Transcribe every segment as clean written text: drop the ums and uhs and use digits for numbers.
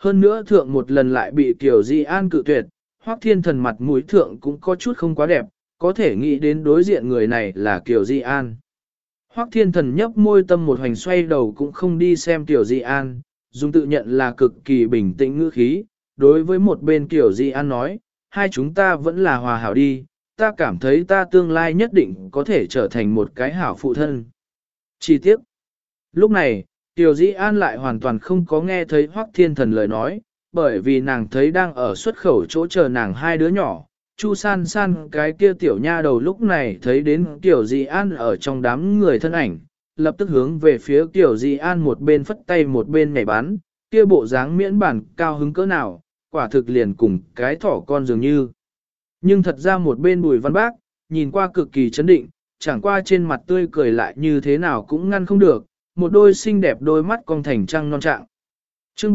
Hơn nữa thượng một lần lại bị Kiều Di An cự tuyệt, Hoắc Thiên Thần mặt mũi thượng cũng có chút không quá đẹp, có thể nghĩ đến đối diện người này là Kiều Di An. Hoắc Thiên Thần nhấp môi tâm một hoành xoay đầu cũng không đi xem Kiều Di An, dùng tự nhận là cực kỳ bình tĩnh ngữ khí, đối với một bên Kiều Di An nói, hai chúng ta vẫn là hòa hảo đi, ta cảm thấy ta tương lai nhất định có thể trở thành một cái hảo phụ thân. Chi tiết. Lúc này, Kiều Di An lại hoàn toàn không có nghe thấy Hoắc Thiên Thần lời nói, bởi vì nàng thấy đang ở xuất khẩu chỗ chờ nàng hai đứa nhỏ. Chu San San cái kia tiểu nha đầu lúc này thấy đến Kiều Di An ở trong đám người thân ảnh, lập tức hướng về phía Kiều Di An một bên phất tay một bên nhảy bắn, kia bộ dáng miễn bản cao hứng cỡ nào, quả thực liền cùng cái thỏ con dường như. Nhưng thật ra một bên Bùi Văn Bác, nhìn qua cực kỳ chấn định, chẳng qua trên mặt tươi cười lại như thế nào cũng ngăn không được, một đôi xinh đẹp đôi mắt cong thành trăng non trạng. Chương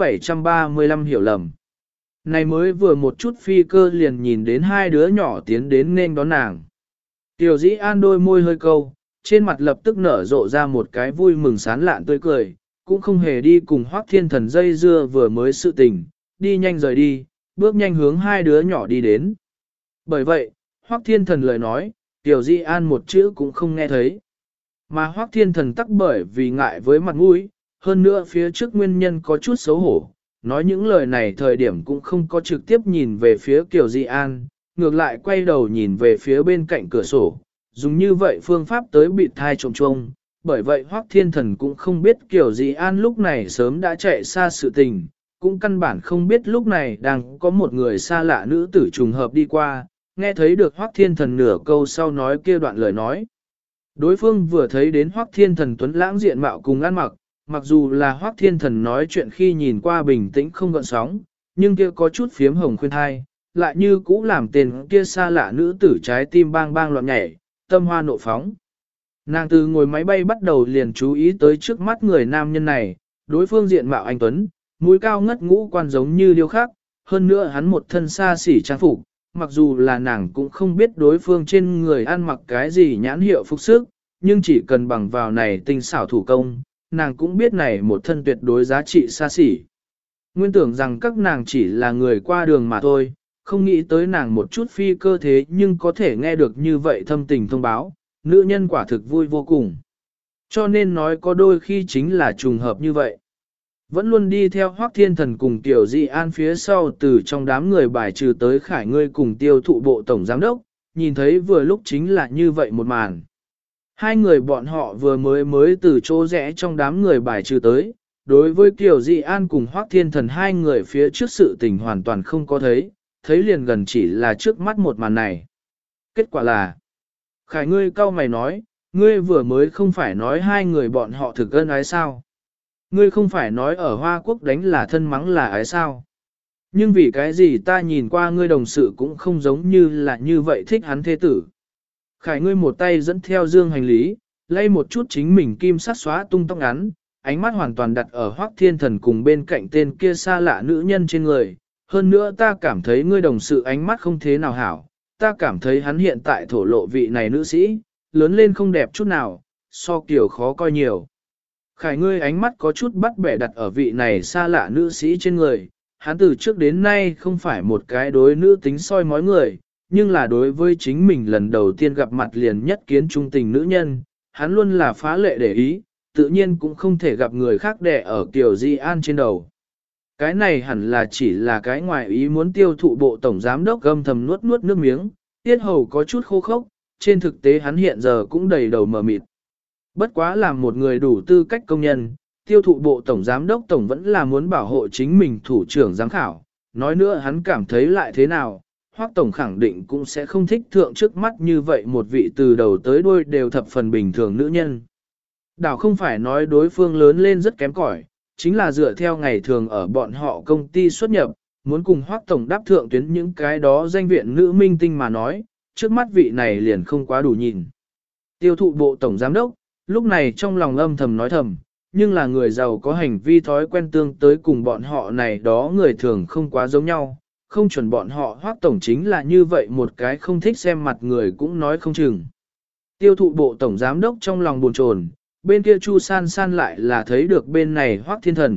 735 hiểu lầm. Này mới vừa một chút phi cơ liền nhìn đến hai đứa nhỏ tiến đến nên đón nàng. Tiểu Dĩ An đôi môi hơi câu, trên mặt lập tức nở rộ ra một cái vui mừng sán lạn tươi cười, cũng không hề đi cùng Hoắc Thiên Thần dây dưa vừa mới sự tình, đi nhanh rời đi, bước nhanh hướng hai đứa nhỏ đi đến. Bởi vậy, Hoắc Thiên Thần lời nói, Tiểu Dĩ An một chữ cũng không nghe thấy. Mà Hoắc Thiên Thần tắc bởi vì ngại với mặt mũi, hơn nữa phía trước nguyên nhân có chút xấu hổ, nói những lời này thời điểm cũng không có trực tiếp nhìn về phía Kiều Di An, ngược lại quay đầu nhìn về phía bên cạnh cửa sổ, dùng như vậy phương pháp tới bị thai trộm trông. Bởi vậy Hoắc Thiên Thần cũng không biết Kiều Di An lúc này sớm đã chạy xa sự tình, cũng căn bản không biết lúc này đang có một người xa lạ nữ tử trùng hợp đi qua, nghe thấy được Hoắc Thiên Thần nửa câu sau nói kia đoạn lời nói. Đối phương vừa thấy đến Hoắc Thiên Thần tuấn lãng diện mạo cùng ăn mặc, mặc dù là Hoắc Thiên Thần nói chuyện khi nhìn qua bình tĩnh không gợn sóng, nhưng kia có chút phiếm hồng khuyên thai, lại như cũ làm tên kia xa lạ nữ tử trái tim bang bang loạn nhảy, tâm hoa nộ phóng. Nàng từ ngồi máy bay bắt đầu liền chú ý tới trước mắt người nam nhân này, đối phương diện mạo anh tuấn, mũi cao ngất ngũ quan giống như điêu khắc, hơn nữa hắn một thân xa xỉ trang phục, mặc dù là nàng cũng không biết đối phương trên người ăn mặc cái gì nhãn hiệu phục sức, nhưng chỉ cần bằng vào này tinh xảo thủ công, nàng cũng biết này một thân tuyệt đối giá trị xa xỉ. Nguyên tưởng rằng các nàng chỉ là người qua đường mà thôi, không nghĩ tới nàng một chút phi cơ thế nhưng có thể nghe được như vậy thâm tình thông báo, nữ nhân quả thực vui vô cùng. Cho nên nói có đôi khi chính là trùng hợp như vậy. Vẫn luôn đi theo Hoắc Thiên Thần cùng Tiểu Di An phía sau từ trong đám người bài trừ tới Khải ngươi cùng tiêu thụ bộ tổng giám đốc, nhìn thấy vừa lúc chính là như vậy một màn. Hai người bọn họ vừa mới từ chỗ rẽ trong đám người bài trừ tới, đối với Tiểu Di An cùng Hoắc Thiên Thần hai người phía trước sự tình hoàn toàn không có thấy liền gần chỉ là trước mắt một màn này. Kết quả là, Khải ngươi cau mày nói, ngươi vừa mới không phải nói hai người bọn họ thực ân ái sao? Ngươi không phải nói ở Hoa Quốc đánh là thân mắng là ái sao? Nhưng vì cái gì ta nhìn qua ngươi đồng sự cũng không giống như là như vậy thích hắn thế tử. Khải ngươi một tay dẫn theo dương hành lý, lay một chút chính mình kim sắc xóa tung tóc ngắn, ánh mắt hoàn toàn đặt ở Hoắc Thiên Thần cùng bên cạnh tên kia xa lạ nữ nhân trên người. Hơn nữa ta cảm thấy ngươi đồng sự ánh mắt không thế nào hảo, ta cảm thấy hắn hiện tại thổ lộ vị này nữ sĩ, lớn lên không đẹp chút nào, so kiểu khó coi nhiều. Khải ngươi ánh mắt có chút bắt bẻ đặt ở vị này xa lạ nữ sĩ trên người, hắn từ trước đến nay không phải một cái đối nữ tính soi mói người, nhưng là đối với chính mình lần đầu tiên gặp mặt liền nhất kiến trung tình nữ nhân, hắn luôn là phá lệ để ý, tự nhiên cũng không thể gặp người khác đè ở Kiều Di An trên đầu. Cái này hẳn là chỉ là cái ngoài ý muốn tiêu thụ bộ tổng giám đốc gầm thầm nuốt nước miếng, tiết hầu có chút khô khốc, trên thực tế hắn hiện giờ cũng đầy đầu mờ mịt. Bất quá làm một người đủ tư cách công nhân, tiêu thụ bộ tổng giám đốc tổng vẫn là muốn bảo hộ chính mình thủ trưởng giám khảo. Nói nữa hắn cảm thấy lại thế nào, Hoắc tổng khẳng định cũng sẽ không thích thượng trước mắt như vậy một vị từ đầu tới đuôi đều thập phần bình thường nữ nhân. Đảo không phải nói đối phương lớn lên rất kém cỏi, chính là dựa theo ngày thường ở bọn họ công ty xuất nhập, muốn cùng Hoắc tổng đáp thượng tuyến những cái đó danh viện nữ minh tinh mà nói, trước mắt vị này liền không quá đủ nhìn. Tiêu thụ bộ tổng giám đốc, lúc này trong lòng âm thầm nói thầm, nhưng là người giàu có hành vi thói quen tương tới cùng bọn họ này đó người thường không quá giống nhau, không chuẩn bọn họ Hoắc tổng chính là như vậy một cái không thích xem mặt người cũng nói không chừng. Tiêu thụ bộ tổng giám đốc trong lòng buồn chồn, bên kia Chu San San lại là thấy được bên này Hoắc Thiên Thần,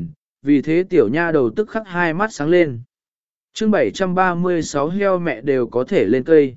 vì thế tiểu nha đầu tức khắc hai mắt sáng lên. Chương 736 heo mẹ đều có thể lên cây.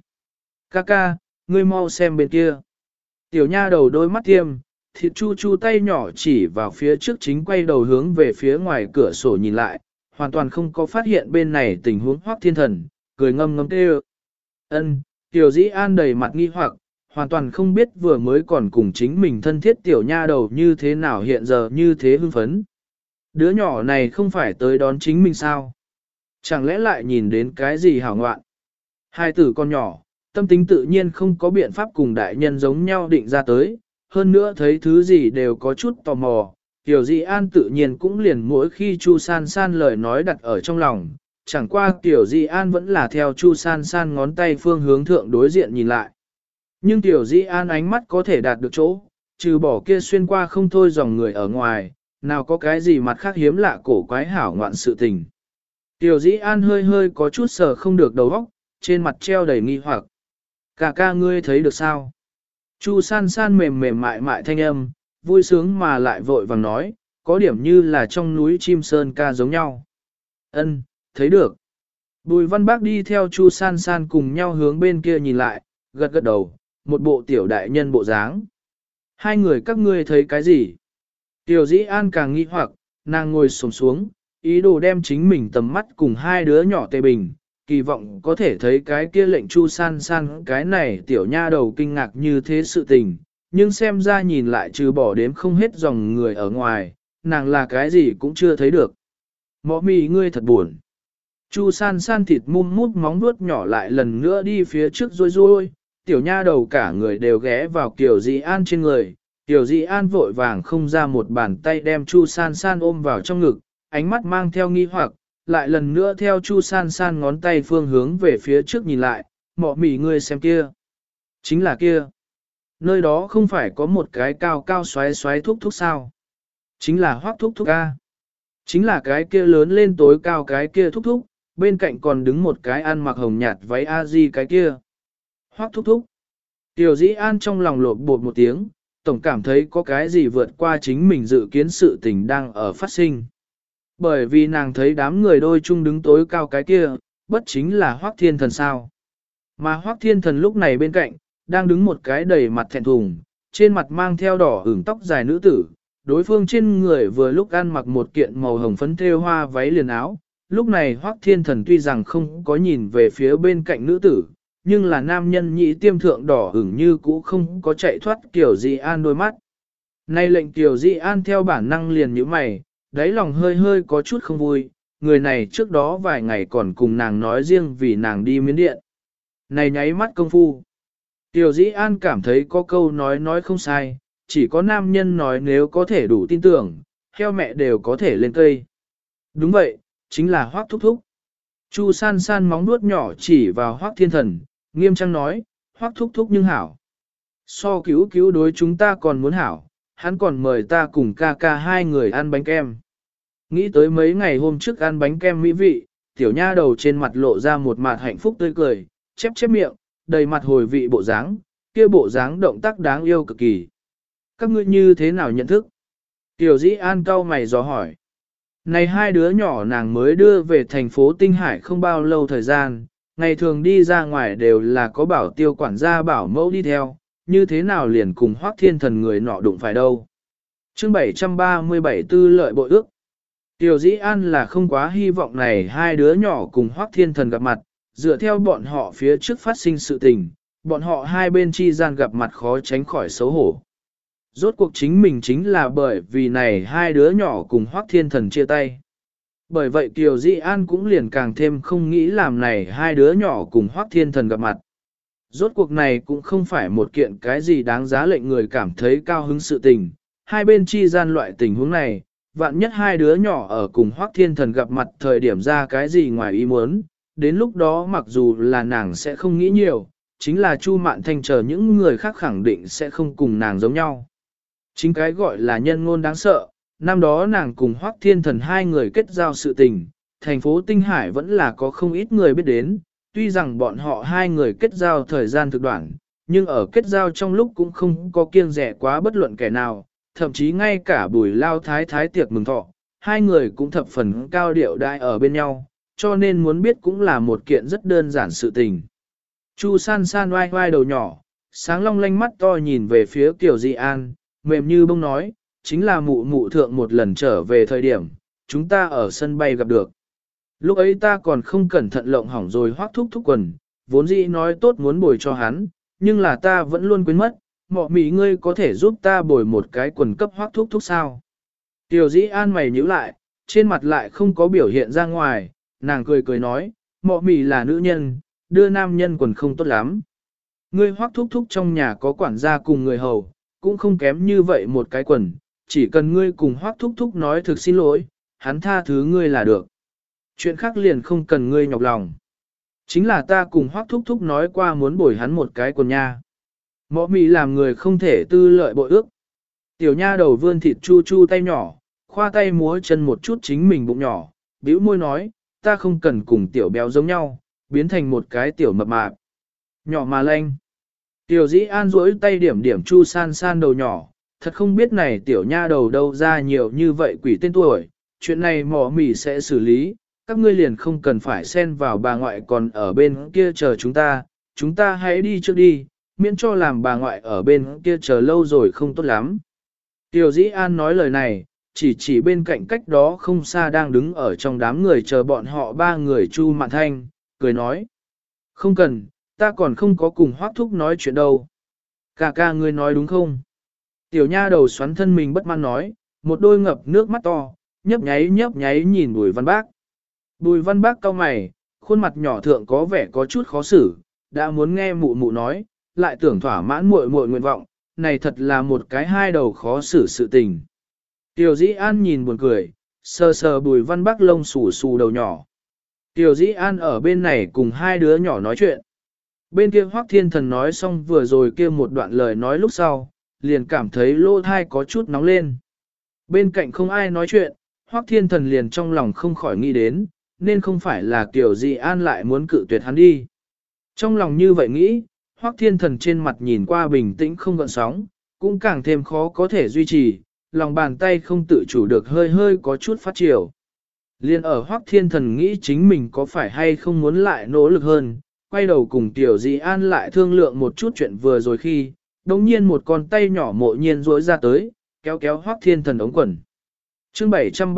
Ca, ngươi mau xem bên kia. Tiểu nha đầu đôi mắt tiêm, thịt chu chu tay nhỏ chỉ vào phía trước chính quay đầu hướng về phía ngoài cửa sổ nhìn lại, hoàn toàn không có phát hiện bên này tình huống Hoắc Thiên Thần, cười ngâm ngâm kêu. Ân, Tiểu Dĩ An đầy mặt nghi hoặc, hoàn toàn không biết vừa mới còn cùng chính mình thân thiết tiểu nha đầu như thế nào hiện giờ như thế hưng phấn. Đứa nhỏ này không phải tới đón chính mình sao? Chẳng lẽ lại nhìn đến cái gì hảo ngoạn? Hai tử con nhỏ, tâm tính tự nhiên không có biện pháp cùng đại nhân giống nhau định ra tới, hơn nữa thấy thứ gì đều có chút tò mò. Tiểu Dĩ An tự nhiên cũng liền mỗi khi Chu San San lời nói đặt ở trong lòng, chẳng qua Tiểu Dĩ An vẫn là theo Chu San San ngón tay phương hướng thượng đối diện nhìn lại. Nhưng Tiểu Dĩ An ánh mắt có thể đạt được chỗ, trừ bỏ kia xuyên qua không thôi dòng người ở ngoài, nào có cái gì mặt khác hiếm lạ cổ quái hảo ngoạn sự tình. Tiểu Dĩ An hơi hơi có chút sờ không được đầu óc, trên mặt treo đầy nghi hoặc. Ca ngươi thấy được sao? Chu San San mềm mềm mại mại thanh âm, vui sướng mà lại vội vàng nói, có điểm như là trong núi chim sơn ca giống nhau. Ân, thấy được. Bùi Văn Bác đi theo Chu San San cùng nhau hướng bên kia nhìn lại, gật gật đầu, một bộ tiểu đại nhân bộ dáng. Hai người các ngươi thấy cái gì? Tiểu Dĩ An càng nghi hoặc, nàng ngồi xổm xuống, ý đồ đem chính mình tầm mắt cùng hai đứa nhỏ tê bình, kỳ vọng có thể thấy cái kia lệnh Chu San San cái này tiểu nha đầu kinh ngạc như thế sự tình, nhưng xem ra nhìn lại trừ bỏ đếm không hết dòng người ở ngoài, nàng là cái gì cũng chưa thấy được. Mọ mì ngươi thật buồn. Chu San San thịt mum mút móng vuốt nhỏ lại lần nữa đi phía trước rôi rôi, tiểu nha đầu cả người đều ghé vào Kiều Dĩ An trên người. Kiều Dĩ An vội vàng không ra một bàn tay đem Chu San San ôm vào trong ngực, ánh mắt mang theo nghi hoặc, lại lần nữa theo Chu San San ngón tay phương hướng về phía trước nhìn lại, mọ mỉ ngươi xem kia. Chính là kia. Nơi đó không phải có một cái cao cao xoáy xoáy thúc thúc sao. Chính là Hoắc thúc thúc ca. Chính là cái kia lớn lên tối cao cái kia thúc thúc, bên cạnh còn đứng một cái ăn mặc hồng nhạt váy A-di cái kia. Hoắc thúc thúc. Tiểu Dĩ An trong lòng lột bột một tiếng, tổng cảm thấy có cái gì vượt qua chính mình dự kiến sự tình đang ở phát sinh. Bởi vì nàng thấy đám người đôi chung đứng tối cao cái kia, bất chính là Hoắc Thiên Thần sao. Mà Hoắc Thiên Thần lúc này bên cạnh, đang đứng một cái đầy mặt thẹn thùng, trên mặt mang theo đỏ ửng tóc dài nữ tử, đối phương trên người vừa lúc ăn mặc một kiện màu hồng phấn thêu hoa váy liền áo. Lúc này Hoắc Thiên Thần tuy rằng không có nhìn về phía bên cạnh nữ tử, nhưng là nam nhân nhị tiêm thượng đỏ ửng như cũ không có chạy thoát Kiều Dĩ An đôi mắt. Nay lệnh Kiều Dĩ An theo bản năng liền nhíu mày, đáy lòng hơi hơi có chút không vui, người này trước đó vài ngày còn cùng nàng nói riêng vì nàng đi Miến Điện. Này nháy mắt công phu. Kiều Dĩ An cảm thấy có câu nói không sai, chỉ có nam nhân nói nếu có thể đủ tin tưởng, heo mẹ đều có thể lên cây. Đúng vậy, chính là Hoắc thúc thúc. Chu San San móng nuốt nhỏ chỉ vào Hoắc Thiên Thần, nghiêm trang nói, Hoắc thúc thúc nhưng hảo. So cứu đối chúng ta còn muốn hảo, hắn còn mời ta cùng ca hai người ăn bánh kem. Nghĩ tới mấy ngày hôm trước ăn bánh kem mỹ vị, tiểu nha đầu trên mặt lộ ra một mặt hạnh phúc tươi cười, chép miệng, đầy mặt hồi vị bộ dáng, kia bộ dáng động tác đáng yêu cực kỳ. Các ngươi như thế nào nhận thức? Tiểu Dĩ An cau mày dò hỏi. Này hai đứa nhỏ nàng mới đưa về thành phố Tinh Hải không bao lâu thời gian, ngày thường đi ra ngoài đều là có bảo tiêu quản gia bảo mẫu đi theo, như thế nào liền cùng Hoắc Thiên Thần người nọ đụng phải đâu. Chương 737 tư lợi bội ước. Tiểu Dĩ An là không quá hy vọng này hai đứa nhỏ cùng Hoắc Thiên Thần gặp mặt, dựa theo bọn họ phía trước phát sinh sự tình, bọn họ hai bên chi gian gặp mặt khó tránh khỏi xấu hổ. Rốt cuộc chính mình chính là bởi vì này hai đứa nhỏ cùng Hoắc Thiên Thần chia tay. Bởi vậy Kiều Dĩ An cũng liền càng thêm không nghĩ làm này hai đứa nhỏ cùng Hoắc Thiên Thần gặp mặt. Rốt cuộc này cũng không phải một kiện cái gì đáng giá lệnh người cảm thấy cao hứng sự tình. Hai bên chi gian loại tình huống này, vạn nhất hai đứa nhỏ ở cùng Hoắc Thiên Thần gặp mặt thời điểm ra cái gì ngoài ý muốn, đến lúc đó mặc dù là nàng sẽ không nghĩ nhiều, chính là Chu Mạn Thanh chờ những người khác khẳng định sẽ không cùng nàng giống nhau. Chính cái gọi là nhân ngôn đáng sợ, năm đó nàng cùng Hoắc Thiên Thần hai người kết giao sự tình, thành phố Tinh Hải vẫn là có không ít người biết đến, tuy rằng bọn họ hai người kết giao thời gian thực đoạn, nhưng ở kết giao trong lúc cũng không có kiêng rẻ quá bất luận kẻ nào, thậm chí ngay cả Bùi Lao Thái Thái tiệc mừng thọ, hai người cũng thập phần cao điệu đại ở bên nhau, cho nên muốn biết cũng là một kiện rất đơn giản sự tình. Chu san san oai oai đầu nhỏ, sáng long lanh mắt to nhìn về phía Kiều Di An, mềm như bông nói, chính là mụ mụ thượng một lần trở về thời điểm, chúng ta ở sân bay gặp được. Lúc ấy ta còn không cẩn thận lộng hỏng rồi hoác thúc thúc quần, vốn dĩ nói tốt muốn bồi cho hắn, nhưng là ta vẫn luôn quên mất, mọ mị ngươi có thể giúp ta bồi một cái quần cấp hoác thúc thúc sao. Tiểu Dĩ An mày nhíu lại, trên mặt lại không có biểu hiện ra ngoài, nàng cười cười nói, mọ mị là nữ nhân, đưa nam nhân quần không tốt lắm. Ngươi hoác thúc thúc trong nhà có quản gia cùng người hầu, cũng không kém như vậy một cái quần, chỉ cần ngươi cùng hoác thúc thúc nói thực xin lỗi, hắn tha thứ ngươi là được. Chuyện khác liền không cần ngươi nhọc lòng. Chính là ta cùng hoác thúc thúc nói qua muốn bồi hắn một cái quần nha. Mọ mị làm người không thể tư lợi bội ước. Tiểu nha đầu vươn thịt chu chu tay nhỏ, khoa tay múa chân một chút chính mình bụng nhỏ, bĩu môi nói, ta không cần cùng tiểu béo giống nhau, biến thành một cái tiểu mập mạp. Nhỏ mà lanh. Tiểu Dĩ An duỗi tay điểm điểm chu san san đầu nhỏ, thật không biết này tiểu nha đầu đâu ra nhiều như vậy quỷ tên tuổi, chuyện này mỏ mỉ sẽ xử lý, các ngươi liền không cần phải xen vào bà ngoại còn ở bên kia chờ chúng ta hãy đi trước đi, miễn cho làm bà ngoại ở bên kia chờ lâu rồi không tốt lắm. Tiểu Dĩ An nói lời này, chỉ bên cạnh cách đó không xa đang đứng ở trong đám người chờ bọn họ ba người Chu Mạn Thanh, cười nói. Không cần, ta còn không có cùng Hoắc thúc nói chuyện đâu. Ca ca ngươi nói đúng không? Tiểu nha đầu xoắn thân mình bất mãn nói, một đôi ngập nước mắt to, nhấp nháy nhìn Bùi Văn Bác. Bùi Văn Bác cau mày, khuôn mặt nhỏ thượng có vẻ có chút khó xử, đã muốn nghe mụ mụ nói, lại tưởng thỏa mãn muội muội nguyện vọng, này thật là một cái hai đầu khó xử sự tình. Tiểu Dĩ An nhìn buồn cười, sờ sờ Bùi Văn Bác lông xù xù đầu nhỏ. Tiểu Dĩ An ở bên này cùng hai đứa nhỏ nói chuyện. Bên kia Hoắc Thiên Thần nói xong vừa rồi kia một đoạn lời nói lúc sau, liền cảm thấy lỗ thai có chút nóng lên. Bên cạnh không ai nói chuyện, Hoắc Thiên Thần liền trong lòng không khỏi nghĩ đến, nên không phải là Tiểu Dĩ An lại muốn cự tuyệt hắn đi. Trong lòng như vậy nghĩ, Hoắc Thiên Thần trên mặt nhìn qua bình tĩnh không gợn sóng, cũng càng thêm khó có thể duy trì, lòng bàn tay không tự chủ được hơi hơi có chút phát triển. Liên ở Hoắc Thiên Thần nghĩ chính mình có phải hay không muốn lại nỗ lực hơn, quay đầu cùng Tiểu Dĩ An lại thương lượng một chút chuyện vừa rồi khi, đồng nhiên một con tay nhỏ mộ nhiên rỗi ra tới, kéo kéo Hoắc Thiên Thần ống quần. Chương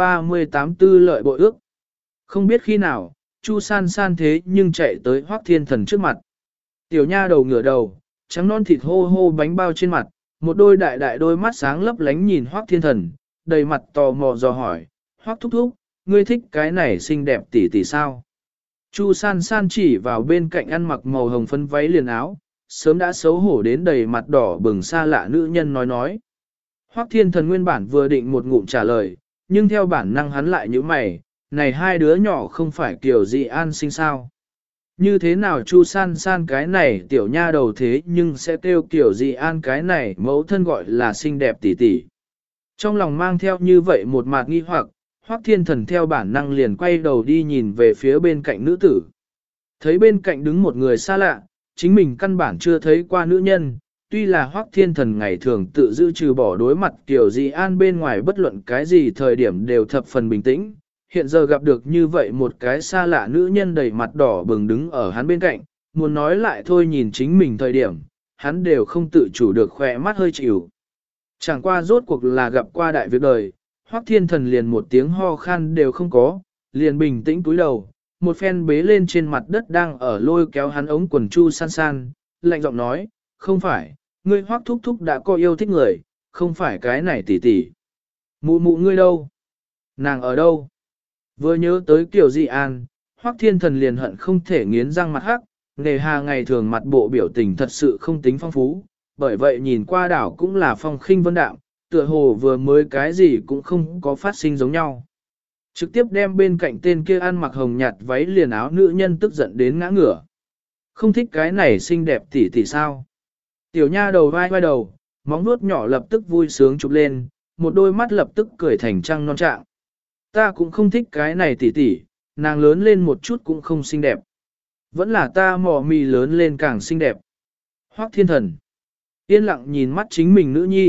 738 tư lợi bội ước. Không biết khi nào, Chu San San thế nhưng chạy tới Hoắc Thiên Thần trước mặt. Tiểu nha đầu ngửa đầu, trắng non thịt hô hô bánh bao trên mặt, một đôi đại đôi mắt sáng lấp lánh nhìn Hoắc Thiên Thần, đầy mặt tò mò dò hỏi, Hoắc thúc thúc, ngươi thích cái này xinh đẹp tỉ tỉ sao? Chu San San chỉ vào bên cạnh ăn mặc màu hồng phấn váy liền áo, sớm đã xấu hổ đến đầy mặt đỏ bừng xa lạ nữ nhân nói. Hoắc Thiên Thần nguyên bản vừa định một ngụm trả lời, nhưng theo bản năng hắn lại nhíu mày, này hai đứa nhỏ không phải Kiều Dĩ An sinh sao? Như thế nào Chu San San cái này tiểu nha đầu thế nhưng sẽ kêu Kiều Dĩ An cái này mẫu thân gọi là xinh đẹp tỷ tỷ. Trong lòng mang theo như vậy một mạt nghi hoặc, Hoắc Thiên Thần theo bản năng liền quay đầu đi nhìn về phía bên cạnh nữ tử. Thấy bên cạnh đứng một người xa lạ, chính mình căn bản chưa thấy qua nữ nhân, tuy là Hoắc Thiên Thần ngày thường tự giữ trừ bỏ đối mặt Kiều Dĩ An bên ngoài bất luận cái gì thời điểm đều thập phần bình tĩnh, hiện giờ gặp được như vậy một cái xa lạ nữ nhân đầy mặt đỏ bừng đứng ở hắn bên cạnh, muốn nói lại thôi nhìn chính mình thời điểm, hắn đều không tự chủ được khỏe mắt hơi chịu. Chẳng qua rốt cuộc là gặp qua đại việc đời, Hoắc Thiên Thần liền một tiếng ho khan đều không có, liền bình tĩnh cúi đầu, một phen bế lên trên mặt đất đang ở lôi kéo hắn ống quần Chu San San, lạnh giọng nói, không phải, ngươi Hoắc thúc thúc đã có yêu thích người, không phải cái này tỷ tỷ. Mụ mụ ngươi đâu? Nàng ở đâu? Vừa nhớ tới Kiều Dĩ An, Hoắc Thiên Thần liền hận không thể nghiến răng mặt hắc, nề hà ngày thường mặt bộ biểu tình thật sự không tính phong phú, bởi vậy nhìn qua đảo cũng là phong khinh vân đạm, tựa hồ vừa mới cái gì cũng không có phát sinh giống nhau. Trực tiếp đem bên cạnh tên kia ăn mặc hồng nhạt váy liền áo nữ nhân tức giận đến ngã ngửa. Không thích cái này xinh đẹp tỉ tỉ sao? Tiểu nha đầu vai đầu, móng vuốt nhỏ lập tức vui sướng chụp lên, một đôi mắt lập tức cười thành trăng non trạng. Ta cũng không thích cái này tỉ tỉ, nàng lớn lên một chút cũng không xinh đẹp. Vẫn là ta mỏ mì lớn lên càng xinh đẹp. Hoắc Thiên Thần yên lặng nhìn mắt chính mình nữ nhi,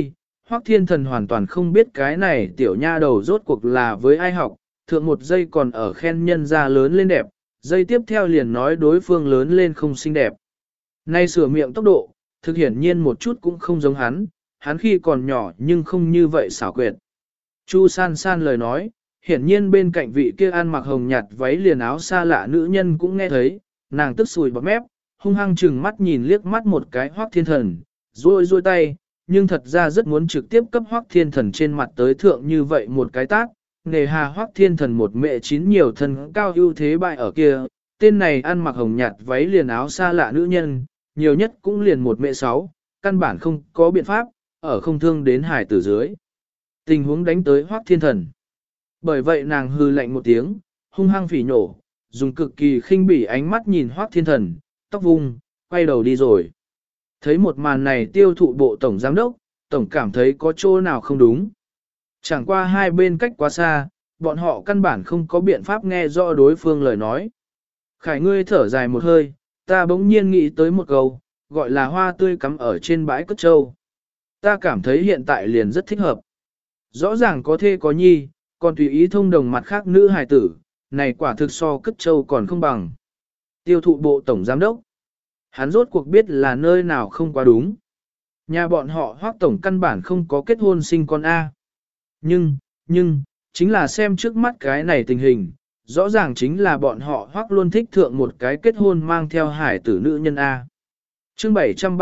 Hoắc Thiên Thần hoàn toàn không biết cái này tiểu nha đầu rốt cuộc là với ai học, thượng một giây còn ở khen nhân ra lớn lên đẹp, giây tiếp theo liền nói đối phương lớn lên không xinh đẹp. Nay sửa miệng tốc độ, thực hiển nhiên một chút cũng không giống hắn khi còn nhỏ nhưng không như vậy xảo quyệt. Chu san san lời nói, hiển nhiên bên cạnh vị kia ăn mặc hồng nhạt váy liền áo xa lạ nữ nhân cũng nghe thấy, nàng tức sùi bọt mép, hung hăng chừng mắt nhìn liếc mắt một cái Hoắc Thiên Thần, rôi tay, nhưng thật ra rất muốn trực tiếp cấp Hoắc Thiên Thần trên mặt tới thượng như vậy một cái tát, nề hà Hoắc Thiên Thần một mẹ chín nhiều thân cao ưu thế bại ở kia, tên này ăn mặc hồng nhạt váy liền áo xa lạ nữ nhân, nhiều nhất cũng liền một mẹ sáu, căn bản không có biện pháp, ở không thương đến hải tử dưới. Tình huống đánh tới Hoắc Thiên Thần. Bởi vậy nàng hư lạnh một tiếng, hung hăng phỉ nhổ, dùng cực kỳ khinh bỉ ánh mắt nhìn Hoắc Thiên Thần, tóc vung, quay đầu đi rồi. Thấy một màn này tiêu thụ bộ tổng giám đốc, tổng cảm thấy có chỗ nào không đúng. Chẳng qua hai bên cách quá xa, bọn họ căn bản không có biện pháp nghe rõ đối phương lời nói. Khải ngươi thở dài một hơi, ta bỗng nhiên nghĩ tới một câu, gọi là hoa tươi cắm ở trên bãi cất trâu. Ta cảm thấy hiện tại liền rất thích hợp. Rõ ràng có thê có nhi, còn tùy ý thông đồng mặt khác nữ hài tử, này quả thực so cất trâu còn không bằng. Tiêu thụ bộ tổng giám đốc. Hắn rốt cuộc biết là nơi nào không quá đúng. Nhà bọn họ Hoắc tổng căn bản không có kết hôn sinh con A. Nhưng, chính là xem trước mắt cái này tình hình, rõ ràng chính là bọn họ Hoắc luôn thích thượng một cái kết hôn mang theo hải tử nữ nhân A. Chương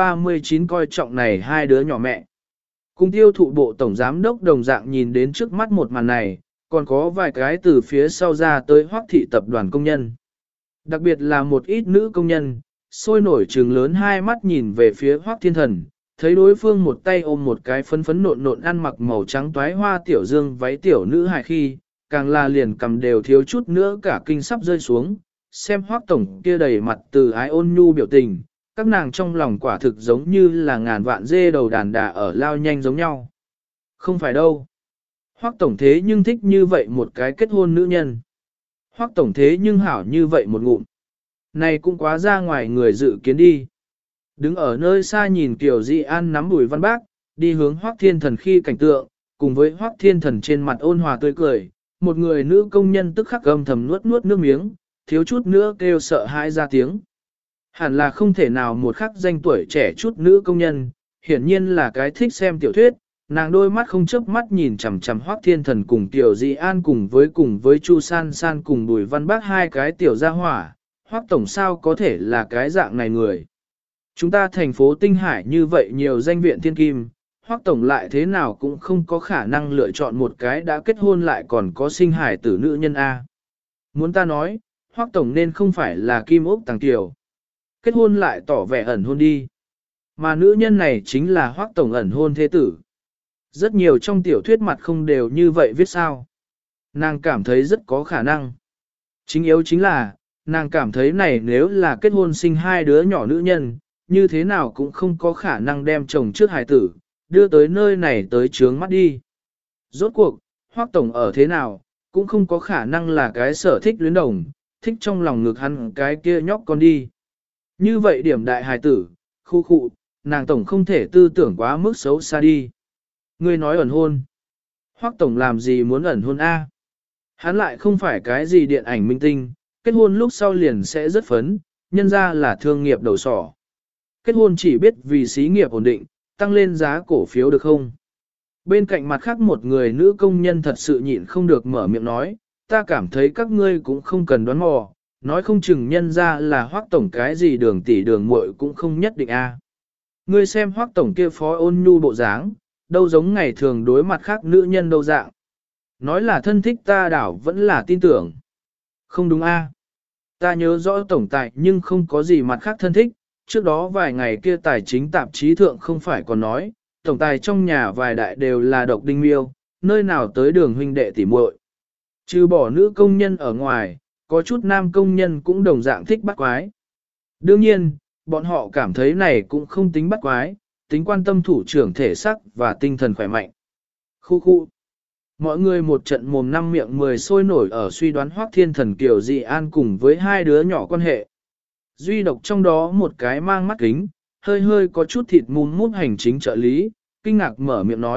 739 coi trọng này hai đứa nhỏ mẹ. Cùng tiêu thụ bộ tổng giám đốc đồng dạng nhìn đến trước mắt một màn này, còn có vài cái từ phía sau ra tới Hoắc thị tập đoàn công nhân. Đặc biệt là một ít nữ công nhân, sôi nổi trừng lớn hai mắt nhìn về phía Hoắc Thiên Thần, thấy đối phương một tay ôm một cái phấn phấn nộn nộn ăn mặc màu trắng toái hoa tiểu dương váy tiểu nữ hài khi, càng là liền cầm đều thiếu chút nữa cả kinh sắp rơi xuống, xem Hoắc tổng kia đầy mặt từ ái ôn nhu biểu tình, các nàng trong lòng quả thực giống như là ngàn vạn dê đầu đàn đà ở lao nhanh giống nhau. Không phải đâu. Hoắc tổng thế nhưng thích như vậy một cái kết hôn nữ nhân. Hoắc tổng thế nhưng hảo như vậy một ngụm. Này cũng quá ra ngoài người dự kiến đi. Đứng ở nơi xa nhìn Kiều Di An nắm Bùi Văn Bác, đi hướng Hoắc Thiên Thần khi cảnh tượng, cùng với Hoắc Thiên Thần trên mặt ôn hòa tươi cười, một người nữ công nhân tức khắc âm thầm nuốt nước miếng, thiếu chút nữa kêu sợ hãi ra tiếng. Hẳn là không thể nào một khắc danh tuổi trẻ chút nữ công nhân, hiển nhiên là cái thích xem tiểu thuyết, nàng đôi mắt không chớp mắt nhìn chằm chằm Hoắc Thiên Thần cùng Kiều Di An cùng với Chu San San cùng Bùi Văn Bác hai cái tiểu gia hỏa, Hoắc tổng sao có thể là cái dạng này người. Chúng ta thành phố Tinh Hải như vậy nhiều danh viện thiên kim, Hoắc tổng lại thế nào cũng không có khả năng lựa chọn một cái đã kết hôn lại còn có sinh hải tử nữ nhân A. Muốn ta nói, Hoắc tổng nên không phải là Kim Ốc Tàng Tiểu. Kết hôn lại tỏ vẻ ẩn hôn đi. Mà nữ nhân này chính là Hoắc tổng ẩn hôn thế tử. Rất nhiều trong tiểu thuyết mặt không đều như vậy viết sao. Nàng cảm thấy rất có khả năng. Chính yếu chính là, nàng cảm thấy này nếu là kết hôn sinh hai đứa nhỏ nữ nhân, như thế nào cũng không có khả năng đem chồng trước hài tử, đưa tới nơi này tới trướng mắt đi. Rốt cuộc, Hoắc tổng ở thế nào, cũng không có khả năng là cái sở thích luyến đồng, thích trong lòng ngực hắn cái kia nhóc con đi. Như vậy điểm đại hài tử, khu khụ, nàng tổng không thể tư tưởng quá mức xấu xa đi. Ngươi nói ẩn hôn. Hoắc tổng làm gì muốn ẩn hôn A? Hắn lại không phải cái gì điện ảnh minh tinh, kết hôn lúc sau liền sẽ rất phấn, nhân ra là thương nghiệp đầu sỏ. Kết hôn chỉ biết vì xí nghiệp ổn định, tăng lên giá cổ phiếu được không? Bên cạnh mặt khác một người nữ công nhân thật sự nhịn không được mở miệng nói, ta cảm thấy các ngươi cũng không cần đoán mò, nói không chừng nhân ra là Hoắc tổng cái gì đường tỷ đường muội cũng không nhất định a. Ngươi xem Hoắc tổng kia phó ôn nhu bộ dáng, đâu giống ngày thường đối mặt khác nữ nhân đâu dạng. Nói là thân thích ta đảo vẫn là tin tưởng. Không đúng a? Ta nhớ rõ tổng tài nhưng không có gì mặt khác thân thích, trước đó vài ngày kia tài chính tạp chí thượng không phải còn nói, tổng tài trong nhà vài đại đều là độc đinh miêu, nơi nào tới đường huynh đệ tỉ muội. Trừ bỏ nữ công nhân ở ngoài, có chút nam công nhân cũng đồng dạng thích bắt quái. Đương nhiên, bọn họ cảm thấy này cũng không tính bắt quái, tính quan tâm thủ trưởng thể sắc và tinh thần khỏe mạnh. Khu khu. Mọi người một trận mồm năm miệng 10 sôi nổi ở suy đoán Hoắc Thiên Thần Kiều Dị An cùng với hai đứa nhỏ quan hệ. Duy độc trong đó một cái mang mắt kính, hơi hơi có chút thịt mum mút hành chính trợ lý, kinh ngạc mở miệng nói,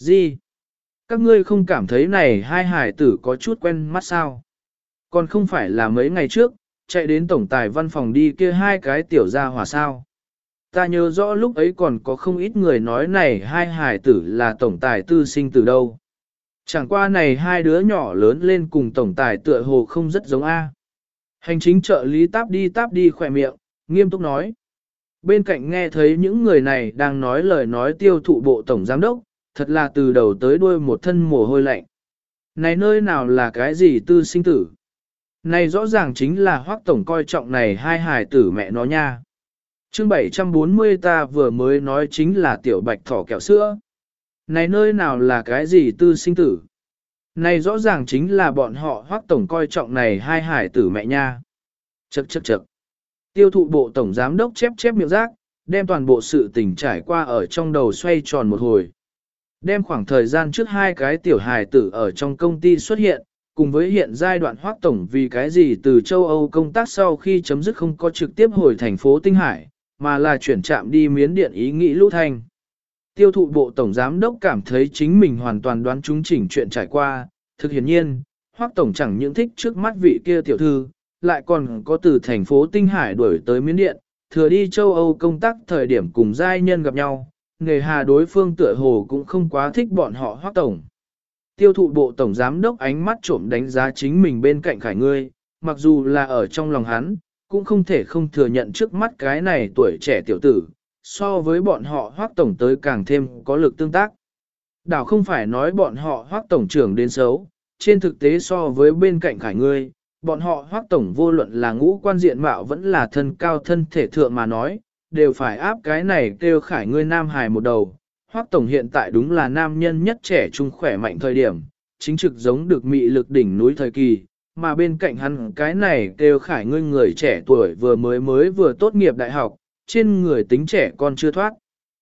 Gì? Các ngươi không cảm thấy này hai hải tử có chút quen mắt sao? Còn không phải là mấy ngày trước, chạy đến tổng tài văn phòng đi kia hai cái tiểu gia hỏa sao? Ta nhớ rõ lúc ấy còn có không ít người nói này hai hải tử là tổng tài tư sinh từ đâu. Chẳng qua này hai đứa nhỏ lớn lên cùng tổng tài tựa hồ không rất giống A. Hành chính trợ lý táp đi khỏe miệng, nghiêm túc nói. Bên cạnh nghe thấy những người này đang nói lời nói tiêu thụ bộ tổng giám đốc, thật là từ đầu tới đuôi một thân mồ hôi lạnh. Này nơi nào là cái gì tư sinh tử? Này rõ ràng chính là Hoắc tổng coi trọng này hai hài tử mẹ nó nha. Chương 740 ta vừa mới nói chính là tiểu bạch thỏ kẹo sữa. Này nơi nào là cái gì tư sinh tử? Này rõ ràng chính là bọn họ Hoắc tổng coi trọng này hai hài tử mẹ nha. Chậc chậc chậc. Tiêu thụ bộ tổng giám đốc chép chép miệng rác, đem toàn bộ sự tình trải qua ở trong đầu xoay tròn một hồi. Đem khoảng thời gian trước hai cái tiểu hài tử ở trong công ty xuất hiện, cùng với hiện giai đoạn Hoắc tổng vì cái gì từ châu Âu công tác sau khi chấm dứt không có trực tiếp hồi thành phố Tinh Hải, mà là chuyển trạm đi Miến Điện ý nghĩ Lũ Thanh. Tiêu thụ bộ tổng giám đốc cảm thấy chính mình hoàn toàn đoán trúng chỉnh chuyện trải qua, thực hiển nhiên, Hoắc tổng chẳng những thích trước mắt vị kia tiểu thư, lại còn có từ thành phố Tinh Hải đuổi tới Miến Điện, thừa đi châu Âu công tác thời điểm cùng giai nhân gặp nhau, nghề hà đối phương tựa hồ cũng không quá thích bọn họ Hoắc tổng. Tiêu thụ bộ tổng giám đốc ánh mắt trộm đánh giá chính mình bên cạnh Khải ngươi, mặc dù là ở trong lòng hắn, cũng không thể không thừa nhận trước mắt cái này tuổi trẻ tiểu tử, so với bọn họ Hoắc tổng tới càng thêm có lực tương tác. Đảo không phải nói bọn họ Hoắc tổng trưởng đến xấu, trên thực tế so với bên cạnh Khải ngươi, bọn họ Hoắc tổng vô luận là ngũ quan diện mạo vẫn là thân cao thân thể thượng mà nói, đều phải áp cái này kêu Khải ngươi nam hài một đầu. Hoắc tổng hiện tại đúng là nam nhân nhất trẻ trung khỏe mạnh thời điểm, chính trực giống được mị lực đỉnh núi thời kỳ, mà bên cạnh hắn cái này kêu Khải ngươi người trẻ tuổi vừa vừa tốt nghiệp đại học, trên người tính trẻ con chưa thoát.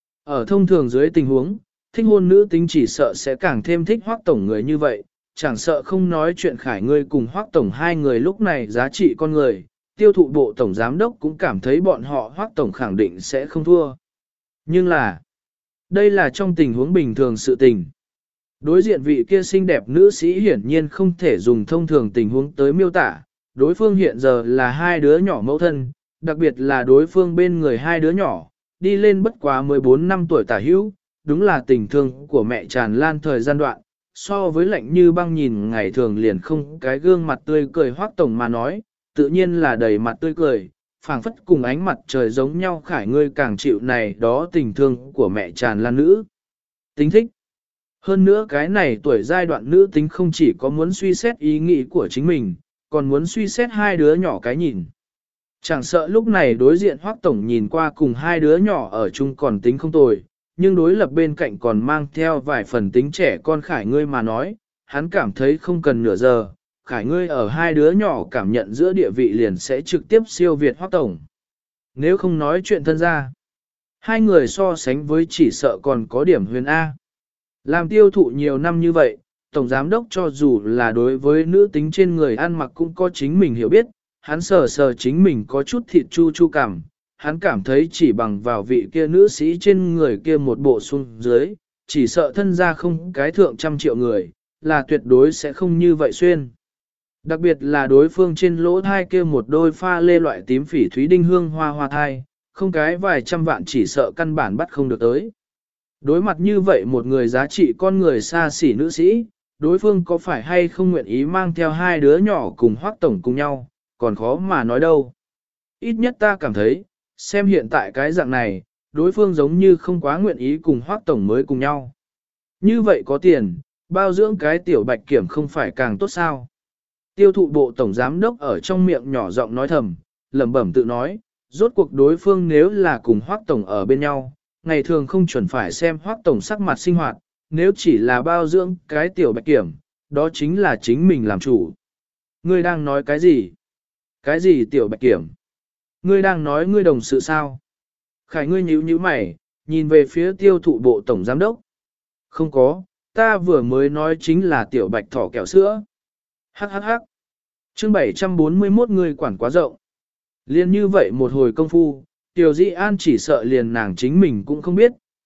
Ở thông thường dưới tình huống, thích hôn nữ tính chỉ sợ sẽ càng thêm thích Hoắc tổng người như vậy, chẳng sợ không nói chuyện Khải ngươi cùng Hoắc tổng hai người lúc này giá trị con người, tiêu thụ bộ tổng giám đốc cũng cảm thấy bọn họ Hoắc tổng khẳng định sẽ không thua. Nhưng là, đây là trong tình huống bình thường sự tình. Đối diện vị kia xinh đẹp nữ sĩ hiển nhiên không thể dùng thông thường tình huống tới miêu tả, đối phương hiện giờ là hai đứa nhỏ mẫu thân, đặc biệt là đối phương bên người hai đứa nhỏ, đi lên bất quá 14 năm tuổi tả hữu, đúng là tình thương của mẹ tràn lan thời gian đoạn, so với lạnh như băng nhìn ngày thường liền không cái gương mặt tươi cười Hoắc tổng mà nói, tự nhiên là đầy mặt tươi cười, phảng phất cùng ánh mặt trời giống nhau. Khải ngươi càng chịu này đó tình thương của mẹ tràn lan nữ. Tính thích. Hơn nữa cái này tuổi giai đoạn nữ tính không chỉ có muốn suy xét ý nghĩ của chính mình, còn muốn suy xét hai đứa nhỏ cái nhìn. Chẳng sợ lúc này đối diện Hoắc tổng nhìn qua cùng hai đứa nhỏ ở chung còn tính không tồi, nhưng đối lập bên cạnh còn mang theo vài phần tính trẻ con Khải ngươi mà nói, hắn cảm thấy không cần nửa giờ, Khải ngươi ở hai đứa nhỏ cảm nhận giữa địa vị liền sẽ trực tiếp siêu việt Hoắc tổng. Nếu không nói chuyện thân ra, hai người so sánh với chỉ sợ còn có điểm huyền A. Làm tiêu thụ nhiều năm như vậy, tổng giám đốc cho dù là đối với nữ tính trên người ăn mặc cũng có chính mình hiểu biết, hắn sờ sờ chính mình có chút thịt chu chu cảm, hắn cảm thấy chỉ bằng vào vị kia nữ sĩ trên người kia một bộ xuống dưới, chỉ sợ thân ra không cái thượng trăm triệu người, là tuyệt đối sẽ không như vậy xuyên. Đặc biệt là đối phương trên lỗ thai kia một đôi pha lê loại tím phỉ thúy đinh hương hoa hoa thai, không cái vài trăm vạn chỉ sợ căn bản bắt không được tới. Đối mặt như vậy một người giá trị con người xa xỉ nữ sĩ, đối phương có phải hay không nguyện ý mang theo hai đứa nhỏ cùng Hoắc tổng cùng nhau, còn khó mà nói đâu. Ít nhất ta cảm thấy, xem hiện tại cái dạng này, đối phương giống như không quá nguyện ý cùng Hoắc tổng mới cùng nhau. Như vậy có tiền, bao dưỡng cái tiểu bạch kiểm không phải càng tốt sao. Tiêu thụ bộ tổng giám đốc ở trong miệng nhỏ giọng nói thầm, lẩm bẩm tự nói, rốt cuộc đối phương nếu là cùng Hoắc tổng ở bên nhau, ngày thường không chuẩn phải xem Hoắc tổng sắc mặt sinh hoạt, nếu chỉ là bao dưỡng cái tiểu bạch kiểm, đó chính là chính mình làm chủ. Ngươi đang nói cái gì? Cái gì tiểu bạch kiểm? Ngươi đang nói ngươi đồng sự sao? Khải ngươi nhíu mày, nhìn về phía tiêu thụ bộ tổng giám đốc. Không có, ta vừa mới nói chính là tiểu bạch thỏ kẹo sữa. Hắc hắc hắc. Chương 741 người quản quá rộng. Liên như vậy một hồi công phu, Tiểu Di An chỉ sợ liền nàng chính mình cũng không biết,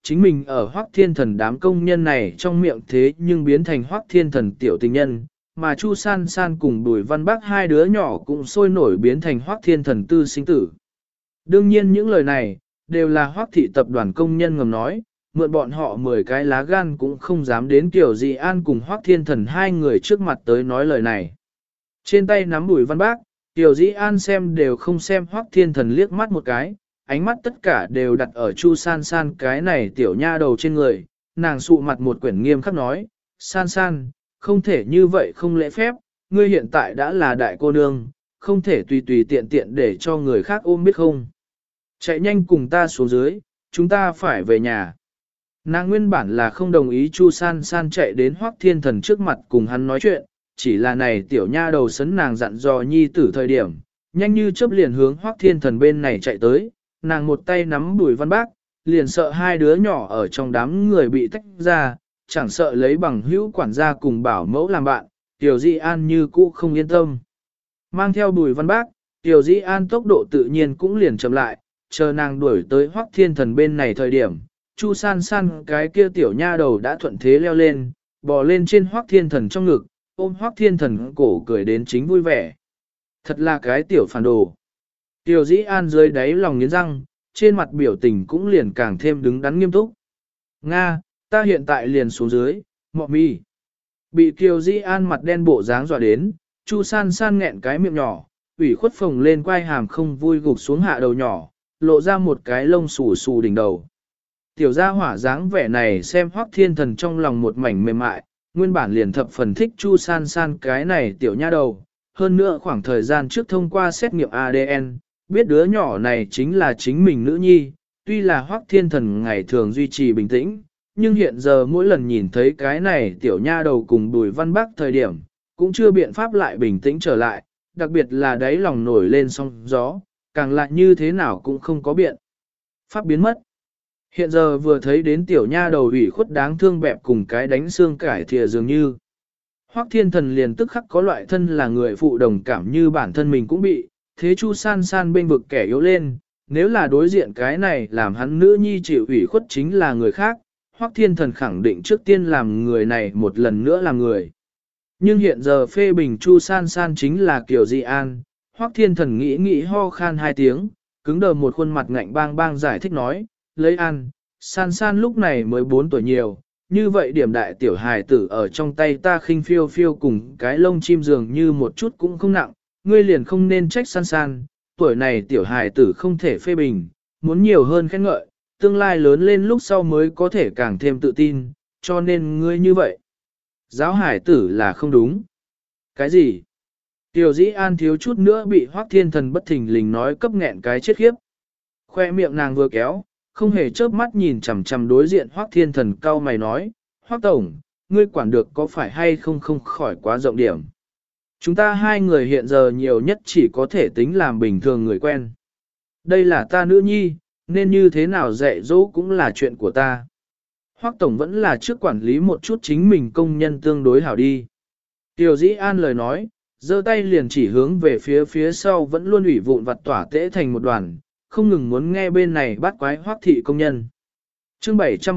chính mình ở Hoắc Thiên Thần đám công nhân này trong miệng thế nhưng biến thành Hoắc Thiên Thần tiểu tình nhân, mà Chu San San cùng Bùi Văn Bác hai đứa nhỏ cũng sôi nổi biến thành Hoắc Thiên Thần tư sinh tử. Đương nhiên những lời này, đều là Hoắc thị tập đoàn công nhân ngầm nói, mượn bọn họ 10 cái lá gan cũng không dám đến Kiều Dị An cùng Hoắc Thiên Thần hai người trước mặt tới nói lời này. Trên tay nắm Bùi Văn Bác, Kiều Dị An xem đều không xem Hoắc Thiên Thần liếc mắt một cái, ánh mắt tất cả đều đặt ở Chu San San cái này tiểu nha đầu trên người, nàng sụ mặt một quyển nghiêm khắc nói, San San, không thể như vậy không lễ phép, ngươi hiện tại đã là đại cô nương, không thể tùy tùy tiện tiện để cho người khác ôm biết không. Chạy nhanh cùng ta xuống dưới, chúng ta phải về nhà. Nàng nguyên bản là không đồng ý Chu San San chạy đến Hoắc Thiên Thần trước mặt cùng hắn nói chuyện, chỉ là này tiểu nha đầu sấn nàng dặn dò nhi tử thời điểm, nhanh như chớp liền hướng Hoắc Thiên Thần bên này chạy tới, nàng một tay nắm Bùi Văn Bác, liền sợ hai đứa nhỏ ở trong đám người bị tách ra, chẳng sợ lấy bằng hữu quản gia cùng bảo mẫu làm bạn, Tiểu Di An như cũ không yên tâm. Mang theo Bùi Văn Bác, Tiểu Di An tốc độ tự nhiên cũng liền chậm lại, chờ nàng đuổi tới Hoắc Thiên Thần bên này thời điểm, Chu San San cái kia tiểu nha đầu đã thuận thế leo lên, bò lên trên Hoắc Thiên Thần trong ngực, ôm Hoắc Thiên Thần cổ cười đến chính vui vẻ. Thật là cái tiểu phản đồ. Tiểu Dĩ An dưới đáy lòng nghiến răng, trên mặt biểu tình cũng liền càng thêm đứng đắn nghiêm túc. Nga, ta hiện tại liền xuống dưới, mọ mi. Bị Kiều Dĩ An mặt đen bộ dáng dọa đến, Chu San San nghẹn cái miệng nhỏ, ủy khuất phồng lên quai hàm không vui gục xuống hạ đầu nhỏ, lộ ra một cái lông xù xù đỉnh đầu. Tiểu gia hỏa dáng vẻ này xem Hoắc Thiên Thần trong lòng một mảnh mềm mại, nguyên bản liền thập phần thích Chu San San cái này tiểu nha đầu. Hơn nữa khoảng thời gian trước thông qua xét nghiệm ADN, biết đứa nhỏ này chính là chính mình nữ nhi, tuy là Hoắc Thiên Thần ngày thường duy trì bình tĩnh, nhưng hiện giờ mỗi lần nhìn thấy cái này tiểu nha đầu cùng Bùi Văn Bắc thời điểm, cũng chưa biện pháp lại bình tĩnh trở lại, đặc biệt là đáy lòng nổi lên sóng gió, càng lại như thế nào cũng không có biện pháp biến mất. Hiện giờ vừa thấy đến tiểu nha đầu ủy khuất đáng thương bẹp cùng cái đánh xương cải thìa dường như. Hoắc Thiên Thần liền tức khắc có loại thân là người phụ đồng cảm như bản thân mình cũng bị, thế Chu San San bên vực kẻ yếu lên, nếu là đối diện cái này làm hắn nữ nhi chịu ủy khuất chính là người khác, Hoắc Thiên Thần khẳng định trước tiên làm người này một lần nữa làm người. Nhưng hiện giờ phê bình Chu San San chính là Kiều Dị An, Hoắc Thiên Thần nghĩ ho khan hai tiếng, cứng đờ một khuôn mặt ngạnh bang bang giải thích nói, lấy An, San San lúc này mới 4 tuổi nhiều, như vậy điểm đại tiểu hài tử ở trong tay ta khinh phiêu phiêu cùng cái lông chim dường như một chút cũng không nặng, ngươi liền không nên trách San San, tuổi này tiểu hài tử không thể phê bình, muốn nhiều hơn khen ngợi, tương lai lớn lên lúc sau mới có thể càng thêm tự tin, cho nên ngươi như vậy. Giáo hài tử là không đúng. Cái gì? Tiểu Dĩ An thiếu chút nữa bị Hoắc Thiên Thần bất thình lình nói cấp nghẹn cái chết khiếp. Khoe miệng nàng vừa kéo, không hề chớp mắt nhìn chằm chằm đối diện Hoắc Thiên Thần cau mày nói, Hoắc Tổng, ngươi quản được có phải hay không không khỏi quá rộng điểm. Chúng ta hai người hiện giờ nhiều nhất chỉ có thể tính làm bình thường người quen. Đây là ta nữ nhi, nên như thế nào dạy dỗ cũng là chuyện của ta. Hoắc Tổng vẫn là trước quản lý một chút chính mình công nhân tương đối hảo đi. Tiểu Dĩ An lời nói, giơ tay liền chỉ hướng về phía sau vẫn luôn ủy vụn vặt tỏa tễ thành một đoàn, không ngừng muốn nghe bên này bắt quái Hoắc thị công nhân. Chương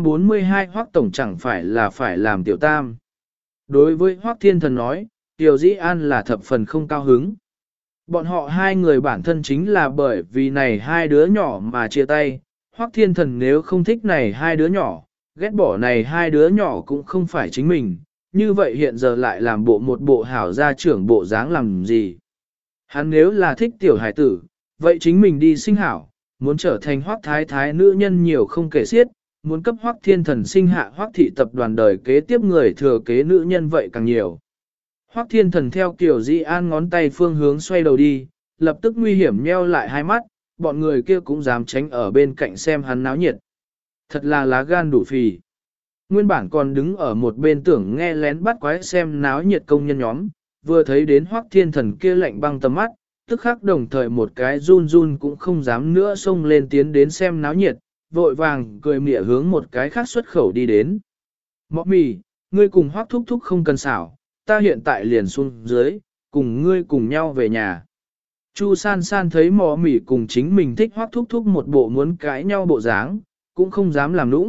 742 Hoắc Tổng chẳng phải là phải làm tiểu tam. Đối với Hoắc Thiên Thần nói, Tiểu Dĩ An là thập phần không cao hứng. Bọn họ hai người bản thân chính là bởi vì này hai đứa nhỏ mà chia tay. Hoắc Thiên Thần nếu không thích này hai đứa nhỏ, ghét bỏ này hai đứa nhỏ cũng không phải chính mình. Như vậy hiện giờ lại làm một bộ hảo gia trưởng bộ dáng làm gì? Hắn nếu là thích tiểu hải tử, vậy chính mình đi sinh hảo, muốn trở thành Hoắc thái thái nữ nhân nhiều không kể xiết, muốn cấp Hoắc Thiên Thần sinh hạ Hoắc thị tập đoàn đời kế tiếp người thừa kế nữ nhân vậy càng nhiều. Hoắc Thiên Thần theo Kiều Dĩ An ngón tay phương hướng xoay đầu đi, lập tức nguy hiểm nheo lại hai mắt, bọn người kia cũng dám tránh ở bên cạnh xem hắn náo nhiệt. Thật là lá gan đủ phì. Nguyên bản còn đứng ở một bên tưởng nghe lén bắt quái xem náo nhiệt công nhân nhóm, vừa thấy đến Hoắc Thiên Thần kia lạnh băng tầm mắt, tức khắc đồng thời một cái run run cũng không dám nữa xông lên tiến đến xem náo nhiệt, vội vàng cười mỉa hướng một cái khác xuất khẩu đi đến. Mọ mì, ngươi cùng Hoắc thúc thúc không cần xảo, ta hiện tại liền xuống dưới, cùng ngươi cùng nhau về nhà. Chu San San thấy mọ mì cùng chính mình thích Hoắc thúc thúc một bộ muốn cãi nhau bộ dáng, cũng không dám làm nũng,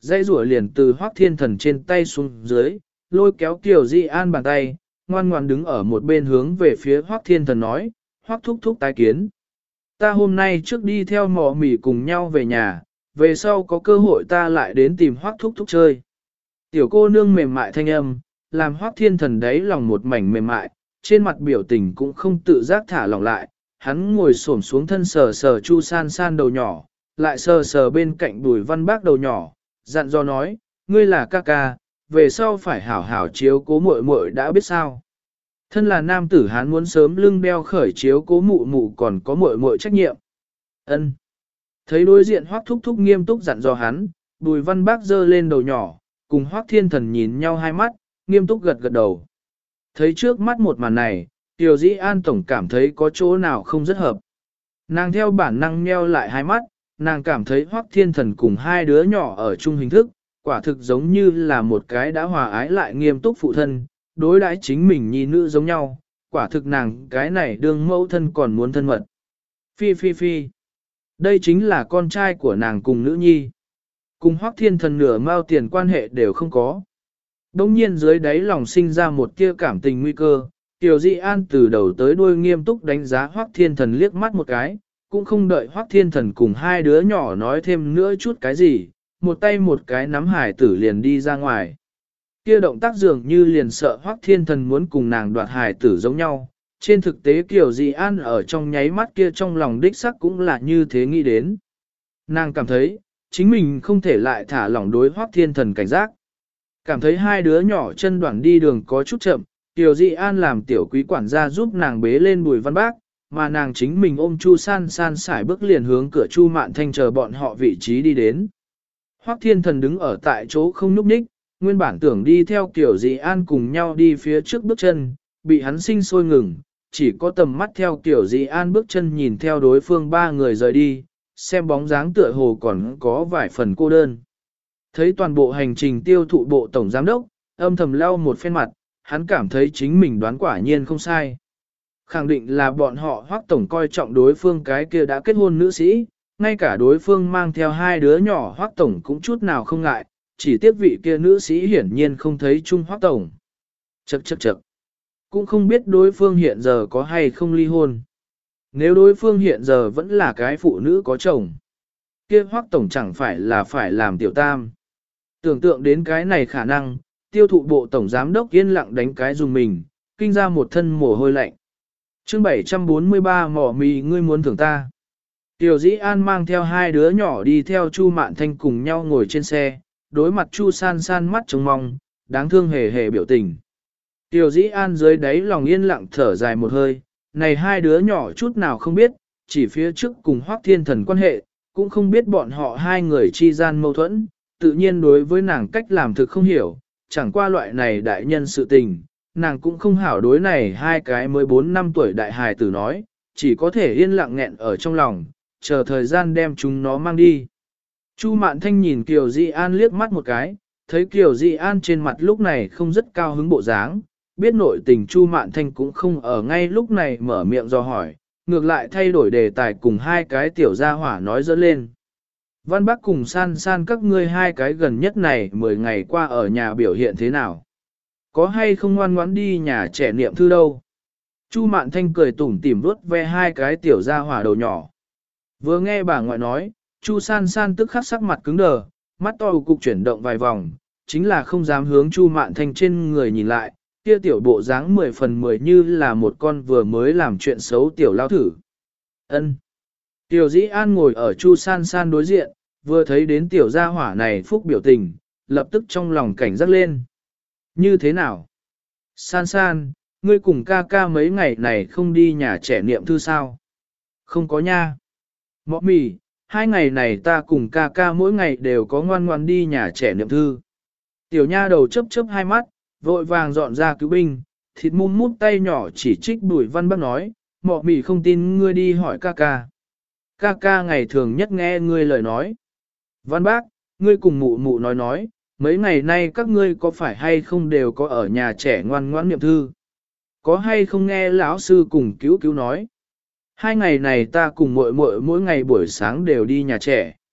dây rủa liền từ Hoắc Thiên Thần trên tay xuống dưới, lôi kéo Kiều Di An bàn tay, ngoan ngoan đứng ở một bên hướng về phía Hoắc Thiên Thần nói, Hoắc thúc thúc tái kiến. Ta hôm nay trước đi theo mỏ mỉ cùng nhau về nhà, về sau có cơ hội ta lại đến tìm Hoắc thúc thúc chơi. Tiểu cô nương mềm mại thanh âm, làm Hoắc Thiên Thần đấy lòng một mảnh mềm mại, trên mặt biểu tình cũng không tự giác thả lỏng lại, hắn ngồi xổm xuống thân sờ sờ Chu San San đầu nhỏ, lại sờ sờ bên cạnh Bùi Văn Bác đầu nhỏ, dặn dò nói, ngươi là ca ca, về sau phải hảo hảo chiếu cố muội muội đã biết sao. Thân là nam tử hắn muốn sớm lưng đeo khởi chiếu cố mụ mụ còn có muội muội trách nhiệm. Ân. Thấy đối diện Hoắc thúc thúc nghiêm túc dặn dò hắn, Bùi Văn Bác giơ lên đầu nhỏ, cùng Hoắc Thiên Thần nhìn nhau hai mắt, nghiêm túc gật gật đầu. Thấy trước mắt một màn này, Tiểu Dĩ An tổng cảm thấy có chỗ nào không rất hợp. Nàng theo bản năng nheo lại hai mắt, nàng cảm thấy Hoắc Thiên Thần cùng hai đứa nhỏ ở chung hình thức, quả thực giống như là một cái đã hòa ái lại nghiêm túc phụ thân, đối đãi chính mình nhi nữ giống nhau, quả thực nàng cái này đương mẫu thân còn muốn thân mật. Phi phi phi, đây chính là con trai của nàng cùng nữ nhi. Cùng Hoắc Thiên Thần nửa mao tiền quan hệ đều không có. Đông nhiên dưới đáy lòng sinh ra một tia cảm tình nguy cơ, Tiểu Dị An từ đầu tới đuôi nghiêm túc đánh giá Hoắc Thiên Thần liếc mắt một cái, cũng không đợi Hoắc Thiên Thần cùng hai đứa nhỏ nói thêm nữa chút cái gì, một tay một cái nắm hải tử liền đi ra ngoài. Kia động tác dường như liền sợ Hoắc Thiên Thần muốn cùng nàng đoạt hải tử giống nhau. Trên thực tế Kiều Dị An ở trong nháy mắt kia trong lòng đích sắc cũng là như thế nghĩ đến. Nàng cảm thấy, chính mình không thể lại thả lỏng đối Hoắc Thiên Thần cảnh giác. Cảm thấy hai đứa nhỏ chân đoạn đi đường có chút chậm, Kiều Dị An làm tiểu quý quản gia giúp nàng bế lên Bùi Văn Bác, mà nàng chính mình ôm Chu San San sải bước liền hướng cửa Chu Mạn Thanh chờ bọn họ vị trí đi đến. Hoắc Thiên Thần đứng ở tại chỗ không nhúc nhích, nguyên bản tưởng đi theo Kiều Dị An cùng nhau đi phía trước bước chân, bị hắn sinh sôi ngừng, chỉ có tầm mắt theo Kiều Dị An bước chân nhìn theo đối phương ba người rời đi, xem bóng dáng tựa hồ còn có vài phần cô đơn. Thấy toàn bộ hành trình tiêu thụ bộ tổng giám đốc, âm thầm lau một phen mặt, hắn cảm thấy chính mình đoán quả nhiên không sai. Khẳng định là bọn họ Hoắc tổng coi trọng đối phương cái kia đã kết hôn nữ sĩ, ngay cả đối phương mang theo hai đứa nhỏ Hoắc tổng cũng chút nào không ngại, chỉ tiếc vị kia nữ sĩ hiển nhiên không thấy chung Hoắc tổng. Chậc chậc chậc. Cũng không biết đối phương hiện giờ có hay không ly hôn. Nếu đối phương hiện giờ vẫn là cái phụ nữ có chồng, kia Hoắc tổng chẳng phải là phải làm tiểu tam. Tưởng tượng đến cái này khả năng, tiêu thụ bộ tổng giám đốc yên lặng đánh cái dùng mình, kinh ra một thân mồ hôi lạnh. Chương 743 mỏ mì ngươi muốn thưởng ta. Tiểu Dĩ An mang theo hai đứa nhỏ đi theo Chu Mạn Thanh cùng nhau ngồi trên xe, đối mặt Chu San San mắt trông mong, đáng thương hề hề biểu tình. Tiểu Dĩ An dưới đáy lòng yên lặng thở dài một hơi, này hai đứa nhỏ chút nào không biết, chỉ phía trước cùng Hoắc Thiên Thần quan hệ, cũng không biết bọn họ hai người chi gian mâu thuẫn, tự nhiên đối với nàng cách làm thực không hiểu, chẳng qua loại này đại nhân sự tình, nàng cũng không hảo đối này hai cái mới 4 năm tuổi đại hài tử nói, chỉ có thể yên lặng nghẹn ở trong lòng, chờ thời gian đem chúng nó mang đi. Chu Mạn Thanh nhìn Kiều Dị An liếc mắt một cái, thấy Kiều Dị An trên mặt lúc này không rất cao hứng bộ dáng, biết nội tình Chu Mạn Thanh cũng không ở ngay lúc này mở miệng do hỏi, ngược lại thay đổi đề tài cùng hai cái tiểu gia hỏa nói dẫn lên. Văn Bắc cùng San San các ngươi hai cái gần nhất này 10 ngày qua ở nhà biểu hiện thế nào? Có hay không ngoan ngoãn đi nhà trẻ niệm thư đâu? Chu Mạn Thanh cười tủm tỉm vuốt ve hai cái tiểu gia hỏa đầu nhỏ. Vừa nghe bà ngoại nói, Chu San San tức khắc sắc mặt cứng đờ, mắt to cục chuyển động vài vòng, chính là không dám hướng Chu Mạn Thanh trên người nhìn lại, kia tiểu bộ dáng 10 phần 10 như là một con vừa mới làm chuyện xấu tiểu lao thử. Ân. Tiểu Dĩ An ngồi ở Chu San San đối diện, vừa thấy đến tiểu gia hỏa này phúc biểu tình, lập tức trong lòng cảnh giác lên. Như thế nào? San San, ngươi cùng ca ca mấy ngày này không đi nhà trẻ niệm thư sao? Không có nha. Mọ mì, 2 ngày này ta cùng ca ca mỗi ngày đều có ngoan ngoan đi nhà trẻ niệm thư. Tiểu nha đầu chớp chớp hai mắt, vội vàng dọn ra cứu binh, thịt mum mút tay nhỏ chỉ trích Bùi Văn Bác nói, mọ mì không tin ngươi đi hỏi ca ca. Ca ca ngày thường nhất nghe ngươi lời nói. Văn Bác, ngươi cùng mụ mụ nói, mấy ngày nay các ngươi có phải hay không đều có ở nhà trẻ ngoan ngoãn niệm thư? Có hay không nghe lão sư cùng cứu cứu nói? 2 ngày này ta cùng muội muội mỗi ngày buổi sáng đều đi nhà trẻ.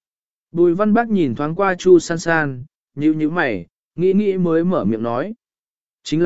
Bùi Văn Bác nhìn thoáng qua Chu San San, nhíu nhíu mày, nghĩ mới mở miệng nói. Chính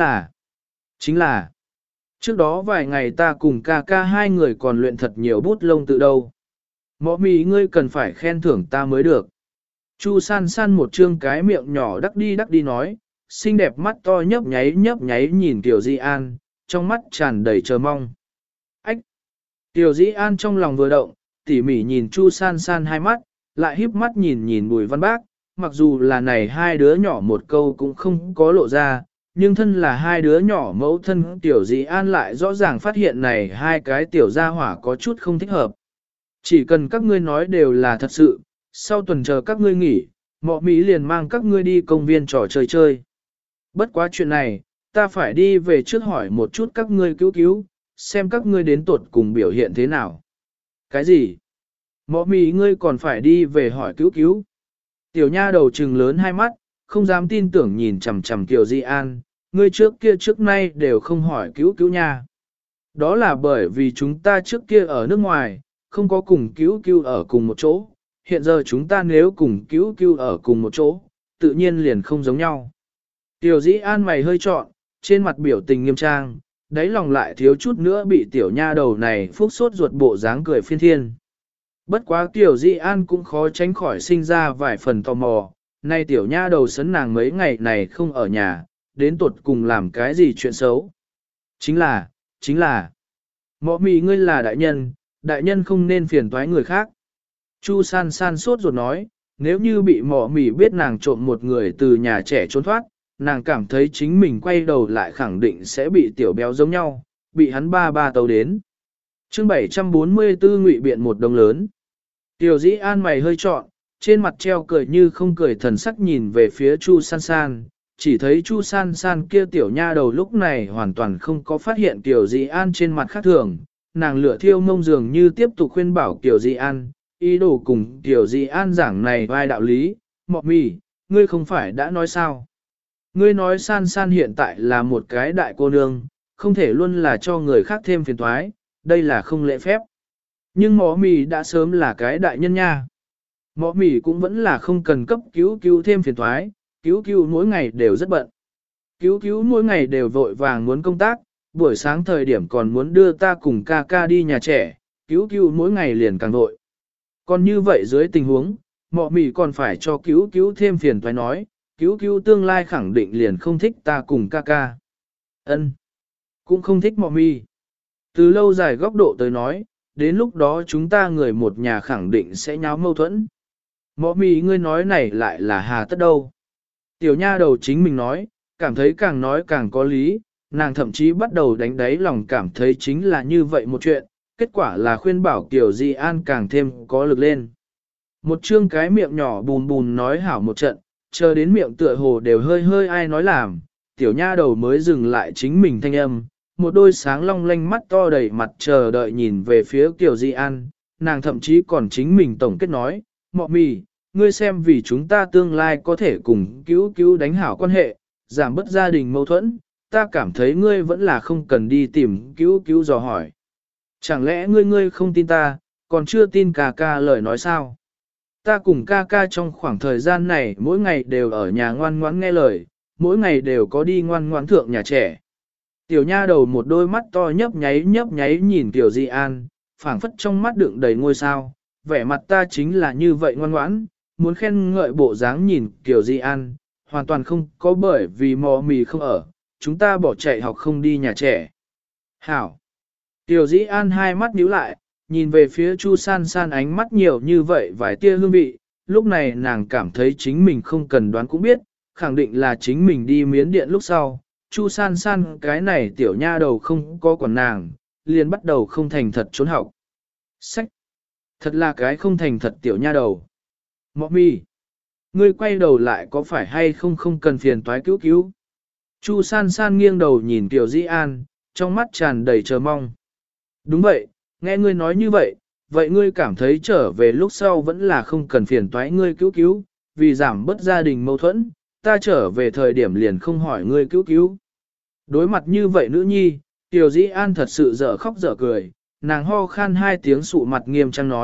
là, trước đó vài ngày ta cùng ca ca hai người còn luyện thật nhiều bút lông tự đâu. Mọ mì ngươi cần phải khen thưởng ta mới được. Chu San San một trương cái miệng nhỏ đắc đi nói, xinh đẹp mắt to nhấp nháy nhìn Tiểu Di An, trong mắt tràn đầy chờ mong. Ách! Tiểu Di An trong lòng vừa động, tỉ mỉ nhìn Chu San San hai mắt, lại híp mắt nhìn Bùi Văn Bác, mặc dù là này hai đứa nhỏ một câu cũng không có lộ ra, nhưng thân là hai đứa nhỏ mẫu thân Tiểu Di An lại rõ ràng phát hiện này hai cái tiểu gia hỏa có chút không thích hợp. Chỉ cần các ngươi nói đều là thật sự, sau tuần chờ các ngươi nghỉ, mọ Mỹ liền mang các ngươi đi công viên trò chơi. Bất quá chuyện này, ta phải đi về trước hỏi một chút các ngươi cứu, xem các ngươi đến tuột cùng biểu hiện thế nào. Cái gì? Mọ Mỹ ngươi còn phải đi về hỏi cứu. Tiểu nha đầu trừng lớn hai mắt, không dám tin tưởng nhìn chằm chằm Kiều Di An, ngươi trước kia trước nay đều không hỏi cứu nha. Đó là bởi vì chúng ta trước kia ở nước ngoài, không có cùng cứu ở cùng một chỗ, hiện giờ chúng ta nếu cùng cứu ở cùng một chỗ, tự nhiên liền không giống nhau. Tiểu Di An mày hơi trọn, trên mặt biểu tình nghiêm trang, đáy lòng lại thiếu chút nữa bị tiểu nha đầu này phúc sốt ruột bộ dáng cười phiên thiên. Bất quá Tiểu Di An cũng khó tránh khỏi sinh ra vài phần tò mò, nay tiểu nha đầu sấn nàng mấy ngày này không ở nhà, đến tuột cùng làm cái gì chuyện xấu. Chính là, mọ mì ngươi là đại nhân không nên phiền toái người khác. Chu San San sốt ruột nói, nếu như bị mọ mì biết nàng trộm một người từ nhà trẻ trốn thoát, nàng cảm thấy chính mình quay đầu lại khẳng định sẽ bị tiểu béo giống nhau, bị hắn ba tấu đến. Chương 744 ngụy biện một đồng lớn. Tiểu Dĩ An mày hơi trọn, trên mặt treo cười như không cười thần sắc nhìn về phía Chu San San, chỉ thấy Chu San San kia tiểu nha đầu lúc này hoàn toàn không có phát hiện Tiểu Dĩ An trên mặt khác thường, nàng lửa thiêu mông dường như tiếp tục khuyên bảo Tiểu Dĩ An, ý đồ cùng Tiểu Dĩ An giảng này vai đạo lý, mọ mì, ngươi không phải đã nói sao? Ngươi nói San San hiện tại là một cái đại cô nương, không thể luôn là cho người khác thêm phiền toái, đây là không lễ phép. Nhưng mọ mì đã sớm là cái đại nhân nha. Mọ mì cũng vẫn là không cần cấp cứu thêm phiền toái, cứu mỗi ngày đều rất bận. Cứu mỗi ngày đều vội vàng muốn công tác, buổi sáng thời điểm còn muốn đưa ta cùng ca ca đi nhà trẻ, cứu mỗi ngày liền càng vội. Còn như vậy dưới tình huống, mọ mì còn phải cho cứu thêm phiền toái nói, cứu tương lai khẳng định liền không thích ta cùng ca ca. Ân, cũng không thích mọ mì. Từ lâu dài góc độ tới nói, đến lúc đó chúng ta người một nhà khẳng định sẽ nháo mâu thuẫn. Mọ mì ngươi nói này lại là hà tất đâu. Tiểu nha đầu chính mình nói càng có lý, nàng thậm chí bắt đầu đánh đáy lòng cảm thấy chính là như vậy một chuyện, kết quả là khuyên bảo Tiểu Di An càng thêm có lực lên. Một chương cái miệng nhỏ bùn nói hảo một trận, chờ đến miệng tựa hồ đều hơi ai nói làm, tiểu nha đầu mới dừng lại chính mình thanh âm, một đôi sáng long lanh mắt to đầy mặt chờ đợi nhìn về phía Tiểu Di An, nàng thậm chí còn chính mình tổng kết nói, mọ mì, ngươi xem vì chúng ta tương lai có thể cùng cứu đánh hảo quan hệ, giảm bớt gia đình mâu thuẫn, ta cảm thấy ngươi vẫn là không cần đi tìm cứu dò hỏi. Chẳng lẽ ngươi không tin ta, còn chưa tin ca ca lời nói sao? Ta cùng ca ca trong khoảng thời gian này mỗi ngày đều ở nhà ngoan ngoãn nghe lời, mỗi ngày đều có đi ngoan ngoãn thượng nhà trẻ. Tiểu nha đầu một đôi mắt to nhấp nháy nhìn Tiểu Di An, phảng phất trong mắt đựng đầy ngôi sao, vẻ mặt ta chính là như vậy ngoan ngoãn, muốn khen ngợi bộ dáng nhìn Tiểu Di An, hoàn toàn không có bởi vì mò mì không ở, chúng ta bỏ chạy học không đi nhà trẻ. Hảo! Tiểu Di An hai mắt nhíu lại, nhìn về phía Chu San San ánh mắt nhiều như vậy vài tia hương vị, lúc này nàng cảm thấy chính mình không cần đoán cũng biết, khẳng định là chính mình đi miến điện lúc sau. Chu San San cái này tiểu nha đầu không có quản nàng, liền bắt đầu không thành thật trốn học. Sách! Thật là cái không thành thật tiểu nha đầu. Mọ mì! Ngươi quay đầu lại có phải hay không cần phiền toái cứu. Chu San San nghiêng đầu nhìn Tiểu Di An, trong mắt tràn đầy chờ mong. Đúng vậy, nghe ngươi nói như vậy, vậy ngươi cảm thấy trở về lúc sau vẫn là không cần phiền toái ngươi cứu, vì giảm bớt gia đình mâu thuẫn, ta trở về thời điểm liền không hỏi ngươi cứu. Đối mặt như vậy nữ nhi, Tiểu Di An thật sự dở khóc dở cười, nàng ho khan hai tiếng sụ mặt nghiêm trang nói,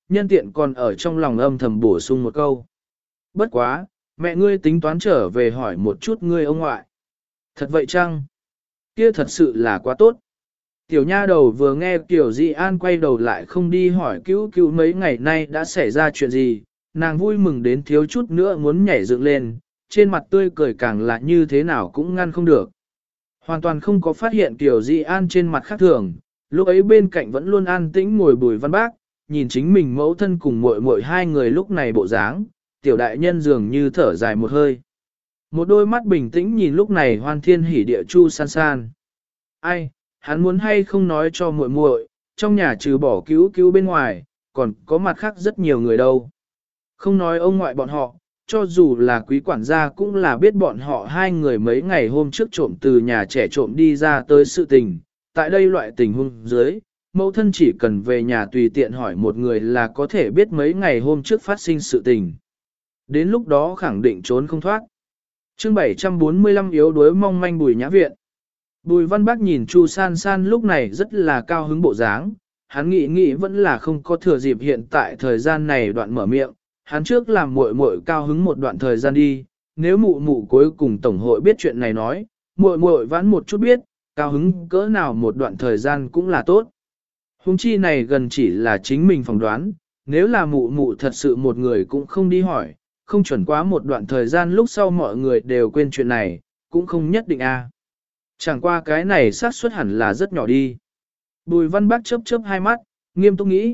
nhân tiện còn ở trong lòng âm thầm bổ sung một câu. Bất quá, mẹ ngươi tính toán trở về hỏi một chút ngươi ông ngoại. Thật vậy chăng? Kia thật sự là quá tốt. Tiểu nha đầu vừa nghe Kiều Di An quay đầu lại không đi hỏi cứu cứu mấy ngày nay đã xảy ra chuyện gì, nàng vui mừng đến thiếu chút nữa muốn nhảy dựng lên, trên mặt tươi cười càng là như thế nào cũng ngăn không được. Hoàn toàn không có phát hiện Kiều Di An trên mặt khác thường, lúc ấy bên cạnh vẫn luôn an tĩnh ngồi Bùi Văn Bác, nhìn chính mình mẫu thân cùng muội muội hai người lúc này bộ dáng, tiểu đại nhân dường như thở dài một hơi. Một đôi mắt bình tĩnh nhìn lúc này hoan thiên hỉ địa Chu San San. Ai, hắn muốn hay không nói cho muội muội, trong nhà trừ bỏ cứu cứu bên ngoài, còn có mặt khác rất nhiều người đâu. Không nói ông ngoại bọn họ, cho dù là quý quản gia cũng là biết bọn họ hai người mấy ngày hôm trước trộm từ nhà trẻ trộm đi ra tới sự tình. Tại đây loại tình huống dưới, mẫu thân chỉ cần về nhà tùy tiện hỏi một người là có thể biết mấy ngày hôm trước phát sinh sự tình. Đến lúc đó khẳng định trốn không thoát. Chương 745 yếu đuối mong manh Bùi Nhã Viện. Bùi Văn Bác nhìn Chu San San lúc này rất là cao hứng bộ dáng, hắn nghĩ vẫn là không có thừa dịp hiện tại thời gian này đoạn mở miệng, hắn trước làm muội muội cao hứng một đoạn thời gian đi, nếu mụ mụ cuối cùng tổng hội biết chuyện này nói, muội muội vãn một chút biết, cao hứng cỡ nào một đoạn thời gian cũng là tốt. Hùng chi này gần chỉ là chính mình phỏng đoán, nếu là mụ mụ thật sự một người cũng không đi hỏi, không chuẩn quá một đoạn thời gian lúc sau mọi người đều quên chuyện này, cũng không nhất định a. Chẳng qua cái này xác suất hẳn là rất nhỏ đi. Bùi Văn Bác chớp chớp hai mắt, nghiêm túc nghĩ.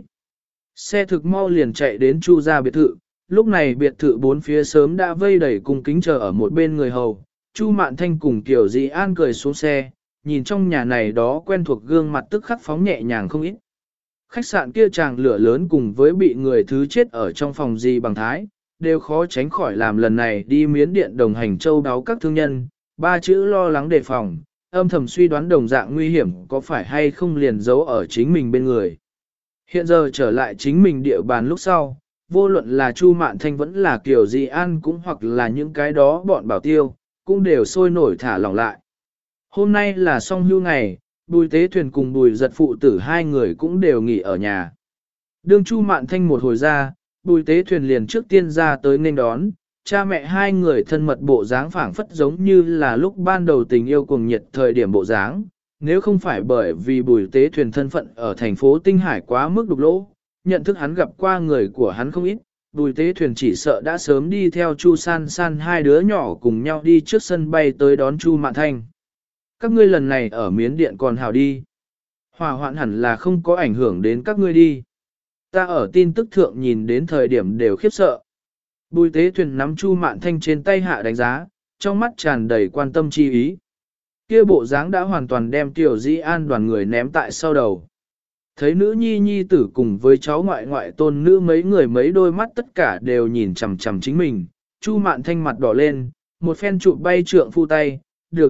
Xe thực mau liền chạy đến Chu gia biệt thự, lúc này biệt thự bốn phía sớm đã vây đầy cung kính chờ ở một bên người hầu. Chu Mạn Thanh cùng Kiều Di An cười xuống xe, nhìn trong nhà này đó quen thuộc gương mặt tức khắc phóng nhẹ nhàng không ít. Khách sạn kia tràng lửa lớn cùng với bị người thứ chết ở trong phòng gì bằng thái, đều khó tránh khỏi làm lần này đi miến điện đồng hành châu đáo các thương nhân, ba chữ lo lắng đề phòng, âm thầm suy đoán đồng dạng nguy hiểm có phải hay không liền giấu ở chính mình bên người. Hiện giờ trở lại chính mình địa bàn lúc sau, vô luận là Chu Mạn Thanh vẫn là Kiều Di An cũng hoặc là những cái đó bọn bảo tiêu, cũng đều sôi nổi thả lỏng lại. Hôm nay là song hưu ngày, Bùi Tế Thuyền cùng Bùi Giật phụ tử hai người cũng đều nghỉ ở nhà. Đương Chu Mạn Thanh một hồi ra, Bùi Tế Thuyền liền trước tiên ra tới nên đón, cha mẹ hai người thân mật bộ dáng phảng phất giống như là lúc ban đầu tình yêu cuồng nhiệt thời điểm bộ dáng, nếu không phải bởi vì Bùi Tế Thuyền thân phận ở thành phố Tinh Hải quá mức đục lỗ, nhận thức hắn gặp qua người của hắn không ít, Bùi Tế Thuyền chỉ sợ đã sớm đi theo Chu San San hai đứa nhỏ cùng nhau đi trước sân bay tới đón Chu Mạn Thanh. Các ngươi lần này ở Miến Điện còn hào đi. Hỏa hoạn hẳn là không có ảnh hưởng đến các ngươi đi. Ta ở tin tức thượng nhìn đến thời điểm đều khiếp sợ. Bùi Tế Thuyền nắm Chu Mạn Thanh trên tay hạ đánh giá, trong mắt tràn đầy quan tâm chi ý. Kia bộ dáng đã hoàn toàn đem Tiểu Di An đoàn người ném tại sau đầu. Thấy nữ nhi tử cùng với cháu ngoại tôn nữ mấy người mấy đôi mắt tất cả đều nhìn chằm chằm chính mình. Chu Mạn Thanh mặt đỏ lên, một phen chụp bay trượng phu tay, được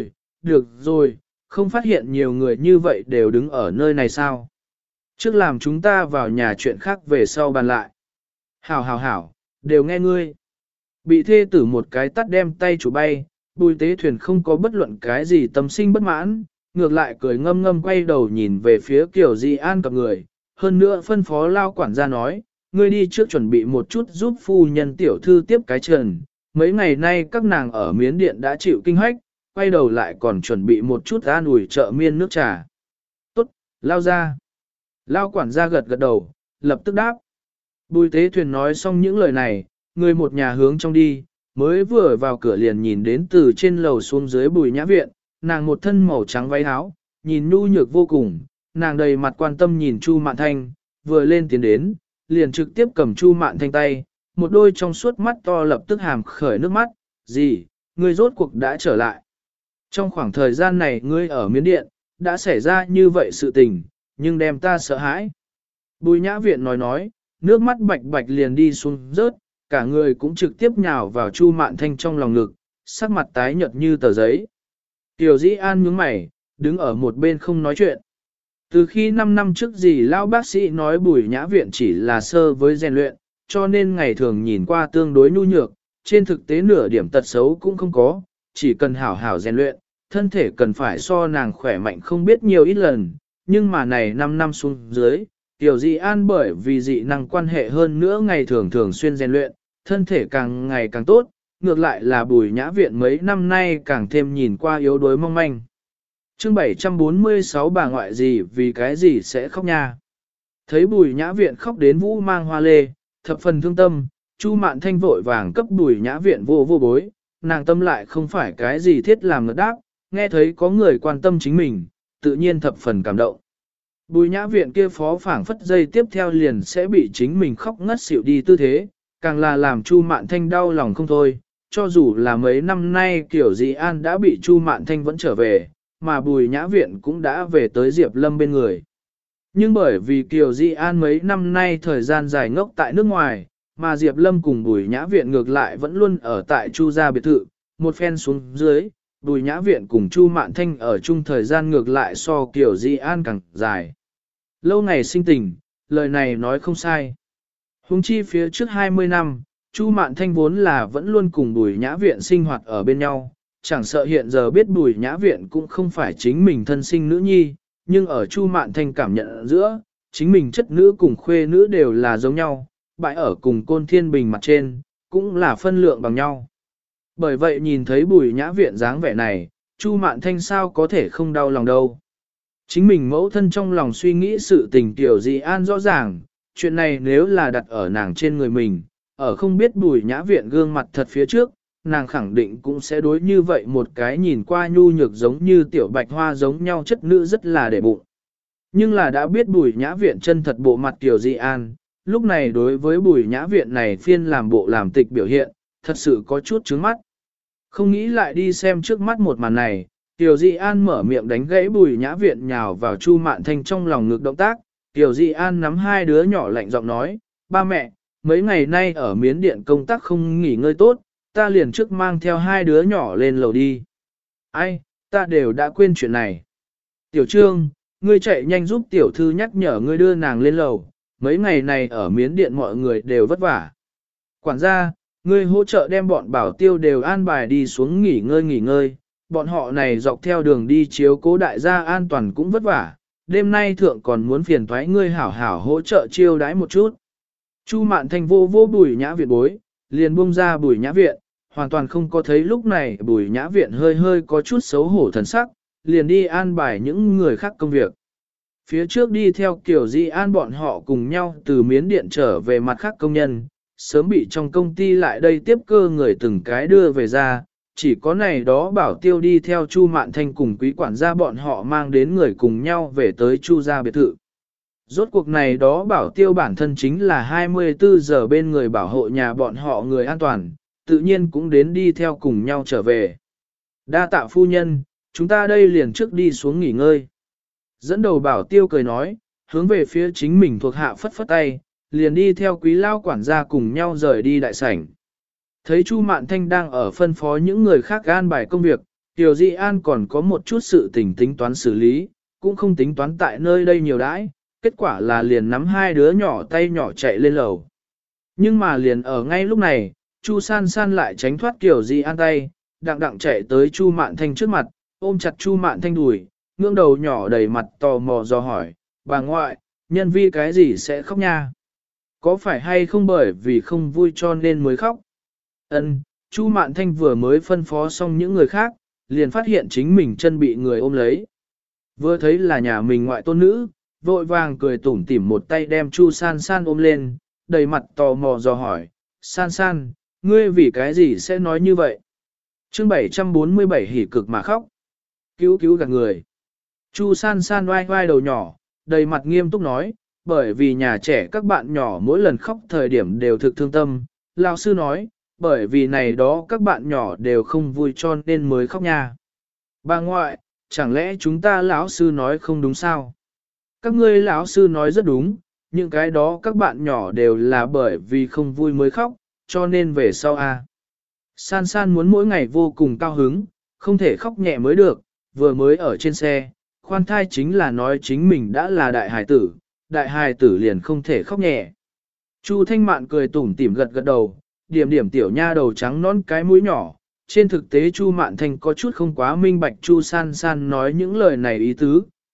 rồi, không phát hiện nhiều người như vậy đều đứng ở nơi này sao. Trước làm chúng ta vào nhà chuyện khác về sau bàn lại. Hảo, đều nghe ngươi. Bị thê tử một cái tắt đem tay chủ bay, Bùi Tế Thuyền không có bất luận cái gì tâm sinh bất mãn, ngược lại cười ngâm ngâm quay đầu nhìn về phía Kiều Di An cặp người, hơn nữa phân phó lao quản gia nói, ngươi đi trước chuẩn bị một chút giúp phu nhân tiểu thư tiếp cái trần, mấy ngày nay các nàng ở Miến Điện đã chịu kinh hách, quay đầu lại còn chuẩn bị một chút an ủi trợ miên nước trà. Tốt, lao ra. Lao quản gia gật đầu, lập tức đáp. Bùi Tế Thuyền nói xong những lời này, người một nhà hướng trong đi, mới vừa vào cửa liền nhìn đến từ trên lầu xuống dưới Bùi Nhã Viện, nàng một thân màu trắng váy áo, nhìn nhu nhược vô cùng, nàng đầy mặt quan tâm nhìn Chu Mạn Thanh, vừa lên tiến đến, liền trực tiếp cầm Chu Mạn Thanh tay, một đôi trong suốt mắt to lập tức hàm khởi nước mắt, gì, ngươi rốt cuộc đã trở lại. Trong khoảng thời gian này ngươi ở Miến Điện, đã xảy ra như vậy sự tình, nhưng đem ta sợ hãi. Bùi Nhã Viện nói, nước mắt bạch bạch liền đi xuống rớt, cả người cũng trực tiếp nhào vào Chu Mạn Thanh trong lòng ngực, sắc mặt tái nhợt như tờ giấy. Tiểu Dĩ An nhướng mày, đứng ở một bên không nói chuyện. Từ khi 5 năm trước gì lão bác sĩ nói Bùi Nhã Viện chỉ là sơ với rèn luyện, cho nên ngày thường nhìn qua tương đối nhu nhược, trên thực tế nửa điểm tật xấu cũng không có, chỉ cần hảo hảo rèn luyện, thân thể cần phải so nàng khỏe mạnh không biết nhiều ít lần, nhưng mà này 5 năm xuống dưới, Tiểu Dị An bởi vì dị năng quan hệ hơn nữa ngày thường thường xuyên rèn luyện, thân thể càng ngày càng tốt, ngược lại là Bùi Nhã Viện mấy năm nay càng thêm nhìn qua yếu đuối mong manh. Chương 746 bà ngoại gì vì cái gì sẽ khóc nha. Thấy Bùi Nhã Viện khóc đến vũ mang hoa lê, thập phần thương tâm, Chu Mạn Thanh vội vàng cấp Bùi Nhã Viện vô bối, nàng tâm lại không phải cái gì thiết làm ngất đáp, nghe thấy có người quan tâm chính mình, tự nhiên thập phần cảm động. Bùi Nhã Viện kia phó phảng phất dây tiếp theo liền sẽ bị chính mình khóc ngất xỉu đi tư thế, càng là làm Chu Mạn Thanh đau lòng không thôi, cho dù là mấy năm nay Tiểu Dị An đã bị Chu Mạn Thanh vẫn trở về, mà Bùi Nhã Viện cũng đã về tới Diệp Lâm bên người. Nhưng bởi vì Kiều Dị An mấy năm nay thời gian dài ngốc tại nước ngoài, mà Diệp Lâm cùng Bùi Nhã Viện ngược lại vẫn luôn ở tại Chu gia biệt thự, một phen xuống dưới, Bùi Nhã Viện cùng Chu Mạn Thanh ở chung thời gian ngược lại so Kiều Dị An càng dài. Lâu ngày sinh tình, lời này nói không sai. Huống chi phía trước 20 năm, Chu Mạn Thanh vốn là vẫn luôn cùng Bùi Nhã Viện sinh hoạt ở bên nhau, chẳng sợ hiện giờ biết Bùi Nhã Viện cũng không phải chính mình thân sinh nữ nhi, nhưng ở Chu Mạn Thanh cảm nhận giữa, chính mình chất nữ cùng khuê nữ đều là giống nhau, bãi ở cùng Côn Thiên Bình mặt trên, cũng là phân lượng bằng nhau. Bởi vậy nhìn thấy Bùi Nhã Viện dáng vẻ này, Chu Mạn Thanh sao có thể không đau lòng đâu. Chính mình mẫu thân trong lòng suy nghĩ sự tình Tiểu Dị An rõ ràng, chuyện này nếu là đặt ở nàng trên người mình, ở không biết Bùi Nhã Viện gương mặt thật phía trước, nàng khẳng định cũng sẽ đối như vậy một cái nhìn qua nhu nhược giống như Tiểu Bạch Hoa giống nhau chất nữ rất là để bụng. Nhưng là đã biết Bùi Nhã Viện chân thật bộ mặt Tiểu Dị An, lúc này đối với Bùi Nhã Viện này phiên làm bộ làm tịch biểu hiện, thật sự có chút trướng mắt. Không nghĩ lại đi xem trước mắt một màn này, Tiểu Dị An mở miệng đánh gãy Bùi Nhã Viện nhào vào Chu Mạn Thanh trong lòng ngực động tác. Tiểu Dị An nắm hai đứa nhỏ lạnh giọng nói, ba mẹ, mấy ngày nay ở Miến Điện công tác không nghỉ ngơi tốt, ta liền trước mang theo hai đứa nhỏ lên lầu đi. Ai, ta đều đã quên chuyện này. Tiểu Trương, ngươi chạy nhanh giúp tiểu thư nhắc nhở ngươi đưa nàng lên lầu, mấy ngày này ở Miến Điện mọi người đều vất vả. Quản gia, ngươi hỗ trợ đem bọn bảo tiêu đều an bài đi xuống nghỉ ngơi, bọn họ này dọc theo đường đi chiếu cố đại gia an toàn cũng vất vả, đêm nay thượng còn muốn phiền thoái ngươi hảo hảo hỗ trợ chiêu đãi một chút. Chu Mạn Thanh vô Bùi Nhã Viện bối, liền buông ra Bùi Nhã Viện, hoàn toàn không có thấy lúc này Bùi Nhã Viện hơi có chút xấu hổ thần sắc, liền đi an bài những người khác công việc. Phía trước đi theo Kiều Dị An bọn họ cùng nhau từ Miến Điện trở về mặt khác công nhân, sớm bị trong công ty lại đây tiếp cơ người từng cái đưa về ra, chỉ có này đó bảo tiêu đi theo Chu Mạn Thanh cùng quý quản gia bọn họ mang đến người cùng nhau về tới Chu gia biệt thự. Rốt cuộc này đó bảo tiêu bản thân chính là 24 giờ bên người bảo hộ nhà bọn họ người an toàn, tự nhiên cũng đến đi theo cùng nhau trở về. Đa tạ phu nhân, chúng ta đây liền trước đi xuống nghỉ ngơi. Dẫn đầu bảo tiêu cười nói, hướng về phía chính mình thuộc hạ phất phất tay, liền đi theo quý lao quản gia cùng nhau rời đi đại sảnh. Thấy Chu Mạn Thanh đang ở phân phó những người khác an bài công việc, Tiểu Dị An còn có một chút sự tính toán xử lý, cũng không tính toán tại nơi đây nhiều đãi, kết quả là liền nắm hai đứa nhỏ tay nhỏ chạy lên lầu. Nhưng mà liền ở ngay lúc này, Chu San San lại tránh thoát Tiểu Dị An tay, đặng chạy tới Chu Mạn Thanh trước mặt, ôm chặt Chu Mạn Thanh đùi, ngưỡng đầu nhỏ đầy mặt tò mò dò hỏi, bà ngoại, nhân vi cái gì sẽ khóc nha? Có phải hay không bởi vì không vui cho nên mới khóc? Ân, Chu Mạn Thanh vừa mới phân phó xong những người khác, liền phát hiện chính mình chân bị người ôm lấy. Vừa thấy là nhà mình ngoại tôn nữ, vội vàng cười tủm tỉm một tay đem Chu San San ôm lên, đầy mặt tò mò dò hỏi, San San, ngươi vì cái gì sẽ nói như vậy? Chương 747 hỉ cực mà khóc. Cứu gạt người. Chu San San oai đầu nhỏ, đầy mặt nghiêm túc nói, bởi vì nhà trẻ các bạn nhỏ mỗi lần khóc thời điểm đều thực thương tâm, lão sư nói, bởi vì này đó các bạn nhỏ đều không vui cho nên mới khóc nha. Bà ngoại, chẳng lẽ chúng ta lão sư nói không đúng sao? Các ngươi lão sư nói rất đúng, những cái đó các bạn nhỏ đều là bởi vì không vui mới khóc, cho nên về sau a. San San muốn mỗi ngày vô cùng cao hứng, không thể khóc nhẹ mới được, vừa mới ở trên xe, khoan thai chính là nói chính mình đã là đại hài tử liền không thể khóc nhẹ. Chu Thanh Mạn cười tủm tỉm gật đầu, điểm tiểu nha đầu trắng non cái mũi nhỏ, trên thực tế Chu Mạn Thanh có chút không quá minh bạch Chu San San nói những lời này ý tứ,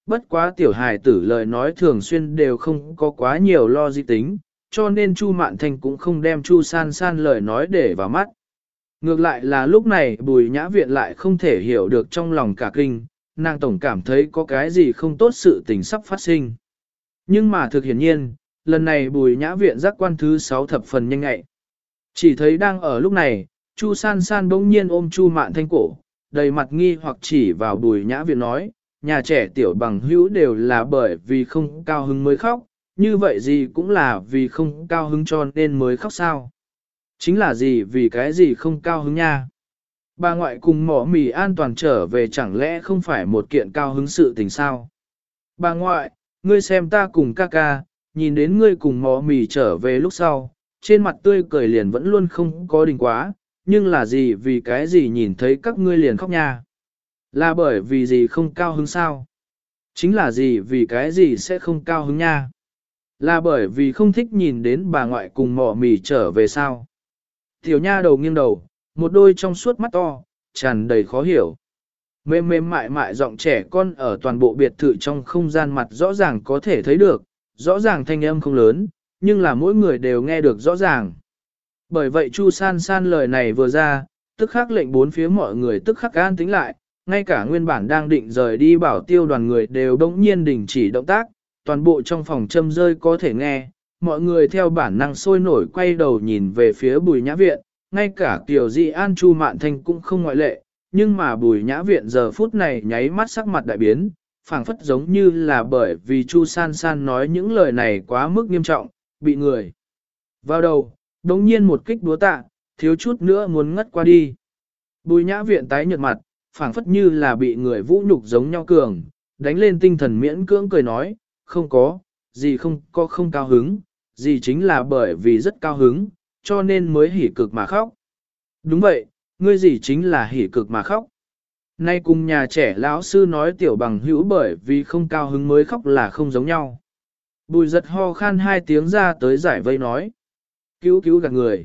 bất quá tiểu hài tử lời nói thường xuyên đều không có quá nhiều lo di tính, cho nên Chu Mạn Thanh cũng không đem Chu San San lời nói để vào mắt. Ngược lại là lúc này Bùi Nhã Viện lại không thể hiểu được trong lòng cả kinh, nàng tổng cảm thấy có cái gì không tốt sự tình sắp phát sinh. Nhưng mà thực hiển nhiên, lần này Bùi Nhã Viện giác quan thứ 6 thập phần nhanh nhạy. Chỉ thấy đang ở lúc này, Chu San San bỗng nhiên ôm Chu Mạn Thanh cổ, đầy mặt nghi hoặc chỉ vào Bùi Nhã Viện nói, nhà trẻ tiểu bằng hữu đều là bởi vì không cao hứng mới khóc, như vậy gì cũng là vì không cao hứng cho nên mới khóc sao. Chính là gì vì cái gì không cao hứng nha. Bà ngoại cùng mỏ mì an toàn trở về chẳng lẽ không phải một kiện cao hứng sự tình sao. Bà ngoại, ngươi xem ta cùng ca ca, nhìn đến ngươi cùng mỏ mì trở về lúc sau, trên mặt tươi cười liền vẫn luôn không có đình quá, nhưng là gì vì cái gì nhìn thấy các ngươi liền khóc nha. Là bởi vì gì không cao hứng sao? Chính là gì vì cái gì sẽ không cao hứng nha? Là bởi vì không thích nhìn đến bà ngoại cùng mỏ mì trở về sao? Tiểu nha đầu nghiêng đầu, một đôi trong suốt mắt to, tràn đầy khó hiểu. Mềm mềm mại mại giọng trẻ con ở toàn bộ biệt thự trong không gian mặt rõ ràng có thể thấy được, rõ ràng thanh âm không lớn, nhưng là mỗi người đều nghe được rõ ràng. Bởi vậy Chu San San lời này vừa ra, tức khắc lệnh bốn phía mọi người tức khắc an tĩnh lại, ngay cả nguyên bản đang định rời đi bảo tiêu đoàn người đều đống nhiên đình chỉ động tác, toàn bộ trong phòng châm rơi có thể nghe, mọi người theo bản năng sôi nổi quay đầu nhìn về phía Bùi Nhã Viện, ngay cả Kiều Di An Chu Mạn Thanh cũng không ngoại lệ, nhưng mà Bùi Nhã Viện giờ phút này nháy mắt sắc mặt đại biến, phảng phất giống như là bởi vì Chu San San nói những lời này quá mức nghiêm trọng, bị người vào đầu, đống nhiên một kích đúa tạ, thiếu chút nữa muốn ngất qua đi. Bùi Nhã Viện tái nhợt mặt, phảng phất như là bị người vũ nhục giống nhau cường, đánh lên tinh thần miễn cưỡng cười nói, không có, gì không có không cao hứng, gì chính là bởi vì rất cao hứng, cho nên mới hỉ cực mà khóc. Đúng vậy, ngươi gì chính là hỉ cực mà khóc. Nay cùng nhà trẻ lão sư nói tiểu bằng hữu bởi vì không cao hứng mới khóc là không giống nhau. Bùi giật ho khan 2 tiếng ra tới giải vây nói. Cứu cứu gạt người.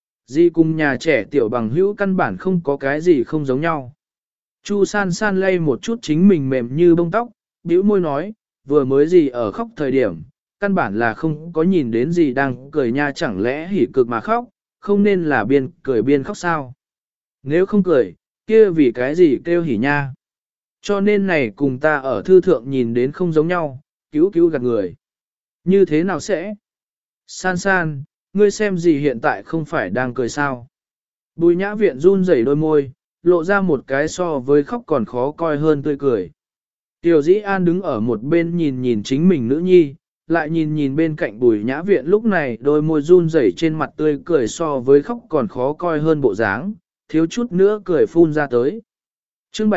Di cùng nhà trẻ tiểu bằng hữu căn bản không có cái gì không giống nhau. Chu San San lay một chút chính mình mềm như bông tóc, bĩu môi nói, vừa mới gì ở khóc thời điểm, căn bản là không có nhìn đến gì đang cười nha chẳng lẽ hỉ cực mà khóc, không nên là biên cười biên khóc sao. Nếu không cười, kia vì cái gì kêu hỉ nha. Cho nên này cùng ta ở thư thượng nhìn đến không giống nhau, cứu cứu gạt người. Như thế nào sẽ? San San, ngươi xem gì hiện tại không phải đang cười sao? Bùi Nhã Viện run rẩy đôi môi, lộ ra một cái so với khóc còn khó coi hơn tươi cười. Tiểu Dĩ An đứng ở một bên nhìn nhìn chính mình nữ nhi, lại nhìn nhìn bên cạnh Bùi Nhã Viện lúc này đôi môi run rẩy trên mặt tươi cười so với khóc còn khó coi hơn bộ dáng, thiếu chút nữa cười phun ra tới. Chương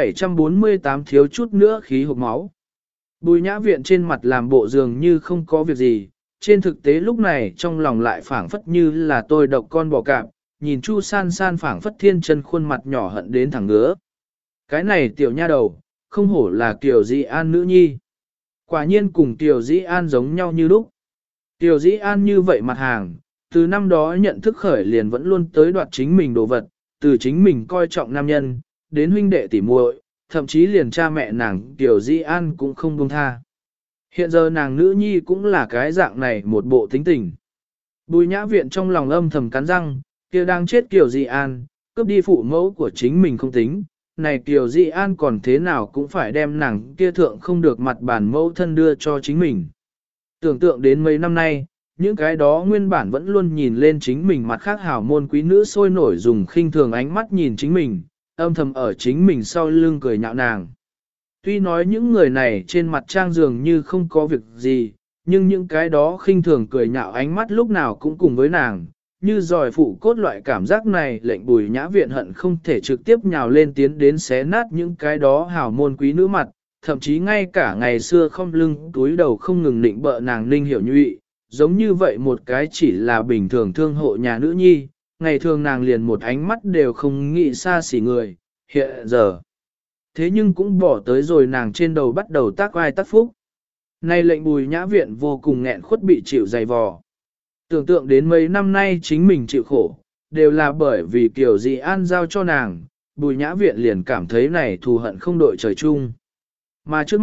748 thiếu chút nữa khí hộc máu. Bùi Nhã Viện trên mặt làm bộ dường như không có việc gì, trên thực tế lúc này trong lòng lại phảng phất như là tôi độc con bò cạp, nhìn Chu San San phảng phất thiên chân khuôn mặt nhỏ hận đến thẳng ngứa. Cái này tiểu nha đầu, không hổ là Kiều Dĩ An nữ nhi. Quả nhiên cùng Kiều Dĩ An giống nhau như lúc. Kiều Dĩ An như vậy mặt hàng, từ năm đó nhận thức khởi liền vẫn luôn tới đoạt chính mình đồ vật, từ chính mình coi trọng nam nhân, đến huynh đệ tỉ muội, thậm chí liền cha mẹ nàng Kiều Dĩ An cũng không buông tha. Hiện giờ nàng nữ nhi cũng là cái dạng này một bộ tính tình. Bùi Nhã Viện trong lòng âm thầm cắn răng, kia đang chết Kiều Dĩ An, cướp đi phụ mẫu của chính mình không tính, này Kiều Dĩ An còn thế nào cũng phải đem nàng kia thượng không được mặt bản mẫu thân đưa cho chính mình. Tưởng tượng đến mấy năm nay, những cái đó nguyên bản vẫn luôn nhìn lên chính mình mặt khác hảo môn quý nữ sôi nổi dùng khinh thường ánh mắt nhìn chính mình, âm thầm ở chính mình sau lưng cười nhạo nàng. Tuy nói những người này trên mặt trang dường như không có việc gì, nhưng những cái đó khinh thường cười nhạo ánh mắt lúc nào cũng cùng với nàng, như giỏi phụ cốt loại cảm giác này lệnh Bùi Nhã Viện hận không thể trực tiếp nhào lên tiến đến xé nát những cái đó hảo môn quý nữ mặt, thậm chí ngay cả ngày xưa không lưng túi đầu không ngừng định bợ nàng Ninh Hiểu Nhụy, giống như vậy một cái chỉ là bình thường thương hộ nhà nữ nhi, ngày thường nàng liền một ánh mắt đều không nghĩ xa xỉ người, hiện giờ. Thế nhưng cũng bỏ tới rồi nàng trên đầu bắt đầu tác vai tác phúc. Này lệnh Bùi Nhã Viện vô cùng nghẹn khuất bị chịu dày vò. Tưởng tượng đến mấy năm nay chính mình chịu khổ, đều là bởi vì Kiều Dĩ An giao cho nàng, Bùi Nhã Viện liền cảm thấy này thù hận không đội trời chung. Mà trước mắt,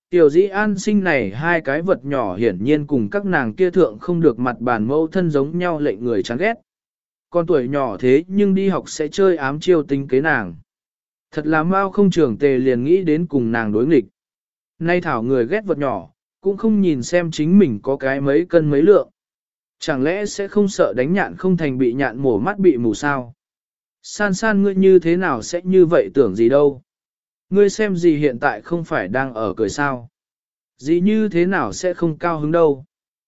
Tiểu Dĩ An sinh này hai cái vật nhỏ hiển nhiên cùng các nàng kia thượng không được mặt bàn mẫu thân giống nhau lệnh người chán ghét. Con tuổi nhỏ thế nhưng đi học sẽ chơi ám chiêu tính kế nàng. Thật là mau không trưởng tề liền nghĩ đến cùng nàng đối nghịch. Nay thảo người ghét vật nhỏ, cũng không nhìn xem chính mình có cái mấy cân mấy lượng. Chẳng lẽ sẽ không sợ đánh nhạn không thành bị nhạn mổ mắt bị mù sao? San san ngươi như thế nào sẽ như vậy tưởng gì đâu? Ngươi xem gì hiện tại không phải đang ở cười sao? Gì như thế nào sẽ không cao hứng đâu?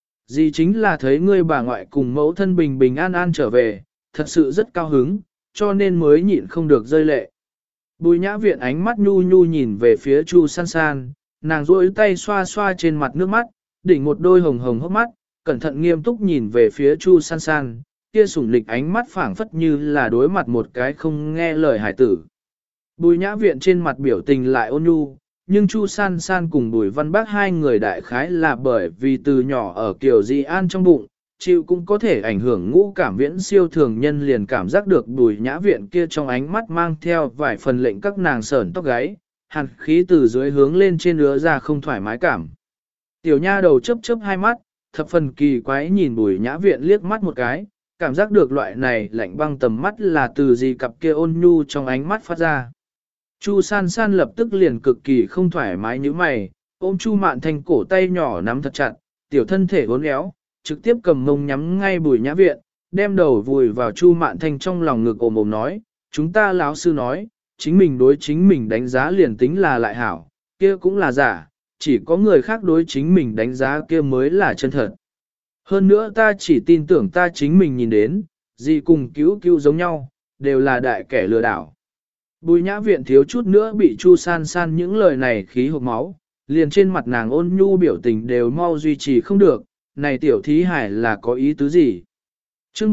Gì chính là thấy ngươi bà ngoại cùng mẫu thân bình bình an an trở về, thật sự rất cao hứng, cho nên mới nhịn không được rơi lệ. Bùi nhã viện ánh mắt nhu nhu nhìn về phía Chu san san, nàng duỗi tay xoa xoa trên mặt nước mắt, đỉnh một đôi hồng hồng hốc mắt, cẩn thận nghiêm túc nhìn về phía Chu san san, kia sủng lịch ánh mắt phảng phất như là đối mặt một cái không nghe lời hải tử. Bùi nhã viện trên mặt biểu tình lại ôn nhu, nhưng Chu san san cùng Bùi văn bác hai người đại khái là bởi vì từ nhỏ ở Kiều Di An trong bụng, chịu cũng có thể ảnh hưởng ngũ cảm viễn siêu thường nhân liền cảm giác được Bùi nhã viện kia trong ánh mắt mang theo vài phần lệnh các nàng sởn tóc gáy, hàn khí từ dưới hướng lên trên ứa ra không thoải mái cảm. Tiểu nha đầu chớp chớp hai mắt, thập phần kỳ quái nhìn Bùi nhã viện liếc mắt một cái, cảm giác được loại này lạnh băng tầm mắt là từ gì cặp kia ôn nhu trong ánh mắt phát ra. Chu san san lập tức liền cực kỳ không thoải mái như mày, ôm Chu Mạn Thanh cổ tay nhỏ nắm thật chặt, tiểu thân thể uốn éo, trực tiếp cầm mông nhắm ngay Bùi nhã viện, đem đầu vùi vào Chu Mạn Thanh trong lòng ngực ồm ồm nói, chúng ta lão sư nói, chính mình đối chính mình đánh giá liền tính là lại hảo, kia cũng là giả, chỉ có người khác đối chính mình đánh giá kia mới là chân thật. Hơn nữa ta chỉ tin tưởng ta chính mình nhìn đến, gì cùng cứu cứu giống nhau, đều là đại kẻ lừa đảo. Bùi nhã viện thiếu chút nữa bị Chu san san những lời này khí hộp máu, liền trên mặt nàng ôn nhu biểu tình đều mau duy trì không được, này tiểu thí hải là có ý tứ gì? Chương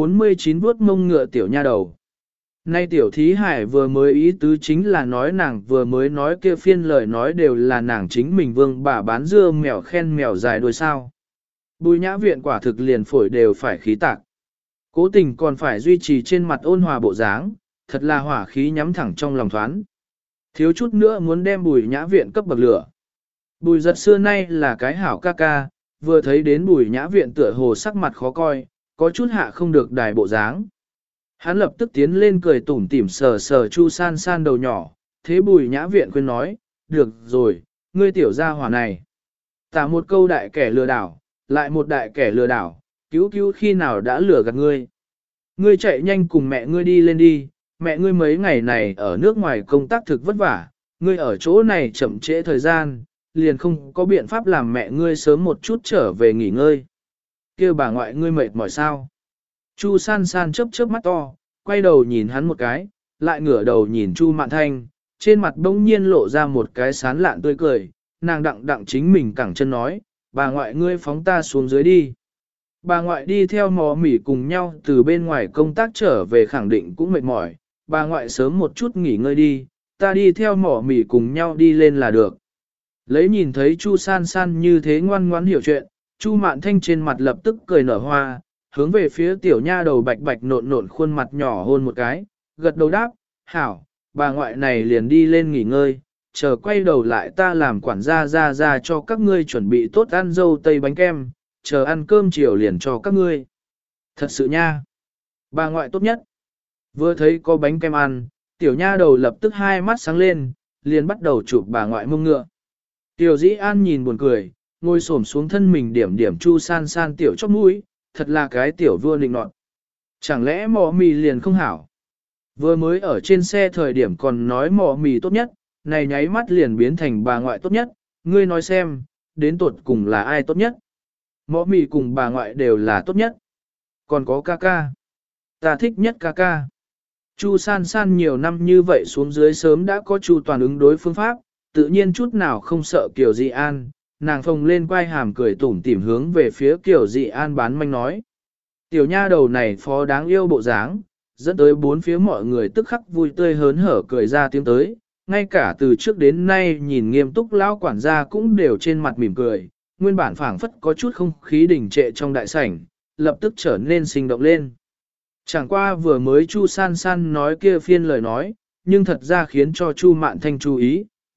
749 vuốt mông ngựa tiểu nha đầu. Nay tiểu thí hải vừa mới ý tứ chính là nói nàng vừa mới nói kia phiên lời nói đều là nàng chính mình vương bà bán dưa mèo khen mèo dài đuôi sao. Bùi nhã viện quả thực liền phổi đều phải khí tạc. Cố tình còn phải duy trì trên mặt ôn hòa bộ dáng, thật là hỏa khí nhắm thẳng trong lòng thoáng. Thiếu chút nữa muốn đem bùi nhã viện cấp bậc lửa. Bùi giật xưa nay là cái hảo ca ca, vừa thấy đến bùi nhã viện tựa hồ sắc mặt khó coi, có chút hạ không được đài bộ dáng. Hắn lập tức tiến lên cười tủm tỉm sờ sờ Chu san san đầu nhỏ, thế bùi nhã viện khuyên nói, được rồi, ngươi tiểu gia hỏa này. Tả một câu đại kẻ lừa đảo, lại một đại kẻ lừa đảo, cứu cứu khi nào đã lừa gạt ngươi. Ngươi chạy nhanh cùng mẹ ngươi đi lên đi, mẹ ngươi mấy ngày này ở nước ngoài công tác thực vất vả, ngươi ở chỗ này chậm trễ thời gian, liền không có biện pháp làm mẹ ngươi sớm một chút trở về nghỉ ngơi. Kêu bà ngoại ngươi mệt mỏi sao? Chu san san chớp chớp mắt to, quay đầu nhìn hắn một cái, lại ngửa đầu nhìn Chu Mạn Thanh, trên mặt bỗng nhiên lộ ra một cái sán lạn tươi cười, nàng đặng đặng chính mình cẳng chân nói, bà ngoại ngươi phóng ta xuống dưới đi. Bà ngoại đi theo mò mỉ cùng nhau từ bên ngoài công tác trở về khẳng định cũng mệt mỏi, bà ngoại sớm một chút nghỉ ngơi đi, ta đi theo mỏ mỉ cùng nhau đi lên là được. Lấy nhìn thấy Chu san san như thế ngoan ngoãn hiểu chuyện, Chu Mạn Thanh trên mặt lập tức cười nở hoa, hướng về phía tiểu nha đầu bạch bạch nộn nộn khuôn mặt nhỏ hôn một cái, gật đầu đáp, hảo, bà ngoại này liền đi lên nghỉ ngơi, chờ quay đầu lại ta làm quản gia ra cho các ngươi chuẩn bị tốt ăn dâu tây bánh kem, chờ ăn cơm chiều liền cho các ngươi. Thật sự nha, bà ngoại tốt nhất. Vừa thấy có bánh kem ăn, tiểu nha đầu lập tức hai mắt sáng lên, liền bắt đầu chụp bà ngoại mông ngựa. Tiểu Dĩ An nhìn buồn cười, ngồi xổm xuống thân mình điểm điểm Chu san san tiểu chóp mũi, thật là cái tiểu vua nịnh nọt. Chẳng lẽ mò mì liền không hảo? Vừa mới ở trên xe thời điểm còn nói mò mì tốt nhất, này nháy mắt liền biến thành bà ngoại tốt nhất, ngươi nói xem, đến tuột cùng là ai tốt nhất? Mò mì cùng bà ngoại đều là tốt nhất. Còn có ca ca. Ta thích nhất ca ca. Chu san san nhiều năm như vậy xuống dưới sớm đã có chu toàn ứng đối phương pháp, tự nhiên chút nào không sợ Kiều Dị An, nàng phồng lên quai hàm cười tủm tỉm hướng về phía Kiều Dị An bán manh nói. Tiểu nha đầu này phó đáng yêu bộ dáng, dẫn tới bốn phía mọi người tức khắc vui tươi hớn hở cười ra tiếng tới, ngay cả từ trước đến nay nhìn nghiêm túc lão quản gia cũng đều trên mặt mỉm cười, nguyên bản phảng phất có chút không khí đình trệ trong đại sảnh, lập tức trở nên sinh động lên. Chẳng qua vừa mới Chu san san nói kia phiên lời nói, nhưng thật ra khiến cho Chu Mạn Thanh chú ý,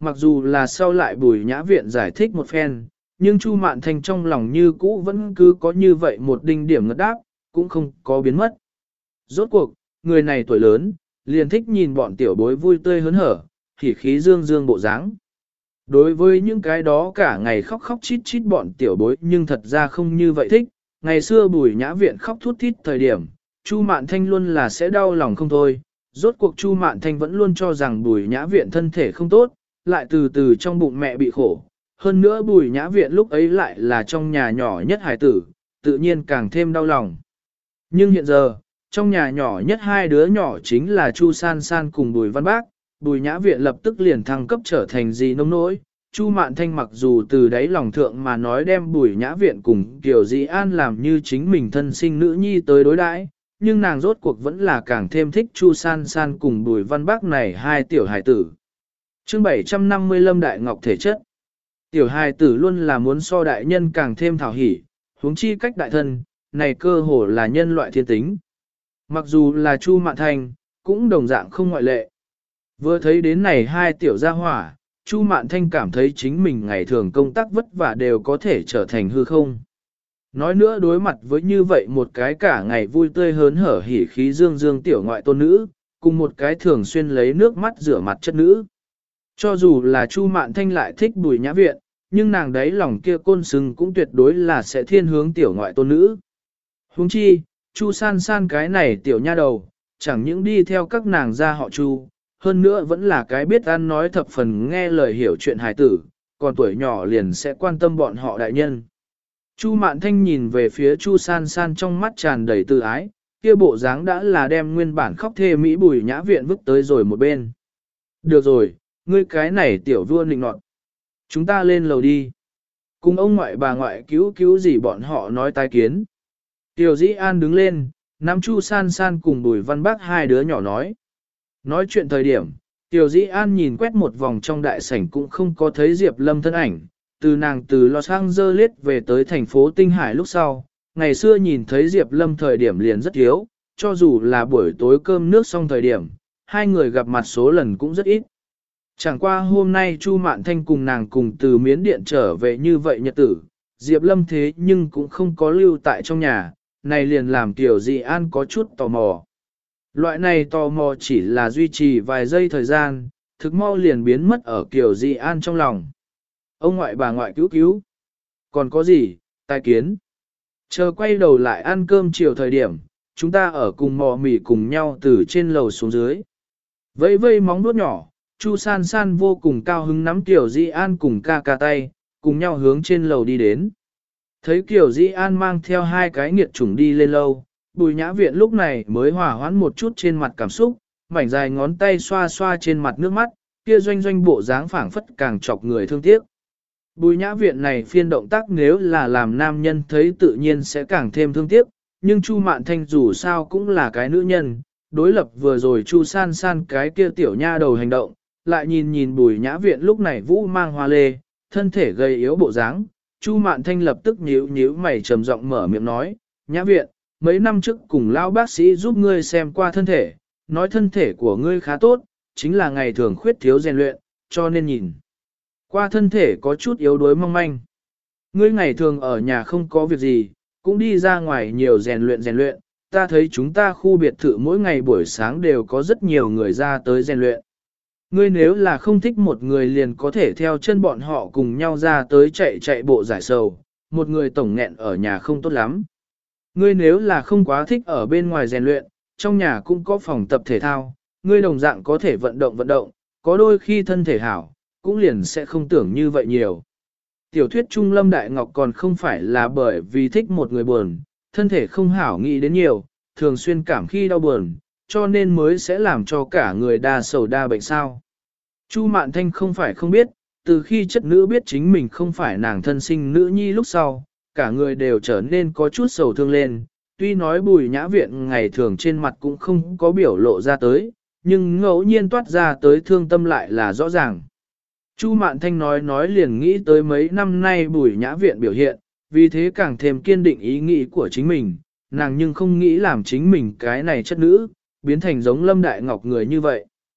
mặc dù là sau lại Bùi Nhã Viện giải thích một phen, nhưng Chu Mạn Thanh trong lòng như cũ vẫn cứ có như vậy một đinh điểm ngất đáp, cũng không có biến mất. Rốt cuộc, người này tuổi lớn, liền thích nhìn bọn tiểu bối vui tươi hớn hở, hỉ khí dương dương bộ dáng. Đối với những cái đó cả ngày khóc khóc chít chít bọn tiểu bối nhưng thật ra không như vậy thích. Ngày xưa Bùi Nhã Viện khóc thút thít thời điểm, Chu Mạn Thanh luôn là sẽ đau lòng không thôi. Rốt cuộc Chu Mạn Thanh vẫn luôn cho rằng Bùi Nhã Viện thân thể không tốt, lại từ từ trong bụng mẹ bị khổ. Hơn nữa Bùi Nhã Viện lúc ấy lại là trong nhà nhỏ nhất hài tử, tự nhiên càng thêm đau lòng. Nhưng hiện giờ, trong nhà nhỏ nhất hai đứa nhỏ chính là Chu San San cùng Bùi Văn Bác, Bùi Nhã Viện lập tức liền thăng cấp trở thành gì nông nỗi. Chu Mạn Thanh mặc dù từ đáy lòng thượng mà nói đem Bùi Nhã Viện cùng Kiều Dĩ An làm như chính mình thân sinh nữ nhi tới đối đãi, nhưng nàng rốt cuộc vẫn là càng thêm thích Chu San San cùng Bùi Văn Bác này hai tiểu hài tử. Chương 750 Lâm Đại Ngọc thể chất. Tiểu hài tử luôn là muốn so đại nhân càng thêm thảo hỉ, huống chi cách đại thân, này cơ hồ là nhân loại thiên tính. Mặc dù là Chu Mạn Thanh, cũng đồng dạng không ngoại lệ. Vừa thấy đến này hai tiểu gia hỏa, Chu Mạn Thanh cảm thấy chính mình ngày thường công tác vất vả đều có thể trở thành hư không. Nói nữa đối mặt với như vậy một cái cả ngày vui tươi hớn hở hỉ khí dương dương tiểu ngoại tôn nữ, cùng một cái thường xuyên lấy nước mắt rửa mặt chất nữ. Cho dù là Chu Mạn Thanh lại thích Bùi Nhã Viện, nhưng nàng đấy lòng kia côn sừng cũng tuyệt đối là sẽ thiên hướng tiểu ngoại tôn nữ. Huống chi, Chu San San cái này tiểu nha đầu, chẳng những đi theo các nàng gia họ Chu, hơn nữa vẫn là cái biết ăn nói thập phần nghe lời hiểu chuyện hài tử, còn tuổi nhỏ liền sẽ quan tâm bọn họ đại nhân. Chu Mạn Thanh nhìn về phía Chu San San trong mắt tràn đầy tự ái, kia bộ dáng đã là đem nguyên bản khóc thê Mỹ Bùi Nhã Viện vứt tới rồi một bên. Được rồi, ngươi cái này tiểu vua nịnh nọt. Chúng ta lên lầu đi. Cùng ông ngoại bà ngoại cứu gì bọn họ nói tai kiến. Tiểu Dĩ An đứng lên, nắm Chu San San cùng Bùi Văn Bác hai đứa nhỏ nói. Nói chuyện thời điểm, Tiểu Dĩ An nhìn quét một vòng trong đại sảnh cũng không có thấy Diệp Lâm thân ảnh, từ nàng từ Los Angeles về tới thành phố Tinh Hải lúc sau, ngày xưa nhìn thấy Diệp Lâm thời điểm liền rất thiếu, cho dù là buổi tối cơm nước xong thời điểm, hai người gặp mặt số lần cũng rất ít. Chẳng qua hôm nay Chu Mạn Thanh cùng nàng cùng từ Miến Điện trở về như vậy nhật tử, Diệp Lâm thế nhưng cũng không có lưu tại trong nhà, này liền làm Tiểu Dĩ An có chút tò mò. Loại này tò mò chỉ là duy trì vài giây thời gian, thực mau liền biến mất ở Kiều Dĩ An trong lòng. Ông ngoại bà ngoại cứu. Còn có gì, tai kiến. Chờ quay đầu lại ăn cơm chiều thời điểm, chúng ta ở cùng mò mì cùng nhau từ trên lầu xuống dưới. Vẫy vây móng vuốt nhỏ, Chu San San vô cùng cao hứng nắm Kiều Dĩ An cùng ca ca tay, cùng nhau hướng trên lầu đi đến. Thấy Kiều Dĩ An mang theo hai cái nghiệt chủng đi lên lâu, Bùi Nhã Viện lúc này mới hòa hoãn một chút trên mặt cảm xúc, mảnh dài ngón tay xoa xoa trên mặt nước mắt, kia doanh doanh bộ dáng phảng phất càng chọc người thương tiếc. Bùi Nhã Viện này phiên động tác nếu là làm nam nhân thấy tự nhiên sẽ càng thêm thương tiếc, nhưng Chu Mạn Thanh dù sao cũng là cái nữ nhân, đối lập vừa rồi Chu San San cái kia tiểu nha đầu hành động, lại nhìn Bùi Nhã Viện lúc này vũ mang hoa lê, thân thể gầy yếu bộ dáng, Chu Mạn Thanh lập tức nhíu mày trầm giọng mở miệng nói, Nhã Viện, mấy năm trước cùng lão bác sĩ giúp ngươi xem qua thân thể, nói thân thể của ngươi khá tốt, chính là ngày thường khuyết thiếu rèn luyện, cho nên nhìn qua thân thể có chút yếu đuối mong manh. Ngươi ngày thường ở nhà không có việc gì, cũng đi ra ngoài nhiều rèn luyện, ta thấy chúng ta khu biệt thự mỗi ngày buổi sáng đều có rất nhiều người ra tới rèn luyện. Ngươi nếu là không thích một người liền có thể theo chân bọn họ cùng nhau ra tới chạy bộ giải sầu, một người tổng nghẹn ở nhà không tốt lắm. Ngươi nếu là không quá thích ở bên ngoài rèn luyện, trong nhà cũng có phòng tập thể thao, ngươi đồng dạng có thể vận động, có đôi khi thân thể hảo, cũng liền sẽ không tưởng như vậy nhiều. Tiểu thuyết Trung Lâm Đại Ngọc còn không phải là bởi vì thích một người buồn, thân thể không hảo nghĩ đến nhiều, thường xuyên cảm khi đau buồn, cho nên mới sẽ làm cho cả người đa sầu đa bệnh sao. Chu Mạn Thanh không phải không biết, từ khi chất nữ biết chính mình không phải nàng thân sinh nữ nhi lúc sau, cả người đều trở nên có chút sầu thương lên, tuy nói Bùi Nhã Viện ngày thường trên mặt cũng không có biểu lộ ra tới, nhưng ngẫu nhiên toát ra tới thương tâm lại là rõ ràng. Chu Mạn Thanh nói liền nghĩ tới mấy năm nay Bùi Nhã Viện biểu hiện, vì thế càng thêm kiên định ý nghĩ của chính mình, nàng nhưng không nghĩ làm chính mình cái này chất nữ, biến thành giống Lâm Đại Ngọc người như vậy.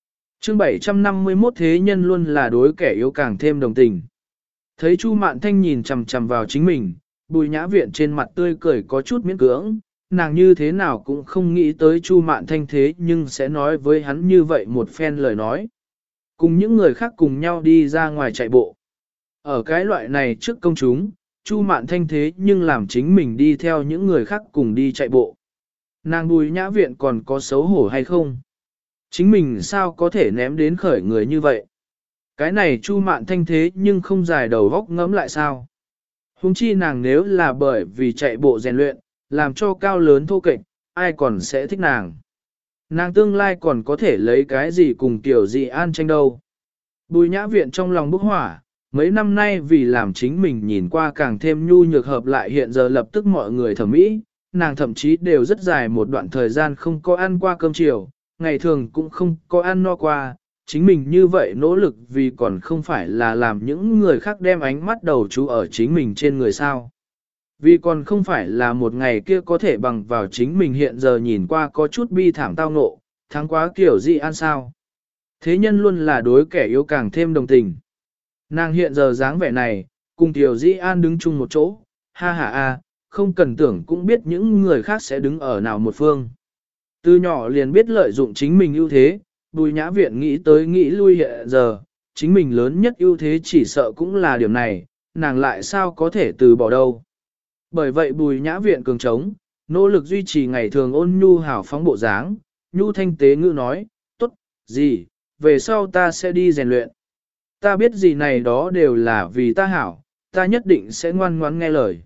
Chương 751 thế nhân luôn là đối kẻ yếu càng thêm đồng tình. Thấy Chu Mạn Thanh nhìn chằm chằm vào chính mình, Bùi Nhã Viện trên mặt tươi cười có chút miễn cưỡng, nàng như thế nào cũng không nghĩ tới Chu Mạn Thanh thế nhưng sẽ nói với hắn như vậy một phen lời nói. Cùng những người khác cùng nhau đi ra ngoài chạy bộ. Ở cái loại này trước công chúng, Chu Mạn Thanh thế nhưng làm chính mình đi theo những người khác cùng đi chạy bộ. Nàng Bùi Nhã Viện còn có xấu hổ hay không? Chính mình sao có thể ném đến khởi người như vậy? Cái này Chu Mạn Thanh thế nhưng không dài đầu góc ngẫm lại sao? Huống chi nàng nếu là bởi vì chạy bộ rèn luyện, làm cho cao lớn thô kệch, ai còn sẽ thích nàng? Nàng tương lai còn có thể lấy cái gì cùng tiểu dị an tranh đâu? Bùi Nhã Viện trong lòng bốc hỏa, mấy năm nay vì làm chính mình nhìn qua càng thêm nhu nhược hợp lại hiện giờ lập tức mọi người thẩm mỹ, nàng thậm chí đều rất dài một đoạn thời gian không có ăn qua cơm chiều, ngày thường cũng không có ăn no qua, chính mình như vậy nỗ lực vì còn không phải là làm những người khác đem ánh mắt đầu chú ở chính mình trên người sao. Vì còn không phải là một ngày kia có thể bằng vào chính mình hiện giờ nhìn qua có chút bi thảm tao ngộ, thắng quá kiểu gì ăn sao. Thế nhân luôn là đối kẻ yếu càng thêm đồng tình. Nàng hiện giờ dáng vẻ này, cùng Tiểu Di An đứng chung một chỗ, ha ha a, không cần tưởng cũng biết những người khác sẽ đứng ở nào một phương. Từ nhỏ liền biết lợi dụng chính mình ưu thế, Bùi Nhã Viện nghĩ tới nghĩ lui hiện giờ, chính mình lớn nhất ưu thế chỉ sợ cũng là điểm này, nàng lại sao có thể từ bỏ đâu. Bởi vậy Bùi Nhã Viện cường trống, nỗ lực duy trì ngày thường ôn nhu hào phóng bộ dáng, nhu thanh tế ngữ nói, tốt, gì, về sau ta sẽ đi rèn luyện. Ta biết gì này đó đều là vì ta hảo, ta nhất định sẽ ngoan ngoãn nghe lời.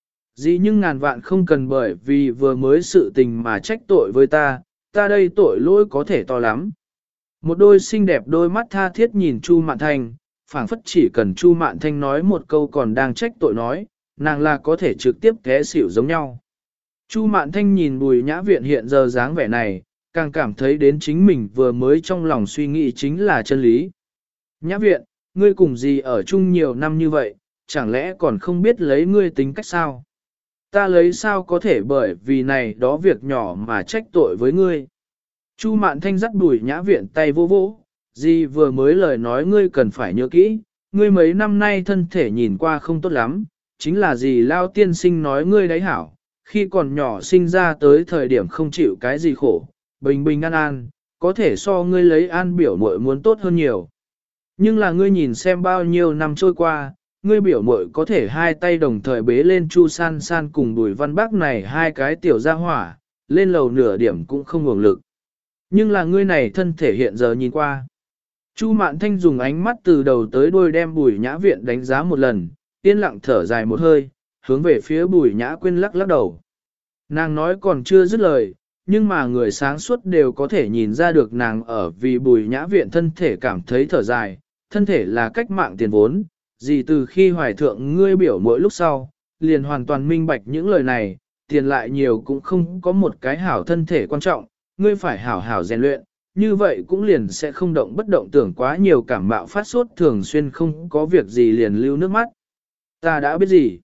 Gì nhưng ngàn vạn không cần bởi vì vừa mới sự tình mà trách tội với ta đây tội lỗi có thể to lắm. Một đôi xinh đẹp đôi mắt tha thiết nhìn Chu Mạn Thanh, phảng phất chỉ cần Chu Mạn Thanh nói một câu còn đang trách tội nói, nàng là có thể trực tiếp té xỉu giống nhau. Chu Mạn Thanh nhìn Bùi Nhã Viện hiện giờ dáng vẻ này, càng cảm thấy đến chính mình vừa mới trong lòng suy nghĩ chính là chân lý. Nhã Viện, ngươi cùng gì ở chung nhiều năm như vậy, chẳng lẽ còn không biết lấy ngươi tính cách sao? Ta lấy sao có thể bởi vì này đó việc nhỏ mà trách tội với ngươi. Chu Mạn Thanh dắt Bùi Nhã Viện tay vô vỗ, gì vừa mới lời nói ngươi cần phải nhớ kỹ, ngươi mấy năm nay thân thể nhìn qua không tốt lắm, chính là gì lao tiên sinh nói ngươi đấy hảo, khi còn nhỏ sinh ra tới thời điểm không chịu cái gì khổ, bình bình an an, có thể so ngươi lấy an biểu muội muốn tốt hơn nhiều. Nhưng là ngươi nhìn xem bao nhiêu năm trôi qua, ngươi biểu muội có thể hai tay đồng thời bế lên Chu San San cùng Bùi Văn Bác này hai cái tiểu gia hỏa, lên lầu nửa điểm cũng không ngừng lực. Nhưng là ngươi này thân thể hiện giờ nhìn qua. Chu Mạn Thanh dùng ánh mắt từ đầu tới đuôi đem Bùi Nhã Viện đánh giá một lần, yên lặng thở dài một hơi, hướng về phía Bùi Nhã Quyên lắc lắc đầu. Nàng nói còn chưa dứt lời, nhưng mà người sáng suốt đều có thể nhìn ra được nàng ở vì Bùi Nhã Viện thân thể cảm thấy thở dài, thân thể là cách mạng tiền vốn, gì từ khi hoài thượng ngươi biểu mỗi lúc sau, liền hoàn toàn minh bạch những lời này, tiền lại nhiều cũng không có một cái hảo thân thể quan trọng, ngươi phải hảo hảo rèn luyện, như vậy cũng liền sẽ không động bất động tưởng quá nhiều cảm mạo phát sốt thường xuyên không có việc gì liền lưu nước mắt. Ta đã biết gì?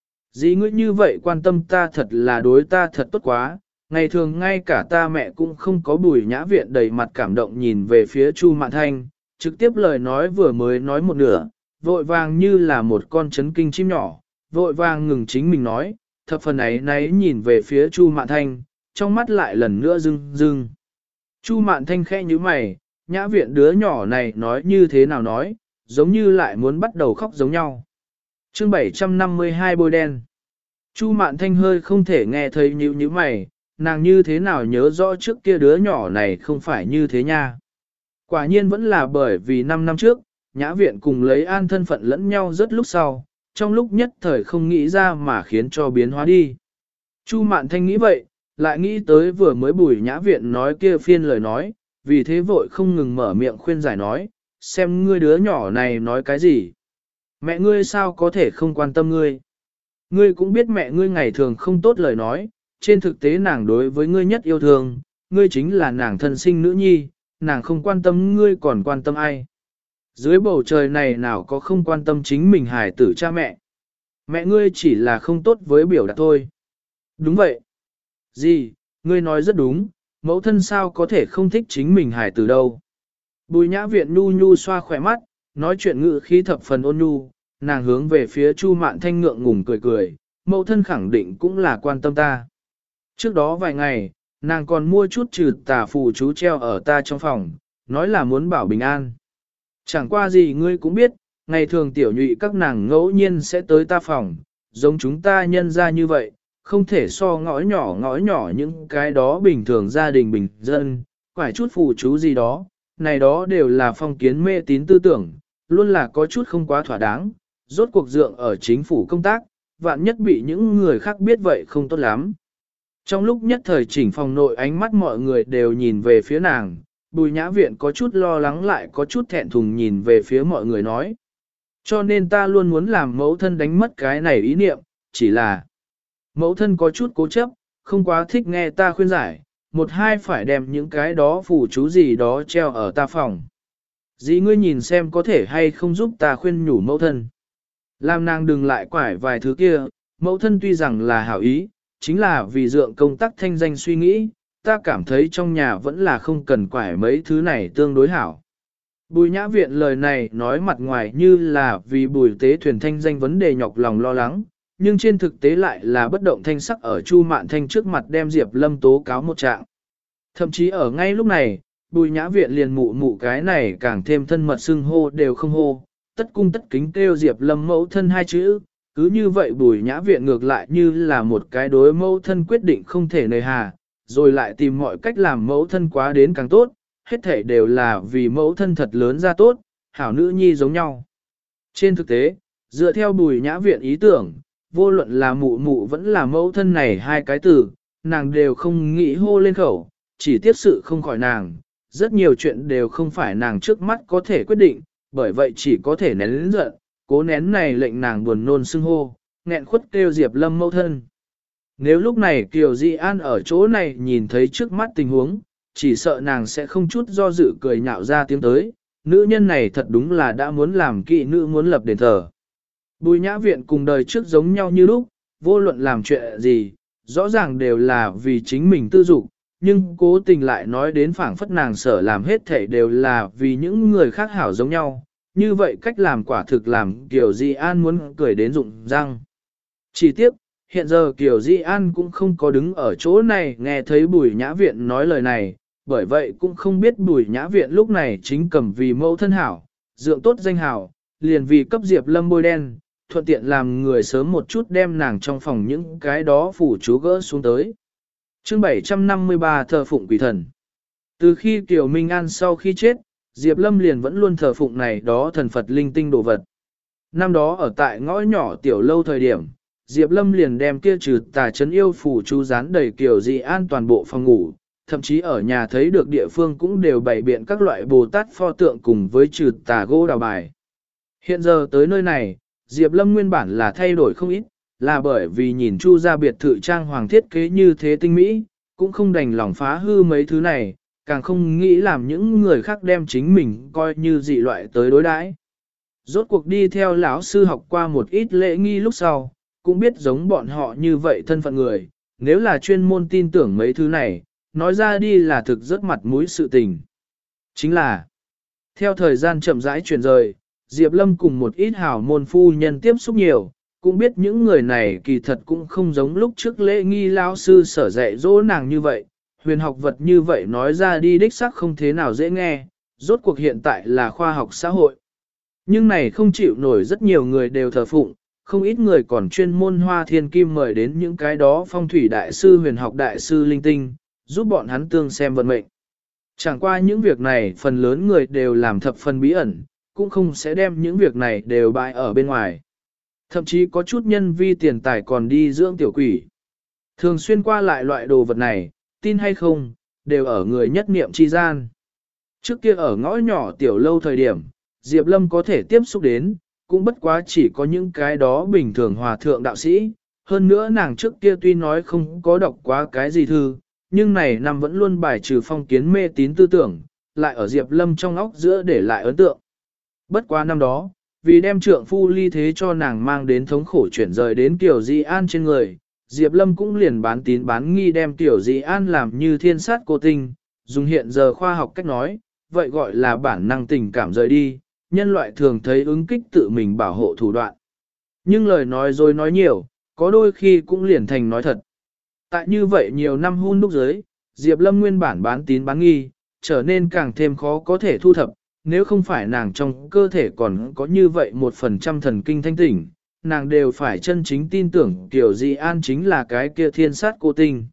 Dĩ ngươi như vậy quan tâm ta thật là đối ta thật tốt quá, ngày thường ngay cả ta mẹ cũng không có. Bùi Nhã Viện đầy mặt cảm động nhìn về phía Chu Mạn Thanh, trực tiếp lời nói vừa mới nói một nửa, vội vàng như là một con chấn kinh chim nhỏ, vội vàng ngừng chính mình nói, thập phần ấy nấy nhìn về phía Chu Mạn Thanh, trong mắt lại lần nữa rưng rưng. Chu Mạn Thanh khẽ như mày, Nhã Viện đứa nhỏ này nói như thế nào nói, giống như lại muốn bắt đầu khóc giống nhau. Chương 752 bôi đen. Chu Mạn Thanh hơi không thể nghe thấy như mày, nàng như thế nào nhớ rõ trước kia đứa nhỏ này không phải như thế nha. Quả nhiên vẫn là bởi vì 5 năm trước, Nhã Viện cùng lấy an thân phận lẫn nhau rất lúc sau, trong lúc nhất thời không nghĩ ra mà khiến cho biến hóa đi. Chu Mạn Thanh nghĩ vậy, lại nghĩ tới vừa mới Bùi Nhã Viện nói kia phiên lời nói, vì thế vội không ngừng mở miệng khuyên giải nói, xem ngươi đứa nhỏ này nói cái gì. Mẹ ngươi sao có thể không quan tâm ngươi? Ngươi cũng biết mẹ ngươi ngày thường không tốt lời nói, trên thực tế nàng đối với ngươi nhất yêu thương, ngươi chính là nàng thân sinh nữ nhi, nàng không quan tâm ngươi còn quan tâm ai. Dưới bầu trời này nào có không quan tâm chính mình hài tử cha mẹ. Mẹ ngươi chỉ là không tốt với biểu đạt thôi. Đúng vậy. Gì, ngươi nói rất đúng, mẫu thân sao có thể không thích chính mình hài tử đâu. Bùi nhã viện nhu nhu xoa khỏe mắt, nói chuyện ngữ khí thập phần ôn nhu, nàng hướng về phía Chu Mạn Thanh ngượng ngùng cười cười, mẫu thân khẳng định cũng là quan tâm ta. Trước đó vài ngày, nàng còn mua chút trừ tà phù chú treo ở ta trong phòng, nói là muốn bảo bình an. Chẳng qua gì ngươi cũng biết, ngày thường tiểu nhụy các nàng ngẫu nhiên sẽ tới ta phòng, giống chúng ta nhân ra như vậy, không thể so ngõ nhỏ những cái đó bình thường gia đình bình dân, phải chút phù chú gì đó, này đó đều là phong kiến mê tín tư tưởng, luôn là có chút không quá thỏa đáng, rốt cuộc dượng ở chính phủ công tác, vạn nhất bị những người khác biết vậy không tốt lắm. Trong lúc nhất thời chỉnh phòng nội ánh mắt mọi người đều nhìn về phía nàng, Bùi Nhã Viện có chút lo lắng lại có chút thẹn thùng nhìn về phía mọi người nói. Cho nên ta luôn muốn làm mẫu thân đánh mất cái này ý niệm, chỉ là mẫu thân có chút cố chấp, không quá thích nghe ta khuyên giải, một hai phải đem những cái đó phù chú gì đó treo ở ta phòng. Dĩ ngươi nhìn xem có thể hay không giúp ta khuyên nhủ mẫu thân. Làm nàng đừng lại quải vài thứ kia, mẫu thân tuy rằng là hảo ý, chính là vì dượng công tác thanh danh suy nghĩ, ta cảm thấy trong nhà vẫn là không cần quải mấy thứ này tương đối hảo. Bùi Nhã Viện lời này nói mặt ngoài như là vì Bùi Tế Thuyền thanh danh vấn đề nhọc lòng lo lắng, nhưng trên thực tế lại là bất động thanh sắc ở Chu Mạn Thanh trước mặt đem Diệp Lâm tố cáo một trạng. Thậm chí ở ngay lúc này, Bùi Nhã Viện liền mụ mụ cái này càng thêm thân mật xưng hô đều không hô, tất cung tất kính kêu Diệp Lâm mẫu thân hai chữ, cứ như vậy Bùi Nhã Viện ngược lại như là một cái đối mẫu thân quyết định không thể nề hà, rồi lại tìm mọi cách làm mẫu thân quá đến càng tốt, hết thể đều là vì mẫu thân thật lớn ra tốt, hảo nữ nhi giống nhau. Trên thực tế, dựa theo Bùi Nhã Viện ý tưởng, vô luận là mụ mụ vẫn là mẫu thân này hai cái từ, nàng đều không nghĩ hô lên khẩu, chỉ tiếc sự không khỏi nàng, rất nhiều chuyện đều không phải nàng trước mắt có thể quyết định, bởi vậy chỉ có thể nén lĩnh giận, cố nén này lệnh nàng buồn nôn xưng hô, nghẹn khuất kêu Diệp Lâm mẫu thân. Nếu lúc này Kiều Di An ở chỗ này nhìn thấy trước mắt tình huống, chỉ sợ nàng sẽ không chút do dự cười nhạo ra tiếng tới, nữ nhân này thật đúng là đã muốn làm kỵ nữ muốn lập đền thờ. Bùi Nhã Viện cùng đời trước giống nhau như lúc, vô luận làm chuyện gì, rõ ràng đều là vì chính mình tư dục, nhưng cố tình lại nói đến phảng phất nàng sở làm hết thể đều là vì những người khác hảo giống nhau, như vậy cách làm quả thực làm Kiều Di An muốn cười đến rụng răng. Chỉ tiếc, hiện giờ Kiều Di An cũng không có đứng ở chỗ này nghe thấy Bùi Nhã Viện nói lời này, bởi vậy cũng không biết Bùi Nhã Viện lúc này chính cầm vì mẫu thân hảo, dượng tốt danh hảo, liền vì cấp Diệp Lâm bôi đen, thuận tiện làm người sớm một chút đem nàng trong phòng những cái đó phủ chú gỡ xuống tới. Chương 753 thờ phụng quỷ thần. Từ khi Kiều Minh An sau khi chết, Diệp Lâm liền vẫn luôn thờ phụng này đó thần Phật linh tinh đồ vật. Năm đó ở tại ngõ nhỏ tiểu lâu thời điểm, Diệp Lâm liền đem kia trừ tà chấn yêu phủ chú dán đầy Kiều Di An toàn bộ phòng ngủ, thậm chí ở nhà thấy được địa phương cũng đều bày biện các loại Bồ Tát pho tượng cùng với trừ tà gỗ đào bài. Hiện giờ tới nơi này, Diệp Lâm nguyên bản là thay đổi không ít, là bởi vì nhìn Chu gia biệt thự trang hoàng thiết kế như thế tinh mỹ, cũng không đành lòng phá hư mấy thứ này, càng không nghĩ làm những người khác đem chính mình coi như dị loại tới đối đãi. Rốt cuộc đi theo lão sư học qua một ít lễ nghi lúc sau, cũng biết giống bọn họ như vậy thân phận người, nếu là chuyên môn tin tưởng mấy thứ này, nói ra đi là thực rất mặt mũi sự tình. Chính là, theo thời gian chậm rãi chuyển rời, Diệp Lâm cùng một ít hảo môn phu nhân tiếp xúc nhiều, cũng biết những người này kỳ thật cũng không giống lúc trước lễ nghi lão sư sở dạy dỗ nàng như vậy, huyền học vật như vậy nói ra đi đích xác không thế nào dễ nghe, rốt cuộc hiện tại là khoa học xã hội. Nhưng này không chịu nổi rất nhiều người đều thờ phụng, không ít người còn chuyên môn hoa thiên kim mời đến những cái đó phong thủy đại sư huyền học đại sư linh tinh, giúp bọn hắn tương xem vận mệnh. Chẳng qua những việc này phần lớn người đều làm thập phần bí ẩn, cũng không sẽ đem những việc này đều bại ở bên ngoài. Thậm chí có chút nhân vi tiền tài còn đi dưỡng tiểu quỷ. Thường xuyên qua lại loại đồ vật này, tin hay không, đều ở người nhất niệm chi gian. Trước kia ở ngõ nhỏ tiểu lâu thời điểm, Diệp Lâm có thể tiếp xúc đến, cũng bất quá chỉ có những cái đó bình thường hòa thượng đạo sĩ. Hơn nữa nàng trước kia tuy nói không có đọc quá cái gì thư, nhưng này năm vẫn luôn bài trừ phong kiến mê tín tư tưởng, lại ở Diệp Lâm trong óc giữa để lại ấn tượng. Bất quá năm đó, vì đem trượng phu ly thế cho nàng mang đến thống khổ chuyển rời đến Tiểu Di An trên người, Diệp Lâm cũng liền bán tín bán nghi đem Tiểu Di An làm như thiên sát cô tinh, dùng hiện giờ khoa học cách nói, vậy gọi là bản năng tình cảm rời đi, nhân loại thường thấy ứng kích tự mình bảo hộ thủ đoạn. Nhưng lời nói dối nói nhiều, có đôi khi cũng liền thành nói thật. Tại như vậy nhiều năm hun đúc giới, Diệp Lâm nguyên bản bán tín bán nghi, trở nên càng thêm khó có thể thu thập, nếu không phải nàng trong cơ thể còn có như vậy 1% thần kinh thanh tỉnh, nàng đều phải chân chính tin tưởng Tiểu Di An chính là cái kia thiên sát cô tinh.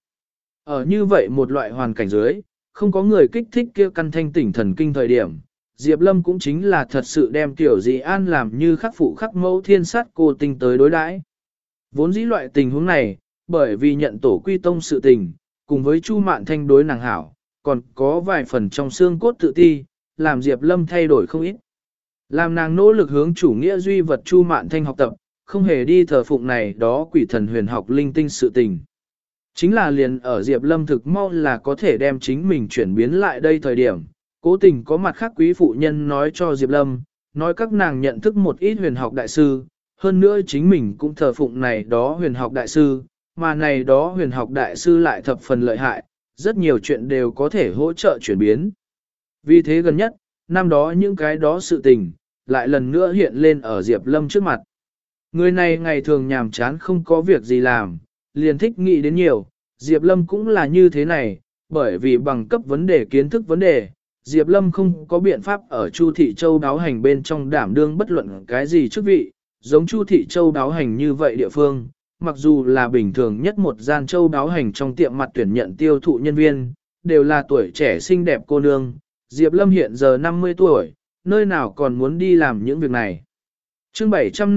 Ở như vậy một loại hoàn cảnh dưới, không có người kích thích kia căn thanh tỉnh thần kinh thời điểm, Diệp Lâm cũng chính là thật sự đem Tiểu Di An làm như khắc phụ khắc mẫu thiên sát cô tinh tới đối đãi. Vốn dĩ loại tình huống này, bởi vì nhận tổ quy tông sự tình, cùng với Chu Mạn Thanh đối nàng hảo, còn có vài phần trong xương cốt tự ti, làm Diệp Lâm thay đổi không ít. Làm nàng nỗ lực hướng chủ nghĩa duy vật Chu Mạn Thanh học tập, không hề đi thờ phụng này đó quỷ thần huyền học linh tinh sự tình. Chính là liền ở Diệp Lâm thực mau là có thể đem chính mình chuyển biến lại đây thời điểm, cố tình có mặt khác quý phụ nhân nói cho Diệp Lâm, nói các nàng nhận thức một ít huyền học đại sư, hơn nữa chính mình cũng thờ phụng này đó huyền học đại sư, mà này đó huyền học đại sư lại thập phần lợi hại, rất nhiều chuyện đều có thể hỗ trợ chuyển biến. Vì thế gần nhất, năm đó những cái đó sự tình, lại lần nữa hiện lên ở Diệp Lâm trước mặt. Người này ngày thường nhàm chán không có việc gì làm, liền thích nghĩ đến nhiều, Diệp Lâm cũng là như thế này, bởi vì bằng cấp vấn đề kiến thức vấn đề, Diệp Lâm không có biện pháp ở Chu Thị Châu đáo hành bên trong đảm đương bất luận cái gì chức vị, giống Chu Thị Châu đáo hành như vậy địa phương, mặc dù là bình thường nhất một gian châu đáo hành trong tiệm mặt tuyển nhận tiêu thụ nhân viên, đều là tuổi trẻ xinh đẹp cô nương, Diệp Lâm hiện giờ 50 tuổi, nơi nào còn muốn đi làm những việc này. Chương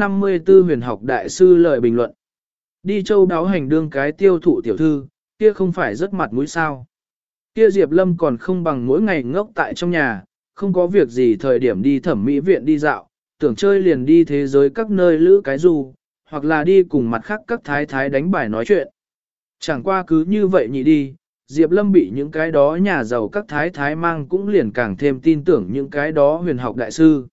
754 huyền học đại sư lời bình luận. Đi châu đáo hành đương cái tiêu thụ tiểu thư, kia không phải rất mặt mũi sao. Kia Diệp Lâm còn không bằng mỗi ngày ngốc tại trong nhà, không có việc gì thời điểm đi thẩm mỹ viện đi dạo, tưởng chơi liền đi thế giới các nơi lữ cái du, hoặc là đi cùng mặt khác các thái thái đánh bài nói chuyện. Chẳng qua cứ như vậy nhị đi, Diệp Lâm bị những cái đó nhà giàu các thái thái mang cũng liền càng thêm tin tưởng những cái đó huyền học đại sư.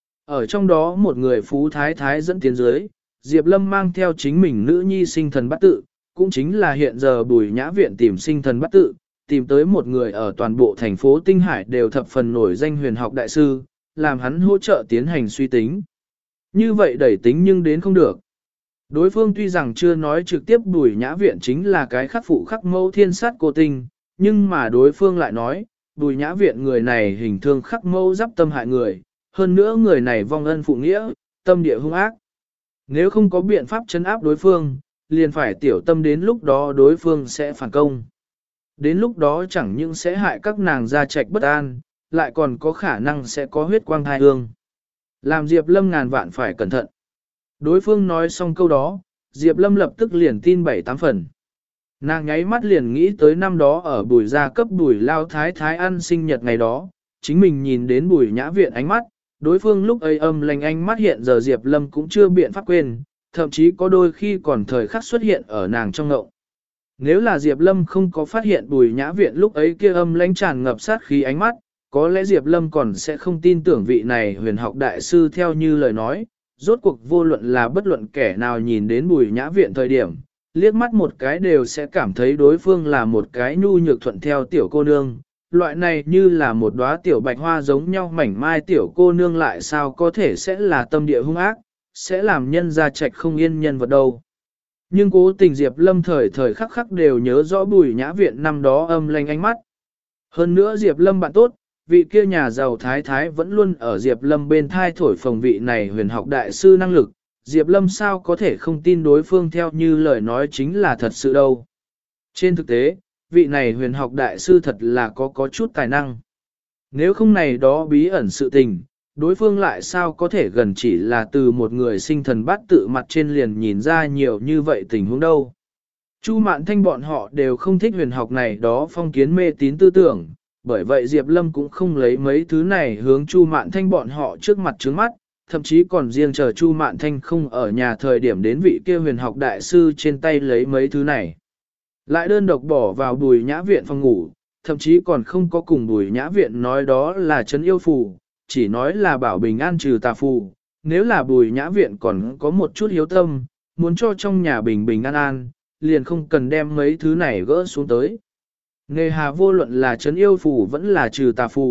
Ở trong đó một người phú thái thái dẫn tiến dưới, Diệp Lâm mang theo chính mình nữ nhi sinh thần bát tự, cũng chính là hiện giờ Bùi Nhã Viện tìm sinh thần bát tự, tìm tới một người ở toàn bộ thành phố Tinh Hải đều thập phần nổi danh huyền học đại sư, làm hắn hỗ trợ tiến hành suy tính. Như vậy đẩy tính nhưng đến không được. Đối phương tuy rằng chưa nói trực tiếp Bùi Nhã Viện chính là cái khắc phụ khắc mẫu thiên sát cô tinh, nhưng mà đối phương lại nói, Bùi Nhã Viện người này hình thương khắc mẫu giáp tâm hại người, hơn nữa người này vong ân phụ nghĩa, tâm địa hung ác. Nếu không có biện pháp chấn áp đối phương, liền phải tiểu tâm đến lúc đó đối phương sẽ phản công. Đến lúc đó chẳng những sẽ hại các nàng gia trạch bất an, lại còn có khả năng sẽ có huyết quang thai hương. Làm Diệp Lâm ngàn vạn phải cẩn thận. Đối phương nói xong câu đó, Diệp Lâm lập tức liền tin 7-8 phần. Nàng nháy mắt liền nghĩ tới năm đó ở Bùi gia cấp Bùi Lao Thái Thái ăn sinh nhật ngày đó, chính mình nhìn đến Bùi Nhã Viện ánh mắt, đối phương lúc ấy âm lành ánh mắt hiện giờ Diệp Lâm cũng chưa biện pháp quên, thậm chí có đôi khi còn thời khắc xuất hiện ở nàng trong ngộng. Nếu là Diệp Lâm không có phát hiện Bùi Nhã Viện lúc ấy kia âm lãnh tràn ngập sát khí ánh mắt, có lẽ Diệp Lâm còn sẽ không tin tưởng vị này huyền học đại sư theo như lời nói, rốt cuộc vô luận là bất luận kẻ nào nhìn đến Bùi Nhã Viện thời điểm, liếc mắt một cái đều sẽ cảm thấy đối phương là một cái nhu nhược thuận theo tiểu cô nương. Loại này như là một đóa tiểu bạch hoa giống nhau mảnh mai tiểu cô nương lại sao có thể sẽ là tâm địa hung ác, sẽ làm nhân gia trạch không yên nhân vật đâu. Nhưng cố tình Diệp Lâm thời thời khắc khắc đều nhớ rõ Bùi Nhã Viện năm đó âm lanh ánh mắt. Hơn nữa Diệp Lâm bạn tốt, vị kia nhà giàu thái thái vẫn luôn ở Diệp Lâm bên thai thổi phồng vị này huyền học đại sư năng lực, Diệp Lâm sao có thể không tin đối phương theo như lời nói chính là thật sự đâu. Trên thực tế, vị này huyền học đại sư thật là có chút tài năng. Nếu không này đó bí ẩn sự tình, đối phương lại sao có thể gần chỉ là từ một người sinh thần bát tự mặt trên liền nhìn ra nhiều như vậy tình huống đâu. Chu Mạn Thanh bọn họ đều không thích huyền học này đó phong kiến mê tín tư tưởng, bởi vậy Diệp Lâm cũng không lấy mấy thứ này hướng Chu Mạn Thanh bọn họ trước mặt trước mắt, thậm chí còn riêng chờ Chu Mạn Thanh không ở nhà thời điểm đến vị kia huyền học đại sư trên tay lấy mấy thứ này. Lại đơn độc bỏ vào Bùi Nhã Viện phòng ngủ, thậm chí còn không có cùng Bùi Nhã Viện nói đó là trấn yêu phù, chỉ nói là bảo bình an trừ tà phù. Nếu là Bùi Nhã Viện còn có một chút hiếu tâm, muốn cho trong nhà bình bình an an, liền không cần đem mấy thứ này gỡ xuống tới. Nghề hà vô luận là trấn yêu phù vẫn là trừ tà phù,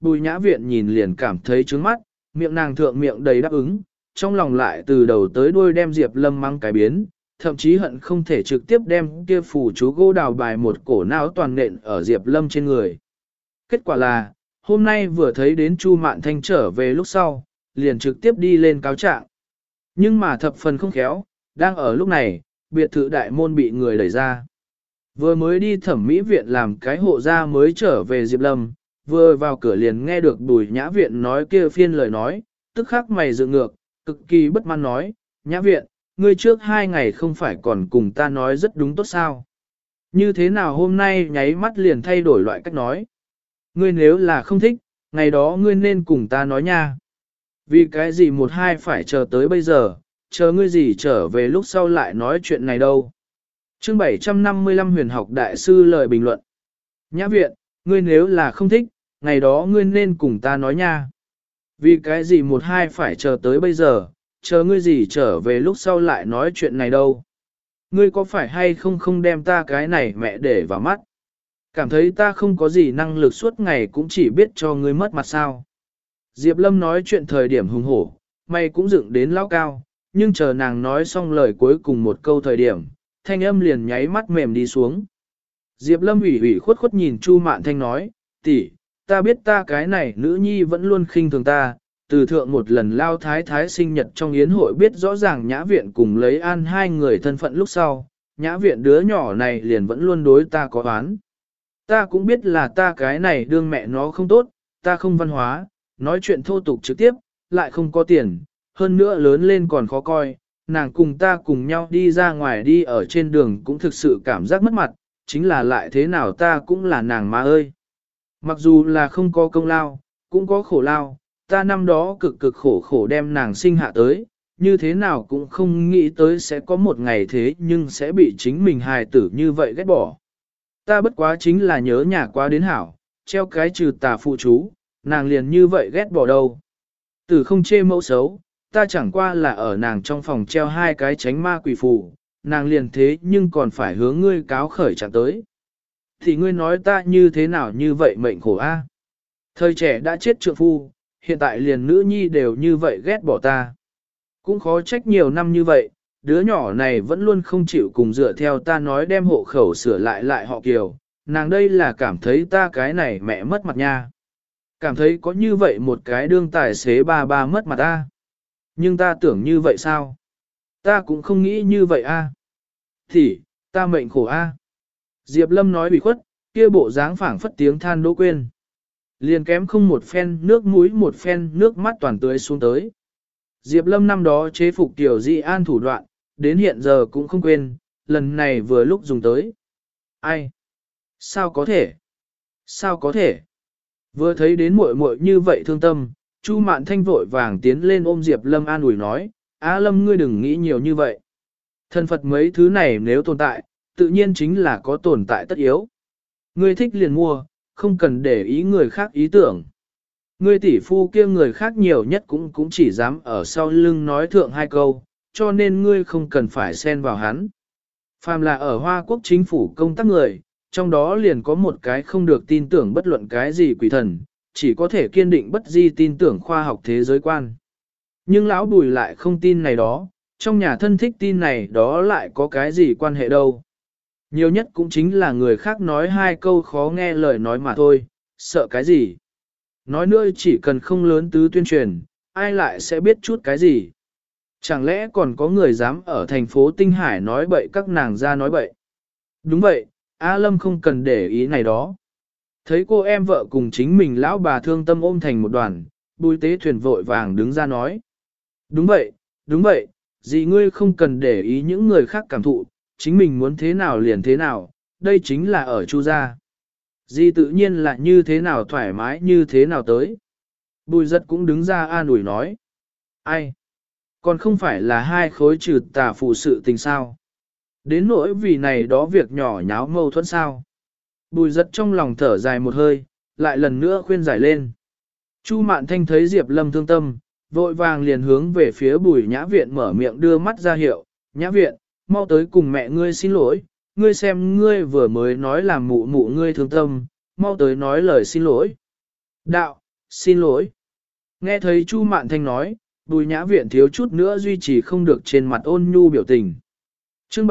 Bùi Nhã Viện nhìn liền cảm thấy trướng mắt, miệng nàng thượng miệng đầy đáp ứng, trong lòng lại từ đầu tới đuôi đem Diệp Lâm mắng cái biến, thậm chí hận không thể trực tiếp đem kia phù chú gỗ đào bài một cổ não toàn nện ở Diệp Lâm trên người. Kết quả là, hôm nay vừa thấy đến Chu Mạn Thanh trở về lúc sau, liền trực tiếp đi lên cáo trạng. Nhưng mà thập phần không khéo, đang ở lúc này, biệt thự đại môn bị người đẩy ra. Vừa mới đi thẩm mỹ viện làm cái hộ gia mới trở về Diệp Lâm, vừa vào cửa liền nghe được Bùi Nhã Viện nói kia phiên lời nói, tức khắc mày dựng ngược, cực kỳ bất mãn nói, Nhã Viện, ngươi trước 2 ngày không phải còn cùng ta nói rất đúng tốt sao? Như thế nào hôm nay nháy mắt liền thay đổi loại cách nói? Ngươi nếu là không thích, ngày đó ngươi nên cùng ta nói nha. Vì cái gì một hai phải chờ tới bây giờ, chờ ngươi gì trở về lúc sau lại nói chuyện này đâu. Chương 755 huyền học đại sư lời bình luận. Nhã Viện, ngươi nếu là không thích, ngày đó ngươi nên cùng ta nói nha. Vì cái gì một hai phải chờ tới bây giờ, chờ ngươi gì trở về lúc sau lại nói chuyện này đâu. Ngươi có phải hay không đem ta cái này mẹ để vào mắt. Cảm thấy ta không có gì năng lực suốt ngày cũng chỉ biết cho ngươi mất mặt sao. Diệp Lâm nói chuyện thời điểm hùng hổ, mày cũng dựng đến lao cao, nhưng chờ nàng nói xong lời cuối cùng một câu thời điểm, thanh âm liền nháy mắt mềm đi xuống. Diệp Lâm ủy khuất khuất nhìn Chu Mạn Thanh nói, tỷ, ta biết ta cái này nữ nhi vẫn luôn khinh thường ta, từ thượng một lần lao thái thái sinh nhật trong yến hội biết rõ ràng Nhã Viện cùng lấy an 2 người thân phận lúc sau, Nhã Viện đứa nhỏ này liền vẫn luôn đối ta có oán. Ta cũng biết là ta cái này đương mẹ nó không tốt, ta không văn hóa, nói chuyện thô tục trực tiếp, lại không có tiền, hơn nữa lớn lên còn khó coi, nàng cùng ta cùng nhau đi ra ngoài đi ở trên đường cũng thực sự cảm giác mất mặt, chính là lại thế nào ta cũng là nàng má ơi. Mặc dù là không có công lao, cũng có khổ lao, ta năm đó cực cực khổ khổ đem nàng sinh hạ tới, như thế nào cũng không nghĩ tới sẽ có một ngày thế nhưng sẽ bị chính mình hài tử như vậy ghét bỏ. Ta bất quá chính là nhớ nhà quá đến hảo, treo cái trừ tà phụ chú, nàng liền như vậy ghét bỏ đâu. Tử không chê mẫu xấu, ta chẳng qua là ở nàng trong phòng treo 2 cái tránh ma quỷ phù, nàng liền thế nhưng còn phải hướng ngươi cáo khởi trạng tới. Thì ngươi nói ta như thế nào như vậy mệnh khổ a? Thời trẻ đã chết trượng phu, hiện tại liền nữ nhi đều như vậy ghét bỏ ta. Cũng khó trách nhiều năm như vậy, đứa nhỏ này vẫn luôn không chịu cùng dựa theo ta nói đem hộ khẩu sửa lại họ Kiều, nàng đây là cảm thấy ta cái này mẹ mất mặt nha. Cảm thấy có như vậy một cái đương tài xế ba mất mặt ta. Nhưng ta tưởng như vậy sao? Ta cũng không nghĩ như vậy a. Thì, ta mệnh khổ a. Diệp Lâm nói bị khuất, kia bộ dáng phảng phất tiếng than đỗ quên. Liền kém không một phen nước mũi một phen nước mắt toàn tưới xuống tới. Diệp Lâm năm đó chế phục Tiểu Di An thủ đoạn, đến hiện giờ cũng không quên, lần này vừa lúc dùng tới. Ai? Sao có thể? Sao có thể? Vừa thấy đến muội muội như vậy thương tâm, Chu Mạn Thanh vội vàng tiến lên ôm Diệp Lâm an ủi nói, Á Lâm ngươi đừng nghĩ nhiều như vậy. Thân Phật mấy thứ này nếu tồn tại, tự nhiên chính là có tồn tại tất yếu. Ngươi thích liền mua, không cần để ý người khác ý tưởng. Ngươi tỷ phu kia người khác nhiều nhất cũng chỉ dám ở sau lưng nói thượng 2 câu, cho nên ngươi không cần phải xen vào hắn. Phàm là ở Hoa Quốc chính phủ công tác người, trong đó liền có một cái không được tin tưởng bất luận cái gì quỷ thần, chỉ có thể kiên định bất di tin tưởng khoa học thế giới quan. Nhưng lão Bùi lại không tin này đó, trong nhà thân thích tin này đó lại có cái gì quan hệ đâu. Nhiều nhất cũng chính là người khác nói 2 câu khó nghe lời nói mà thôi, sợ cái gì. Nói nữa chỉ cần không lớn tứ tuyên truyền, ai lại sẽ biết chút cái gì. Chẳng lẽ còn có người dám ở thành phố Tinh Hải nói bậy các nàng ra nói bậy. Đúng vậy, A Lâm không cần để ý này đó. Thấy cô em vợ cùng chính mình lão bà thương tâm ôm thành một đoàn, Bùi Tế Thuyền vội vàng đứng ra nói. Đúng vậy, dì ngươi không cần để ý những người khác cảm thụ, chính mình muốn thế nào liền thế nào, đây chính là ở Chu gia. Dì tự nhiên là như thế nào thoải mái như thế nào tới. Bùi Giật cũng đứng ra an ủi nói. Ai? Còn không phải là 2 khối trừ tà phụ sự tình sao? Đến nỗi vì này đó việc nhỏ nháo mâu thuẫn sao? Bùi Giật trong lòng thở dài một hơi, lại lần nữa khuyên giải lên. Chu Mạn Thanh thấy Diệp Lâm thương tâm, vội vàng liền hướng về phía Bùi Nhã Viện mở miệng đưa mắt ra hiệu. Nhã Viện, mau tới cùng mẹ ngươi xin lỗi, ngươi xem ngươi vừa mới nói làm mụ mụ ngươi thương tâm, mau tới nói lời xin lỗi. Đạo, xin lỗi. Nghe thấy Chu Mạn Thanh nói, Bùi Nhã Viện thiếu chút nữa duy trì không được trên mặt ôn nhu biểu tình. Chương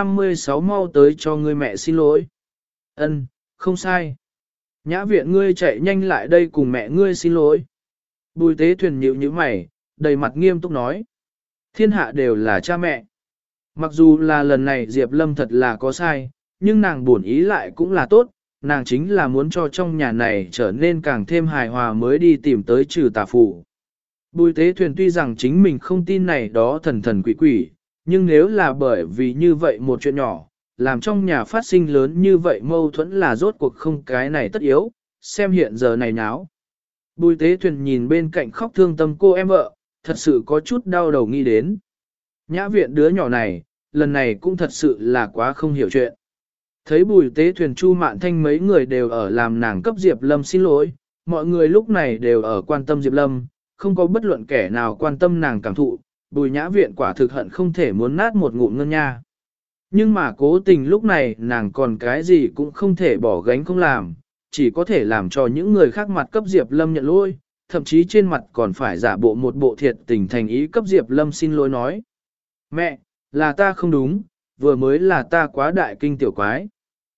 756 mau tới cho ngươi mẹ xin lỗi. Ân, không sai. Nhã Viện ngươi chạy nhanh lại đây cùng mẹ ngươi xin lỗi. Bùi Tế Thuyền nhíu nhíu mày, đầy mặt nghiêm túc nói. Thiên hạ đều là cha mẹ. Mặc dù là lần này Diệp Lâm thật là có sai, nhưng nàng buồn ý lại cũng là tốt, nàng chính là muốn cho trong nhà này trở nên càng thêm hài hòa mới đi tìm tới trừ tà phù. Bùi Tế Thuyền tuy rằng chính mình không tin này đó thần thần quỷ quỷ, nhưng nếu là bởi vì như vậy một chuyện nhỏ, làm trong nhà phát sinh lớn như vậy mâu thuẫn là rốt cuộc không cái này tất yếu, xem hiện giờ này náo. Bùi Tế Thuyền nhìn bên cạnh khóc thương tâm cô em vợ, thật sự có chút đau đầu nghĩ đến. Nhã Viện đứa nhỏ này, lần này cũng thật sự là quá không hiểu chuyện. Thấy Bùi Tế Thuyền Chu Mạn Thanh mấy người đều ở làm nàng cấp Diệp Lâm xin lỗi, mọi người lúc này đều ở quan tâm Diệp Lâm, không có bất luận kẻ nào quan tâm nàng cảm thụ, Bùi Nhã Viện quả thực hận không thể muốn nát một ngụm ngân nha. Nhưng mà cố tình lúc này nàng còn cái gì cũng không thể bỏ gánh không làm, chỉ có thể làm cho những người khác mặt cấp Diệp Lâm nhận lỗi, thậm chí trên mặt còn phải giả bộ một bộ thiệt tình thành ý cấp Diệp Lâm xin lỗi nói. Mẹ, là ta không đúng, vừa mới là ta quá đại kinh tiểu quái.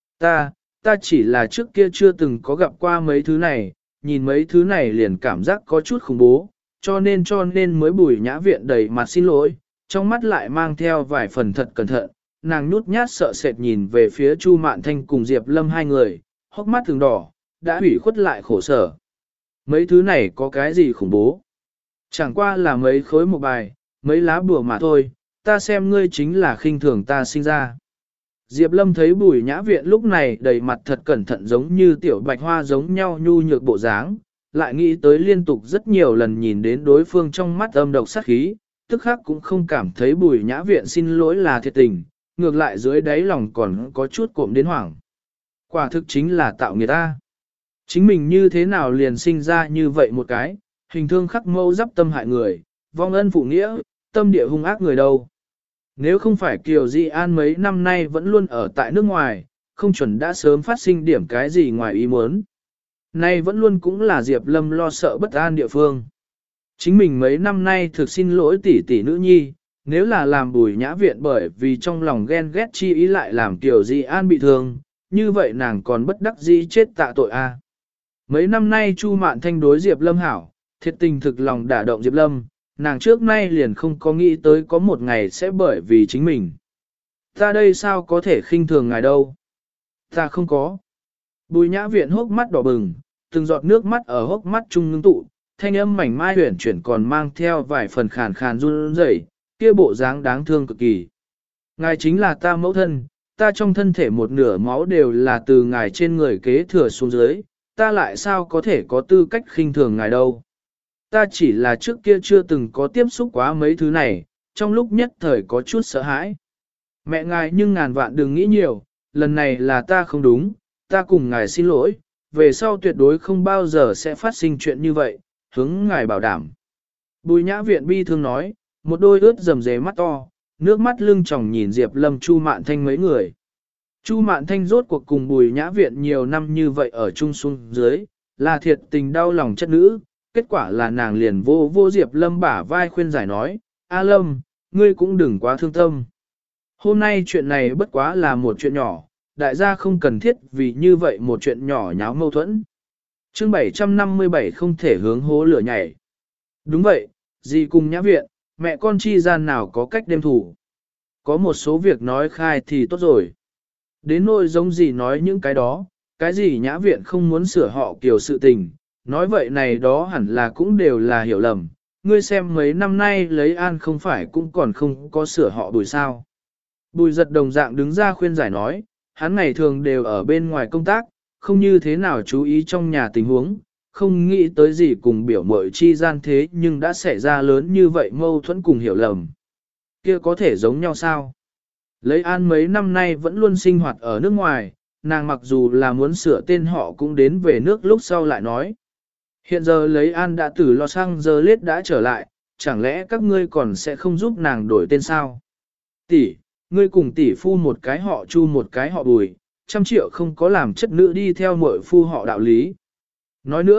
Ta chỉ là trước kia chưa từng có gặp qua mấy thứ này, nhìn mấy thứ này liền cảm giác có chút khủng bố, cho nên mới Bùi Nhã Viện đầy mặt xin lỗi, trong mắt lại mang theo vài phần thật cẩn thận, nàng nhút nhát sợ sệt nhìn về phía Chu Mạn Thanh cùng Diệp Lâm hai người, hốc mắt thường đỏ, đã hủy khuất lại khổ sở. Mấy thứ này có cái gì khủng bố? Chẳng qua là mấy khối một bài, mấy lá bùa mà thôi, ta xem ngươi chính là khinh thường ta sinh ra. Diệp Lâm thấy Bùi Nhã Viện lúc này đầy mặt thật cẩn thận giống như tiểu bạch hoa giống nhau nhu nhược bộ dáng, lại nghĩ tới liên tục rất nhiều lần nhìn đến đối phương trong mắt âm độc sát khí, tức khắc cũng không cảm thấy Bùi Nhã Viện xin lỗi là thiệt tình, ngược lại dưới đáy lòng còn có chút cộm đến hoảng. Quả thực chính là tạo người ta. Chính mình như thế nào liền sinh ra như vậy một cái, hình thương khắc mâu giáp tâm hại người, vong ân phụ nghĩa, tâm địa hung ác người đâu. Nếu không phải Kiều Di An mấy năm nay vẫn luôn ở tại nước ngoài, không chuẩn đã sớm phát sinh điểm cái gì ngoài ý muốn. Nay vẫn luôn cũng là Diệp Lâm lo sợ bất an địa phương. Chính mình mấy năm nay thực xin lỗi tỷ tỷ nữ nhi, nếu là làm Bùi Nhã Viện bởi vì trong lòng ghen ghét chi ý lại làm Kiều Di An bị thương, như vậy nàng còn bất đắc dĩ chết tạ tội a. Mấy năm nay Chu Mạn Thanh đối Diệp Lâm hảo, thiệt tình thực lòng đả động Diệp Lâm, nàng trước nay liền không có nghĩ tới có một ngày sẽ bởi vì chính mình. Ta đây sao có thể khinh thường ngài đâu? Ta không có. Bùi Nhã Viện hốc mắt đỏ bừng, từng giọt nước mắt ở hốc mắt trung ngưng tụ, thanh âm mảnh mai huyển chuyển còn mang theo vài phần khàn khàn run rẩy, kia bộ dáng đáng thương cực kỳ. Ngài chính là ta mẫu thân, ta trong thân thể một nửa máu đều là từ ngài trên người kế thừa xuống dưới, ta lại sao có thể có tư cách khinh thường ngài đâu. Ta chỉ là trước kia chưa từng có tiếp xúc quá mấy thứ này, trong lúc nhất thời có chút sợ hãi. Mẹ ngài nhưng ngàn vạn đừng nghĩ nhiều, lần này là ta không đúng, ta cùng ngài xin lỗi, về sau tuyệt đối không bao giờ sẽ phát sinh chuyện như vậy, hướng ngài bảo đảm. Bùi Nhã Viện bi thương nói, một đôi ướt rầm rề mắt to, nước mắt lưng tròng nhìn Diệp Lâm Chu Mạn Thanh mấy người. Chu Mạn Thanh rốt cuộc cùng Bùi Nhã Viện nhiều năm như vậy ở chung xuống dưới, là thiệt tình đau lòng chất nữ, kết quả là nàng liền vô Diệp Lâm bả vai khuyên giải nói, A Lâm, ngươi cũng đừng quá thương tâm. Hôm nay chuyện này bất quá là một chuyện nhỏ, đại gia không cần thiết vì như vậy một chuyện nhỏ nháo mâu thuẫn. Chương 757 không thể hướng hố lửa nhảy. Đúng vậy, dì cùng Nhã Viện, mẹ con chi gian nào có cách đêm thủ. Có một số việc nói khai thì tốt rồi. Đến nỗi giống gì nói những cái đó, cái gì Nhã Viện không muốn sửa họ kiểu sự tình, nói vậy này đó hẳn là cũng đều là hiểu lầm. Ngươi xem mấy năm nay lấy an không phải cũng còn không có sửa họ Bùi sao. Bùi giật đồng dạng đứng ra khuyên giải nói, hắn ngày thường đều ở bên ngoài công tác, không như thế nào chú ý trong nhà tình huống, không nghĩ tới gì cùng biểu mội chi gian thế nhưng đã xảy ra lớn như vậy mâu thuẫn cùng hiểu lầm. Kia có thể giống nhau sao? Lấy an mấy năm nay vẫn luôn sinh hoạt ở nước ngoài, nàng mặc dù là muốn sửa tên họ cũng đến về nước lúc sau lại nói. Hiện giờ lấy an đã từ Los Angeles đã trở lại, chẳng lẽ các ngươi còn sẽ không giúp nàng đổi tên sao? Tỷ, ngươi cùng tỷ phu một cái họ Chu một cái họ Bùi, 100 triệu không có làm chất nữ đi theo muội phu họ đạo lý. Nói nữa,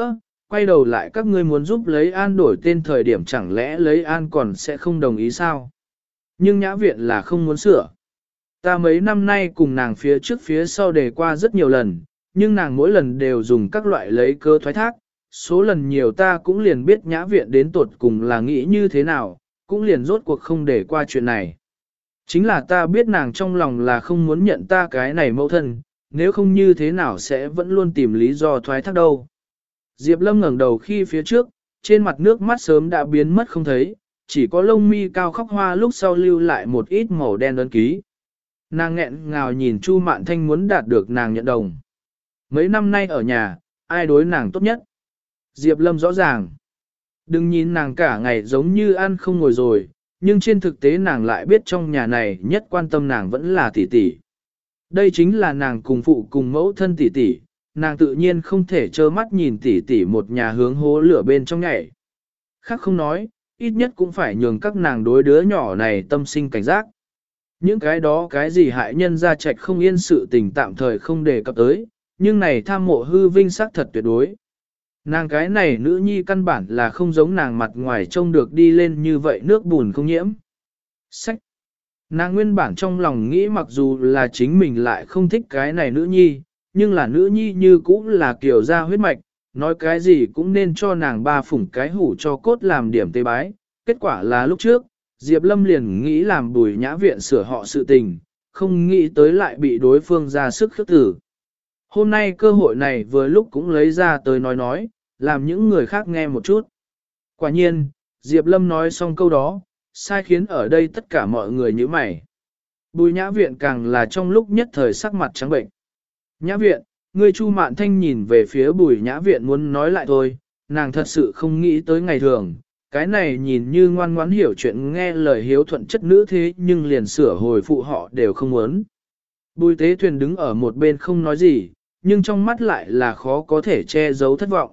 quay đầu lại các ngươi muốn giúp lấy An đổi tên thời điểm chẳng lẽ lấy An còn sẽ không đồng ý sao? Nhưng nhã viện là không muốn sửa. Ta mấy năm nay cùng nàng phía trước phía sau đề qua rất nhiều lần, nhưng nàng mỗi lần đều dùng các loại lấy cơ thoái thác, số lần nhiều ta cũng liền biết nhã viện đến tột cùng là nghĩ như thế nào, cũng liền rốt cuộc không để qua chuyện này. Chính là ta biết nàng trong lòng là không muốn nhận ta cái này mẫu thân, nếu không như thế nào sẽ vẫn luôn tìm lý do thoái thác đâu. Diệp Lâm ngẩng đầu khi phía trước, trên mặt nước mắt sớm đã biến mất không thấy, chỉ có lông mi cao khóc hoa lúc sau lưu lại một ít màu đen ấn ký. Nàng nghẹn ngào nhìn Chu Mạn Thanh muốn đạt được nàng nhận đồng. Mấy năm nay ở nhà, ai đối nàng tốt nhất? Diệp Lâm rõ ràng. Đừng nhìn nàng cả ngày giống như ăn không ngồi rồi, nhưng trên thực tế nàng lại biết trong nhà này nhất quan tâm nàng vẫn là tỷ tỷ. Đây chính là nàng cùng phụ cùng mẫu thân tỷ tỷ, nàng tự nhiên không thể trơ mắt nhìn tỷ tỷ một nhà hướng hố lửa bên trong nhảy. Khác không nói, ít nhất cũng phải nhường các nàng đối đứa nhỏ này tâm sinh cảnh giác. Những cái đó cái gì hại nhân ra trạch không yên sự tình tạm thời không đề cập tới, nhưng này tham mộ hư vinh sắc thật tuyệt đối. Nàng cái này nữ nhi căn bản là không giống nàng mặt ngoài trông được đi lên như vậy nước bùn không nhiễm. Sách. Nàng nguyên bản trong lòng nghĩ mặc dù là chính mình lại không thích cái này nữ nhi, nhưng là nữ nhi như cũng là kiểu ra huyết mạch, nói cái gì cũng nên cho nàng ba phủng cái hủ cho cốt làm điểm tế bái. Kết quả là lúc trước, Diệp Lâm liền nghĩ làm Bùi Nhã Viện sửa họ sự tình, không nghĩ tới lại bị đối phương ra sức khước tử. Hôm nay cơ hội này vừa lúc cũng lấy ra tới nói, làm những người khác nghe một chút. Quả nhiên, Diệp Lâm nói xong câu đó, sai khiến ở đây tất cả mọi người như mày. Bùi Nhã Viện càng là trong lúc nhất thời sắc mặt trắng bệnh. Nhã Viện, ngươi Chu Mạn Thanh nhìn về phía Bùi Nhã Viện muốn nói lại thôi, nàng thật sự không nghĩ tới ngày thường. Cái này nhìn như ngoan ngoãn hiểu chuyện nghe lời hiếu thuận chất nữ thế nhưng liền sửa hồi phụ họ đều không muốn. Bùi Tế Thuyền đứng ở một bên không nói gì, nhưng trong mắt lại là khó có thể che giấu thất vọng.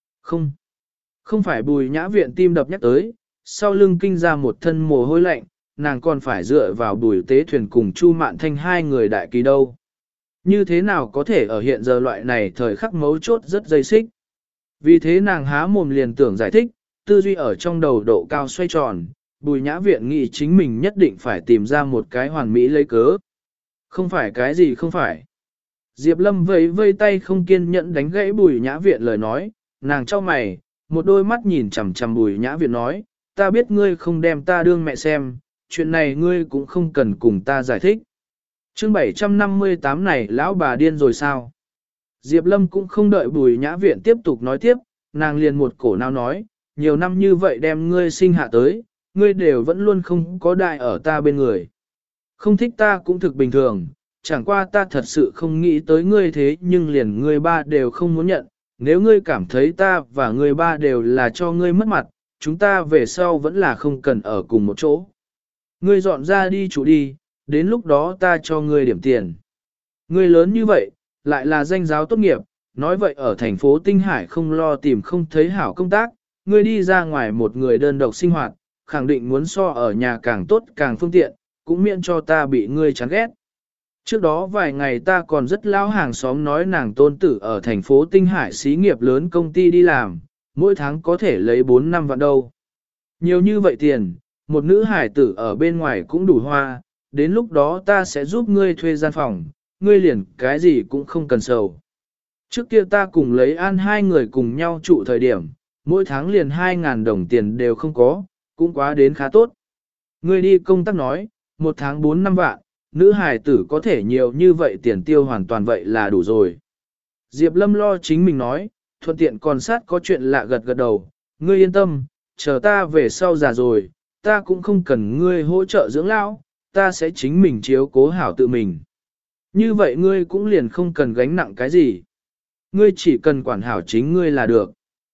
Không phải Bùi Nhã Viện tim đập nhắc tới, sau lưng kinh ra một thân mồ hôi lạnh, nàng còn phải dựa vào Bùi Tế Thuyền cùng Chu Mạn Thanh hai người đại kỳ đâu. Như thế nào có thể ở hiện giờ loại này thời khắc mấu chốt rất dây xích. Vì thế nàng há mồm liền tưởng giải thích, tư duy ở trong đầu độ cao xoay tròn, Bùi Nhã Viện nghĩ chính mình nhất định phải tìm ra một cái hoàn mỹ lấy cớ. Không phải cái gì không phải. Diệp Lâm vây tay không kiên nhẫn đánh gãy Bùi Nhã Viện lời nói, nàng cho mày, một đôi mắt nhìn chằm chằm Bùi Nhã Viện nói, ta biết ngươi không đem ta đương mẹ xem, chuyện này ngươi cũng không cần cùng ta giải thích. Chương 758 này lão bà điên rồi sao? Diệp Lâm cũng không đợi Bùi Nhã Viện tiếp tục nói tiếp, nàng liền một cổ nào nói, nhiều năm như vậy đem ngươi sinh hạ tới, ngươi đều vẫn luôn không có đại ở ta bên người. Không thích ta cũng thực bình thường, chẳng qua ta thật sự không nghĩ tới ngươi thế nhưng liền ngươi ba đều không muốn nhận, nếu ngươi cảm thấy ta và ngươi ba đều là cho ngươi mất mặt, chúng ta về sau vẫn là không cần ở cùng một chỗ. Ngươi dọn ra đi chủ đi, đến lúc đó ta cho ngươi điểm tiền. Ngươi lớn như vậy, lại là danh giáo tốt nghiệp, nói vậy ở thành phố Tinh Hải không lo tìm không thấy hảo công tác, ngươi đi ra ngoài một người đơn độc sinh hoạt, khẳng định muốn so ở nhà càng tốt càng phương tiện, cũng miễn cho ta bị ngươi chán ghét. Trước đó vài ngày ta còn rất lao hàng xóm nói nàng tôn tử ở thành phố Tinh Hải xí nghiệp lớn công ty đi làm, mỗi tháng có thể lấy 4-5 vạn đâu. Nhiều như vậy tiền, một nữ hải tử ở bên ngoài cũng đủ hoa, đến lúc đó ta sẽ giúp ngươi thuê gian phòng, ngươi liền cái gì cũng không cần sầu. Trước kia ta cùng lấy An hai người cùng nhau trụ thời điểm, mỗi tháng liền 2.000 đồng tiền đều không có, cũng quá đến khá tốt. Ngươi đi công tác nói, một tháng 4-5 vạn, nữ hài tử có thể nhiều như vậy tiền tiêu hoàn toàn vậy là đủ rồi. Diệp Lâm lo chính mình nói, thuận tiện còn sát có chuyện lạ gật gật đầu, ngươi yên tâm, chờ ta về sau già rồi, ta cũng không cần ngươi hỗ trợ dưỡng lão, ta sẽ chính mình chiếu cố hảo tự mình. Như vậy ngươi cũng liền không cần gánh nặng cái gì. Ngươi chỉ cần quản hảo chính ngươi là được.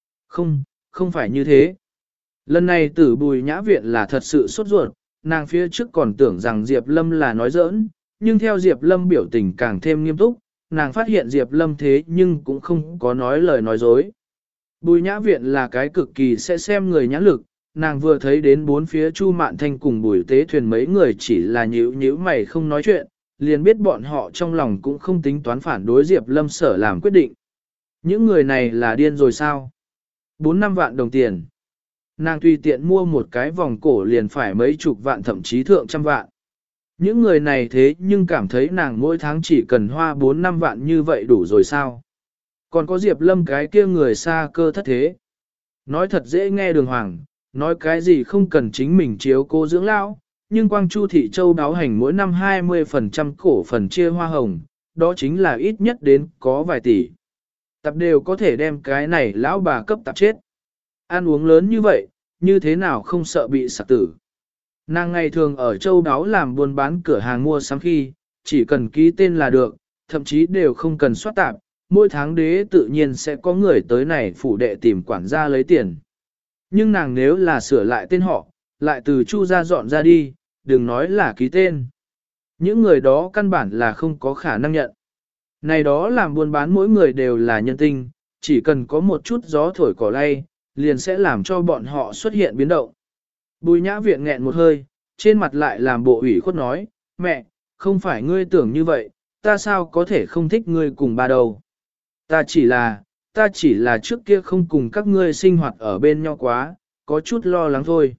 Không phải như thế. Lần này tử Bùi Nhã Viện là thật sự sốt ruột, nàng phía trước còn tưởng rằng Diệp Lâm là nói giỡn, nhưng theo Diệp Lâm biểu tình càng thêm nghiêm túc, nàng phát hiện Diệp Lâm thế nhưng cũng không có nói lời nói dối. Bùi Nhã Viện là cái cực kỳ sẽ xem người nhãn lực, nàng vừa thấy đến bốn phía Chu Mạn Thanh cùng Bùi Tế Thuyền mấy người chỉ là nhíu mày không nói chuyện, liền biết bọn họ trong lòng cũng không tính toán phản đối Diệp Lâm sở làm quyết định. Những người này là điên rồi sao? 4-5 vạn đồng tiền. Nàng tùy tiện mua một cái vòng cổ liền phải mấy chục vạn thậm chí thượng trăm vạn. Những người này thế nhưng cảm thấy nàng mỗi tháng chỉ cần hoa 4-5 vạn như vậy đủ rồi sao? Còn có Diệp Lâm cái kia người xa cơ thất thế. Nói thật dễ nghe đường hoàng, nói cái gì không cần chính mình chiếu cố dưỡng lão, nhưng Quang Chu Thị Châu đáo hành mỗi năm 20% cổ phần chia hoa hồng, đó chính là ít nhất đến có vài tỷ. Tập đều có thể đem cái này lão bà cấp tạp chết. Ăn uống lớn như vậy, như thế nào không sợ bị sạc tử. Nàng ngày thường ở Châu đáo làm buôn bán cửa hàng mua sắm khi, chỉ cần ký tên là được, thậm chí đều không cần soát tạp, mỗi tháng đế tự nhiên sẽ có người tới này phủ đệ tìm quản gia lấy tiền. Nhưng nàng nếu là sửa lại tên họ, lại từ Chu gia dọn ra đi, đừng nói là ký tên. Những người đó căn bản là không có khả năng nhận. Này đó làm buôn bán mỗi người đều là nhân tinh, chỉ cần có một chút gió thổi cỏ lay, liền sẽ làm cho bọn họ xuất hiện biến động. Bùi Nhã Viện nghẹn một hơi, trên mặt lại làm bộ ủy khuất nói, mẹ, không phải ngươi tưởng như vậy, ta sao có thể không thích ngươi cùng ba đâu. Ta chỉ là trước kia không cùng các ngươi sinh hoạt ở bên nhau quá, có chút lo lắng thôi.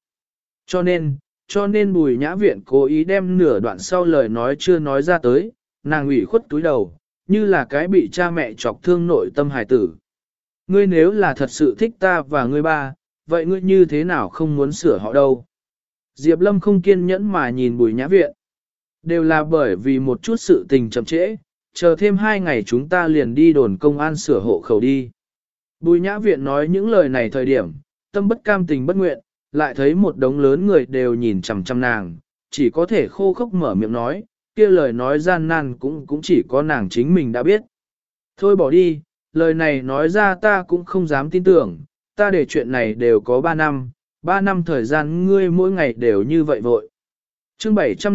Cho nên Bùi Nhã Viện cố ý đem nửa đoạn sau lời nói chưa nói ra tới, nàng ủy khuất túi đầu, như là cái bị cha mẹ chọc thương nội tâm hài tử. Ngươi nếu là thật sự thích ta và ngươi ba, vậy ngươi như thế nào không muốn sửa họ đâu? Diệp Lâm không kiên nhẫn mà nhìn Bùi Nhã Viện. Đều là bởi vì một chút sự tình chậm trễ, chờ thêm 2 ngày chúng ta liền đi đồn công an sửa hộ khẩu đi. Bùi Nhã Viện nói những lời này thời điểm, tâm bất cam tình bất nguyện, lại thấy một đống lớn người đều nhìn chằm chằm nàng, chỉ có thể khô khốc mở miệng nói, kia lời nói gian nan cũng chỉ có nàng chính mình đã biết. Thôi bỏ đi, lời này nói ra ta cũng không dám tin tưởng, ta để chuyện này đều có 3 năm, 3 năm thời gian ngươi mỗi ngày đều như vậy vội. Chương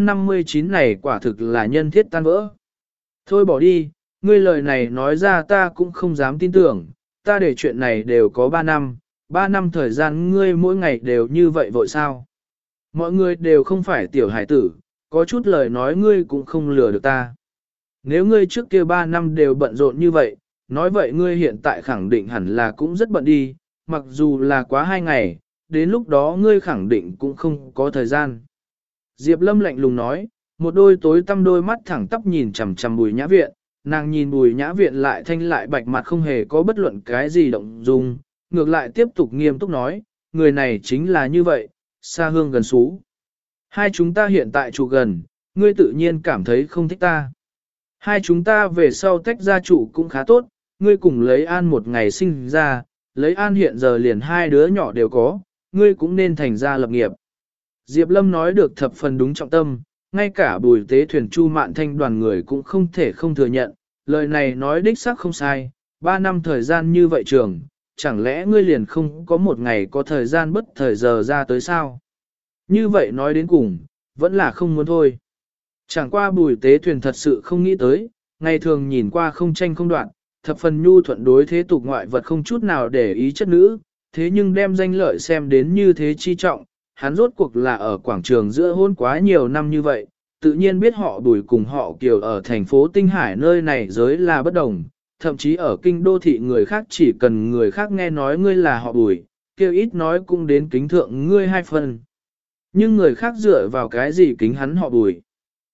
759 này quả thực là nhân thiết tan vỡ. Thôi bỏ đi, ngươi lời này nói ra ta cũng không dám tin tưởng, ta để chuyện này đều có 3 năm, 3 năm thời gian ngươi mỗi ngày đều như vậy vội sao. Mọi người đều không phải tiểu hải tử, có chút lời nói ngươi cũng không lừa được ta. Nếu ngươi trước kia 3 năm đều bận rộn như vậy, nói vậy ngươi hiện tại khẳng định hẳn là cũng rất bận đi, mặc dù là quá 2 ngày, đến lúc đó ngươi khẳng định cũng không có thời gian. Diệp Lâm lạnh lùng nói, một đôi tối tăm đôi mắt thẳng tắp nhìn chằm chằm Bùi Nhã Viện, nàng nhìn Bùi Nhã Viện lại thanh lại bạch mặt không hề có bất luận cái gì động dung, ngược lại tiếp tục nghiêm túc nói, người này chính là như vậy, xa hương gần xú. Hai chúng ta hiện tại trụ gần, ngươi tự nhiên cảm thấy không thích ta. Hai chúng ta về sau tách ra trụ cũng khá tốt, ngươi cùng lấy An một ngày sinh ra, lấy An hiện giờ liền 2 đứa nhỏ đều có, ngươi cũng nên thành ra lập nghiệp. Diệp Lâm nói được thập phần đúng trọng tâm, ngay cả Bùi Tế Thuyền Chu Mạn Thanh đoàn người cũng không thể không thừa nhận, lời này nói đích xác không sai, 3 năm thời gian như vậy trường, chẳng lẽ ngươi liền không có một ngày có thời gian bất thời giờ ra tới sao? Như vậy nói đến cùng, vẫn là không muốn thôi. Chẳng qua Bùi Tế Thuyền thật sự không nghĩ tới, ngày thường nhìn qua không tranh không đoạn, thập phần nhu thuận đối thế tục ngoại vật không chút nào để ý chất nữ, thế nhưng đem danh lợi xem đến như thế chi trọng, hắn rốt cuộc là ở quảng trường giữa hôn quá nhiều năm như vậy, tự nhiên biết họ Bùi cùng họ Kiều ở thành phố Tinh Hải nơi này giới là bất đồng, thậm chí ở kinh đô thị người khác chỉ cần người khác nghe nói ngươi là họ Bùi, kêu ít nói cũng đến kính thượng ngươi 2 phần. Nhưng người khác dựa vào cái gì kính hắn họ Bùi?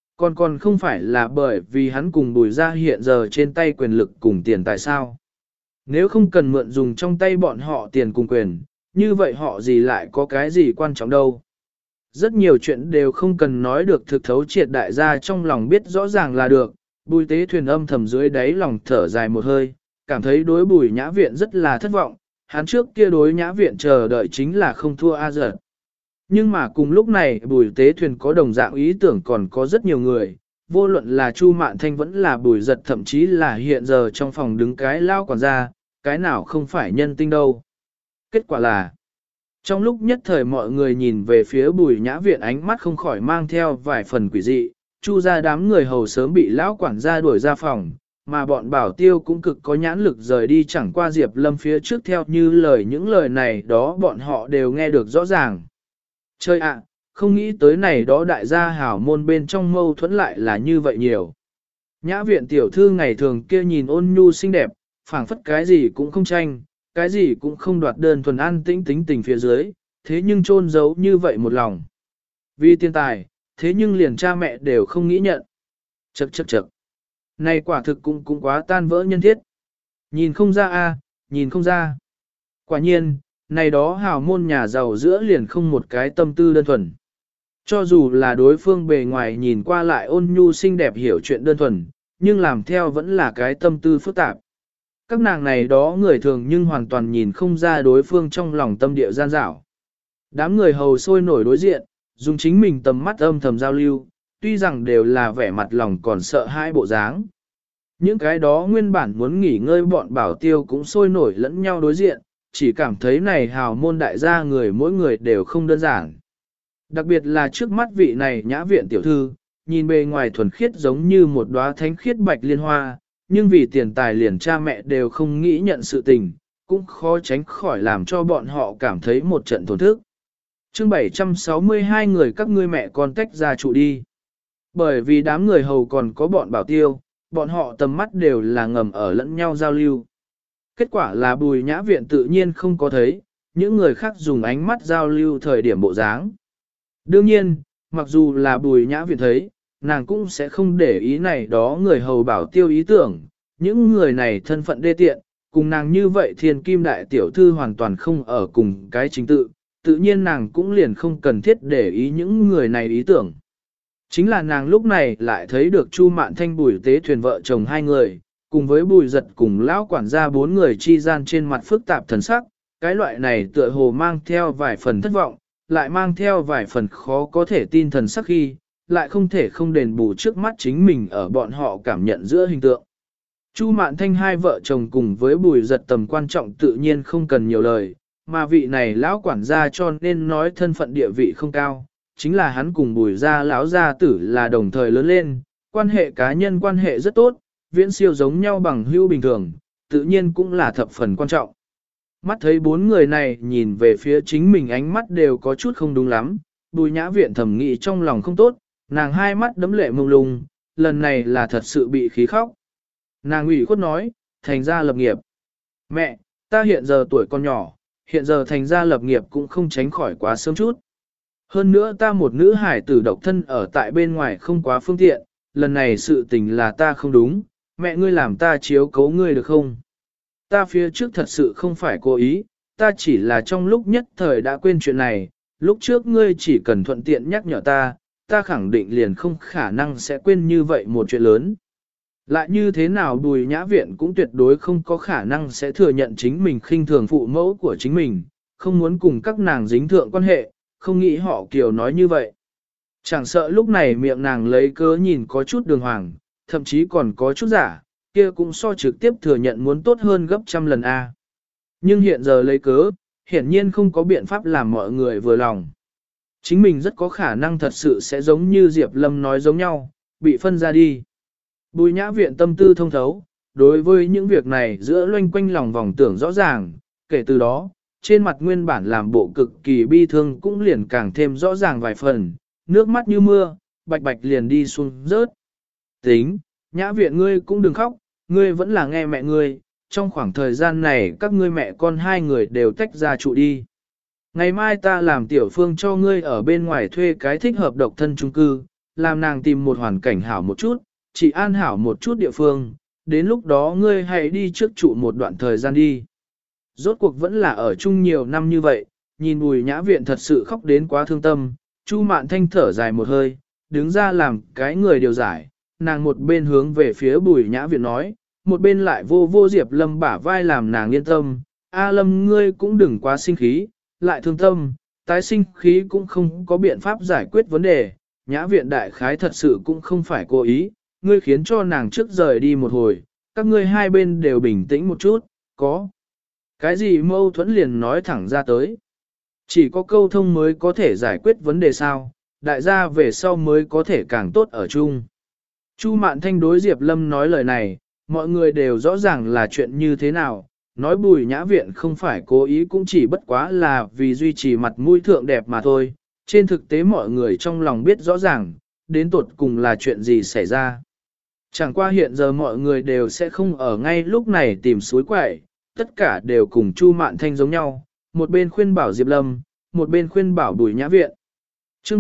Còn không phải là bởi vì hắn cùng Bùi ra hiện giờ trên tay quyền lực cùng tiền tại sao? Nếu không cần mượn dùng trong tay bọn họ tiền cùng quyền, như vậy họ gì lại có cái gì quan trọng đâu? Rất nhiều chuyện đều không cần nói được thực thấu triệt đại gia trong lòng biết rõ ràng là được. Bùi Tế Thuyền âm thầm dưới đáy lòng thở dài một hơi, cảm thấy đối Bùi Nhã Viện rất là thất vọng, hắn trước kia đối Nhã Viện chờ đợi chính là không thua A Giật. Nhưng mà cùng lúc này Bùi Tế Thuyền có đồng dạng ý tưởng còn có rất nhiều người, vô luận là Chu Mạn Thanh vẫn là Bùi Giật thậm chí là hiện giờ trong phòng đứng cái lao quản gia, cái nào không phải nhân tinh đâu. Kết quả là, trong lúc nhất thời mọi người nhìn về phía Bùi Nhã Viện ánh mắt không khỏi mang theo vài phần quỷ dị, Chu ra đám người hầu sớm bị lão quản gia đuổi ra phòng, mà bọn bảo tiêu cũng cực có nhãn lực rời đi chẳng qua Diệp Lâm phía trước theo như lời những lời này đó bọn họ đều nghe được rõ ràng. Chơi ạ, không nghĩ tới này đó đại gia hảo môn bên trong mâu thuẫn lại là như vậy nhiều. Nhã Viện tiểu thư ngày thường kia nhìn ôn nhu xinh đẹp, phảng phất cái gì cũng không tranh, cái gì cũng không đoạt, đơn thuần an tĩnh tính tình phía dưới, thế nhưng chôn giấu như vậy một lòng. Vì tiền tài, thế nhưng liền cha mẹ đều không nghĩ nhận. Chậc chậc chậc. Này quả thực cũng quá tan vỡ nhân thiết. Nhìn không ra a, nhìn không ra. Quả nhiên, này đó hào môn nhà giàu giữa liền không một cái tâm tư đơn thuần. Cho dù là đối phương bề ngoài nhìn qua lại ôn nhu xinh đẹp hiểu chuyện đơn thuần, nhưng làm theo vẫn là cái tâm tư phức tạp. Các nàng này đó người thường nhưng hoàn toàn nhìn không ra đối phương trong lòng tâm địa gian dảo. Đám người hầu sôi nổi đối diện, dùng chính mình tầm mắt âm thầm giao lưu, tuy rằng đều là vẻ mặt lòng còn sợ hãi bộ dáng. Những cái đó nguyên bản muốn nghỉ ngơi bọn bảo tiêu cũng sôi nổi lẫn nhau đối diện, chỉ cảm thấy này hào môn đại gia người mỗi người đều không đơn giản. Đặc biệt là trước mắt vị này nhã viện tiểu thư, nhìn bề ngoài thuần khiết giống như một đóa thánh khiết bạch liên hoa, nhưng vì tiền tài liền cha mẹ đều không nghĩ nhận sự tình, cũng khó tránh khỏi làm cho bọn họ cảm thấy một trận tổn thức. Chương 762 người các ngươi mẹ con tách ra trụ đi. Bởi vì đám người hầu còn có bọn bảo tiêu, bọn họ tầm mắt đều là ngầm ở lẫn nhau giao lưu. Kết quả là Bùi Nhã Viện tự nhiên không có thấy, những người khác dùng ánh mắt giao lưu thời điểm bộ dáng. Đương nhiên, mặc dù là Bùi Nhã Viện thấy, nàng cũng sẽ không để ý này đó người hầu bảo tiêu ý tưởng, những người này thân phận đê tiện, cùng nàng như vậy thiên kim đại tiểu thư hoàn toàn không ở cùng cái chính tự, tự nhiên nàng cũng liền không cần thiết để ý những người này ý tưởng. Chính là nàng lúc này lại thấy được Chu Mạn Thanh Bùi Tế Thuyền vợ chồng hai người, cùng với Bùi Giật cùng lão quản gia bốn người chi gian trên mặt phức tạp thần sắc, cái loại này tựa hồ mang theo vài phần thất vọng, lại mang theo vài phần khó có thể tin thần sắc khi, lại không thể không đền bù trước mắt chính mình ở bọn họ cảm nhận giữa hình tượng. Chu Mạn Thanh hai vợ chồng cùng với Bùi Giật tầm quan trọng tự nhiên không cần nhiều lời, mà vị này lão quản gia cho nên nói thân phận địa vị không cao, chính là hắn cùng Bùi gia lão gia tử là đồng thời lớn lên, quan hệ cá nhân quan hệ rất tốt, viễn siêu giống nhau bằng hữu bình thường, tự nhiên cũng là thập phần quan trọng. Mắt thấy bốn người này nhìn về phía chính mình ánh mắt đều có chút không đúng lắm, Bùi Nhã Viện thầm nghĩ trong lòng không tốt, nàng hai mắt đấm lệ mông lung, lần này là thật sự bị khí khóc. Nàng ủy khuất nói, thành ra lập nghiệp. Mẹ, ta hiện giờ tuổi còn nhỏ, hiện giờ thành ra lập nghiệp cũng không tránh khỏi quá sớm chút. Hơn nữa ta một nữ hải tử độc thân ở tại bên ngoài không quá phương tiện, lần này sự tình là ta không đúng, mẹ ngươi làm ta chiếu cố ngươi được không? Ta phía trước thật sự không phải cố ý, ta chỉ là trong lúc nhất thời đã quên chuyện này, lúc trước ngươi chỉ cần thuận tiện nhắc nhở ta, ta khẳng định liền không khả năng sẽ quên như vậy một chuyện lớn. Lại như thế nào Bùi Nhã Viện cũng tuyệt đối không có khả năng sẽ thừa nhận chính mình khinh thường phụ mẫu của chính mình, không muốn cùng các nàng dính thượng quan hệ, không nghĩ họ Kiều nói như vậy. Chẳng sợ lúc này miệng nàng lấy cớ nhìn có chút đường hoàng, thậm chí còn có chút giả, kia cũng so trực tiếp thừa nhận muốn tốt hơn gấp trăm lần A. Nhưng hiện giờ lấy cớ, hiển nhiên không có biện pháp làm mọi người vừa lòng. Chính mình rất có khả năng thật sự sẽ giống như Diệp Lâm nói giống nhau, bị phân ra đi. Bùi Nhã Viện tâm tư thông thấu, đối với những việc này giữa loanh quanh lòng vòng tưởng rõ ràng, kể từ đó, trên mặt nguyên bản làm bộ cực kỳ bi thương cũng liền càng thêm rõ ràng vài phần, nước mắt như mưa, bạch bạch liền đi xuống rớt. Tính, Nhã Viện ngươi cũng đừng khóc, ngươi vẫn là nghe mẹ ngươi, trong khoảng thời gian này các ngươi mẹ con hai người đều tách ra trụ đi. Ngày mai ta làm tiểu phương cho ngươi ở bên ngoài thuê cái thích hợp độc thân chung cư, làm nàng tìm một hoàn cảnh hảo một chút, chỉ an hảo một chút địa phương, đến lúc đó ngươi hãy đi trước trụ một đoạn thời gian đi. Rốt cuộc vẫn là ở chung nhiều năm như vậy, nhìn Bùi Nhã Viện thật sự khóc đến quá thương tâm, Chu Mạn Thanh thở dài một hơi, đứng ra làm cái người điều giải, nàng một bên hướng về phía Bùi Nhã Viện nói, một bên lại vô vô Diệp Lâm bả vai làm nàng yên tâm, A Lâm ngươi cũng đừng quá sinh khí, lại thương tâm, tái sinh khí cũng không có biện pháp giải quyết vấn đề, Nhã Viện đại khái thật sự cũng không phải cố ý, ngươi khiến cho nàng trước rời đi một hồi, các ngươi hai bên đều bình tĩnh một chút, có cái gì mâu thuẫn liền nói thẳng ra tới. Chỉ có câu thông mới có thể giải quyết vấn đề sao, đại gia về sau mới có thể càng tốt ở chung. Chu Mạn Thanh đối Diệp Lâm nói lời này, mọi người đều rõ ràng là chuyện như thế nào, nói Bùi Nhã Viện không phải cố ý cũng chỉ bất quá là vì duy trì mặt mũi thượng đẹp mà thôi, trên thực tế mọi người trong lòng biết rõ ràng, đến tột cùng là chuyện gì xảy ra. Chẳng qua hiện giờ mọi người đều sẽ không ở ngay lúc này tìm suối quậy, tất cả đều cùng Chu Mạn Thanh giống nhau, một bên khuyên bảo Diệp Lâm, một bên khuyên bảo Bùi Nhã Viện. Chương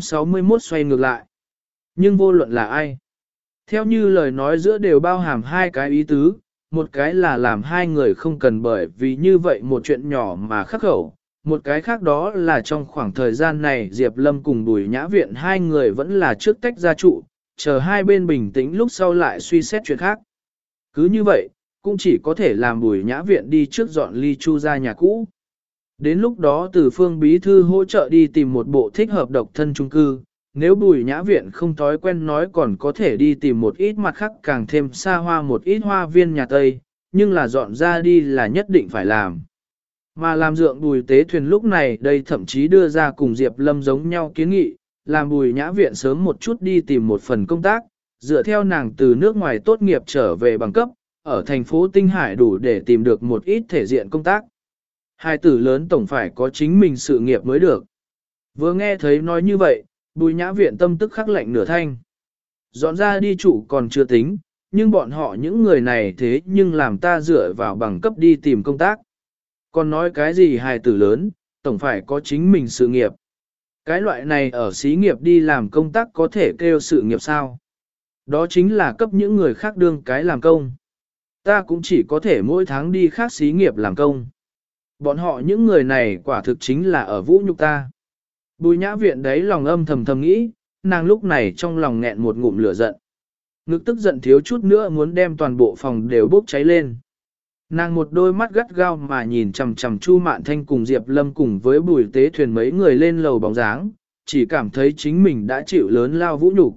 761 xoay ngược lại. Nhưng vô luận là ai? Theo như lời nói giữa đều bao hàm hai cái ý tứ, một cái là làm hai người không cần bởi vì như vậy một chuyện nhỏ mà khắc khẩu, một cái khác đó là trong khoảng thời gian này Diệp Lâm cùng Bùi Nhã Viện hai người vẫn là trước tách ra trụ, chờ hai bên bình tĩnh lúc sau lại suy xét chuyện khác. Cứ như vậy, cũng chỉ có thể làm Bùi Nhã Viện đi trước dọn ly Chu ra nhà cũ. Đến lúc đó từ Phương Bí Thư hỗ trợ đi tìm một bộ thích hợp độc thân chung cư, nếu Bùi Nhã Viện không thói quen nói còn có thể đi tìm một ít mặt khác càng thêm xa hoa một ít hoa viên nhà Tây, nhưng là dọn ra đi là nhất định phải làm. Mà làm dượng Bùi Tế Thuyền lúc này đây thậm chí đưa ra cùng Diệp Lâm giống nhau kiến nghị, làm Bùi Nhã Viện sớm một chút đi tìm một phần công tác, dựa theo nàng từ nước ngoài tốt nghiệp trở về bằng cấp, ở thành phố Tinh Hải đủ để tìm được một ít thể diện công tác. Hai tử lớn tổng phải có chính mình sự nghiệp mới được. Vừa nghe thấy nói như vậy, Bùi Nhã Viện tâm tức khắc lạnh nửa thanh. Dọn ra đi chủ còn chưa tính, nhưng bọn họ những người này thế nhưng làm ta dựa vào bằng cấp đi tìm công tác. Còn nói cái gì hài tử lớn, tổng phải có chính mình sự nghiệp. Cái loại này ở xí nghiệp đi làm công tác có thể kêu sự nghiệp sao? Đó chính là cấp những người khác đương cái làm công. Ta cũng chỉ có thể mỗi tháng đi khác xí nghiệp làm công. Bọn họ những người này quả thực chính là ở vũ nhục ta. Bùi Nhã Viện đấy lòng âm thầm thầm nghĩ, nàng lúc này trong lòng nghẹn một ngụm lửa giận. Ngực tức giận thiếu chút nữa muốn đem toàn bộ phòng đều bốc cháy lên. Nàng một đôi mắt gắt gao mà nhìn chằm chằm Chu Mạn Thanh cùng Diệp Lâm cùng với Bùi Tế Thuyền mấy người lên lầu bóng dáng, chỉ cảm thấy chính mình đã chịu lớn lao vũ nhục.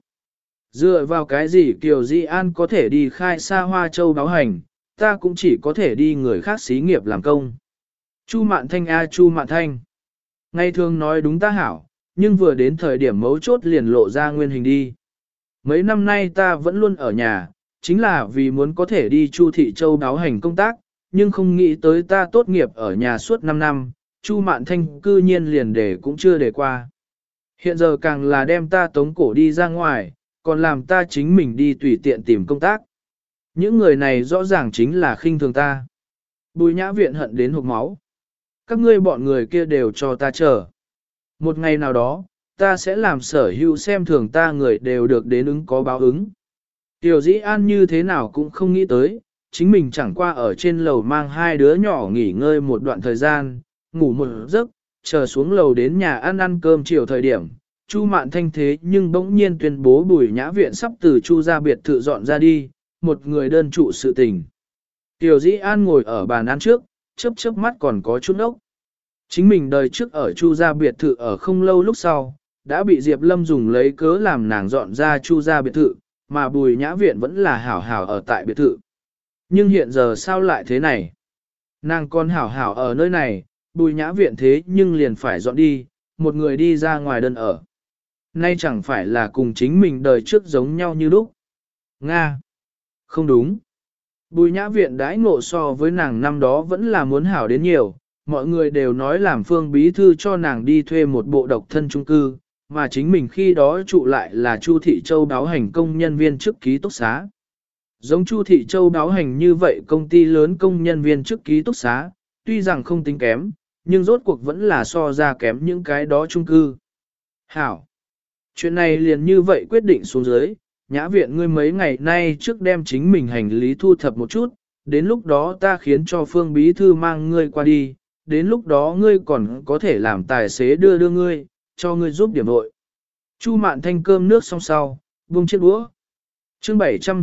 Dựa vào cái gì Kiều Di An có thể đi khai xa Hoa Châu báo hành, ta cũng chỉ có thể đi người khác xí nghiệp làm công. Chu Mạn Thanh a Chu Mạn Thanh. Ngày thường nói đúng ta hảo, nhưng vừa đến thời điểm mấu chốt liền lộ ra nguyên hình đi. Mấy năm nay ta vẫn luôn ở nhà, chính là vì muốn có thể đi Chu Thị Châu báo hành công tác, nhưng không nghĩ tới ta tốt nghiệp ở nhà suốt 5 năm, Chu Mạn Thanh cư nhiên liền để cũng chưa để qua. Hiện giờ càng là đem ta tống cổ đi ra ngoài, còn làm ta chính mình đi tùy tiện tìm công tác. Những người này rõ ràng chính là khinh thường ta. Bùi Nhã Viện hận đến hộc máu. Các ngươi bọn người kia đều cho ta chờ. Một ngày nào đó, ta sẽ làm sở hữu xem thường ta người đều được đến ứng có báo ứng. Tiểu Dĩ An như thế nào cũng không nghĩ tới, chính mình chẳng qua ở trên lầu mang hai đứa nhỏ nghỉ ngơi một đoạn thời gian, ngủ một giấc, chờ xuống lầu đến nhà ăn cơm chiều thời điểm. Chu Mạn Thanh thế nhưng bỗng nhiên tuyên bố Bùi Nhã Viện sắp từ Chu ra biệt thự dọn ra đi, một người đơn trụ sự tình. Tiểu Dĩ An ngồi ở bàn ăn trước, chớp mắt còn có chút ốc. Chính mình đời trước ở Chu gia biệt thự ở không lâu lúc sau, đã bị Diệp Lâm dùng lấy cớ làm nàng dọn ra Chu gia biệt thự, mà Bùi Nhã Viện vẫn là hảo hảo ở tại biệt thự. Nhưng hiện giờ sao lại thế này? Nàng còn hảo hảo ở nơi này, Bùi Nhã Viện thế nhưng liền phải dọn đi, một người đi ra ngoài đơn ở. Nay chẳng phải là cùng chính mình đời trước giống nhau như lúc. Nga! Không đúng. Bùi Nhã Viện đãi ngộ so với nàng năm đó vẫn là muốn hảo đến nhiều, mọi người đều nói làm Phương Bí Thư cho nàng đi thuê một bộ độc thân chung cư, mà chính mình khi đó trụ lại là Chu Thị Châu báo hành công nhân viên chức ký túc xá. Giống Chu Thị Châu báo hành như vậy công ty lớn công nhân viên chức ký túc xá, tuy rằng không tính kém, nhưng rốt cuộc vẫn là so ra kém những cái đó chung cư. Hảo! Chuyện này liền như vậy quyết định xuống dưới, Nhã Viện ngươi mấy ngày nay trước đem chính mình hành lý thu thập một chút, đến lúc đó ta khiến cho Phương Bí Thư mang ngươi qua đi, đến lúc đó ngươi còn có thể làm tài xế đưa ngươi, cho ngươi giúp điểm vội. Chu Mạn Thanh cơm nước xong sau, buông chiếc đũa. Chương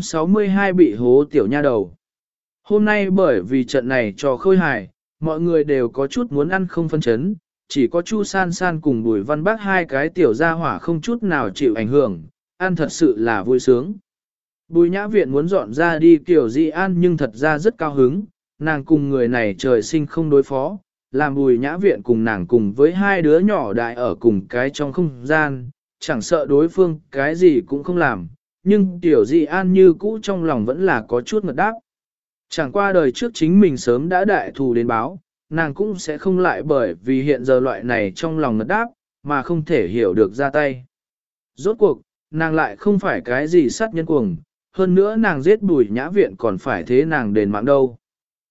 762 bị hố tiểu nha đầu. Hôm nay bởi vì trận này trò khôi hài, mọi người đều có chút muốn ăn không phân chấn, chỉ có Chu San San cùng Bùi Văn Bác hai cái tiểu gia hỏa không chút nào chịu ảnh hưởng, ăn thật sự là vui sướng. Bùi Nhã Viện muốn dọn ra đi kiểu Di An nhưng thật ra rất cao hứng, nàng cùng người này trời sinh không đối phó, làm Bùi Nhã Viện cùng nàng cùng với hai đứa nhỏ đại ở cùng cái trong không gian, chẳng sợ đối phương cái gì cũng không làm, nhưng tiểu Di An như cũ trong lòng vẫn là có chút ngật đáp. Chẳng qua đời trước chính mình sớm đã đại thù đến báo, nàng cũng sẽ không lại bởi vì hiện giờ loại này trong lòng ngật đáp, mà không thể hiểu được ra tay. Rốt cuộc, nàng lại không phải cái gì sát nhân cuồng, hơn nữa nàng giết Bùi Nhã Viện còn phải thế nàng đền mạng đâu.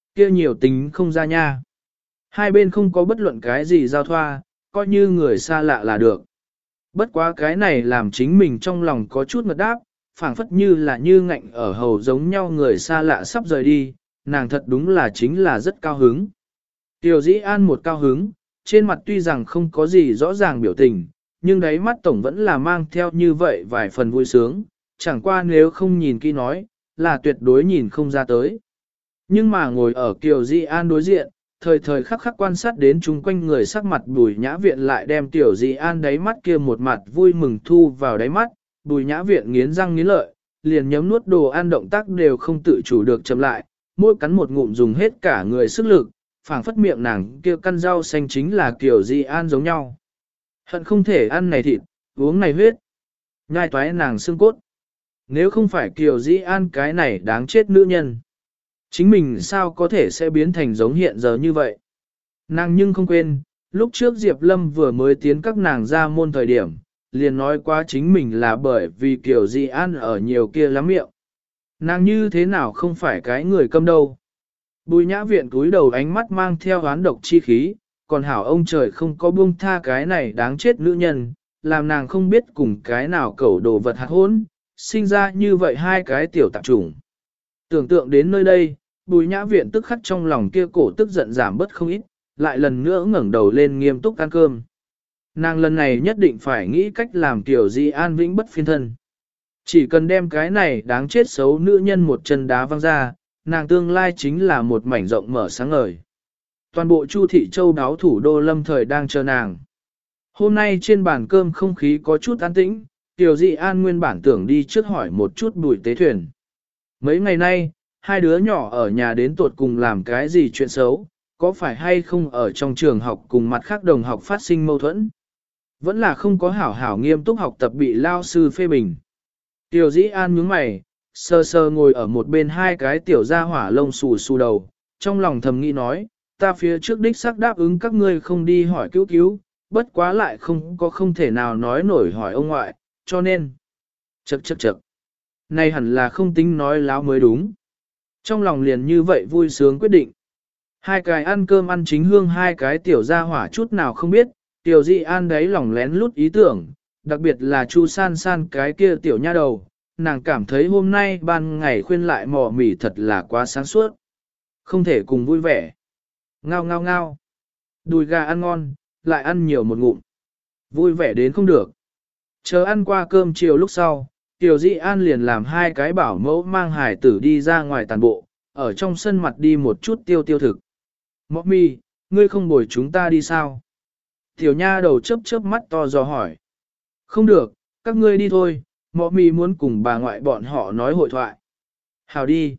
Kia nhiều tính không ra nha. Hai bên không có bất luận cái gì giao thoa, coi như người xa lạ là được. Bất quá cái này làm chính mình trong lòng có chút ngật đáp, phảng phất như là như ngạnh ở hầu giống nhau người xa lạ sắp rời đi, nàng thật đúng là chính là rất cao hứng. Tiểu Dĩ An một cao hứng, trên mặt tuy rằng không có gì rõ ràng biểu tình, nhưng đáy mắt tổng vẫn là mang theo như vậy vài phần vui sướng, chẳng qua nếu không nhìn kỹ nói, là tuyệt đối nhìn không ra tới. Nhưng mà ngồi ở Kiều Dĩ An đối diện, thời thời khắc khắc quan sát đến chung quanh người sắc mặt Bùi Nhã Viện lại đem Tiểu Dĩ An đáy mắt kia một mặt vui mừng thu vào đáy mắt, Bùi Nhã Viện nghiến răng nghiến lợi, liền nhấm nuốt đồ ăn động tác đều không tự chủ được chậm lại, mỗi cắn một ngụm dùng hết cả người sức lực, phảng phất miệng nàng kia căn rau xanh chính là Kiều Dĩ An giống nhau. Hận không thể ăn này thịt, uống này huyết, nhai toái nàng xương cốt. Nếu không phải Kiều Dĩ An cái này đáng chết nữ nhân, chính mình sao có thể sẽ biến thành giống hiện giờ như vậy? Nàng nhưng không quên, lúc trước Diệp Lâm vừa mới tiến các nàng ra môn thời điểm, liền nói qua chính mình là bởi vì Kiều Dĩ An ở nhiều kia lắm miệng. Nàng như thế nào không phải cái người câm đâu. Bùi Nhã Viện cúi đầu ánh mắt mang theo oán độc chi khí, còn hảo ông trời không có buông tha cái này đáng chết nữ nhân, làm nàng không biết cùng cái nào cẩu đồ vật hạt hỗn, sinh ra như vậy hai cái tiểu tạp chủng. Tưởng tượng đến nơi đây, Bùi Nhã Viện tức khắc trong lòng kia cổ tức giận giảm bớt không ít, lại lần nữa ngẩng đầu lên nghiêm túc ăn cơm. Nàng lần này nhất định phải nghĩ cách làm Kiều Dĩ An vĩnh bất phiên thân. Chỉ cần đem cái này đáng chết xấu nữ nhân một chân đá văng ra, nàng tương lai chính là một mảnh rộng mở sáng ngời. Toàn bộ Chu Thị Châu đáo thủ đô lâm thời đang chờ nàng. Hôm nay trên bàn cơm không khí có chút an tĩnh, Kiều Dĩ An nguyên bản tưởng đi trước hỏi một chút Bùi Tế Thuyền. Mấy ngày nay, hai đứa nhỏ ở nhà đến tuột cùng làm cái gì chuyện xấu, có phải hay không ở trong trường học cùng mặt khác đồng học phát sinh mâu thuẫn. Vẫn là không có hảo hảo nghiêm túc học tập bị lao sư phê bình. Tiểu Dĩ An nhướng mày, sơ sơ ngồi ở một bên hai cái tiểu gia hỏa lông xù xù đầu, trong lòng thầm nghĩ nói, ta phía trước đích xác đáp ứng các ngươi không đi hỏi cứu cứu, bất quá lại không thể nào nói nổi hỏi ông ngoại, cho nên. Chậc. Này hẳn là không tính nói láo mới đúng. Trong lòng liền như vậy vui sướng quyết định. Hai cái ăn cơm ăn chính hương hai cái tiểu gia hỏa chút nào không biết, Tiểu Dĩ An đấy lòng lén lút ý tưởng, đặc biệt là Chu San San cái kia tiểu nha đầu, nàng cảm thấy hôm nay ban ngày khuyên lại mò mỉ thật là quá sáng suốt. Không thể cùng vui vẻ. Ngao ngao ngao. Đùi gà ăn ngon, lại ăn nhiều một ngụm. Vui vẻ đến không được. Chờ ăn qua cơm chiều lúc sau, Tiểu Dĩ An liền làm hai cái bảo mẫu mang hải tử đi ra ngoài tàn bộ, ở trong sân mặt đi một chút tiêu thực. Mọ mi, ngươi không bồi chúng ta đi sao? Tiểu nha đầu chớp mắt to dò hỏi. Không được, các ngươi đi thôi, mọ mi muốn cùng bà ngoại bọn họ nói hội thoại. Hào đi.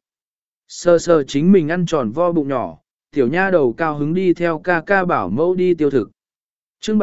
Sơ sơ chính mình ăn tròn vo bụng nhỏ, tiểu nha đầu cao hứng đi theo ca ca bảo mẫu đi tiêu thực. Chương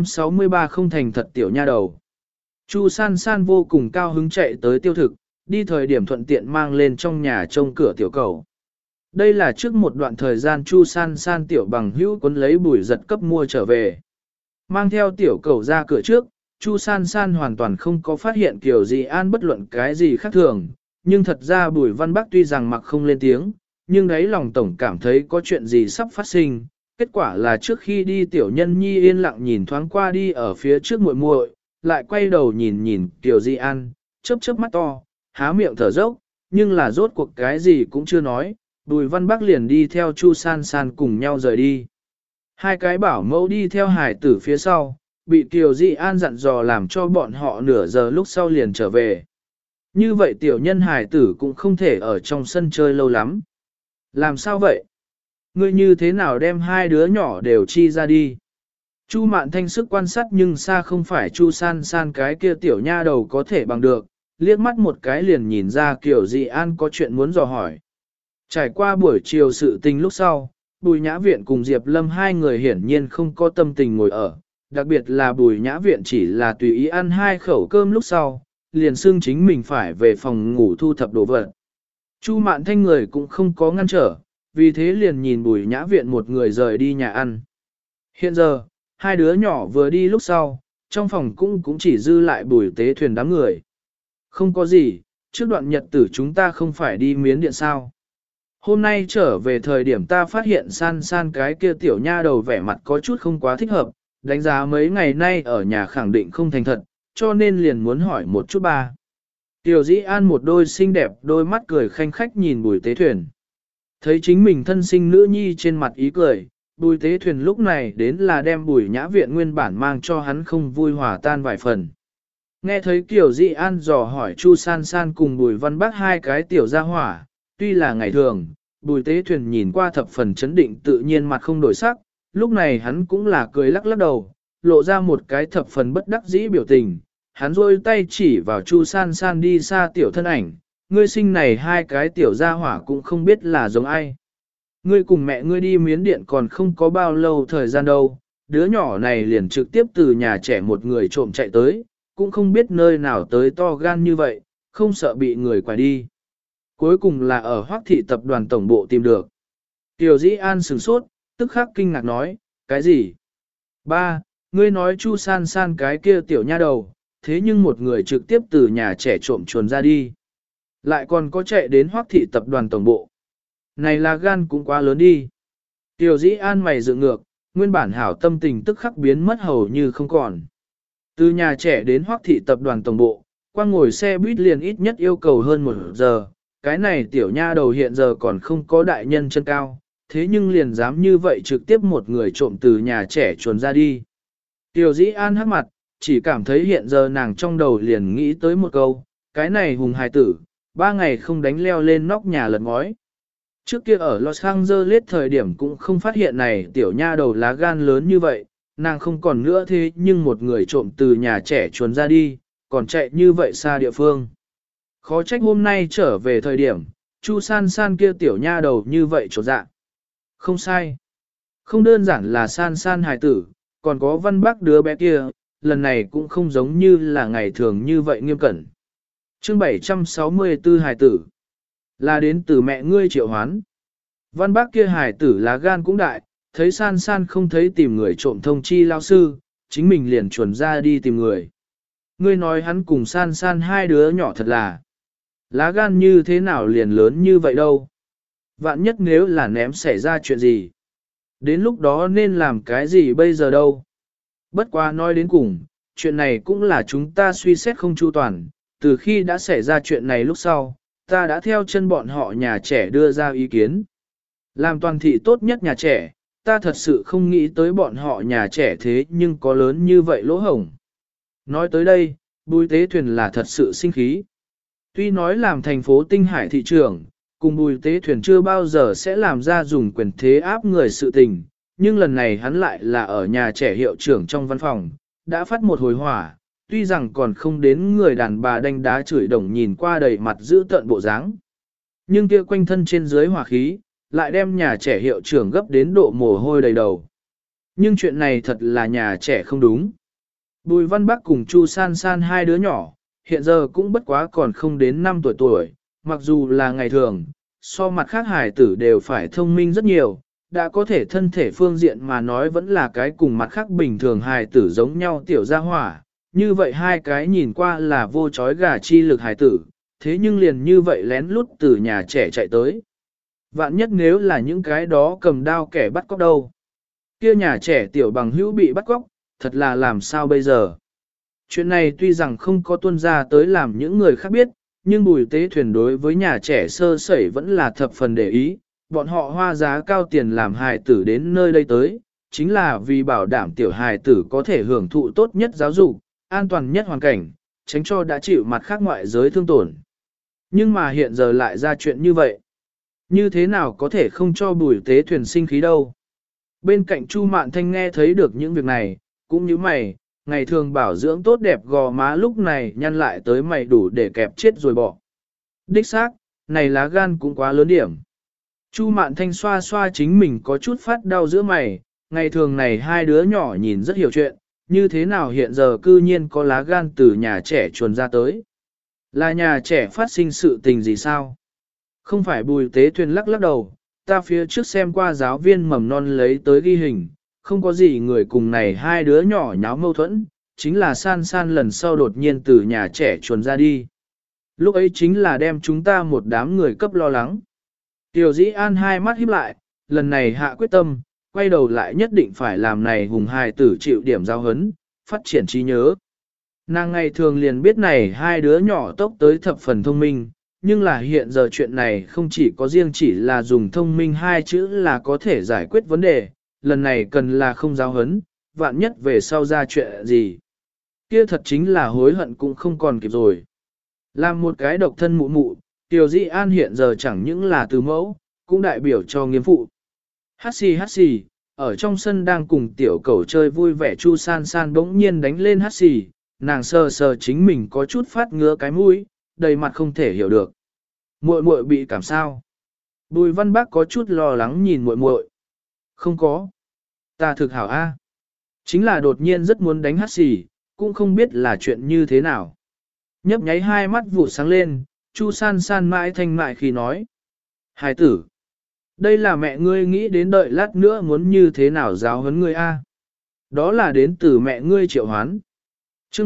763 không thành thật tiểu nha đầu. Chu San San vô cùng cao hứng chạy tới tiêu thực, đi thời điểm thuận tiện mang lên trong nhà trông cửa tiểu cầu. Đây là trước một đoạn thời gian Chu San San tiểu bằng hữu cuốn lấy Bùi Giật cấp mua trở về. Mang theo tiểu cầu ra cửa trước, Chu San San hoàn toàn không có phát hiện Kiều Dĩ An bất luận cái gì khác thường, nhưng thật ra Bùi Văn Bắc tuy rằng mặc không lên tiếng, nhưng đấy lòng tổng cảm thấy có chuyện gì sắp phát sinh. Kết quả là trước khi đi tiểu nhân nhi yên lặng nhìn thoáng qua đi ở phía trước muội muội, lại quay đầu nhìn Kiều Dĩ An, chớp mắt to, há miệng thở dốc, nhưng là rốt cuộc cái gì cũng chưa nói, Bùi Văn Bắc liền đi theo Chu San San cùng nhau rời đi. Hai cái bảo mẫu đi theo hải tử phía sau, bị Kiều Dĩ An dặn dò làm cho bọn họ nửa giờ lúc sau liền trở về. Như vậy tiểu nhân hải tử cũng không thể ở trong sân chơi lâu lắm. Làm sao vậy? Ngươi như thế nào đem hai đứa nhỏ đều chi ra đi? Chu Mạn Thanh sức quan sát nhưng xa không phải Chu San San cái kia tiểu nha đầu có thể bằng được, liếc mắt một cái liền nhìn ra Kiều Dĩ An có chuyện muốn dò hỏi. Trải qua buổi chiều sự tình lúc sau, Bùi Nhã Viện cùng Diệp Lâm hai người hiển nhiên không có tâm tình ngồi ở, đặc biệt là Bùi Nhã Viện chỉ là tùy ý ăn hai khẩu cơm lúc sau, liền xưng chính mình phải về phòng ngủ thu thập đồ vật. Chu Mạn Thanh người cũng không có ngăn trở, vì thế liền nhìn Bùi Nhã Viện một người rời đi nhà ăn. Hiện giờ, hai đứa nhỏ vừa đi lúc sau, trong phòng cũng chỉ dư lại Bùi Tế Thuyền đám người. Không có gì, trước đoạn nhật tử chúng ta không phải đi miến điện sao. Hôm nay trở về thời điểm ta phát hiện san san cái kia tiểu nha đầu vẻ mặt có chút không quá thích hợp, đánh giá mấy ngày nay ở nhà khẳng định không thành thật, cho nên liền muốn hỏi một chút ba. Tiểu dĩ an một đôi xinh đẹp đôi mắt cười khanh khách nhìn Bùi Tế Thuyền. Thấy chính mình thân sinh nữ nhi trên mặt ý cười, Bùi Tế Thuyền lúc này đến là đem Bùi Nhã Viện nguyên bản mang cho hắn không vui hòa tan vài phần. Nghe thấy Kiều Dị An dò hỏi Chu San San cùng Bùi Văn Bác hai cái tiểu gia hỏa, tuy là ngày thường, Bùi Tế Thuyền nhìn qua thập phần chấn định tự nhiên mặt không đổi sắc, lúc này hắn cũng là cười lắc lắc đầu, lộ ra một cái thập phần bất đắc dĩ biểu tình, hắn rôi tay chỉ vào Chu San San đi xa tiểu thân ảnh, ngươi sinh này hai cái tiểu gia hỏa cũng không biết là giống ai. Ngươi cùng mẹ ngươi đi Miến Điện còn không có bao lâu thời gian đâu, đứa nhỏ này liền trực tiếp từ nhà trẻ một người trộm chạy tới, cũng không biết nơi nào tới to gan như vậy, không sợ bị người quải đi. Cuối cùng là ở Hoắc thị tập đoàn tổng bộ tìm được. Tiểu Dĩ An sửng sốt, tức khắc kinh ngạc nói, cái gì? Ba, ngươi nói Chu San San cái kia tiểu nha đầu, thế nhưng một người trực tiếp từ nhà trẻ trộm chuồn ra đi. Lại còn có chạy đến Hoắc thị tập đoàn tổng bộ. Này là gan cũng quá lớn đi. Tiểu Dĩ An mày dựng ngược, nguyên bản hảo tâm tình tức khắc biến mất hầu như không còn. Từ nhà trẻ đến Hoắc thị tập đoàn tổng bộ, qua ngồi xe buýt liền ít nhất yêu cầu hơn 1 giờ. Cái này tiểu nha đầu hiện giờ còn không có đại nhân chân cao, thế nhưng liền dám như vậy trực tiếp một người trộm từ nhà trẻ chuồn ra đi. Tiểu Dĩ An hắc mặt, chỉ cảm thấy hiện giờ nàng trong đầu liền nghĩ tới một câu, cái này hùng hài tử, 3 ngày không đánh leo lên nóc nhà lật ngói. Trước kia ở Los Angeles thời điểm cũng không phát hiện này tiểu nha đầu lá gan lớn như vậy, nàng không còn nữa thế nhưng một người trộm từ nhà trẻ chuồn ra đi, còn chạy như vậy xa địa phương. Khó trách hôm nay trở về thời điểm, Chu San San kia tiểu nha đầu như vậy trột dạ. Không sai. Không đơn giản là San San hài tử, còn có Văn Bác đứa bé kia, lần này cũng không giống như là ngày thường như vậy nghiêm cẩn. Chương 764 hài tử. Là đến từ mẹ ngươi triệu hoán. Văn Bác kia hài tử lá gan cũng đại, thấy San San không thấy tìm người trộm thông chi lao sư, chính mình liền chuẩn ra đi tìm người. Ngươi nói hắn cùng San San hai đứa nhỏ thật là lá gan như thế nào liền lớn như vậy đâu. Vạn nhất nếu là ném xảy ra chuyện gì. Đến lúc đó nên làm cái gì bây giờ đâu. Bất quá nói đến cùng, chuyện này cũng là chúng ta suy xét không chu toàn. Từ khi đã xảy ra chuyện này lúc sau, ta đã theo chân bọn họ nhà trẻ đưa ra ý kiến. Làm toàn thị tốt nhất nhà trẻ, ta thật sự không nghĩ tới bọn họ nhà trẻ thế nhưng có lớn như vậy lỗ hổng. Nói tới đây, Bùi Tế Thuyền là thật sự sinh khí. Tuy nói làm thành phố Tinh Hải thị trường, cùng Bùi Tế Thuyền chưa bao giờ sẽ làm ra dùng quyền thế áp người sự tình, nhưng lần này hắn lại là ở nhà trẻ hiệu trưởng trong văn phòng, đã phát một hồi hỏa, tuy rằng còn không đến người đàn bà đánh đá chửi đồng nhìn qua đầy mặt giữ tợn bộ dáng. Nhưng kia quanh thân trên dưới hỏa khí, lại đem nhà trẻ hiệu trưởng gấp đến độ mồ hôi đầy đầu. Nhưng chuyện này thật là nhà trẻ không đúng. Bùi Văn Bắc cùng Chu San San hai đứa nhỏ, hiện giờ cũng bất quá còn không đến 5 tuổi, mặc dù là ngày thường, so mặt khác hài tử đều phải thông minh rất nhiều, đã có thể thân thể phương diện mà nói vẫn là cái cùng mặt khác bình thường hài tử giống nhau tiểu gia hỏa, như vậy hai cái nhìn qua là vô chói gà chi lực hài tử, thế nhưng liền như vậy lén lút từ nhà trẻ chạy tới. Vạn nhất nếu là những cái đó cầm đao kẻ bắt cóc đâu. Kia nhà trẻ tiểu bằng hữu bị bắt cóc, thật là làm sao bây giờ. Chuyện này tuy rằng không có tuân ra tới làm những người khác biết, nhưng Bùi Tế Thuyền đối với nhà trẻ sơ sẩy vẫn là thập phần để ý, bọn họ hoa giá cao tiền làm hài tử đến nơi đây tới, chính là vì bảo đảm tiểu hài tử có thể hưởng thụ tốt nhất giáo dục, an toàn nhất hoàn cảnh, tránh cho đã chịu mặt khác ngoại giới thương tổn. Nhưng mà hiện giờ lại ra chuyện như vậy. Như thế nào có thể không cho Bùi Tế Thuyền sinh khí đâu. Bên cạnh Chu Mạn Thanh nghe thấy được những việc này, cũng như mày, ngày thường bảo dưỡng tốt đẹp gò má lúc này nhăn lại tới mày đủ để kẹp chết rồi bỏ. Đích xác, này lá gan cũng quá lớn điểm. Chu Mạn Thanh xoa xoa chính mình có chút phát đau giữa mày, ngày thường này hai đứa nhỏ nhìn rất hiểu chuyện, như thế nào hiện giờ cư nhiên có lá gan từ nhà trẻ chuồn ra tới. Là nhà trẻ phát sinh sự tình gì sao? Không phải Bùi Tế Thuyền lắc lắc đầu, ta phía trước xem qua giáo viên mầm non lấy tới ghi hình, không có gì người cùng này hai đứa nhỏ nháo mâu thuẫn, chính là San San lần sau đột nhiên từ nhà trẻ chuồn ra đi. Lúc ấy chính là đem chúng ta một đám người cấp lo lắng. Tiểu Dĩ An hai mắt híp lại, lần này hạ quyết tâm, quay đầu lại nhất định phải làm này hùng hài tử chịu điểm giao hấn, phát triển trí nhớ. Nàng ngày thường liền biết này hai đứa nhỏ tốc tới thập phần thông minh, nhưng là hiện giờ chuyện này không chỉ có riêng chỉ là dùng thông minh hai chữ là có thể giải quyết vấn đề, lần này cần là không giao hấn, vạn nhất về sau ra chuyện gì. Kia thật chính là hối hận cũng không còn kịp rồi. Làm một cái độc thân mụ mụ, Tiểu Dĩ An hiện giờ chẳng những là từ mẫu, cũng đại biểu cho nghiêm phụ. Hát xì, ở trong sân đang cùng tiểu cẩu chơi vui vẻ Chu San San bỗng nhiên đánh lên hát xì, nàng sờ sờ chính mình có chút phát ngứa cái mũi, đầy mặt không thể hiểu được. Muội muội bị cảm sao? Bùi Văn Bác có chút lo lắng nhìn muội muội. Không có. Ta thực hảo a. Chính là đột nhiên rất muốn đánh hát xì, cũng không biết là chuyện như thế nào. Nhấp nháy hai mắt vụ sáng lên, Chu San San mãi thanh mại khi nói. Hài tử. Đây là mẹ ngươi nghĩ đến đợi lát nữa muốn như thế nào giáo huấn ngươi a? Đó là đến từ mẹ ngươi Triệu Hoán. Chương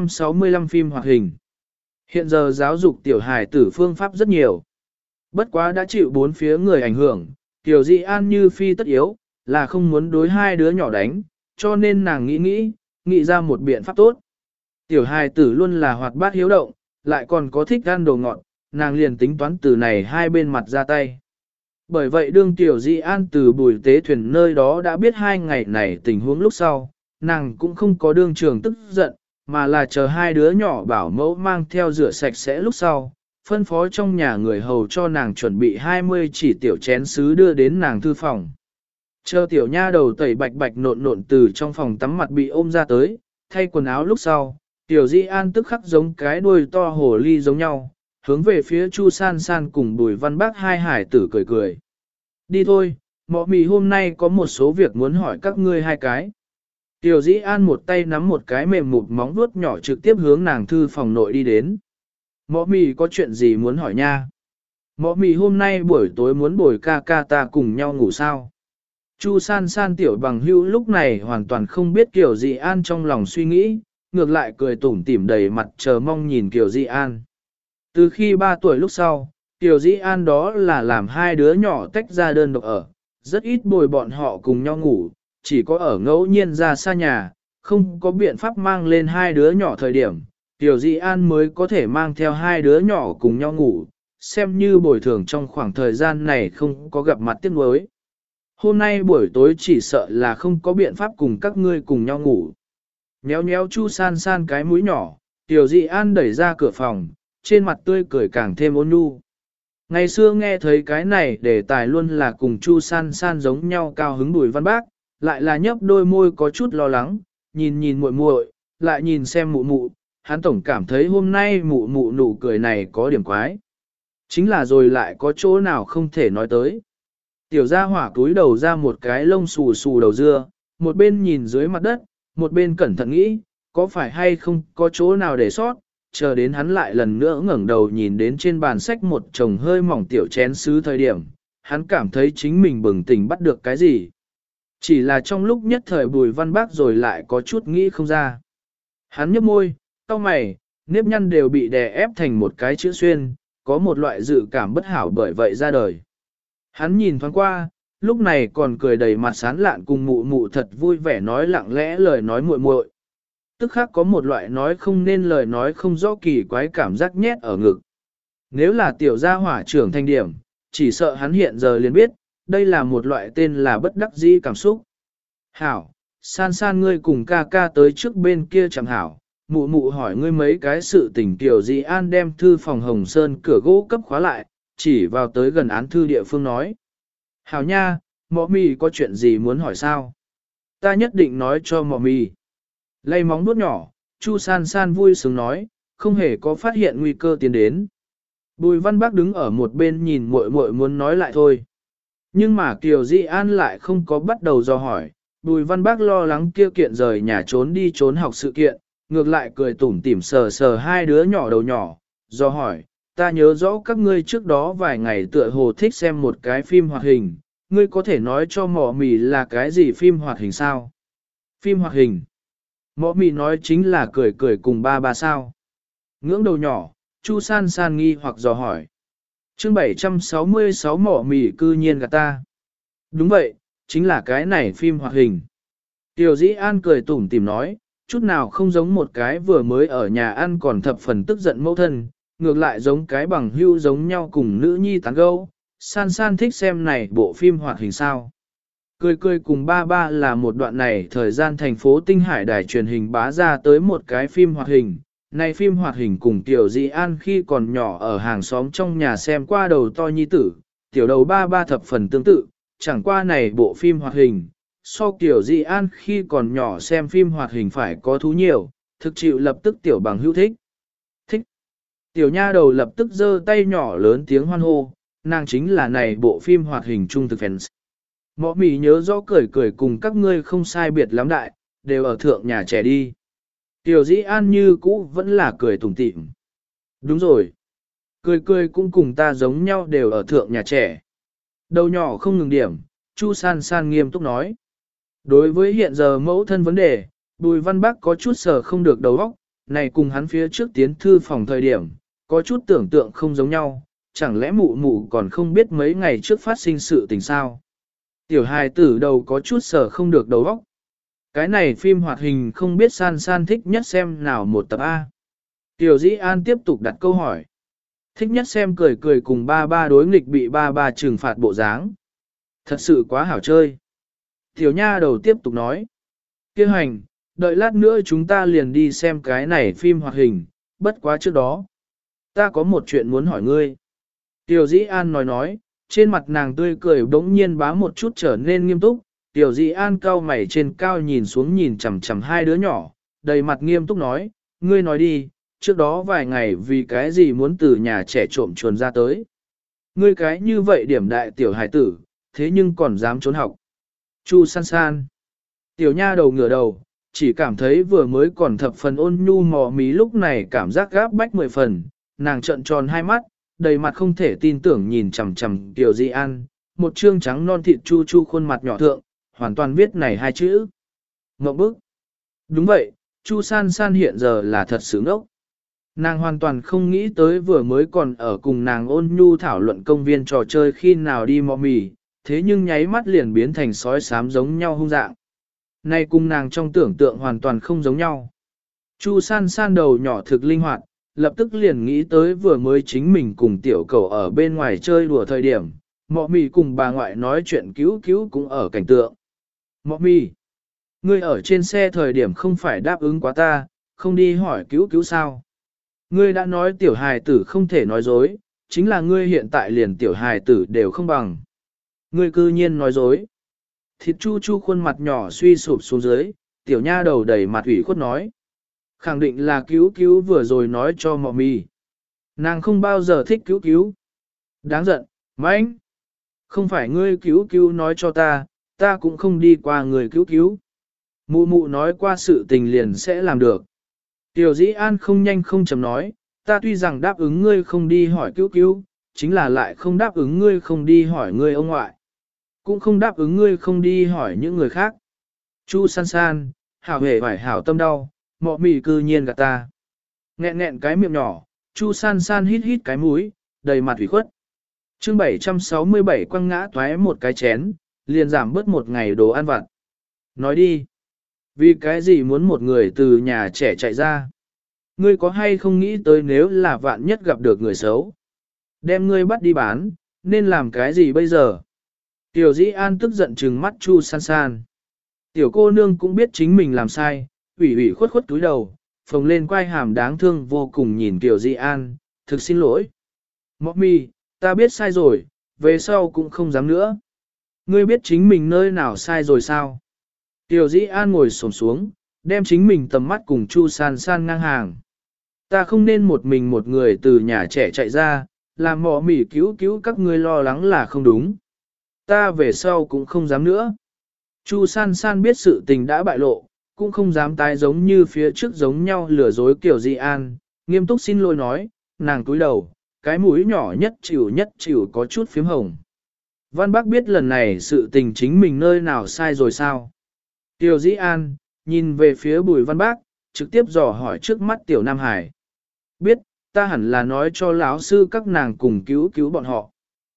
765 phim hoạt hình. Hiện giờ giáo dục tiểu hài tử phương pháp rất nhiều. Bất quá đã chịu bốn phía người ảnh hưởng, Tiểu Dĩ An như phi tất yếu, là không muốn đối hai đứa nhỏ đánh, cho nên nàng nghĩ ra một biện pháp tốt. Tiểu hài tử luôn là hoạt bát hiếu động, lại còn có thích ăn đồ ngọt, nàng liền tính toán từ này hai bên mặt ra tay. Bởi vậy đương Tiểu Dĩ An từ Bùi Tế Thuyền nơi đó đã biết hai ngày này tình huống lúc sau, nàng cũng không có đương trường tức giận, mà là chờ hai đứa nhỏ bảo mẫu mang theo rửa sạch sẽ lúc sau, phân phó trong nhà người hầu cho nàng chuẩn bị 20 chỉ tiểu chén sứ đưa đến nàng thư phòng. Chờ tiểu nha đầu tẩy bạch bạch nộn nộn từ trong phòng tắm mặt bị ôm ra tới, thay quần áo lúc sau, Tiểu Dĩ An tức khắc giống cái đuôi to hồ ly giống nhau, hướng về phía Chu San San cùng Bùi Văn Bác hai hải tử cười cười. Đi thôi, mọ mì hôm nay có một số việc muốn hỏi các ngươi hai cái. Tiểu Dĩ An một tay nắm một cái mềm mụt móng vuốt nhỏ trực tiếp hướng nàng thư phòng nội đi đến. Mọ mì có chuyện gì muốn hỏi nha? Mọ mì hôm nay buổi tối muốn bồi ca ca ta cùng nhau ngủ sao? Chu San San tiểu bằng hữu lúc này hoàn toàn không biết Kiều Dĩ An trong lòng suy nghĩ, ngược lại cười tủm tỉm đầy mặt chờ mong nhìn Kiều Dĩ An. Từ khi 3 tuổi lúc sau, Kiều Dĩ An đó là làm hai đứa nhỏ tách ra đơn độc ở, rất ít bồi bọn họ cùng nhau ngủ, chỉ có ở ngẫu nhiên ra xa nhà, không có biện pháp mang lên hai đứa nhỏ thời điểm, Kiều Dĩ An mới có thể mang theo hai đứa nhỏ cùng nhau ngủ, xem như bồi thường trong khoảng thời gian này không có gặp mặt tiếc nuối. Hôm nay buổi tối chỉ sợ là không có biện pháp cùng các ngươi cùng nhau ngủ. Nhéo nhéo Chu San San cái mũi nhỏ, Tiểu Dĩ An đẩy ra cửa phòng, trên mặt tươi cười càng thêm ôn nhu. Ngày xưa nghe thấy cái này đề tài luôn là cùng Chu San San giống nhau cao hứng Bùi Văn Bác, lại là nhấp đôi môi có chút lo lắng, nhìn muội muội, lại nhìn xem mụ mụ, hắn tổng cảm thấy hôm nay mụ mụ nụ cười này có điểm quái. Chính là rồi lại có chỗ nào không thể nói tới. Tiểu gia hỏa túi đầu ra một cái lông xù xù đầu dưa, một bên nhìn dưới mặt đất, một bên cẩn thận nghĩ, có phải hay không có chỗ nào để sót, chờ đến hắn lại lần nữa ngẩng đầu nhìn đến trên bàn sách một chồng hơi mỏng tiểu chén sứ thời điểm, hắn cảm thấy chính mình bừng tỉnh bắt được cái gì. Chỉ là trong lúc nhất thời Bùi Văn Bác rồi lại có chút nghĩ không ra. Hắn nhếch môi, cau mày, nếp nhăn đều bị đè ép thành một cái chữ xuyên, có một loại dự cảm bất hảo bởi vậy ra đời. Hắn nhìn thoáng qua, lúc này còn cười đầy mặt sán lạn cùng mụ mụ thật vui vẻ nói lặng lẽ lời nói muội muội. Tức khác có một loại nói không nên lời nói không rõ kỳ quái cảm giác nhét ở ngực. Nếu là tiểu gia hỏa trưởng thành điểm, chỉ sợ hắn hiện giờ liền biết, đây là một loại tên là bất đắc dĩ cảm xúc. Hảo, San San ngươi cùng ca ca tới trước bên kia chẳng hảo, mụ mụ hỏi ngươi mấy cái sự tình Tiểu Dĩ An đem thư phòng Hồng Sơn cửa gỗ cấp khóa lại, chỉ vào tới gần án thư địa phương nói. Hảo nha, mọ mì có chuyện gì muốn hỏi sao? Ta nhất định nói cho mọ mì. Lay móng nuốt nhỏ, Chu San San vui sướng nói, không hề có phát hiện nguy cơ tiến đến. Bùi Văn Bác đứng ở một bên nhìn muội muội muốn nói lại thôi. Nhưng mà Kiều Dĩ An lại không có bắt đầu dò hỏi, Bùi Văn Bác lo lắng kia kiện rời nhà trốn đi trốn học sự kiện, ngược lại cười tủm tỉm sờ sờ hai đứa nhỏ đầu nhỏ, dò hỏi, ta nhớ rõ các ngươi trước đó vài ngày tựa hồ thích xem một cái phim hoạt hình, ngươi có thể nói cho mọ mì là cái gì phim hoạt hình sao? Phim hoạt hình. Mọ mì nói chính là cười cười cùng ba sao. Ngưỡng đầu nhỏ, Chu San San nghi hoặc dò hỏi. Chương 766 mỏ mì cư nhiên gạt ta. Đúng vậy, chính là cái này phim hoạt hình. Tiểu Dĩ An cười tủm tỉm nói, chút nào không giống một cái vừa mới ở nhà ăn còn thập phần tức giận mẫu thân, ngược lại giống cái bằng hữu giống nhau cùng nữ nhi tán gẫu. San San thích xem này bộ phim hoạt hình sao. Cười cười cùng ba ba là một đoạn này thời gian thành phố Tinh Hải đài truyền hình bá ra tới một cái phim hoạt hình. Này phim hoạt hình cùng Tiểu Dĩ An khi còn nhỏ ở hàng xóm trong nhà xem qua đầu to nhi tử, tiểu đầu ba ba thập phần tương tự, chẳng qua này bộ phim hoạt hình. So Tiểu Dĩ An khi còn nhỏ xem phim hoạt hình phải có thú nhiều, thực chịu lập tức tiểu bằng hữu thích. Thích. Tiểu nha đầu lập tức giơ tay nhỏ lớn tiếng hoan hô, nàng chính là này bộ phim hoạt hình trung thực fans. Mọ mì nhớ rõ cười cười cùng các ngươi không sai biệt lắm đại, đều ở thượng nhà trẻ đi. Tiểu Dĩ An như cũ vẫn là cười tủm tỉm. Đúng rồi. Cười cười cũng cùng ta giống nhau đều ở thượng nhà trẻ. Đầu nhỏ không ngừng điểm, Chu San San nghiêm túc nói. Đối với hiện giờ mẫu thân vấn đề, Bùi Văn Bắc có chút sở không được đầu óc, này cùng hắn phía trước tiến thư phòng thời điểm, có chút tưởng tượng không giống nhau, chẳng lẽ mụ mụ còn không biết mấy ngày trước phát sinh sự tình sao. Tiểu hài tử đầu có chút sở không được đầu óc. Cái này phim hoạt hình không biết San San thích nhất xem nào một tập A. Tiểu Dĩ An tiếp tục đặt câu hỏi. Thích nhất xem cười cười cùng ba ba đối nghịch bị ba ba trừng phạt bộ dáng. Thật sự quá hảo chơi. Tiểu nha đầu tiếp tục nói. Kêu hành, đợi lát nữa chúng ta liền đi xem cái này phim hoạt hình, bất quá trước đó. Ta có một chuyện muốn hỏi ngươi. Tiểu Dĩ An nói, trên mặt nàng tươi cười bỗng nhiên bá một chút trở nên nghiêm túc. Tiểu Dĩ An cau mày trên cao nhìn xuống nhìn chằm chằm hai đứa nhỏ, đầy mặt nghiêm túc nói, ngươi nói đi, trước đó vài ngày vì cái gì muốn từ nhà trẻ trộm chuồn ra tới. Ngươi cái như vậy điểm đại tiểu hải tử, thế nhưng còn dám trốn học. Chu San San. Tiểu nha đầu ngửa đầu, chỉ cảm thấy vừa mới còn thập phần ôn nhu mò mí lúc này cảm giác gáp bách 10 phần, nàng trợn tròn hai mắt, đầy mặt không thể tin tưởng nhìn chằm chằm Tiểu Dĩ An, một trương trắng non thịt chu chu khuôn mặt nhỏ thượng, hoàn toàn viết này hai chữ. Ngộng bức. Đúng vậy, Chu San San hiện giờ là thật sự ngốc. Nàng hoàn toàn không nghĩ tới vừa mới còn ở cùng nàng ôn nhu thảo luận công viên trò chơi khi nào đi mò mì, thế nhưng nháy mắt liền biến thành sói xám giống nhau hung dạng. Nay cùng nàng trong tưởng tượng hoàn toàn không giống nhau. Chu San San đầu nhỏ thực linh hoạt, lập tức liền nghĩ tới vừa mới chính mình cùng tiểu cầu ở bên ngoài chơi đùa thời điểm, mọ mì cùng bà ngoại nói chuyện cứu cứu cũng ở cảnh tượng. Mọ mì, ngươi ở trên xe thời điểm không phải đáp ứng quá ta, không đi hỏi cứu cứu sao. Ngươi đã nói tiểu hài tử không thể nói dối, chính là ngươi hiện tại liền tiểu hài tử đều không bằng. Ngươi cư nhiên nói dối. Thịt chu chu khuôn mặt nhỏ suy sụp xuống dưới, tiểu nha đầu đầy mặt ủy khuất nói. Khẳng định là cứu cứu vừa rồi nói cho mọ mì. Nàng không bao giờ thích cứu cứu. Đáng giận, mãnh. Không phải ngươi cứu cứu nói cho ta, ta cũng không đi qua người cứu cứu. Mụ mụ nói qua sự tình liền sẽ làm được. Tiểu Dĩ An không nhanh không chậm nói, ta tuy rằng đáp ứng ngươi không đi hỏi cứu cứu, chính là lại không đáp ứng ngươi không đi hỏi ngươi ông ngoại. Cũng không đáp ứng ngươi không đi hỏi những người khác. Chu San San, hảo hề phải hảo tâm đau, mọ mì cư nhiên gạt ta. Nghẹn nghẹn cái miệng nhỏ, Chu San San hít hít cái mũi, đầy mặt ủy khuất. Chương 767 quăng ngã toé một cái chén, liền giảm bớt một ngày đồ ăn vặt. Nói đi, vì cái gì muốn một người từ nhà trẻ chạy ra? Ngươi có hay không nghĩ tới nếu là vạn nhất gặp được người xấu? Đem ngươi bắt đi bán, nên làm cái gì bây giờ? Tiểu Dĩ An tức giận trừng mắt Chu San San. Tiểu cô nương cũng biết chính mình làm sai, ủy ủy khuất khuất túi đầu, phồng lên quai hàm đáng thương vô cùng nhìn Tiểu Dĩ An, thực xin lỗi. Mọc mi, ta biết sai rồi, về sau cũng không dám nữa. Ngươi biết chính mình nơi nào sai rồi sao? Tiểu Dĩ An ngồi xổm xuống, đem chính mình tầm mắt cùng Chu San San ngang hàng. Ta không nên một mình một người từ nhà trẻ chạy ra, làm mỏ mỉ cứu cứu các ngươi lo lắng là không đúng. Ta về sau cũng không dám nữa. Chu San San biết sự tình đã bại lộ, cũng không dám tái giống như phía trước giống nhau lừa dối Kiều Dĩ An, nghiêm túc xin lỗi nói, nàng cúi đầu, cái mũi nhỏ nhất chịu có chút phím hồng. Văn Bác biết lần này sự tình chính mình nơi nào sai rồi sao? Kiều Dĩ An, nhìn về phía Bùi Văn Bác, trực tiếp dò hỏi trước mắt Tiểu Nam Hải. Biết, ta hẳn là nói cho lão sư các nàng cùng cứu cứu bọn họ.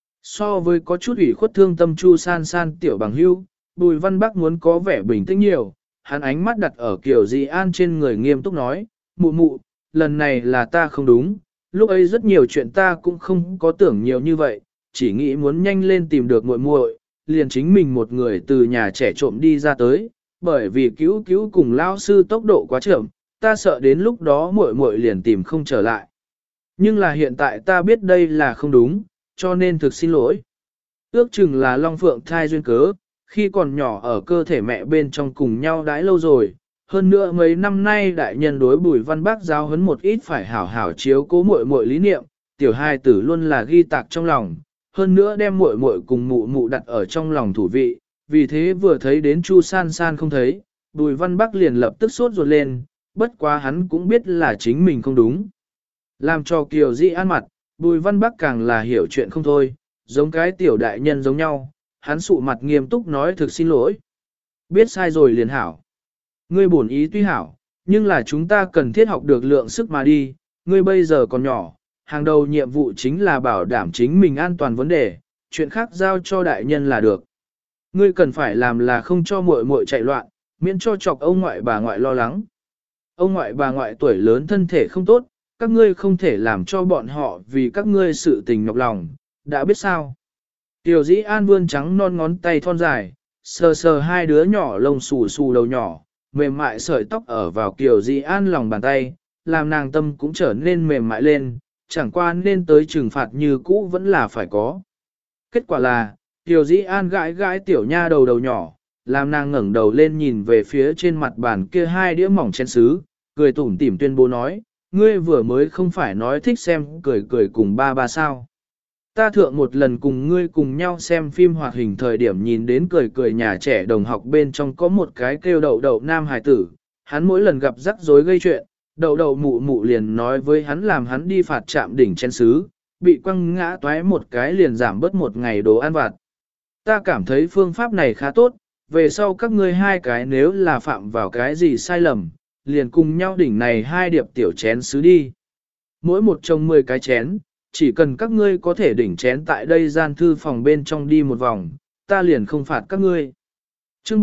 So với có chút ủy khuất thương tâm Chu San San tiểu bằng hưu, Bùi Văn Bắc muốn có vẻ bình tĩnh nhiều, hắn ánh mắt đặt ở Kiều Di An trên người nghiêm túc nói, mụ mụ, lần này là ta không đúng, lúc ấy rất nhiều chuyện ta cũng không có tưởng nhiều như vậy, chỉ nghĩ muốn nhanh lên tìm được muội muội, liền chính mình một người từ nhà trẻ trộm đi ra tới, bởi vì cứu cứu cùng lao sư tốc độ quá chậm, ta sợ đến lúc đó muội muội liền tìm không trở lại. Nhưng là hiện tại ta biết đây là không đúng, cho nên thực xin lỗi. Ước chừng là Long Phượng thai duyên cớ, khi còn nhỏ ở cơ thể mẹ bên trong cùng nhau đãi lâu rồi. Hơn nữa mấy năm nay đại nhân đối Bùi Văn Bác giáo huấn một ít phải hảo hảo chiếu cố muội muội lý niệm, tiểu hài tử luôn là ghi tạc trong lòng, hơn nữa đem muội muội cùng mụ mụ đặt ở trong lòng thủ vị, vì thế vừa thấy đến Chu San San không thấy, Bùi Văn Bác liền lập tức sốt ruột lên, bất quá hắn cũng biết là chính mình không đúng. Làm cho Kiều Di An mặt, Bùi Văn Bắc càng là hiểu chuyện không thôi, giống cái tiểu đại nhân giống nhau, hắn sụ mặt nghiêm túc nói thực xin lỗi. Biết sai rồi liền hảo. Ngươi bổn ý tuy hảo, nhưng là chúng ta cần thiết học được lượng sức mà đi, ngươi bây giờ còn nhỏ, hàng đầu nhiệm vụ chính là bảo đảm chính mình an toàn vấn đề, chuyện khác giao cho đại nhân là được. Ngươi cần phải làm là không cho muội muội chạy loạn, miễn cho chọc ông ngoại bà ngoại lo lắng. Ông ngoại bà ngoại tuổi lớn thân thể không tốt, các ngươi không thể làm cho bọn họ vì các ngươi sự tình nhọc lòng, đã biết sao. Tiểu Dĩ An vươn trắng non ngón tay thon dài, sờ sờ hai đứa nhỏ lông xù xù đầu nhỏ, mềm mại sợi tóc ở vào Kiều Dĩ An lòng bàn tay, làm nàng tâm cũng trở nên mềm mại lên, chẳng qua nên tới trừng phạt như cũ vẫn là phải có. Kết quả là, Kiều Dĩ An gãi gãi tiểu nha đầu đầu nhỏ, làm nàng ngẩng đầu lên nhìn về phía trên mặt bàn kia hai đĩa mỏng chén sứ, cười tủm tỉm tuyên bố nói, ngươi vừa mới không phải nói thích xem cười cười cùng ba ba sao. Ta thượng một lần cùng ngươi cùng nhau xem phim hoạt hình thời điểm nhìn đến cười cười nhà trẻ đồng học bên trong có một cái kêu đậu đậu nam hài tử, hắn mỗi lần gặp rắc rối gây chuyện, đậu đậu mụ mụ liền nói với hắn làm hắn đi phạt trạm đỉnh chén sứ, bị quăng ngã toái một cái liền giảm bớt một ngày đồ ăn vặt. Ta cảm thấy phương pháp này khá tốt, về sau các ngươi hai cái nếu là phạm vào cái gì sai lầm, liền cùng nhau đỉnh này hai điệp tiểu chén sứ đi. Mỗi một chồng 10 cái chén, chỉ cần các ngươi có thể đỉnh chén tại đây gian thư phòng bên trong đi một vòng, ta liền không phạt các ngươi. Chương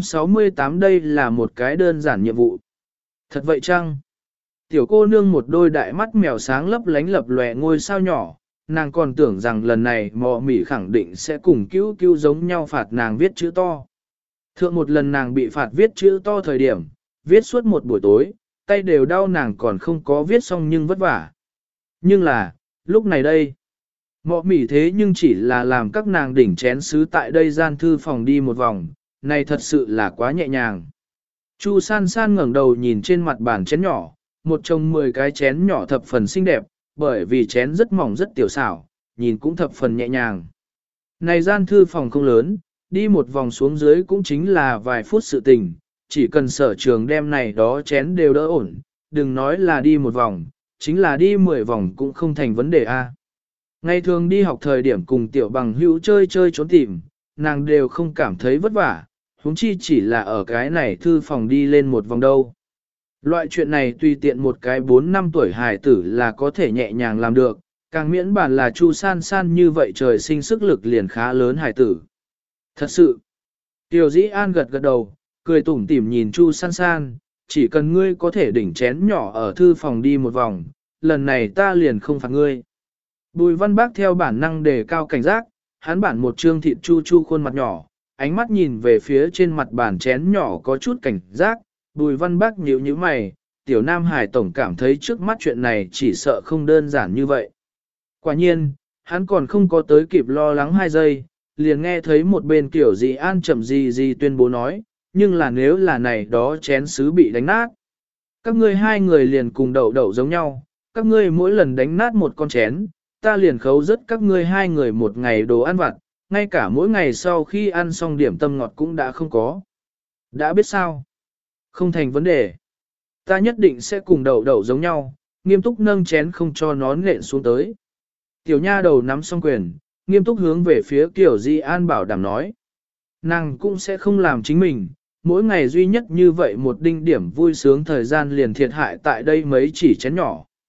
768 đây là một cái đơn giản nhiệm vụ. Thật vậy chăng? Tiểu cô nương một đôi đại mắt mèo sáng lấp lánh lập lòe ngôi sao nhỏ, nàng còn tưởng rằng lần này mò mỉ khẳng định sẽ cùng cứu cứu giống nhau phạt nàng viết chữ to. Thượng một lần nàng bị phạt viết chữ to thời điểm, viết suốt một buổi tối, tay đều đau nàng còn không có viết xong nhưng vất vả. Nhưng là, lúc này đây, mọ mỉ thế nhưng chỉ là làm các nàng đỉnh chén sứ tại đây gian thư phòng đi một vòng, này thật sự là quá nhẹ nhàng. Chu San San ngẩng đầu nhìn trên mặt bàn chén nhỏ, một chồng 10 cái chén nhỏ thập phần xinh đẹp, bởi vì chén rất mỏng rất tiểu xảo, nhìn cũng thập phần nhẹ nhàng. Này gian thư phòng không lớn, đi một vòng xuống dưới cũng chính là vài phút sự tình, chỉ cần sở trường đem này đó chén đều đỡ ổn, đừng nói là đi một vòng, chính là đi 10 vòng cũng không thành vấn đề a. Ngày thường đi học thời điểm cùng tiểu bằng hữu chơi chơi trốn tìm, nàng đều không cảm thấy vất vả, huống chi chỉ là ở cái này thư phòng đi lên một vòng đâu. Loại chuyện này tùy tiện một cái 4 năm tuổi hài tử là có thể nhẹ nhàng làm được, càng miễn bản là Chu San San như vậy trời sinh sức lực liền khá lớn hài tử. Thật sự, Tiểu Dĩ An gật gật đầu, cười tủm tỉm nhìn Chu San San, chỉ cần ngươi có thể đỉnh chén nhỏ ở thư phòng đi một vòng, lần này ta liền không phạt ngươi. Bùi Văn Bác theo bản năng đề cao cảnh giác, hắn bản một trương thịt chu chu khuôn mặt nhỏ, ánh mắt nhìn về phía trên mặt bàn chén nhỏ có chút cảnh giác, Bùi Văn Bác nhíu nhíu mày, tiểu Nam Hải tổng cảm thấy trước mắt chuyện này chỉ sợ không đơn giản như vậy. Quả nhiên, hắn còn không có tới kịp lo lắng 2 giây, liền nghe thấy một bên Tiểu Dĩ An chậm gì tuyên bố nói, nhưng là nếu là này đó chén sứ bị đánh nát. Các ngươi hai người liền cùng đậu đậu giống nhau, các ngươi mỗi lần đánh nát một con chén, ta liền khấu rất các ngươi hai người một ngày đồ ăn vặt, ngay cả mỗi ngày sau khi ăn xong điểm tâm ngọt cũng đã không có. Đã biết sao? Không thành vấn đề. Ta nhất định sẽ cùng đậu đậu giống nhau, nghiêm túc nâng chén không cho nó nện xuống tới. Tiểu nha đầu nắm xong quyền, nghiêm túc hướng về phía Kiều Di An bảo đảm nói. Nàng cũng sẽ không làm chính mình, mỗi ngày duy nhất như vậy một đinh điểm vui sướng thời gian liền thiệt hại tại đây mấy chỉ chén nhỏ.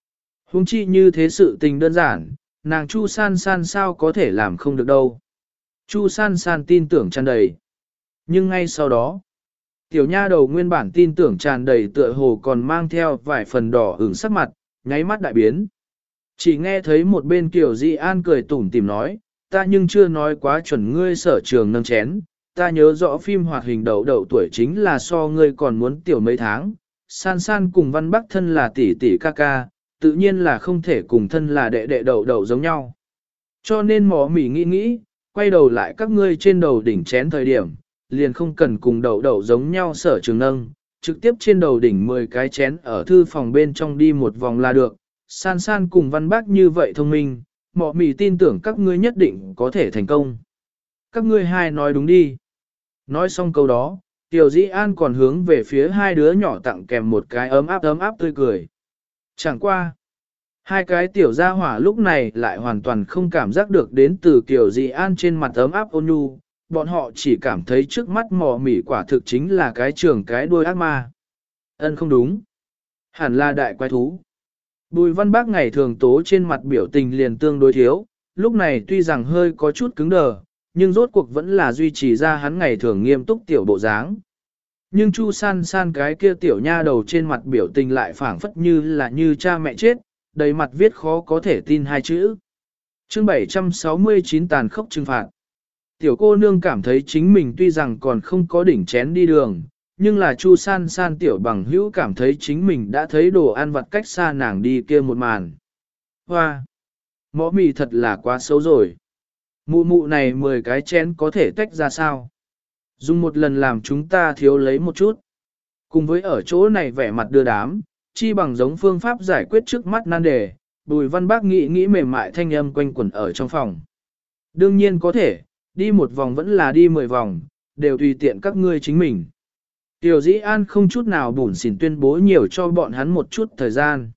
Huống chi như thế sự tình đơn giản, nàng Chu San San sao có thể làm không được đâu. Chu San San tin tưởng tràn đầy. Nhưng ngay sau đó, tiểu nha đầu nguyên bản tin tưởng tràn đầy tựa hồ còn mang theo vài phần đỏ ửng sắc mặt, nháy mắt đại biến. Chỉ nghe thấy một bên Kiều Di An cười tủm tỉm nói, ta nhưng chưa nói quá chuẩn ngươi sở trường nâng chén, ta nhớ rõ phim hoạt hình đậu đậu tuổi chính là so ngươi còn muốn tiểu mấy tháng, San San cùng Văn Bắc thân là tỷ tỷ ca ca, tự nhiên là không thể cùng thân là đệ đệ đậu đậu giống nhau. Cho nên mỏ mỉ nghĩ, quay đầu lại các ngươi trên đầu đỉnh chén thời điểm, liền không cần cùng đậu đậu giống nhau sở trường nâng, trực tiếp trên đầu đỉnh 10 cái chén ở thư phòng bên trong đi một vòng là được. San San cùng Văn Bác như vậy thông minh, mỏ mỉ tin tưởng các ngươi nhất định có thể thành công. Các ngươi hai nói đúng đi. Nói xong câu đó, Tiểu Dĩ An còn hướng về phía hai đứa nhỏ tặng kèm một cái ấm áp tươi cười. Chẳng qua. Hai cái tiểu gia hỏa lúc này lại hoàn toàn không cảm giác được đến từ Kiều Dĩ An trên mặt ấm áp ôn nhu, bọn họ chỉ cảm thấy trước mắt mò mỉ quả thực chính là cái trường cái đuôi ác ma. Ân không đúng. Hẳn là đại quái thú. Bùi Văn Bác ngày thường tố trên mặt biểu tình liền tương đối thiếu, lúc này tuy rằng hơi có chút cứng đờ, nhưng rốt cuộc vẫn là duy trì ra hắn ngày thường nghiêm túc tiểu bộ dáng. Nhưng Chu San San cái kia tiểu nha đầu trên mặt biểu tình lại phảng phất như là như cha mẹ chết, đầy mặt viết khó có thể tin hai chữ. Chương 769 tàn khốc trừng phạt. Tiểu cô nương cảm thấy chính mình tuy rằng còn không có đỉnh chén đi đường, nhưng là Chu San San tiểu bằng hữu cảm thấy chính mình đã thấy đồ ăn vặt cách xa nàng đi kia một màn. Hoa! Mõ mì thật là quá xấu rồi. Mụ mụ này 10 cái chén có thể tách ra sao? Dùng một lần làm chúng ta thiếu lấy một chút. Cùng với ở chỗ này vẻ mặt đưa đám, chi bằng giống phương pháp giải quyết trước mắt nan đề, Bùi Văn Bác nghĩ mềm mại thanh âm quanh quẩn ở trong phòng. Đương nhiên có thể, đi một vòng vẫn là đi 10 vòng, đều tùy tiện các ngươi chính mình. Tiểu Dĩ An không chút nào bủn xỉn tuyên bố nhiều cho bọn hắn một chút thời gian.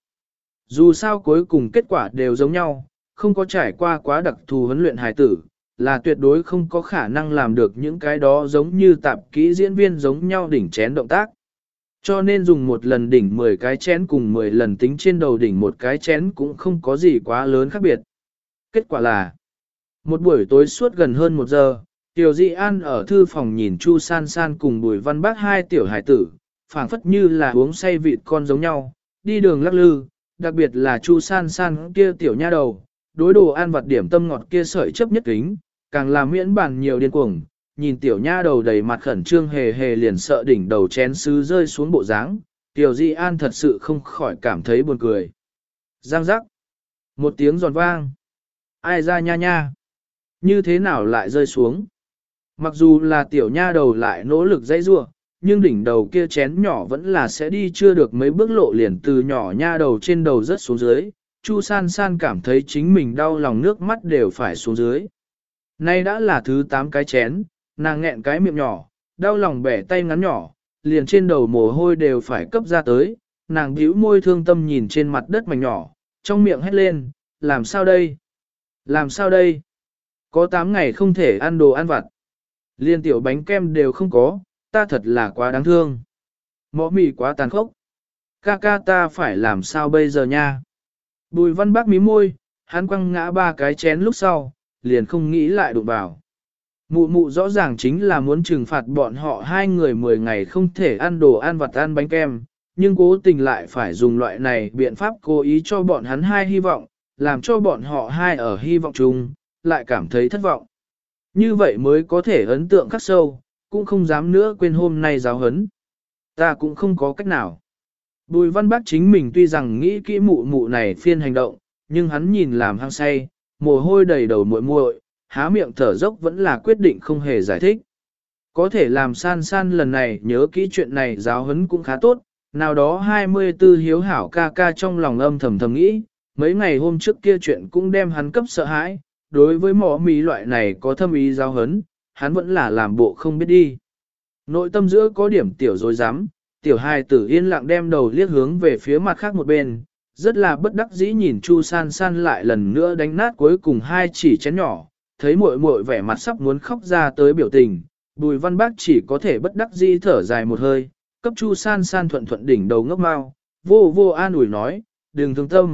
Dù sao cuối cùng kết quả đều giống nhau, không có trải qua quá đặc thù huấn luyện hài tử, là tuyệt đối không có khả năng làm được những cái đó giống như tạp kỹ diễn viên giống nhau đỉnh chén động tác. Cho nên dùng một lần đỉnh 10 cái chén cùng 10 lần tính trên đầu đỉnh một cái chén cũng không có gì quá lớn khác biệt. Kết quả là, một buổi tối suốt gần hơn 1 giờ, Tiểu Dị An ở thư phòng nhìn Chu San San cùng Bùi Văn Bác hai tiểu hải tử, phảng phất như là uống say vịt con giống nhau, đi đường lắc lư, đặc biệt là Chu San San kia tiểu nha đầu, đối đồ ăn vặt điểm tâm ngọt kia sợi chấp nhất kính, càng làm miễn bàn nhiều điên cuồng, nhìn tiểu nha đầu đầy mặt khẩn trương hề hề liền sợ đỉnh đầu chén sứ rơi xuống bộ dáng, Tiểu Di An thật sự không khỏi cảm thấy buồn cười. Giang giác. Một tiếng giòn vang. Ai ra nha nha. Như thế nào lại rơi xuống? Mặc dù là tiểu nha đầu lại nỗ lực dãy rua, nhưng đỉnh đầu kia chén nhỏ vẫn là sẽ đi chưa được mấy bước lộ liền từ nhỏ nha đầu trên đầu rớt xuống dưới. Chu San San cảm thấy chính mình đau lòng nước mắt đều phải xuống dưới. Nay đã là thứ 8 cái chén, nàng nghẹn cái miệng nhỏ, đau lòng bẻ tay ngắn nhỏ, liền trên đầu mồ hôi đều phải cấp ra tới, nàng bĩu môi thương tâm nhìn trên mặt đất mảnh nhỏ, trong miệng hét lên, làm sao đây? Làm sao đây? Có 8 ngày không thể ăn đồ ăn vặt. Liên tiểu bánh kem đều không có, ta thật là quá đáng thương. Mõ mì quá tàn khốc. Ca ca ta phải làm sao bây giờ nha? Bùi Văn Bác mí môi, hắn quăng ngã 3 cái chén lúc sau, liền không nghĩ lại đụng vào. Mụ mụ rõ ràng chính là muốn trừng phạt bọn họ hai người 10 ngày không thể ăn đồ ăn vặt ăn bánh kem, nhưng cố tình lại phải dùng loại này biện pháp cố ý cho bọn hắn hai hy vọng, làm cho bọn họ hai ở hy vọng chung, lại cảm thấy thất vọng. Như vậy mới có thể ấn tượng khắc sâu, cũng không dám nữa quên hôm nay giáo huấn. Ta cũng không có cách nào. Bùi Văn Bác chính mình tuy rằng nghĩ kỹ mụ mụ này phiên hành động, nhưng hắn nhìn làm hăng say, mồ hôi đầy đầu muội muội, há miệng thở dốc vẫn là quyết định không hề giải thích. Có thể làm San San lần này nhớ kỹ chuyện này giáo huấn cũng khá tốt, nào đó 24 hiếu hảo ca ca trong lòng âm thầm thầm nghĩ, mấy ngày hôm trước kia chuyện cũng đem hắn cấp sợ hãi, đối với mỏ mì loại này có thâm ý giáo huấn, hắn vẫn là làm bộ không biết đi. Nội tâm giữa có điểm tiểu dối rắm tiểu hài tử yên lặng đem đầu liếc hướng về phía mặt khác một bên, rất là bất đắc dĩ nhìn Chu San San lại lần nữa đánh nát cuối cùng hai chỉ chén nhỏ, thấy muội muội vẻ mặt sắp muốn khóc ra tới biểu tình, Bùi Văn Bác chỉ có thể bất đắc dĩ thở dài một hơi, cấp Chu San San thuận thuận đỉnh đầu ngốc mau, vô vô an ủi nói, đừng thương tâm,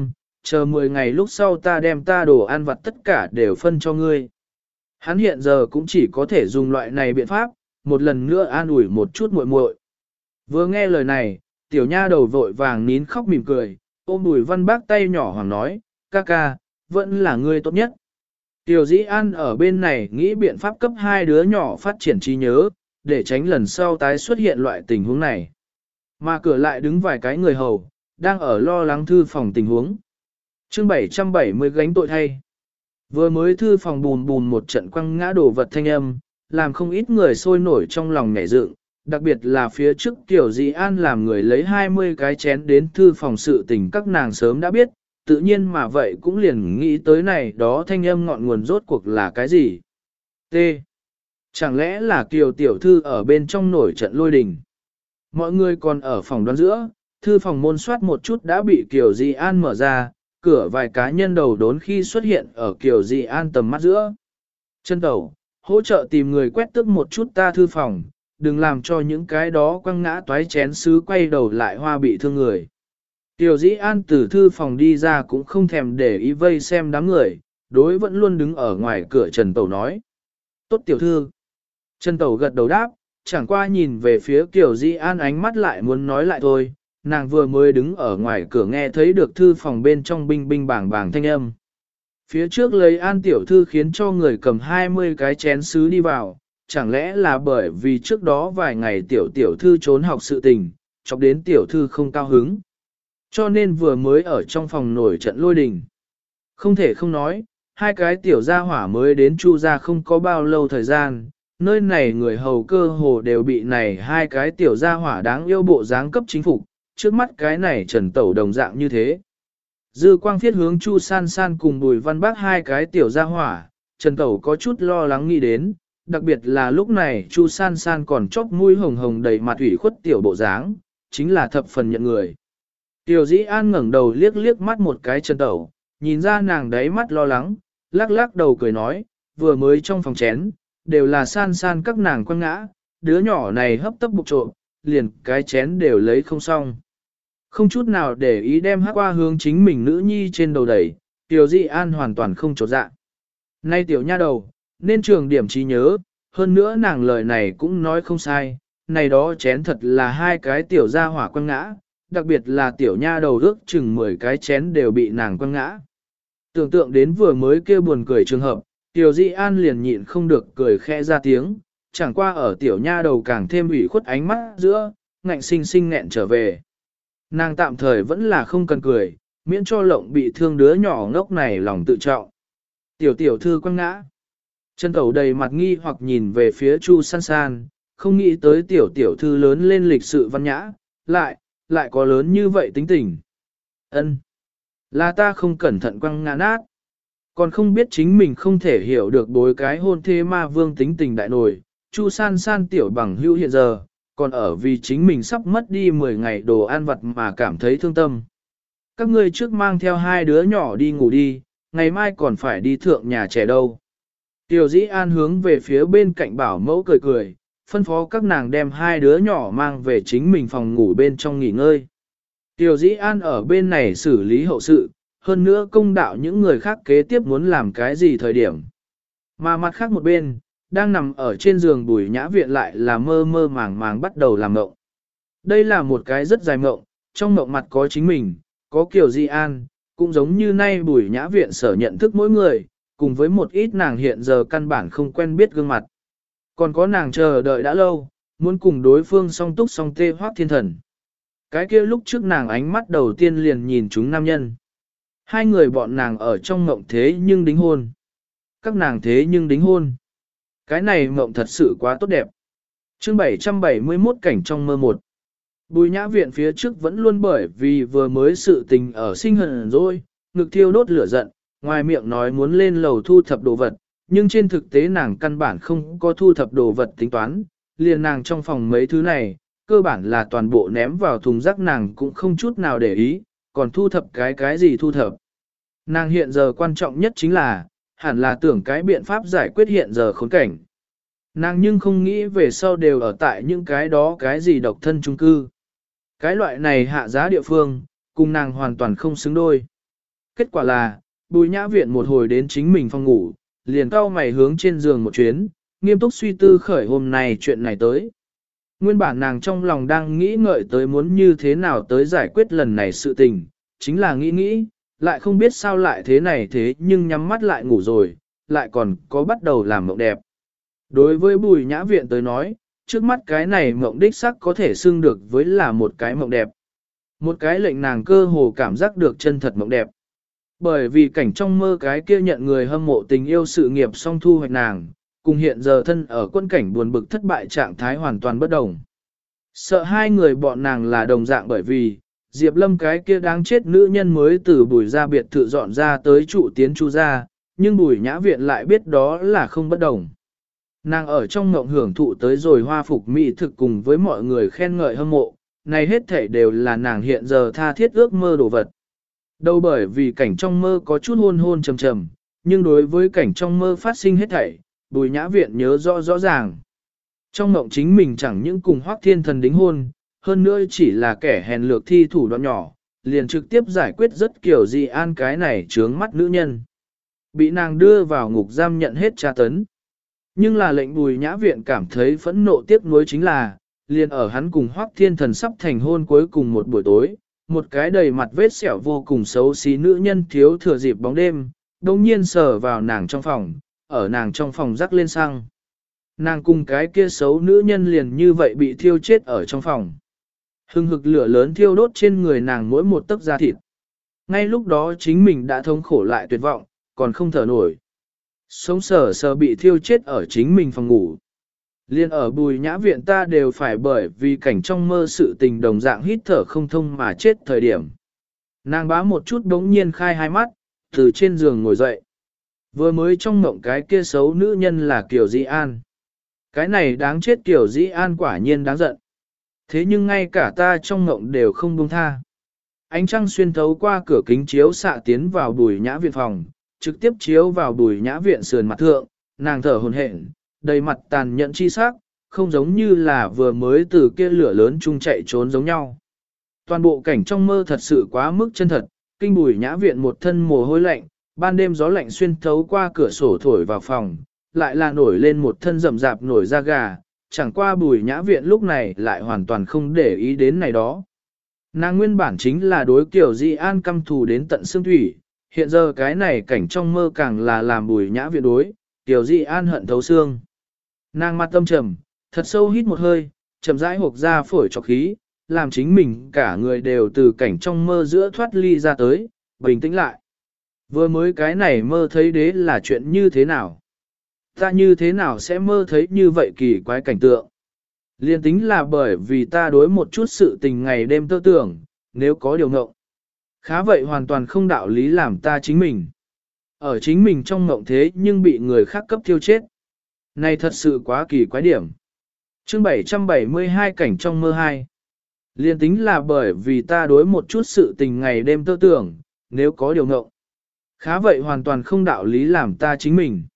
chờ 10 ngày lúc sau ta đem ta đồ ăn vặt tất cả đều phân cho ngươi. Hắn hiện giờ cũng chỉ có thể dùng loại này biện pháp, một lần nữa an ủi một chút muội muội. Vừa nghe lời này, tiểu nha đầu vội vàng nín khóc mỉm cười, ôm Bùi Văn Bác tay nhỏ hoàng nói, ca ca, vẫn là ngươi tốt nhất. Tiểu Dĩ An ở bên này nghĩ biện pháp cấp hai đứa nhỏ phát triển trí nhớ, để tránh lần sau tái xuất hiện loại tình huống này. Mà cửa lại đứng vài cái người hầu, đang ở lo lắng thư phòng tình huống. Chương 770 gánh tội thay. Vừa mới thư phòng bùn bùn một trận quăng ngã đổ vật thanh âm, làm không ít người sôi nổi trong lòng nhảy dựng, đặc biệt là phía trước Tiểu Dĩ An làm người lấy 20 cái chén đến thư phòng sự tình các nàng sớm đã biết, tự nhiên mà vậy cũng liền nghĩ tới này đó thanh âm ngọn nguồn rốt cuộc là cái gì. T. Chẳng lẽ là Kiều tiểu thư ở bên trong nổi trận lôi đình. Mọi người còn ở phòng đoán giữa, thư phòng môn soát một chút đã bị Kiều Dĩ An mở ra, cửa vài cá nhân đầu đốn khi xuất hiện ở Kiều Dĩ An tầm mắt giữa. Chân đầu, hỗ trợ tìm người quét tước một chút ta thư phòng, đừng làm cho những cái đó quăng ngã toái chén sứ quay đầu lại hoa bị thương người. Tiểu Dĩ An từ thư phòng đi ra cũng không thèm để ý vây xem đám người, đối vẫn luôn đứng ở ngoài cửa Trần Tẩu nói. Tốt tiểu thư. Trần Tẩu gật đầu đáp, chẳng qua nhìn về phía Tiểu Dĩ An ánh mắt lại muốn nói lại thôi, nàng vừa mới đứng ở ngoài cửa nghe thấy được thư phòng bên trong binh binh bảng bảng thanh âm. Phía trước lấy An tiểu thư khiến cho người cầm 20 cái chén sứ đi vào, chẳng lẽ là bởi vì trước đó vài ngày tiểu thư trốn học sự tình, chọc đến tiểu thư không cao hứng. Cho nên vừa mới ở trong phòng nổi trận lôi đình. Không thể không nói, hai cái tiểu gia hỏa mới đến Chu gia không có bao lâu thời gian, nơi này người hầu cơ hồ đều bị này hai cái tiểu gia hỏa đáng yêu bộ dáng cấp chính phục, trước mắt cái này Trần Tẩu đồng dạng như thế. Dư quang phiết hướng Chu San San cùng Bùi Văn Bác hai cái tiểu gia hỏa, Trần Tẩu có chút lo lắng nghĩ đến, đặc biệt là lúc này Chu San San còn chóp mũi hồng hồng đầy mặt ủy khuất tiểu bộ dáng, chính là thập phần nhận người. Tiểu Dĩ An ngẩng đầu liếc liếc mắt một cái Trần Tẩu, nhìn ra nàng đáy mắt lo lắng, lắc lắc đầu cười nói, vừa mới trong phòng chén, đều là San San các nàng quăng ngã, đứa nhỏ này hấp tấp bục trộm, liền cái chén đều lấy không xong. Không chút nào để ý đem hát qua hướng chính mình nữ nhi trên đầu đẩy, Tiểu Dĩ An hoàn toàn không trột dạ. Nay tiểu nha đầu, nên trường điểm trí nhớ, hơn nữa nàng lời này cũng nói không sai, này đó chén thật là hai cái tiểu gia hỏa quăng ngã, đặc biệt là tiểu nha đầu ước chừng 10 cái chén đều bị nàng quăng ngã. Tưởng tượng đến vừa mới kêu buồn cười trường hợp, Tiểu Dĩ An liền nhịn không được cười khẽ ra tiếng, chẳng qua ở tiểu nha đầu càng thêm ủy khuất ánh mắt giữa, ngạnh sinh sinh nghẹn trở về. Nàng tạm thời vẫn là không cần cười, miễn cho lộng bị thương đứa nhỏ ngốc này lòng tự trọng. Tiểu thư quăng ngã. Trần Tẩu đầy mặt nghi hoặc nhìn về phía Chu San San, không nghĩ tới tiểu thư lớn lên lịch sự văn nhã, lại có lớn như vậy tính tình. Ân, là ta không cẩn thận quăng ngã nát. Còn không biết chính mình không thể hiểu được bối cái hôn thê ma vương tính tình đại nổi. Chu San San tiểu bằng hữu hiện giờ, còn ở vì chính mình sắp mất đi 10 ngày đồ ăn vặt mà cảm thấy thương tâm. Các ngươi trước mang theo hai đứa nhỏ đi ngủ đi, ngày mai còn phải đi thượng nhà trẻ đâu. Tiểu Dĩ An hướng về phía bên cạnh bảo mẫu cười cười, phân phó các nàng đem hai đứa nhỏ mang về chính mình phòng ngủ bên trong nghỉ ngơi. Tiểu Dĩ An ở bên này xử lý hậu sự, hơn nữa công đạo những người khác kế tiếp muốn làm cái gì thời điểm. Mà mặt khác một bên, đang nằm ở trên giường Bùi Nhã Viện lại là mơ mơ màng màng bắt đầu làm mộng. Đây là một cái rất dài mộng, trong mộng mặt có chính mình, có Kiều Dĩ An, cũng giống như nay Bùi Nhã Viện sở nhận thức mỗi người, cùng với một ít nàng hiện giờ căn bản không quen biết gương mặt. Còn có nàng chờ đợi đã lâu, muốn cùng đối phương song túc song tê Hoắc Thiên Thần. Cái kia lúc trước nàng ánh mắt đầu tiên liền nhìn chúng nam nhân. Hai người bọn nàng ở trong mộng thế nhưng đính hôn. Các nàng thế nhưng đính hôn. Cái này mộng thật sự quá tốt đẹp. Chương 771 cảnh trong mơ một. Bùi Nhã Viện phía trước vẫn luôn bởi vì vừa mới sự tình ở sinh hận rồi, ngực thiêu đốt lửa giận, ngoài miệng nói muốn lên lầu thu thập đồ vật, nhưng trên thực tế nàng căn bản không có thu thập đồ vật tính toán, liền nàng trong phòng mấy thứ này, cơ bản là toàn bộ ném vào thùng rác nàng cũng không chút nào để ý, còn thu thập cái gì thu thập. Nàng hiện giờ quan trọng nhất chính là, hẳn là tưởng cái biện pháp giải quyết hiện giờ khốn cảnh. Nàng nhưng không nghĩ về sau đều ở tại những cái đó cái gì độc thân chung cư. Cái loại này hạ giá địa phương, cùng nàng hoàn toàn không xứng đôi. Kết quả là, Bùi Nhã Viện một hồi đến chính mình phòng ngủ, liền cau mày hướng trên giường một chuyến, nghiêm túc suy tư khởi hôm nay chuyện này tới. Nguyên bản nàng trong lòng đang nghĩ ngợi tới muốn như thế nào tới giải quyết lần này sự tình, chính là nghĩ, lại không biết sao lại thế này thế nhưng nhắm mắt lại ngủ rồi, lại còn có bắt đầu làm mộng đẹp. Đối với Bùi Nhã Viện tới nói, trước mắt cái này mộng đích sắc có thể xưng được với là một cái mộng đẹp. Một cái lệnh nàng cơ hồ cảm giác được chân thật mộng đẹp. Bởi vì cảnh trong mơ cái kia nhận người hâm mộ tình yêu sự nghiệp song thu hoạch nàng, cùng hiện giờ thân ở quân cảnh buồn bực thất bại trạng thái hoàn toàn bất đồng. Sợ hai người bọn nàng là đồng dạng bởi vì, Diệp Lâm cái kia đáng chết nữ nhân mới từ Bùi gia biệt thự dọn ra tới trụ tiến Chu gia, nhưng Bùi Nhã Viện lại biết đó là không bất đồng. Nàng ở trong ngộng hưởng thụ tới rồi hoa phục mỹ thực cùng với mọi người khen ngợi hâm mộ, này hết thảy đều là nàng hiện giờ tha thiết ước mơ đồ vật. Đâu bởi vì cảnh trong mơ có chút hôn hôn trầm trầm, nhưng đối với cảnh trong mơ phát sinh hết thảy, Bùi Nhã Viện nhớ rõ ràng. Trong mộng chính mình chẳng những cùng Hoắc Thiên Thần đính hôn, hơn nữa chỉ là kẻ hèn lược thi thủ đoạn nhỏ, liền trực tiếp giải quyết rất kiểu gì an cái này trướng mắt nữ nhân. Bị nàng đưa vào ngục giam nhận hết tra tấn. Nhưng là lệnh Bùi Nhã Viện cảm thấy phẫn nộ tiếc nuối chính là, liền ở hắn cùng Hoắc Thiên Thần sắp thành hôn cuối cùng một buổi tối, một cái đầy mặt vết sẹo vô cùng xấu xí nữ nhân thiếu thừa dịp bóng đêm, đồng nhiên sờ vào nàng trong phòng, ở nàng trong phòng rắc lên xăng. Nàng cùng cái kia xấu nữ nhân liền như vậy bị thiêu chết ở trong phòng. Hừng hực lửa lớn thiêu đốt trên người nàng mỗi một tấc da thịt. Ngay lúc đó chính mình đã thống khổ lại tuyệt vọng, còn không thở nổi. Sống sờ bị thiêu chết ở chính mình phòng ngủ. Liên ở Bùi Nhã Viện ta đều phải bởi vì cảnh trong mơ sự tình đồng dạng hít thở không thông mà chết thời điểm. Nàng bá một chút đống nhiên khai hai mắt, từ trên giường ngồi dậy. Vừa mới trong mộng cái kia xấu nữ nhân là Kiều Dĩ An. Cái này đáng chết Kiều Dĩ An quả nhiên đáng giận. Thế nhưng ngay cả ta trong mộng đều không buông tha. Ánh trăng xuyên thấu qua cửa kính chiếu xạ tiến vào Bùi Nhã Viện phòng, trực tiếp chiếu vào Bùi Nhã Viện sườn mặt thượng, nàng thở hổn hển, đầy mặt tàn nhẫn chi sắc, không giống như là vừa mới từ kia lửa lớn chung chạy trốn giống nhau. Toàn bộ cảnh trong mơ thật sự quá mức chân thật, kinh Bùi Nhã Viện một thân mồ hôi lạnh, ban đêm gió lạnh xuyên thấu qua cửa sổ thổi vào phòng, lại là nổi lên một thân rậm rạp nổi da gà, chẳng qua Bùi Nhã Viện lúc này lại hoàn toàn không để ý đến này đó. Nàng nguyên bản chính là đối Kiều Di An căm thù đến tận xương thủy, hiện giờ cái này cảnh trong mơ càng là làm Bùi Nhã Viện đối, Kiều Di An hận thấu xương. Nàng mặt tâm trầm, thật sâu hít một hơi, chậm rãi hộc ra phổi trọc khí, làm chính mình cả người đều từ cảnh trong mơ giữa thoát ly ra tới, bình tĩnh lại. Vừa mới cái này mơ thấy đế là chuyện như thế nào? Ta như thế nào sẽ mơ thấy như vậy kỳ quái cảnh tượng? Liên tính là bởi vì ta đối một chút sự tình ngày đêm tơ tưởng, nếu có điều ngộng. Khá vậy hoàn toàn không đạo lý làm ta chính mình. Ở chính mình trong ngộng thế nhưng bị người khác cấp thiêu chết. Này thật sự quá kỳ quái điểm. Chương 772 cảnh trong mơ 2. Liên tính là bởi vì ta đối một chút sự tình ngày đêm tơ tưởng, nếu có điều ngộng. Khá vậy hoàn toàn không đạo lý làm ta chính mình.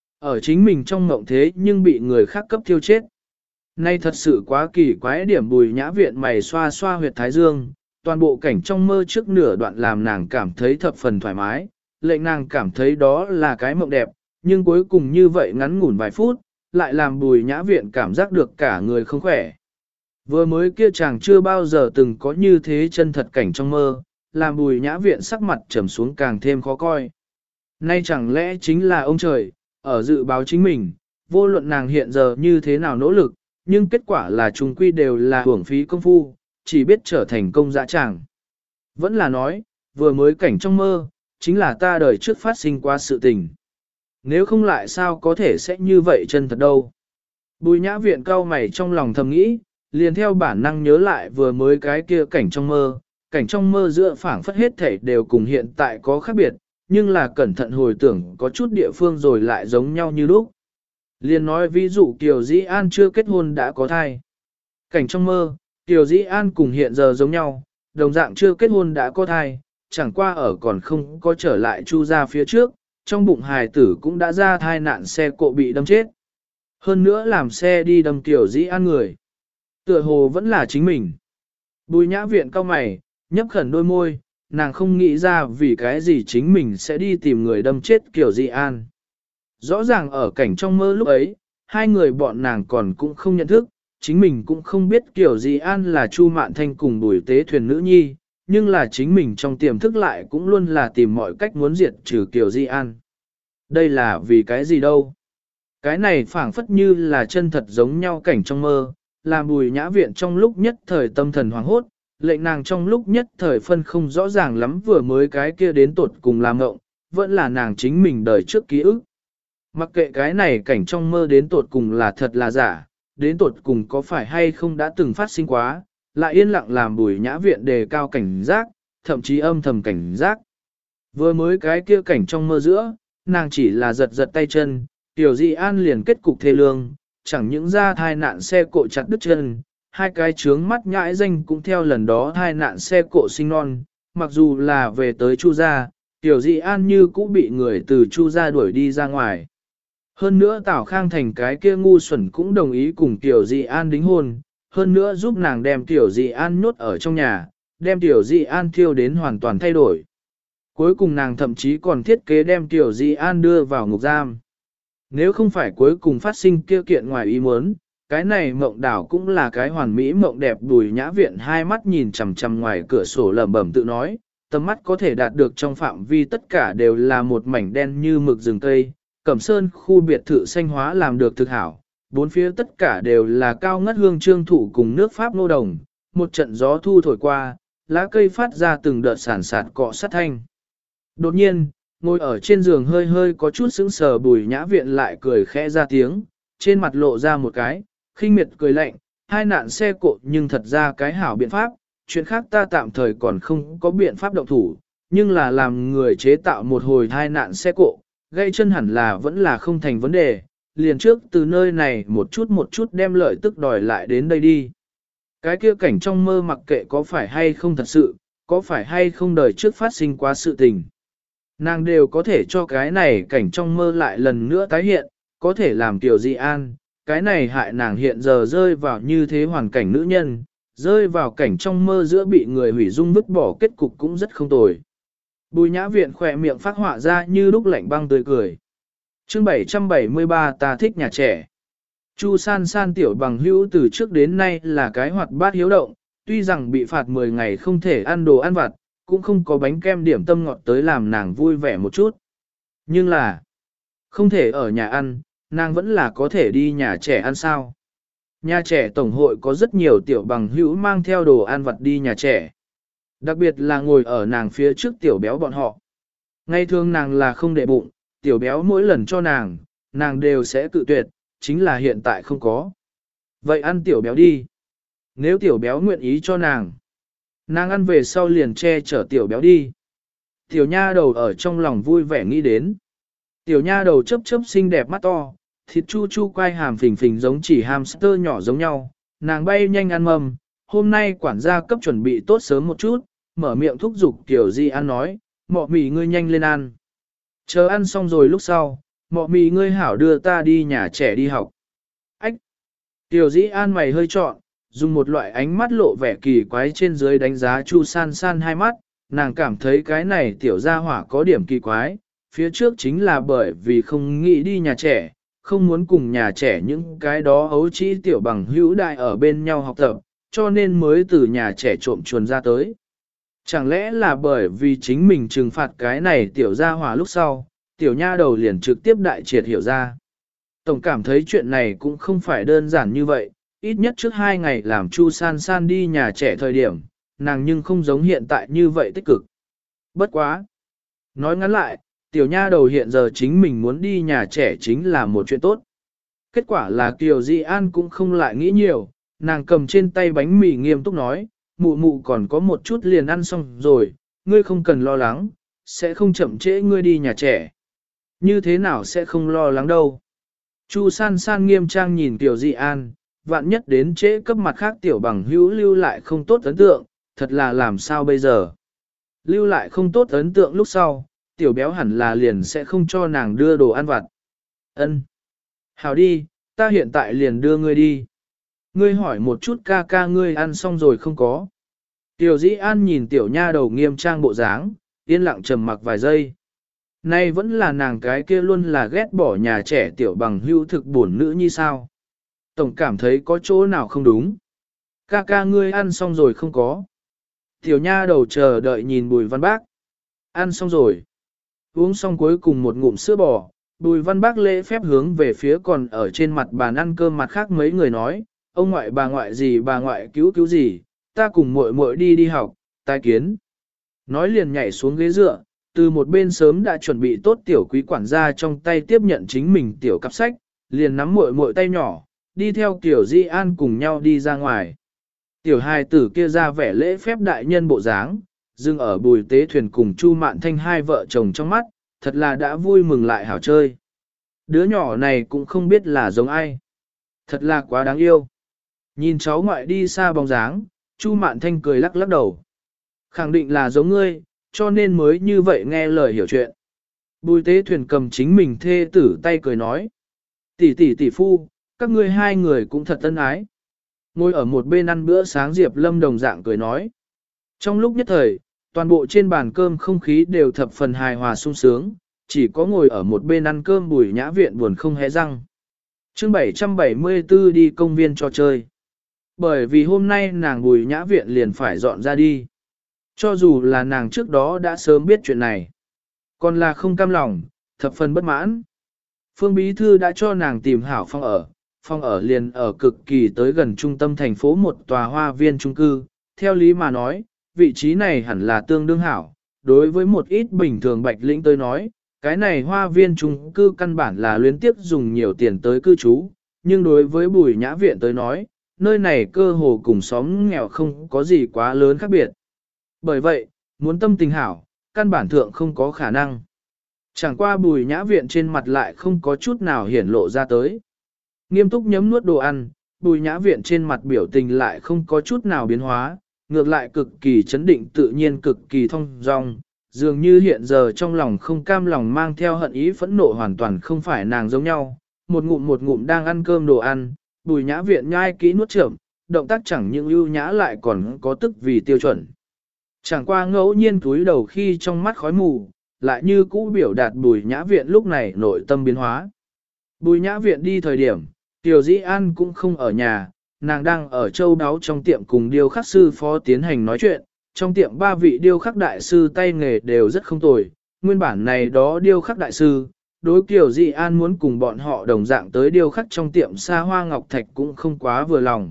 Ở chính mình trong ngộng thế nhưng bị người khác cấp thiêu chết. Nay thật sự quá kỳ quái điểm. Bùi Nhã Viện mày xoa xoa huyệt thái dương, toàn bộ cảnh trong mơ trước nửa đoạn làm nàng cảm thấy thập phần thoải mái, lệnh nàng cảm thấy đó là cái mộng đẹp, nhưng cuối cùng như vậy ngắn ngủn vài phút, lại làm Bùi Nhã Viện cảm giác được cả người không khỏe. Vừa mới kia chàng chưa bao giờ từng có như thế chân thật cảnh trong mơ, làm Bùi Nhã Viện sắc mặt trầm xuống càng thêm khó coi. Nay chẳng lẽ chính là ông trời, ở dự báo chính mình, vô luận nàng hiện giờ như thế nào nỗ lực, nhưng kết quả là chung quy đều là hưởng phí công phu, chỉ biết trở thành công dã tràng. Vẫn là nói, vừa mới cảnh trong mơ, chính là ta đời trước phát sinh qua sự tình. Nếu không lại sao có thể sẽ như vậy chân thật đâu. Bùi Nhã Viện cau mày trong lòng thầm nghĩ, liền theo bản năng nhớ lại vừa mới cái kia cảnh trong mơ giữa phảng phất hết thể đều cùng hiện tại có khác biệt, nhưng là cẩn thận hồi tưởng có chút địa phương rồi lại giống nhau như lúc. Liền nói ví dụ Kiều Dĩ An chưa kết hôn đã có thai. Cảnh trong mơ, Kiều Dĩ An cùng hiện giờ giống nhau, đồng dạng chưa kết hôn đã có thai, chẳng qua ở còn không có trở lại Chu ra phía trước, trong bụng hài tử cũng đã ra thai nạn xe cộ bị đâm chết. Hơn nữa làm xe đi đâm Kiều Dĩ An người. Tựa hồ vẫn là chính mình. Bùi Nhã Viện cau mày, nhấp khẩn đôi môi, nàng không nghĩ ra vì cái gì chính mình sẽ đi tìm người đâm chết Kiều Di An. Rõ ràng ở cảnh trong mơ lúc ấy, hai người bọn nàng còn cũng không nhận thức, chính mình cũng không biết Kiều Di An là Chu Mạn Thanh cùng Bùi Tế Thuyền nữ nhi, nhưng là chính mình trong tiềm thức lại cũng luôn là tìm mọi cách muốn diệt trừ Kiều Di An. Đây là vì cái gì đâu? Cái này phảng phất như là chân thật giống nhau cảnh trong mơ, làm Bùi Nhã Viện trong lúc nhất thời tâm thần hoảng hốt, lệnh nàng trong lúc nhất thời phân không rõ ràng lắm vừa mới cái kia đến tột cùng làm ngộng, vẫn là nàng chính mình đời trước ký ức. Mặc kệ cái này cảnh trong mơ đến tột cùng là thật là giả, đến tột cùng có phải hay không đã từng phát sinh quá, lại yên lặng làm Bùi Nhã Viện đề cao cảnh giác, thậm chí âm thầm cảnh giác. Vừa mới cái kia cảnh trong mơ giữa, nàng chỉ là giật giật tay chân, Tiểu Di An liền kết cục thê lương, chẳng những ra thai nạn xe cộ chặt đứt chân, hai cái trướng mắt nhãi danh cũng theo lần đó thai nạn xe cộ sinh non, mặc dù là về tới Chu gia, Tiểu Di An như cũ bị người từ Chu gia đuổi đi ra ngoài. Hơn nữa Tào Khang Thành cái kia ngu xuẩn cũng đồng ý cùng Tiểu Di An đính hôn, hơn nữa giúp nàng đem Tiểu Di An nhốt ở trong nhà, đem Tiểu Di An thiêu đến hoàn toàn thay đổi. Cuối cùng nàng thậm chí còn thiết kế đem Tiểu Di An đưa vào ngục giam. Nếu không phải cuối cùng phát sinh kia kiện ngoài ý muốn, cái này mộng đảo cũng là cái hoàn mỹ mộng đẹp. Bùi Nhã Viện hai mắt nhìn chằm chằm ngoài cửa sổ lẩm bẩm tự nói, tầm mắt có thể đạt được trong phạm vi tất cả đều là một mảnh đen như mực rừng cây, Cẩm Sơn khu biệt thự xanh hóa làm được thực hảo, bốn phía tất cả đều là cao ngất hương trương thụ cùng nước Pháp nô đồng, một trận gió thu thổi qua, lá cây phát ra từng đợt sản sạt cọ sát thanh. Đột nhiên, ngồi ở trên giường hơi hơi có chút sững sờ Bùi Nhã Viện lại cười khẽ ra tiếng, trên mặt lộ ra một cái, khinh miệt cười lạnh, hai nạn xe cộ nhưng thật ra cái hảo biện pháp, chuyện khác ta tạm thời còn không có biện pháp động thủ, nhưng là làm người chế tạo một hồi hai nạn xe cộ, gây chân hẳn là vẫn là không thành vấn đề, liền trước từ nơi này một chút đem lợi tức đòi lại đến đây đi. Cái kia cảnh trong mơ mặc kệ có phải hay không thật sự, có phải hay không đời trước phát sinh quá sự tình. Nàng đều có thể cho cái này cảnh trong mơ lại lần nữa tái hiện, có thể làm Tiểu Di An, cái này hại nàng hiện giờ rơi vào như thế hoàn cảnh nữ nhân, rơi vào cảnh trong mơ giữa bị người hủy dung vứt bỏ kết cục cũng rất không tồi. Bùi Nhã Viện khỏe miệng phát họa ra như lúc lạnh băng tươi cười. Chương 773 ta thích nhà trẻ. Chu San San tiểu bằng hữu từ trước đến nay là cái hoạt bát hiếu động, tuy rằng bị phạt 10 ngày không thể ăn đồ ăn vặt, cũng không có bánh kem điểm tâm ngọt tới làm nàng vui vẻ một chút. Nhưng là, không thể ở nhà ăn, nàng vẫn là có thể đi nhà trẻ ăn sao. Nhà trẻ tổng hội có rất nhiều tiểu bằng hữu mang theo đồ ăn vặt đi nhà trẻ. Đặc biệt là ngồi ở nàng phía trước tiểu béo bọn họ. Ngày thường nàng là không để bụng, tiểu béo mỗi lần cho nàng đều sẽ cự tuyệt, chính là hiện tại không có. Vậy ăn tiểu béo đi. Nếu tiểu béo nguyện ý cho nàng ăn về sau liền che chở tiểu béo đi. Tiểu nha đầu ở trong lòng vui vẻ nghĩ đến. Tiểu nha đầu chớp chớp xinh đẹp mắt to, thịt chu chu quai hàm phình phình giống chỉ hamster nhỏ giống nhau, nàng bay nhanh ăn mầm. Hôm nay quản gia cấp chuẩn bị tốt sớm một chút, mở miệng thúc giục Tiểu Di An nói, mọ mì ngươi nhanh lên ăn. Chờ ăn xong rồi lúc sau, mọ mì ngươi hảo đưa ta đi nhà trẻ đi học. Ách! Tiểu Di An mày hơi trọn, dùng một loại ánh mắt lộ vẻ kỳ quái trên dưới đánh giá Chu San San hai mắt, nàng cảm thấy cái này tiểu gia hỏa có điểm kỳ quái, phía trước chính là bởi vì không nghĩ đi nhà trẻ, không muốn cùng nhà trẻ những cái đó ấu trĩ tiểu bằng hữu đại ở bên nhau học tập, cho nên mới từ nhà trẻ trộm chuồn ra tới. Chẳng lẽ là bởi vì chính mình trừng phạt cái này tiểu gia hỏa lúc sau, tiểu nha đầu liền trực tiếp đại triệt hiểu ra. Tổng cảm thấy chuyện này cũng không phải đơn giản như vậy, ít nhất trước 2 ngày làm Chu San San đi nhà trẻ thời điểm, nàng nhưng không giống hiện tại như vậy tích cực. Bất quá. Nói ngắn lại, tiểu nha đầu hiện giờ chính mình muốn đi nhà trẻ chính là một chuyện tốt. Kết quả là Kiều Di An cũng không lại nghĩ nhiều, nàng cầm trên tay bánh mì nghiêm túc nói, mụ mụ còn có một chút liền ăn xong rồi, ngươi không cần lo lắng, sẽ không chậm trễ ngươi đi nhà trẻ. Như thế nào sẽ không lo lắng đâu. Chu San San nghiêm trang nhìn Kiều Di An, vạn nhất đến trễ cấp mặt khác tiểu bằng hữu lưu lại không tốt ấn tượng, thật là làm sao bây giờ. Lưu lại không tốt ấn tượng lúc sau, tiểu béo hẳn là liền sẽ không cho nàng đưa đồ ăn vặt. Ân, hảo đi, ta hiện tại liền đưa ngươi đi. Ngươi hỏi một chút ca ca ngươi ăn xong rồi không có. Tiểu Dĩ An nhìn tiểu nha đầu nghiêm trang bộ dáng, yên lặng trầm mặc vài giây. Nay vẫn là nàng cái kia luôn là ghét bỏ nhà trẻ tiểu bằng hữu thực buồn nữ như sao. Tổng cảm thấy có chỗ nào không đúng. Ca ca ngươi ăn xong rồi không có. Tiểu nha đầu chờ đợi nhìn Bùi Văn Bác. Ăn xong rồi. Uống xong cuối cùng một ngụm sữa bò, Bùi Văn Bác lễ phép hướng về phía còn ở trên mặt bàn ăn cơm mặt khác mấy người nói, ông ngoại bà ngoại gì bà ngoại cứu cứu gì, ta cùng muội muội đi học, tai kiến. Nói liền nhảy xuống ghế dựa, từ một bên sớm đã chuẩn bị tốt tiểu quý quản gia trong tay tiếp nhận chính mình tiểu cặp sách, liền nắm muội muội tay nhỏ, đi theo Tiểu Di An cùng nhau đi ra ngoài. Tiểu hài tử kia ra vẻ lễ phép đại nhân bộ dáng, dừng ở Bùi Tế Thuyền cùng Chu Mạn Thanh hai vợ chồng trong mắt, thật là đã vui mừng lại hảo chơi. Đứa nhỏ này cũng không biết là giống ai. Thật là quá đáng yêu. Nhìn cháu ngoại đi xa bóng dáng, Chu Mạn Thanh cười lắc lắc đầu. Khẳng định là giống ngươi, cho nên mới như vậy nghe lời hiểu chuyện. Bùi Tế Thuyền cầm chính mình thê tử tay cười nói. Tỷ phu, các ngươi hai người cũng thật tân ái. Ngồi ở một bên ăn bữa sáng Diệp Lâm đồng dạng cười nói. Trong lúc nhất thời, toàn bộ trên bàn cơm không khí đều thập phần hài hòa sung sướng, chỉ có ngồi ở một bên ăn cơm Bùi Nhã Viện buồn không hé răng. Chương 774 đi công viên trò chơi. Bởi vì hôm nay nàng Bùi Nhã Viện liền phải dọn ra đi. Cho dù là nàng trước đó đã sớm biết chuyện này. Còn là không cam lòng, thập phần bất mãn. Phương Bí Thư đã cho nàng tìm hảo phòng ở liền ở cực kỳ tới gần trung tâm thành phố một tòa hoa viên chung cư. Theo lý mà nói, vị trí này hẳn là tương đương hảo. Đối với một ít bình thường bạch lĩnh tới nói, cái này hoa viên chung cư căn bản là luyến tiếp dùng nhiều tiền tới cư trú. Nhưng đối với Bùi Nhã Viện tới nói, nơi này cơ hồ cùng xóm nghèo không có gì quá lớn khác biệt. Bởi vậy, muốn tâm tình hảo, căn bản thượng không có khả năng. Chẳng qua Bùi Nhã Viện trên mặt lại không có chút nào hiển lộ ra tới. Nghiêm túc nhấm nuốt đồ ăn, Bùi Nhã Viện trên mặt biểu tình lại không có chút nào biến hóa, ngược lại cực kỳ chấn định tự nhiên cực kỳ thông dong, dường như hiện giờ trong lòng không cam lòng mang theo hận ý phẫn nộ hoàn toàn không phải nàng giống nhau. Một ngụm đang ăn cơm đồ ăn, Bùi Nhã Viện nhai kỹ nuốt chậm, động tác chẳng những ưu nhã lại còn có tức vì tiêu chuẩn. Chẳng qua ngẫu nhiên túi đầu khi trong mắt khói mù, lại như cũ biểu đạt Bùi Nhã Viện lúc này nội tâm biến hóa. Bùi Nhã Viện đi thời điểm, Tiểu Dĩ An cũng không ở nhà, nàng đang ở châu đáo trong tiệm cùng điêu khắc sư phó tiến hành nói chuyện, trong tiệm ba vị điêu khắc đại sư tay nghề đều rất không tồi, nguyên bản này đó điêu khắc đại sư, đối Tiểu Dĩ An muốn cùng bọn họ đồng dạng tới điêu khắc trong tiệm xa hoa ngọc thạch cũng không quá vừa lòng.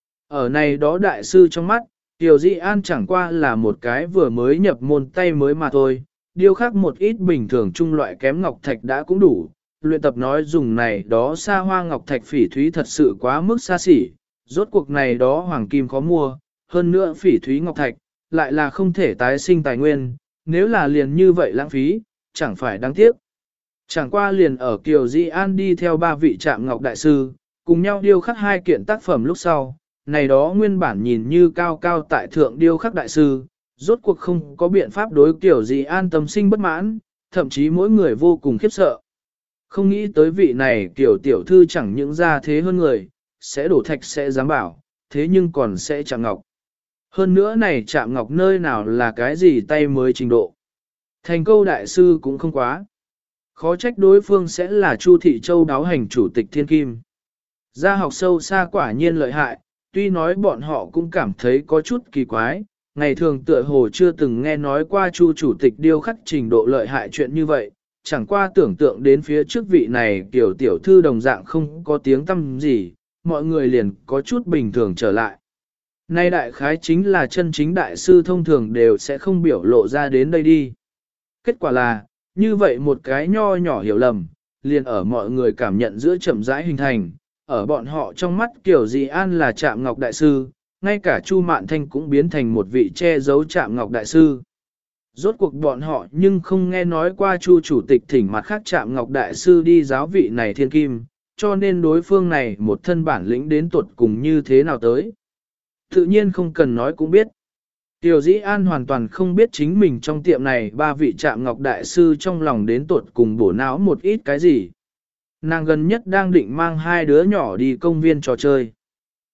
Ở này đó đại sư trong mắt, Tiểu Dĩ An chẳng qua là một cái vừa mới nhập môn tay mới mà thôi, điêu khắc một ít bình thường trung loại kém ngọc thạch đã cũng đủ. Luyện tập nói dùng này đó xa hoa ngọc thạch phỉ thúy thật sự quá mức xa xỉ, rốt cuộc này đó hoàng kim khó mua, hơn nữa phỉ thúy ngọc thạch, lại là không thể tái sinh tài nguyên, nếu là liền như vậy lãng phí, chẳng phải đáng tiếc. Chẳng qua liền ở Kiều Di An đi theo ba vị trạm ngọc đại sư, cùng nhau điêu khắc hai kiện tác phẩm lúc sau, này đó nguyên bản nhìn như cao cao tại thượng điêu khắc đại sư, rốt cuộc không có biện pháp đối Kiều Di An tâm sinh bất mãn, thậm chí mỗi người vô cùng khiếp sợ. Không nghĩ tới vị này Kiều tiểu thư chẳng những ra thế hơn người, sẽ đổ thạch sẽ dám bảo, thế nhưng còn sẽ chạm ngọc. Hơn nữa này chạm ngọc nơi nào là cái gì tay mới trình độ. Thành câu đại sư cũng không quá. Khó trách đối phương sẽ là Chu Thị Châu đáo hành chủ tịch Thiên Kim. Gia học sâu xa quả nhiên lợi hại, tuy nói bọn họ cũng cảm thấy có chút kỳ quái, ngày thường tựa hồ chưa từng nghe nói qua Chu chủ tịch điêu khắc trình độ lợi hại chuyện như vậy, chẳng qua tưởng tượng đến phía trước vị này kiểu tiểu thư đồng dạng không có tiếng tâm gì, mọi người liền có chút bình thường trở lại. Nay đại khái chính là chân chính đại sư thông thường đều sẽ không biểu lộ ra đến đây đi. Kết quả là, như vậy một cái nho nhỏ hiểu lầm, liền ở mọi người cảm nhận giữa chậm rãi hình thành, ở bọn họ trong mắt Kiều Di An là Trạm Ngọc Đại Sư, ngay cả Chu Mạn Thanh cũng biến thành một vị che giấu Trạm Ngọc Đại Sư. Rốt cuộc bọn họ nhưng không nghe nói qua Chu chủ tịch thỉnh mặt khác Trạm Ngọc Đại Sư đi giáo vị này thiên kim, cho nên đối phương này một thân bản lĩnh đến tuột cùng như thế nào tới. Tự nhiên không cần nói cũng biết. Tiểu Dĩ An hoàn toàn không biết chính mình trong tiệm này ba vị Trạm Ngọc Đại Sư trong lòng đến tuột cùng bổ não một ít cái gì. Nàng gần nhất đang định mang hai đứa nhỏ đi công viên trò chơi.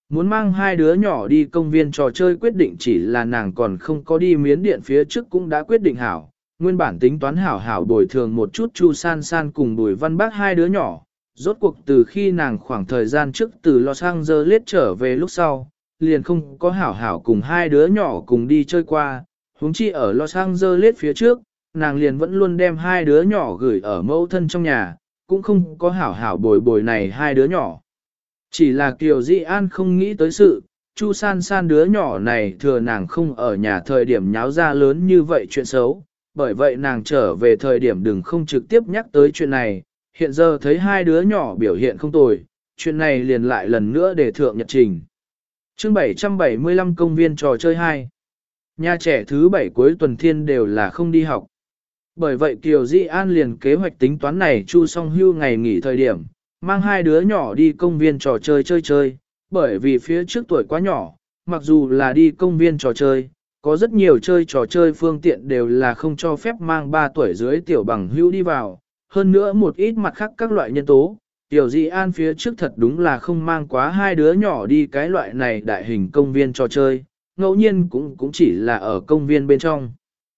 Muốn mang hai đứa nhỏ đi công viên trò chơi quyết định chỉ là nàng còn không có đi miến điện phía trước cũng đã quyết định hảo. Nguyên bản tính toán hảo hảo bồi thường một chút Chu San San cùng Bùi Văn Bác hai đứa nhỏ. Rốt cuộc từ khi nàng khoảng thời gian trước từ Los Angeles trở về lúc sau, liền không có hảo hảo cùng hai đứa nhỏ cùng đi chơi qua. Huống chi ở Los Angeles phía trước, nàng liền vẫn luôn đem hai đứa nhỏ gửi ở mẫu thân trong nhà, cũng không có hảo hảo bồi này hai đứa nhỏ. Chỉ là Kiều Di An không nghĩ tới sự, Chu San San đứa nhỏ này thừa nàng không ở nhà thời điểm nháo ra lớn như vậy chuyện xấu, bởi vậy nàng trở về thời điểm đừng không trực tiếp nhắc tới chuyện này, hiện giờ thấy hai đứa nhỏ biểu hiện không tồi, chuyện này liền lại lần nữa để thượng nhật trình. Chương 775 công viên trò chơi 2. Nhà trẻ thứ 7 cuối tuần thiên đều là không đi học. Bởi vậy Kiều Di An liền kế hoạch tính toán này Chu Song Hưu ngày nghỉ thời điểm, mang hai đứa nhỏ đi công viên trò chơi chơi, bởi vì phía trước tuổi quá nhỏ, mặc dù là đi công viên trò chơi, có rất nhiều chơi trò chơi phương tiện đều là không cho phép mang 3 tuổi dưới tiểu bằng hữu đi vào, hơn nữa một ít mặt khác các loại nhân tố. Tiểu Di An phía trước thật đúng là không mang quá hai đứa nhỏ đi cái loại này đại hình công viên trò chơi, ngẫu nhiên cũng chỉ là ở công viên bên trong.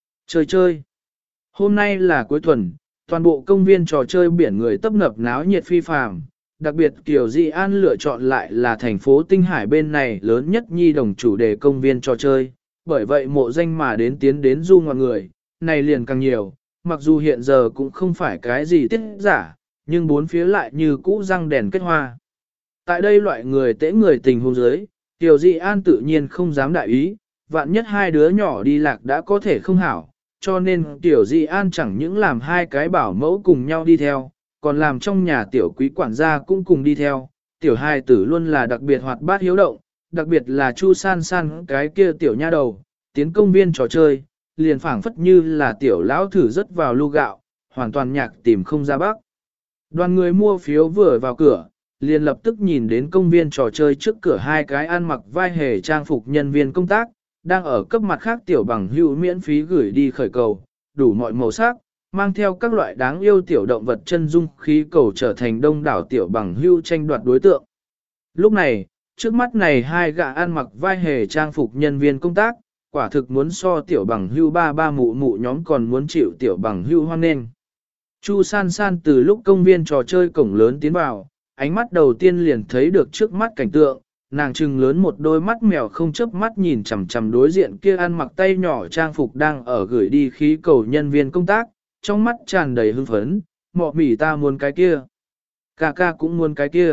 Chơi. Hôm nay là cuối tuần, toàn bộ công viên trò chơi biển người tấp nập náo nhiệt phi phàm. Đặc biệt Kiều Di An lựa chọn lại là thành phố Tinh Hải bên này lớn nhất nhi đồng chủ đề công viên trò chơi, bởi vậy mộ danh mà tiến đến du ngoạn người, này liền càng nhiều, mặc dù hiện giờ cũng không phải cái gì tiết giả, nhưng bốn phía lại như cũ răng đèn kết hoa. Tại đây loại người tễ người tình huống dưới, Kiều Di An tự nhiên không dám đại ý, vạn nhất hai đứa nhỏ đi lạc đã có thể không hảo, cho nên Tiểu Di An chẳng những làm hai cái bảo mẫu cùng nhau đi theo, còn làm trong nhà tiểu quý quản gia cũng cùng đi theo. Tiểu hài tử luôn là đặc biệt hoạt bát hiếu động, đặc biệt là Chu San San cái kia tiểu nha đầu, tiến công viên trò chơi, liền phảng phất như là tiểu lão thử rớt vào lu gạo, hoàn toàn nhạc tìm không ra bắc. Đoàn người mua phiếu vừa vào cửa, liền lập tức nhìn đến công viên trò chơi trước cửa hai cái ăn mặc vai hề trang phục nhân viên công tác, đang ở cấp mặt khác tiểu bằng hữu miễn phí gửi đi khởi cầu, đủ mọi màu sắc, mang theo các loại đáng yêu tiểu động vật chân dung khí cầu trở thành đông đảo tiểu bằng hữu tranh đoạt đối tượng. Lúc này, trước mắt này hai gã ăn mặc vai hề trang phục nhân viên công tác, quả thực muốn so tiểu bằng hữu ba mụ mụ nhóm còn muốn chịu tiểu bằng hữu hoan nghênh. Chu San San từ lúc công viên trò chơi cổng lớn tiến vào, ánh mắt đầu tiên liền thấy được trước mắt cảnh tượng, nàng trừng lớn một đôi mắt mèo không chớp mắt nhìn chằm chằm đối diện kia ăn mặc tay nhỏ trang phục đang ở gửi đi khí cầu nhân viên công tác, trong mắt tràn đầy hưng phấn, mọ mỉ ta muốn cái kia. Ca ca cũng muốn cái kia.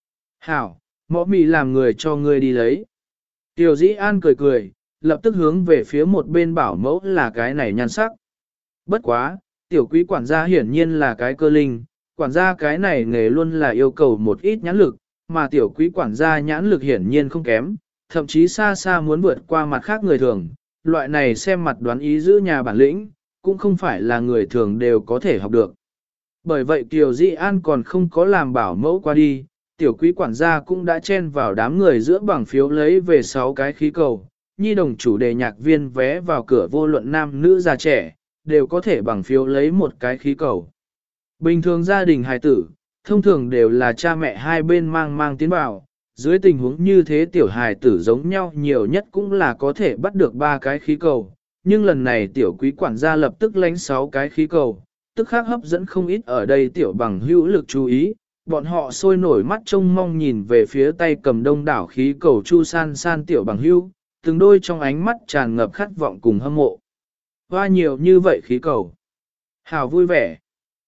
Hảo, mọ mỉ làm người cho ngươi đi lấy. Tiểu Dĩ An cười, lập tức hướng về phía một bên bảo mẫu là cái này nhan sắc. Bất quá, tiểu quý quản gia hiển nhiên là cái cơ linh, quản gia cái này nghề luôn là yêu cầu một ít nhãn lực, mà tiểu quý quản gia nhãn lực hiển nhiên không kém, thậm chí xa xa muốn vượt qua mặt khác người thường, loại này xem mặt đoán ý giữ nhà bản lĩnh, cũng không phải là người thường đều có thể học được. Bởi vậy Kiều Di An còn không có làm bảo mẫu qua đi, tiểu quý quản gia cũng đã chen vào đám người giữa bằng phiếu lấy về 6 cái khí cầu, nhi đồng chủ đề nhạc viên vé vào cửa vô luận nam nữ già trẻ, đều có thể bằng phiếu lấy một cái khí cầu. Bình thường gia đình hài tử, thông thường đều là cha mẹ hai bên mang tiến vào, dưới tình huống như thế tiểu hài tử giống nhau nhiều nhất cũng là có thể bắt được 3 cái khí cầu, nhưng lần này tiểu quý quản gia lập tức lánh 6 cái khí cầu, tức khác hấp dẫn không ít ở đây tiểu bằng hữu lực chú ý, bọn họ sôi nổi mắt trông mong nhìn về phía tay cầm đông đảo khí cầu Chu San San tiểu bằng hữu, từng đôi trong ánh mắt tràn ngập khát vọng cùng hâm mộ. Hoa nhiều như vậy khí cầu. Hào vui vẻ.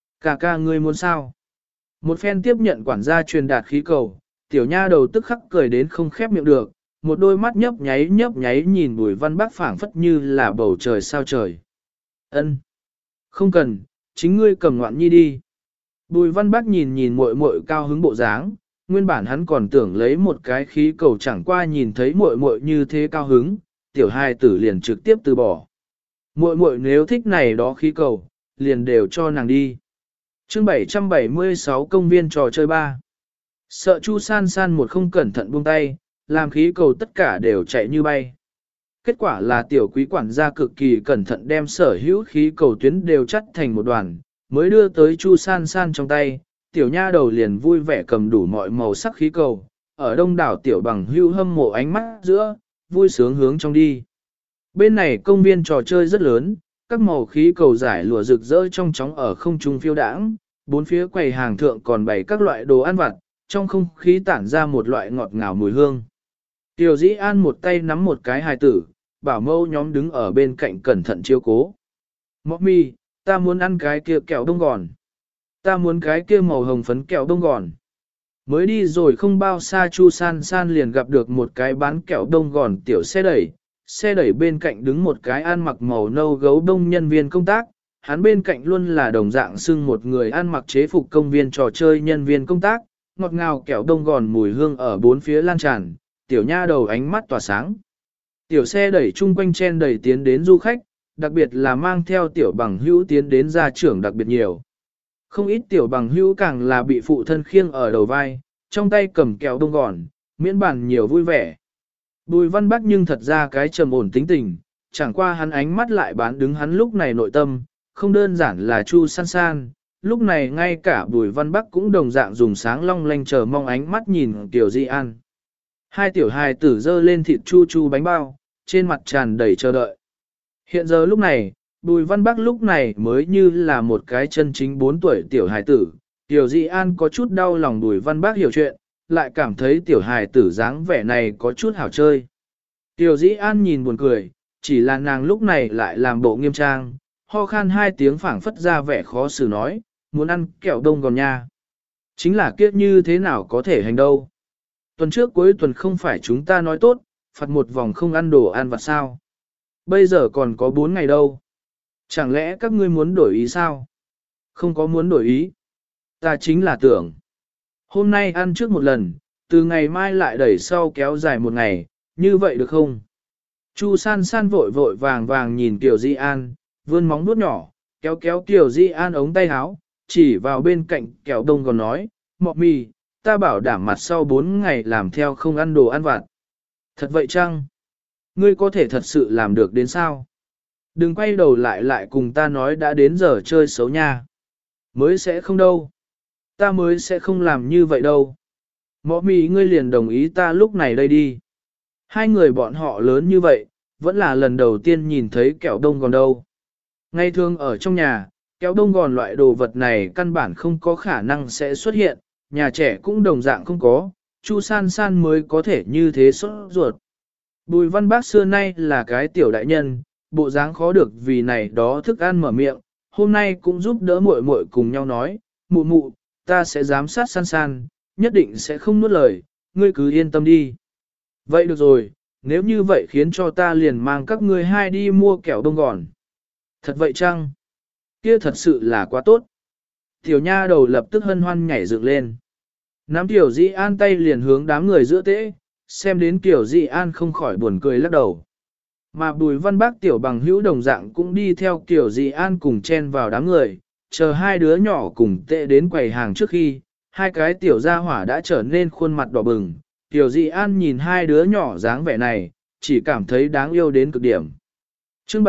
Ca ngươi muốn sao? Một phen tiếp nhận quản gia truyền đạt khí cầu, tiểu nha đầu tức khắc cười đến không khép miệng được, một đôi mắt nhấp nháy nhìn Bùi Văn Bác phảng phất như là bầu trời sao trời. Ân, không cần, chính ngươi cầm ngoạn nhi đi. Bùi Văn Bác nhìn muội muội cao hứng bộ dáng, nguyên bản hắn còn tưởng lấy một cái khí cầu chẳng qua nhìn thấy muội muội như thế cao hứng, tiểu hài tử liền trực tiếp từ bỏ. Muội muội nếu thích này đó khí cầu, liền đều cho nàng đi. Chương 776 công viên trò chơi 3. Sợ Chu San San một không cẩn thận buông tay, làm khí cầu tất cả đều chạy như bay. Kết quả là tiểu quý quản gia cực kỳ cẩn thận đem sở hữu khí cầu tuyến đều chắt thành một đoàn, mới đưa tới Chu San San trong tay, tiểu nha đầu liền vui vẻ cầm đủ mọi màu sắc khí cầu, ở đông đảo tiểu bằng hưu hâm mộ ánh mắt giữa, vui sướng hướng trong đi. Bên này công viên trò chơi rất lớn, các màu khí cầu giải lụa rực rỡ trong chóng ở không trung phiêu đãng, bốn phía quầy hàng thượng còn bày các loại đồ ăn vặt, trong không khí tản ra một loại ngọt ngào mùi hương. Tiểu Dĩ An một tay nắm một cái hài tử, bảo mâu nhóm đứng ở bên cạnh cẩn thận chiếu cố. Mommy, ta muốn ăn cái kia kẹo đông gòn. Ta muốn cái kia màu hồng phấn kẹo đông gòn. Mới đi rồi không bao xa Chu San San liền gặp được một cái bán kẹo đông gòn tiểu xe đẩy bên cạnh đứng một cái ăn mặc màu nâu gấu đông nhân viên công tác, hắn bên cạnh luôn là đồng dạng xưng một người ăn mặc chế phục công viên trò chơi nhân viên công tác, ngọt ngào kẹo đông gòn mùi hương ở bốn phía lan tràn, tiểu nha đầu ánh mắt tỏa sáng. Tiểu xe đẩy chung quanh chen đẩy tiến đến du khách, đặc biệt là mang theo tiểu bằng hữu tiến đến gia trưởng đặc biệt nhiều. Không ít tiểu bằng hữu càng là bị phụ thân khiêng ở đầu vai, trong tay cầm kẹo đông gòn, miễn bàn nhiều vui vẻ. Bùi Văn Bắc nhưng thật ra cái trầm ổn tính tình, chẳng qua hắn ánh mắt lại bán đứng hắn lúc này nội tâm, không đơn giản là Chu San San, lúc này ngay cả Bùi Văn Bắc cũng đồng dạng dùng sáng long lanh chờ mong ánh mắt nhìn Tiểu Di An. Hai tiểu hài tử dơ lên thịt chu chu bánh bao, trên mặt tràn đầy chờ đợi. Hiện giờ lúc này, Bùi Văn Bắc lúc này mới như là một cái chân chính 4 tuổi tiểu hài tử, Tiểu Di An có chút đau lòng Bùi Văn Bắc hiểu chuyện, lại cảm thấy tiểu hài tử dáng vẻ này có chút hảo chơi. Tiểu Dĩ An nhìn buồn cười, chỉ là nàng lúc này lại làm bộ nghiêm trang, ho khan 2 tiếng phảng phất ra vẻ khó xử nói, muốn ăn kẹo đông gòn nha. Chính là kiếp như thế nào có thể hành đâu. Tuần trước cuối tuần không phải chúng ta nói tốt, phạt một vòng không ăn đồ ăn vặt sao. Bây giờ còn có 4 ngày đâu. Chẳng lẽ các ngươi muốn đổi ý sao? Không có muốn đổi ý. Ta chính là tưởng. Hôm nay ăn trước một lần, từ ngày mai lại đẩy sau kéo dài 1 ngày, như vậy được không? Chu San San vội vội vàng vàng nhìn Tiểu Di An, vươn móng vuốt nhỏ, kéo kéo Tiểu Di An ống tay áo, chỉ vào bên cạnh kẹo đông còn nói, mọ mì, ta bảo đảm mặt sau 4 ngày làm theo không ăn đồ ăn vặt. Thật vậy chăng? Ngươi có thể thật sự làm được đến sao? Đừng quay đầu lại cùng ta nói đã đến giờ chơi xấu nha. Mới sẽ không đâu. Ta mới sẽ không làm như vậy đâu. Mọ mì ngươi liền đồng ý ta lúc này đây đi. Hai người bọn họ lớn như vậy, vẫn là lần đầu tiên nhìn thấy kẹo đông gòn đâu. Ngay thường ở trong nhà, kẹo đông gòn loại đồ vật này căn bản không có khả năng sẽ xuất hiện, nhà trẻ cũng đồng dạng không có, Chu San San mới có thể như thế sốt ruột. Bùi Văn Bác xưa nay là cái tiểu đại nhân, bộ dáng khó được vì này đó thức ăn mở miệng, hôm nay cũng giúp đỡ muội muội cùng nhau nói, mụ mụ, ta sẽ giám sát San San, nhất định sẽ không nuốt lời, ngươi cứ yên tâm đi. Vậy được rồi, nếu như vậy khiến cho ta liền mang các ngươi hai đi mua kẹo đông gòn. Thật vậy chăng? Kia thật sự là quá tốt. Tiểu nha đầu lập tức hân hoan nhảy dựng lên. Nắm Tiểu Di An tay liền hướng đám người giữa tễ, xem đến Tiểu Di An không khỏi buồn cười lắc đầu. Mà Bùi Văn Bác tiểu bằng hữu đồng dạng cũng đi theo Tiểu Di An cùng chen vào đám người, chờ hai đứa nhỏ cùng tệ đến quầy hàng trước khi, hai cái tiểu gia hỏa đã trở nên khuôn mặt đỏ bừng. Tiểu Di An nhìn hai đứa nhỏ dáng vẻ này, chỉ cảm thấy đáng yêu đến cực điểm. Chương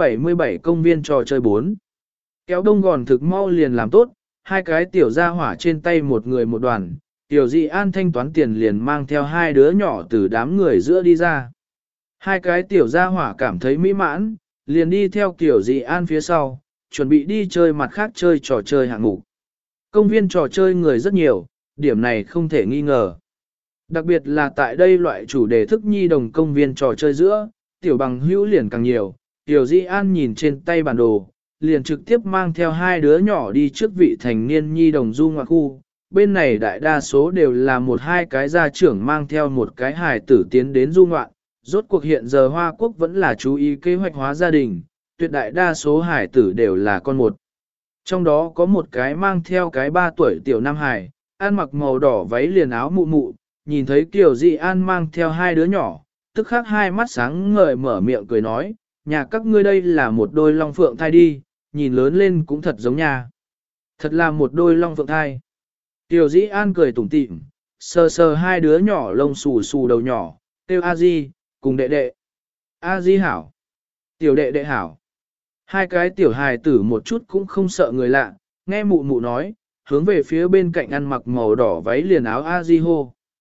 777 công viên trò chơi 4. Kéo đông gòn thực mau liền làm tốt, hai cái tiểu gia hỏa trên tay một người một đoàn, Tiểu Di An thanh toán tiền liền mang theo hai đứa nhỏ từ đám người giữa đi ra. Hai cái tiểu gia hỏa cảm thấy mỹ mãn, liền đi theo Tiểu Di An phía sau, chuẩn bị đi chơi mặt khác chơi trò chơi hạng mục. Công viên trò chơi người rất nhiều, điểm này không thể nghi ngờ. Đặc biệt là tại đây loại chủ đề thức nhi đồng công viên trò chơi giữa, tiểu bằng hữu liền càng nhiều, Tiểu Di An nhìn trên tay bản đồ, liền trực tiếp mang theo hai đứa nhỏ đi trước vị thành niên nhi đồng du ngoại khu. Bên này đại đa số đều là một hai cái gia trưởng mang theo một cái hài tử tiến đến du ngoạn. Rốt cuộc hiện giờ Hoa Quốc vẫn là chú ý kế hoạch hóa gia đình, tuyệt đại đa số hài tử đều là con một. Trong đó có một cái mang theo cái 3 tuổi tiểu nam hài, ăn mặc màu đỏ váy liền áo mụ mụ, nhìn thấy Kiều Di An mang theo hai đứa nhỏ, tức khắc hai mắt sáng ngời mở miệng cười nói, nhà các ngươi đây là một đôi long phượng thai đi, nhìn lớn lên cũng thật giống nhà. Thật là một đôi long phượng thai. Kiều Di An cười tủm tỉm, sờ sờ hai đứa nhỏ lông xù xù đầu nhỏ, kêu A Di, cùng đệ đệ. A Di hảo. Tiểu đệ đệ hảo. Hai cái tiểu hài tử một chút cũng không sợ người lạ, nghe mụ mụ nói, hướng về phía bên cạnh ăn mặc màu đỏ váy liền áo A Di hô.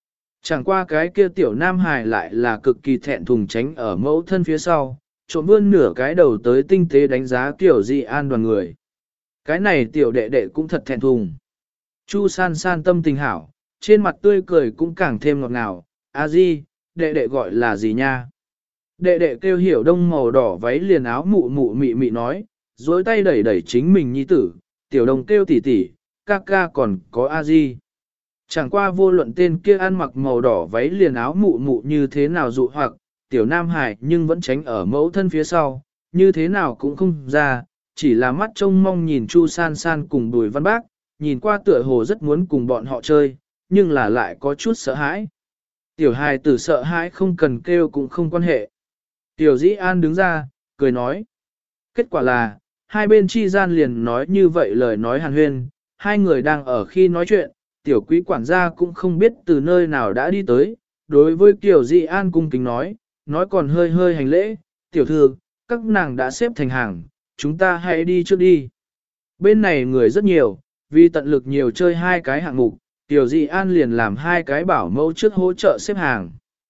Chẳng qua cái kia tiểu nam hài lại là cực kỳ thẹn thùng tránh ở mẫu thân phía sau, trộm vươn nửa cái đầu tới tinh tế đánh giá Kiều Di An đoàn người. Cái này tiểu đệ đệ cũng thật thẹn thùng. Chu san san tâm tình hảo, trên mặt tươi cười cũng càng thêm ngọt ngào. A Di, đệ đệ gọi là gì nha? Đệ đệ kêu Hiểu Đông màu đỏ váy liền áo mụ mụ mị mị nói, dối tay đẩy đẩy chính mình nhi tử, tiểu đồng kêu tỷ tỷ, ca ca còn có A Di. Chẳng qua vô luận tên kia ăn mặc màu đỏ váy liền áo mụ mụ như thế nào dụ hoặc, tiểu nam hải nhưng vẫn tránh ở mẫu thân phía sau, như thế nào cũng không ra, chỉ là mắt trông mong nhìn Chu san san cùng Bùi Văn Bác, nhìn qua tựa hồ rất muốn cùng bọn họ chơi, nhưng là lại có chút sợ hãi. Tiểu hài tử sợ hãi không cần kêu cũng không quan hệ. Tiểu Dĩ An đứng ra, cười nói. Kết quả là, hai bên chi gian liền nói như vậy lời nói hàn huyên, hai người đang ở khi nói chuyện, tiểu quý quản gia cũng không biết từ nơi nào đã đi tới, đối với Tiểu Dĩ An cung kính nói còn hơi hơi hành lễ, tiểu thư, các nàng đã xếp thành hàng, chúng ta hãy đi trước đi. Bên này người rất nhiều, vì tận lực nhiều chơi hai cái hạng mục, Tiểu Dĩ An liền làm hai cái bảo mẫu trước hỗ trợ xếp hàng.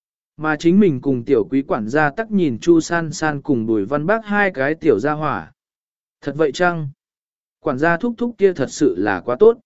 Mà chính mình cùng tiểu quý quản gia tắc nhìn Chu san san cùng Bùi Văn Bác hai cái tiểu gia hỏa. Thật vậy chăng? Quản gia thúc thúc kia thật sự là quá tốt.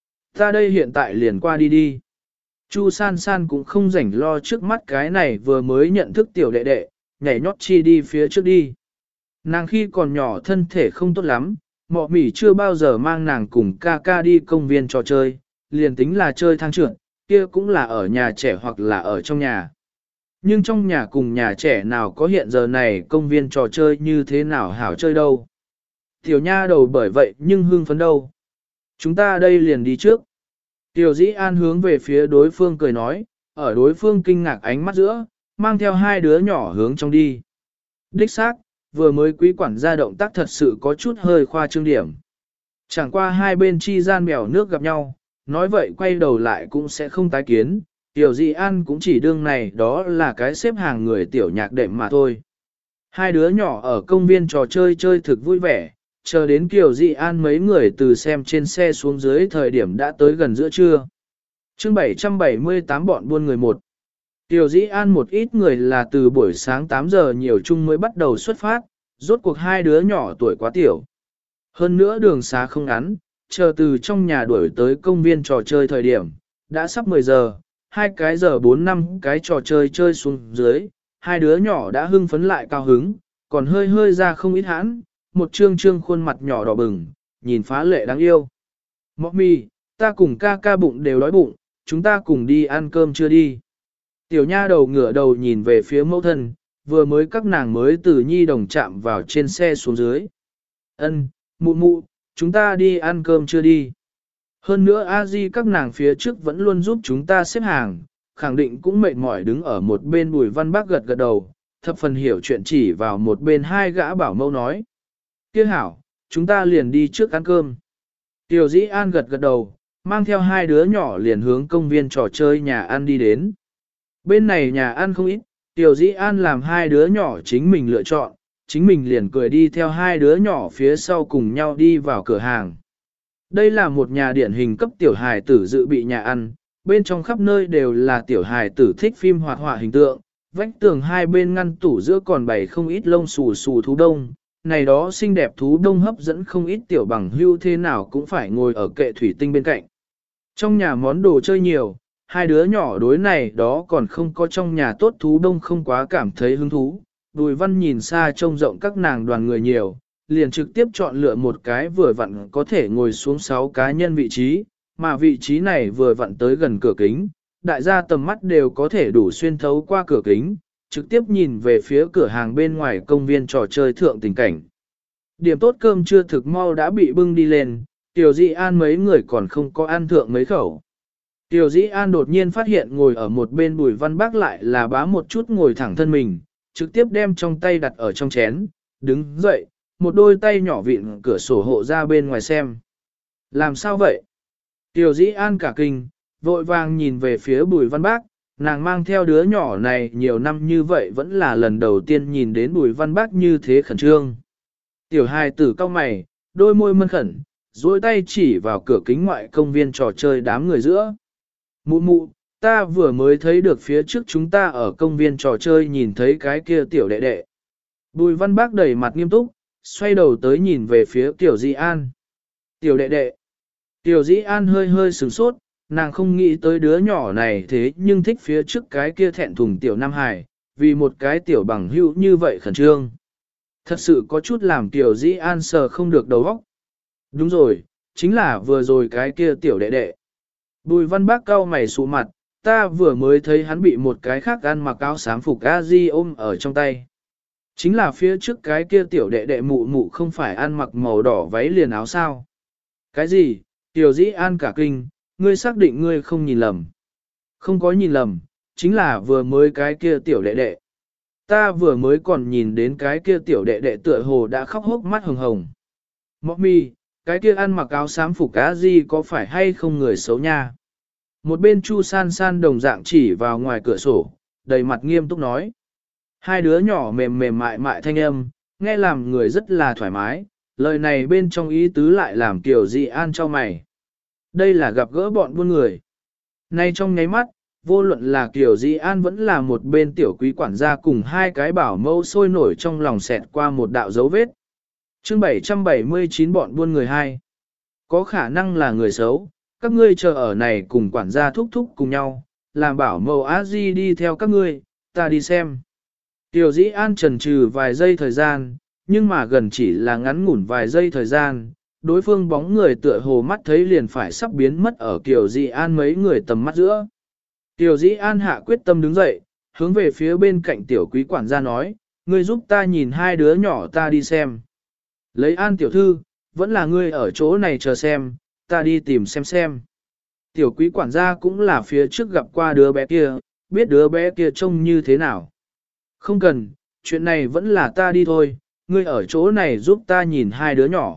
Ta đây hiện tại liền qua đi đi. Chu san san cũng không rảnh lo trước mắt cái này vừa mới nhận thức tiểu đệ đệ, nhảy nhót chi đi phía trước đi. Nàng khi còn nhỏ thân thể không tốt lắm, mọ mỉ chưa bao giờ mang nàng cùng ca ca đi công viên trò chơi, liền tính là chơi thang trượt, kia cũng là ở nhà trẻ hoặc là ở trong nhà. Nhưng trong nhà cùng nhà trẻ nào có hiện giờ này công viên trò chơi như thế nào hảo chơi đâu. Tiểu nha đầu bởi vậy nhưng hưng phấn đâu. Chúng ta đây liền đi trước. Tiểu Dĩ An hướng về phía đối phương cười nói, ở đối phương kinh ngạc ánh mắt giữa, mang theo hai đứa nhỏ hướng trong đi. Đích xác, vừa mới quý quản gia động tác thật sự có chút hơi khoa trương điểm. Chẳng qua hai bên chi gian bèo nước gặp nhau, nói vậy quay đầu lại cũng sẽ không tái kiến. Tiểu Dị An cũng chỉ đương này đó là cái xếp hàng người tiểu nhạc đệm mà thôi. Hai đứa nhỏ ở công viên trò chơi chơi thực vui vẻ, chờ đến Kiều Dị An mấy người từ xem trên xe xuống dưới thời điểm đã tới gần giữa trưa. Chương 778 bọn buôn người một. Kiều Dị An một ít người là từ buổi sáng 8 giờ nhiều chung mới bắt đầu xuất phát, rốt cuộc hai đứa nhỏ tuổi quá tiểu. Hơn nữa đường xá không ngắn, chờ từ trong nhà đuổi tới công viên trò chơi thời điểm, đã sắp 10 giờ, 2 giờ 4-5 cái trò chơi chơi xuống dưới, hai đứa nhỏ đã hưng phấn lại cao hứng, còn hơi hơi ra không ít hãn, một trương trương khuôn mặt nhỏ đỏ bừng, nhìn phá lệ đáng yêu. Mommy, ta cùng ca ca bụng đều đói bụng, chúng ta cùng đi ăn cơm chưa đi. Tiểu nha đầu ngửa đầu nhìn về phía mẫu thân, vừa mới các nàng mới từ nhi đồng chạm vào trên xe xuống dưới. Ân, mụ mụ, chúng ta đi ăn cơm chưa đi. Hơn nữa a di các nàng phía trước vẫn luôn giúp chúng ta xếp hàng, khẳng định cũng mệt mỏi đứng ở một bên Bùi Văn Bác gật gật đầu, thập phần hiểu chuyện chỉ vào một bên hai gã bảo mẫu nói. Kia hảo, chúng ta liền đi trước ăn cơm. Tiểu Dĩ An gật gật đầu, mang theo hai đứa nhỏ liền hướng công viên trò chơi nhà ăn đi đến. Bên này nhà ăn không ít, Tiểu Dĩ An làm hai đứa nhỏ chính mình lựa chọn, chính mình liền cười đi theo hai đứa nhỏ phía sau cùng nhau đi vào cửa hàng. Đây là một nhà điển hình cấp tiểu hài tử dự bị nhà ăn, bên trong khắp nơi đều là tiểu hài tử thích phim hoạt họa hình tượng, vách tường hai bên ngăn tủ giữa còn bày không ít lông xù xù thú đông, này đó xinh đẹp thú đông hấp dẫn không ít tiểu bằng hưu thế nào cũng phải ngồi ở kệ thủy tinh bên cạnh. Trong nhà món đồ chơi nhiều, hai đứa nhỏ đối này đó còn không có trong nhà tốt thú đông không quá cảm thấy hứng thú. Bùi Văn nhìn xa trông rộng các nàng đoàn người nhiều, liền trực tiếp chọn lựa một cái vừa vặn có thể ngồi xuống 6 cá nhân vị trí, mà vị trí này vừa vặn tới gần cửa kính, đại gia tầm mắt đều có thể đủ xuyên thấu qua cửa kính, trực tiếp nhìn về phía cửa hàng bên ngoài công viên trò chơi thượng tình cảnh. Điểm tốt cơm chưa thực mau đã bị bưng đi lên, Tiểu Dĩ An mấy người còn không có ăn thượng mấy khẩu. Tiểu Dĩ An đột nhiên phát hiện ngồi ở một bên Bùi Văn Bác lại là bá một chút ngồi thẳng thân mình, trực tiếp đem trong tay đặt ở trong chén, đứng dậy, một đôi tay nhỏ vịn cửa sổ hộ ra bên ngoài xem. Làm sao vậy? Tiểu Dĩ An cả kinh, vội vàng nhìn về phía Bùi Văn Bác, nàng mang theo đứa nhỏ này nhiều năm như vậy vẫn là lần đầu tiên nhìn đến Bùi Văn Bác như thế khẩn trương. Tiểu hài tử cau mày, đôi môi mân khẩn, duỗi tay chỉ vào cửa kính ngoại công viên trò chơi đám người giữa. Mụ mụ, ta vừa mới thấy được phía trước chúng ta ở công viên trò chơi nhìn thấy cái kia tiểu đệ đệ. Bùi văn bác đầy mặt nghiêm túc, xoay đầu tới nhìn về phía Tiểu Dĩ An. Tiểu đệ đệ. Tiểu Dĩ An hơi hơi sửng sốt, nàng không nghĩ tới đứa nhỏ này thế nhưng thích phía trước cái kia thẹn thùng Tiểu Nam Hải, vì một cái tiểu bằng hữu như vậy khẩn trương. Thật sự có chút làm Tiểu Dĩ An sờ không được đầu óc. Đúng rồi, chính là vừa rồi cái kia tiểu đệ đệ. Bùi văn bác cau mày sụ mặt, ta vừa mới thấy hắn bị một cái khác ăn mặc áo xám phục A-di ôm ở trong tay. Chính là phía trước cái kia tiểu đệ đệ mụ mụ không phải ăn mặc màu đỏ váy liền áo sao. Cái gì? Tiểu Dĩ An cả kinh, ngươi xác định ngươi không nhìn lầm. Không có nhìn lầm, chính là vừa mới cái kia tiểu đệ đệ. Ta vừa mới còn nhìn đến cái kia tiểu đệ đệ tựa hồ đã khóc hốc mắt hồng hồng. Mọc mi, cái kia ăn mặc áo xám phục cá gì có phải hay không người xấu nha? Một bên Chu San San đồng dạng chỉ vào ngoài cửa sổ, đầy mặt nghiêm túc nói. Hai đứa nhỏ mềm mềm mại mại thanh âm, nghe làm người rất là thoải mái, lời này bên trong ý tứ lại làm Tiểu Dĩ An cho mày. Đây là gặp gỡ bọn buôn người. Nay trong nháy mắt, vô luận là Tiểu Dĩ An vẫn là một bên tiểu quý quản gia cùng hai cái bảo mẫu sôi nổi trong lòng xẹt qua một đạo dấu vết. Chương 779 bọn buôn người hai. Có khả năng là người xấu, các ngươi chờ ở này cùng quản gia thúc thúc cùng nhau, làm bảo mẫu á di đi theo các ngươi, ta đi xem. Tiểu Dĩ An chần chừ vài giây thời gian, nhưng mà gần chỉ là ngắn ngủn vài giây thời gian, đối phương bóng người tựa hồ mắt thấy liền phải sắp biến mất ở Tiểu Dĩ An mấy người tầm mắt giữa. Tiểu Dĩ An hạ quyết tâm đứng dậy, hướng về phía bên cạnh tiểu quý quản gia nói, ngươi giúp ta nhìn hai đứa nhỏ ta đi xem. Lấy An tiểu thư, vẫn là ngươi ở chỗ này chờ xem, ta đi tìm xem. Tiểu quý quản gia cũng là phía trước gặp qua đứa bé kia, biết đứa bé kia trông như thế nào. Không cần, chuyện này vẫn là ta đi thôi, ngươi ở chỗ này giúp ta nhìn hai đứa nhỏ.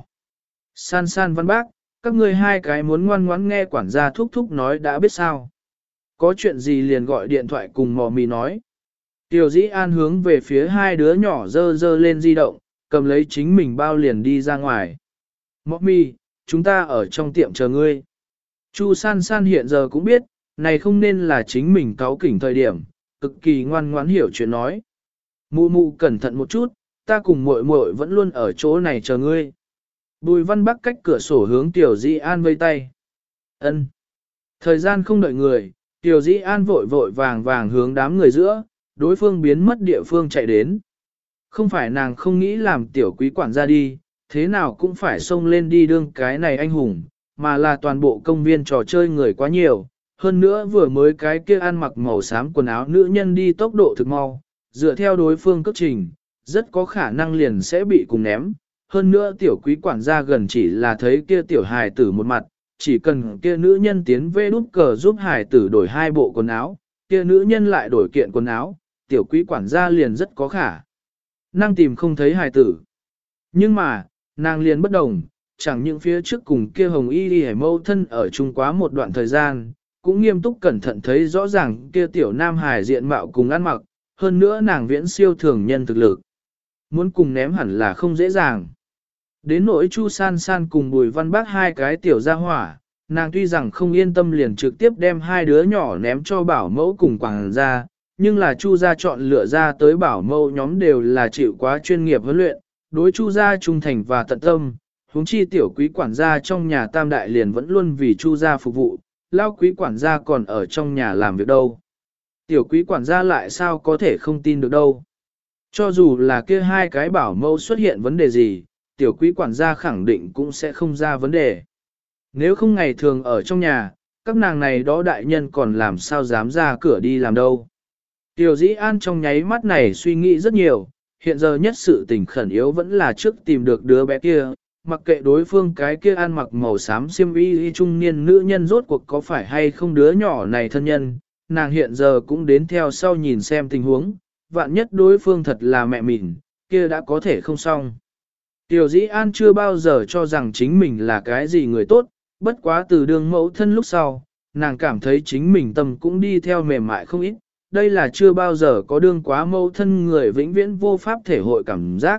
San San Văn Bác, các ngươi hai cái muốn ngoan ngoãn nghe quản gia thúc thúc nói đã biết sao. Có chuyện gì liền gọi điện thoại cùng mò mì nói. Tiểu Dĩ An hướng về phía hai đứa nhỏ dơ lên di động, cầm lấy chính mình bao liền đi ra ngoài. Mọ mì, chúng ta ở trong tiệm chờ ngươi. Chu San San hiện giờ cũng biết, này không nên là chính mình cáu kỉnh thời điểm, cực kỳ ngoan ngoãn hiểu chuyện nói. Mụ mụ cẩn thận một chút, ta cùng muội muội vẫn luôn ở chỗ này chờ ngươi. Bùi Văn Bắc cách cửa sổ hướng Tiểu Dĩ An vây tay. Ân. Thời gian không đợi người, Tiểu Dĩ An vội vàng hướng đám người giữa, đối phương biến mất địa phương chạy đến. Không phải nàng không nghĩ làm tiểu quý quản gia đi, thế nào cũng phải xông lên đi đương cái này anh hùng, mà là toàn bộ công viên trò chơi người quá nhiều. Hơn nữa vừa mới cái kia ăn mặc màu xám quần áo nữ nhân đi tốc độ thực mau, dựa theo đối phương cước trình, rất có khả năng liền sẽ bị cùng ném. Hơn nữa tiểu quý quản gia gần chỉ là thấy kia tiểu hài tử một mặt, chỉ cần kia nữ nhân tiến về đút cờ giúp hài tử đổi hai bộ quần áo, kia nữ nhân lại đổi kiện quần áo, tiểu quý quản gia liền rất có khả năng tìm không thấy hài tử. Nhưng mà, nàng liền bất đồng, chẳng những phía trước cùng kia hồng y đi mâu thân ở chung quá một đoạn thời gian, cũng nghiêm túc cẩn thận thấy rõ ràng kia tiểu nam hài diện mạo cùng ăn mặc, hơn nữa nàng viễn siêu thường nhân thực lực. Muốn cùng ném hẳn là không dễ dàng. Đến nỗi Chu San San cùng Bùi Văn Bác hai cái tiểu gia hỏa, nàng tuy rằng không yên tâm liền trực tiếp đem hai đứa nhỏ ném cho bảo mẫu cùng quảng gia, nhưng là Chu gia chọn lựa ra tới bảo mẫu nhóm đều là chịu quá chuyên nghiệp huấn luyện, đối Chu gia trung thành và tận tâm, huống chi tiểu quý quản gia trong nhà tam đại liền vẫn luôn vì Chu gia phục vụ, lao quý quản gia còn ở trong nhà làm việc đâu. Tiểu quý quản gia lại sao có thể không tin được đâu. Cho dù là kia hai cái bảo mẫu xuất hiện vấn đề gì, tiểu quý quản gia khẳng định cũng sẽ không ra vấn đề. Nếu không ngày thường ở trong nhà, các nàng này đó đại nhân còn làm sao dám ra cửa đi làm đâu. Tiểu Dĩ An trong nháy mắt này suy nghĩ rất nhiều, hiện giờ nhất sự tình khẩn yếu vẫn là trước tìm được đứa bé kia, mặc kệ đối phương cái kia ăn mặc màu xám xiêm y trung niên nữ nhân rốt cuộc có phải hay không đứa nhỏ này thân nhân, nàng hiện giờ cũng đến theo sau nhìn xem tình huống, vạn nhất đối phương thật là mẹ mình, kia đã có thể không xong. Tiểu Dĩ An chưa bao giờ cho rằng chính mình là cái gì người tốt, bất quá từ đường mẫu thân lúc sau, nàng cảm thấy chính mình tâm cũng đi theo mềm mại không ít, đây là chưa bao giờ có đương quá mẫu thân người vĩnh viễn vô pháp thể hội cảm giác.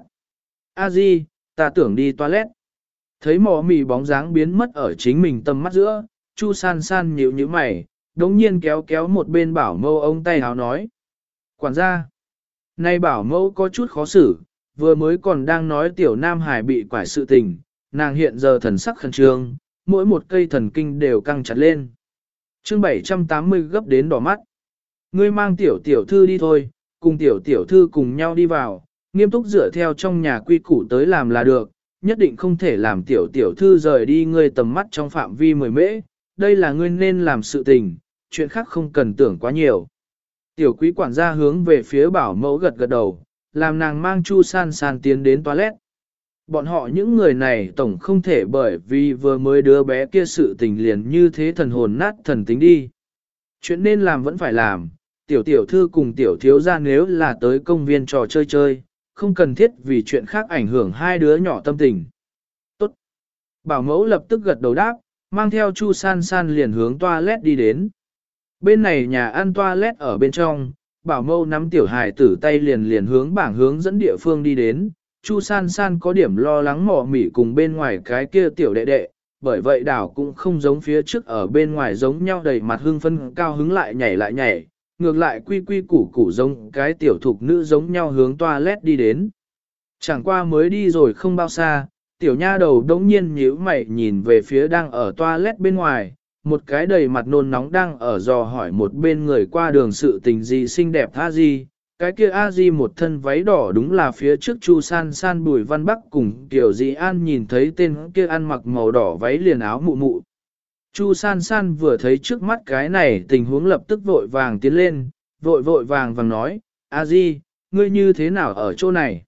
A Di, ta tưởng đi toilet. Thấy mỏ mì bóng dáng biến mất ở chính mình tâm mắt giữa, Chu San San nhíu nhíu mày, đống nhiên kéo kéo một bên bảo mâu ông tay háo nói. Quản gia, nay bảo mâu có chút khó xử, vừa mới còn đang nói tiểu nam hải bị quải sự tình, nàng hiện giờ thần sắc khẩn trương, mỗi một cây thần kinh đều căng chặt lên. Chương 780 gấp đến đỏ mắt. Ngươi mang tiểu tiểu thư đi thôi, cùng tiểu tiểu thư cùng nhau đi vào, nghiêm túc dựa theo trong nhà quy củ tới làm là được, nhất định không thể làm tiểu tiểu thư rời đi ngươi tầm mắt trong phạm vi 10 mễ, đây là ngươi nên làm sự tình, chuyện khác không cần tưởng quá nhiều. Tiểu quý quản gia hướng về phía bảo mẫu gật gật đầu, làm nàng mang Chu San San tiến đến toilet. Bọn họ những người này tổng không thể bởi vì vừa mới đứa bé kia sự tình liền như thế thần hồn nát thần tính đi. Chuyện nên làm vẫn phải làm, tiểu tiểu thư cùng tiểu thiếu gia nếu là tới công viên trò chơi chơi, không cần thiết vì chuyện khác ảnh hưởng hai đứa nhỏ tâm tình. Tốt. Bảo mẫu lập tức gật đầu đáp, mang theo Chu San San liền hướng toilet đi đến. Bên này nhà ăn toilet ở bên trong, bảo mẫu nắm tiểu hài tử tay liền hướng bảng hướng dẫn địa phương đi đến. Chu San San có điểm lo lắng mò mỉ cùng bên ngoài cái kia tiểu đệ đệ, bởi vậy đảo cũng không giống phía trước ở bên ngoài giống nhau đầy mặt hưng phân cao hứng lại nhảy, ngược lại quy quy củ củ giống cái tiểu thục nữ giống nhau hướng toilet đi đến. Chẳng qua mới đi rồi không bao xa, tiểu nha đầu đống nhiên nhíu mày nhìn về phía đang ở toilet bên ngoài, một cái đầy mặt nôn nóng đang ở dò hỏi một bên người qua đường sự tình gì xinh đẹp a di. Cái kia a di một thân váy đỏ đúng là phía trước Chu San San Bùi Văn Bắc cùng Tiểu Dị An nhìn thấy tên kia ăn mặc màu đỏ váy liền áo mụ mụ. Chu San San vừa thấy trước mắt cái này tình huống lập tức vội vàng tiến lên, vội vàng nói, a di, ngươi như thế nào ở chỗ này?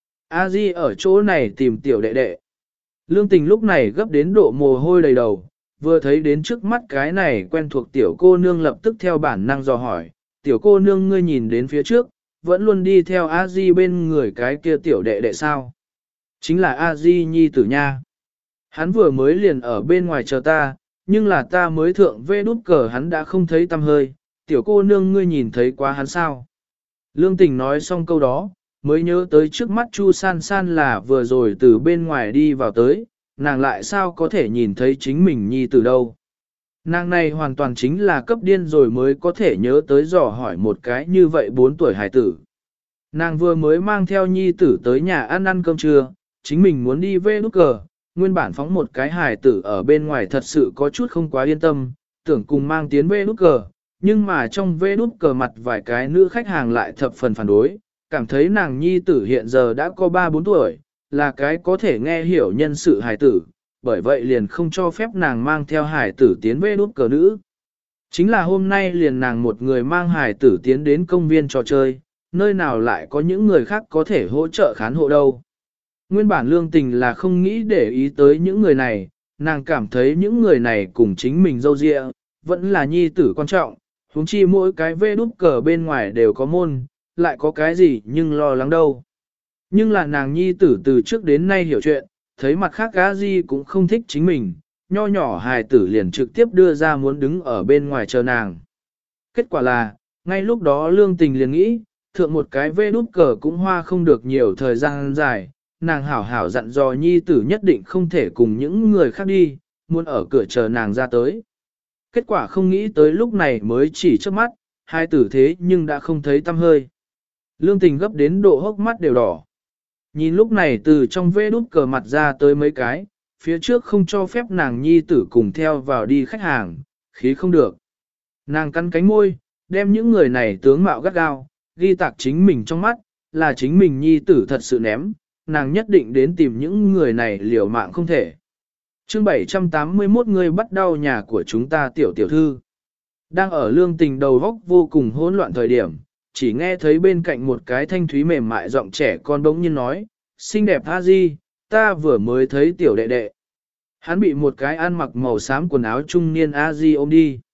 A di ở chỗ này tìm tiểu đệ đệ. Lương Tình lúc này gấp đến độ mồ hôi đầy đầu, vừa thấy đến trước mắt cái này quen thuộc tiểu cô nương lập tức theo bản năng dò hỏi, tiểu cô nương ngươi nhìn đến phía trước, vẫn luôn đi theo A Di bên người cái kia tiểu đệ đệ sao? Chính là A Di nhi tử nha. Hắn vừa mới liền ở bên ngoài chờ ta, nhưng là ta mới thượng vê đút cờ hắn đã không thấy tăm hơi, tiểu cô nương ngươi nhìn thấy quá hắn sao? Lương Tình nói xong câu đó, mới nhớ tới trước mắt Chu San San là vừa rồi từ bên ngoài đi vào tới, nàng lại sao có thể nhìn thấy chính mình nhi tử đâu. Nàng này hoàn toàn chính là cấp điên rồi mới có thể nhớ tới dò hỏi một cái như vậy 4 tuổi hải tử. Nàng vừa mới mang theo nhi tử tới nhà ăn cơm trưa, chính mình muốn đi về nút cờ, nguyên bản phóng một cái hải tử ở bên ngoài thật sự có chút không quá yên tâm, tưởng cùng mang tiến về nút cờ, nhưng mà trong về nút cờ mặt vài cái nữ khách hàng lại thập phần phản đối, cảm thấy nàng nhi tử hiện giờ đã có 3-4 tuổi, là cái có thể nghe hiểu nhân sự hải tử, bởi vậy liền không cho phép nàng mang theo hải tử tiến về đút cờ nữ. Chính là hôm nay liền nàng một người mang hải tử tiến đến công viên trò chơi, nơi nào lại có những người khác có thể hỗ trợ khán hộ đâu. Nguyên bản Lương Tình là không nghĩ để ý tới những người này, nàng cảm thấy những người này cùng chính mình dâu dịa, vẫn là nhi tử quan trọng, huống chi mỗi cái vê đút cờ bên ngoài đều có môn, lại có cái gì nhưng lo lắng đâu. Nhưng là nàng nhi tử từ trước đến nay hiểu chuyện, thấy mặt khác gã gì cũng không thích chính mình, nho nhỏ hài tử liền trực tiếp đưa ra muốn đứng ở bên ngoài chờ nàng. Kết quả là, ngay lúc đó Lương Tình liền nghĩ, thượng một cái vê đút cờ cũng hoa không được nhiều thời gian dài, nàng hảo hảo dặn dò nhi tử nhất định không thể cùng những người khác đi, muốn ở cửa chờ nàng ra tới. Kết quả không nghĩ tới lúc này mới chỉ trước mắt, hai tử thế nhưng đã không thấy tăm hơi. Lương Tình gấp đến độ hốc mắt đều đỏ. Nhìn lúc này từ trong vê đút cờ mặt ra tới mấy cái, phía trước không cho phép nàng nhi tử cùng theo vào đi khách hàng, khí không được. Nàng cắn cánh môi, đem những người này tướng mạo gắt gao, ghi tạc chính mình trong mắt, là chính mình nhi tử thật sự ném, nàng nhất định đến tìm những người này liều mạng không thể. Chương 781 người bắt đau nhà của chúng ta tiểu tiểu thư. Đang ở Lương Tình đầu góc vô cùng hỗn loạn thời điểm, chỉ nghe thấy bên cạnh một cái thanh thúy mềm mại giọng trẻ con bỗng nhiên nói, xinh đẹp a di, ta vừa mới thấy tiểu đệ đệ. Hắn bị một cái ăn mặc màu xám quần áo trung niên a di ôm đi.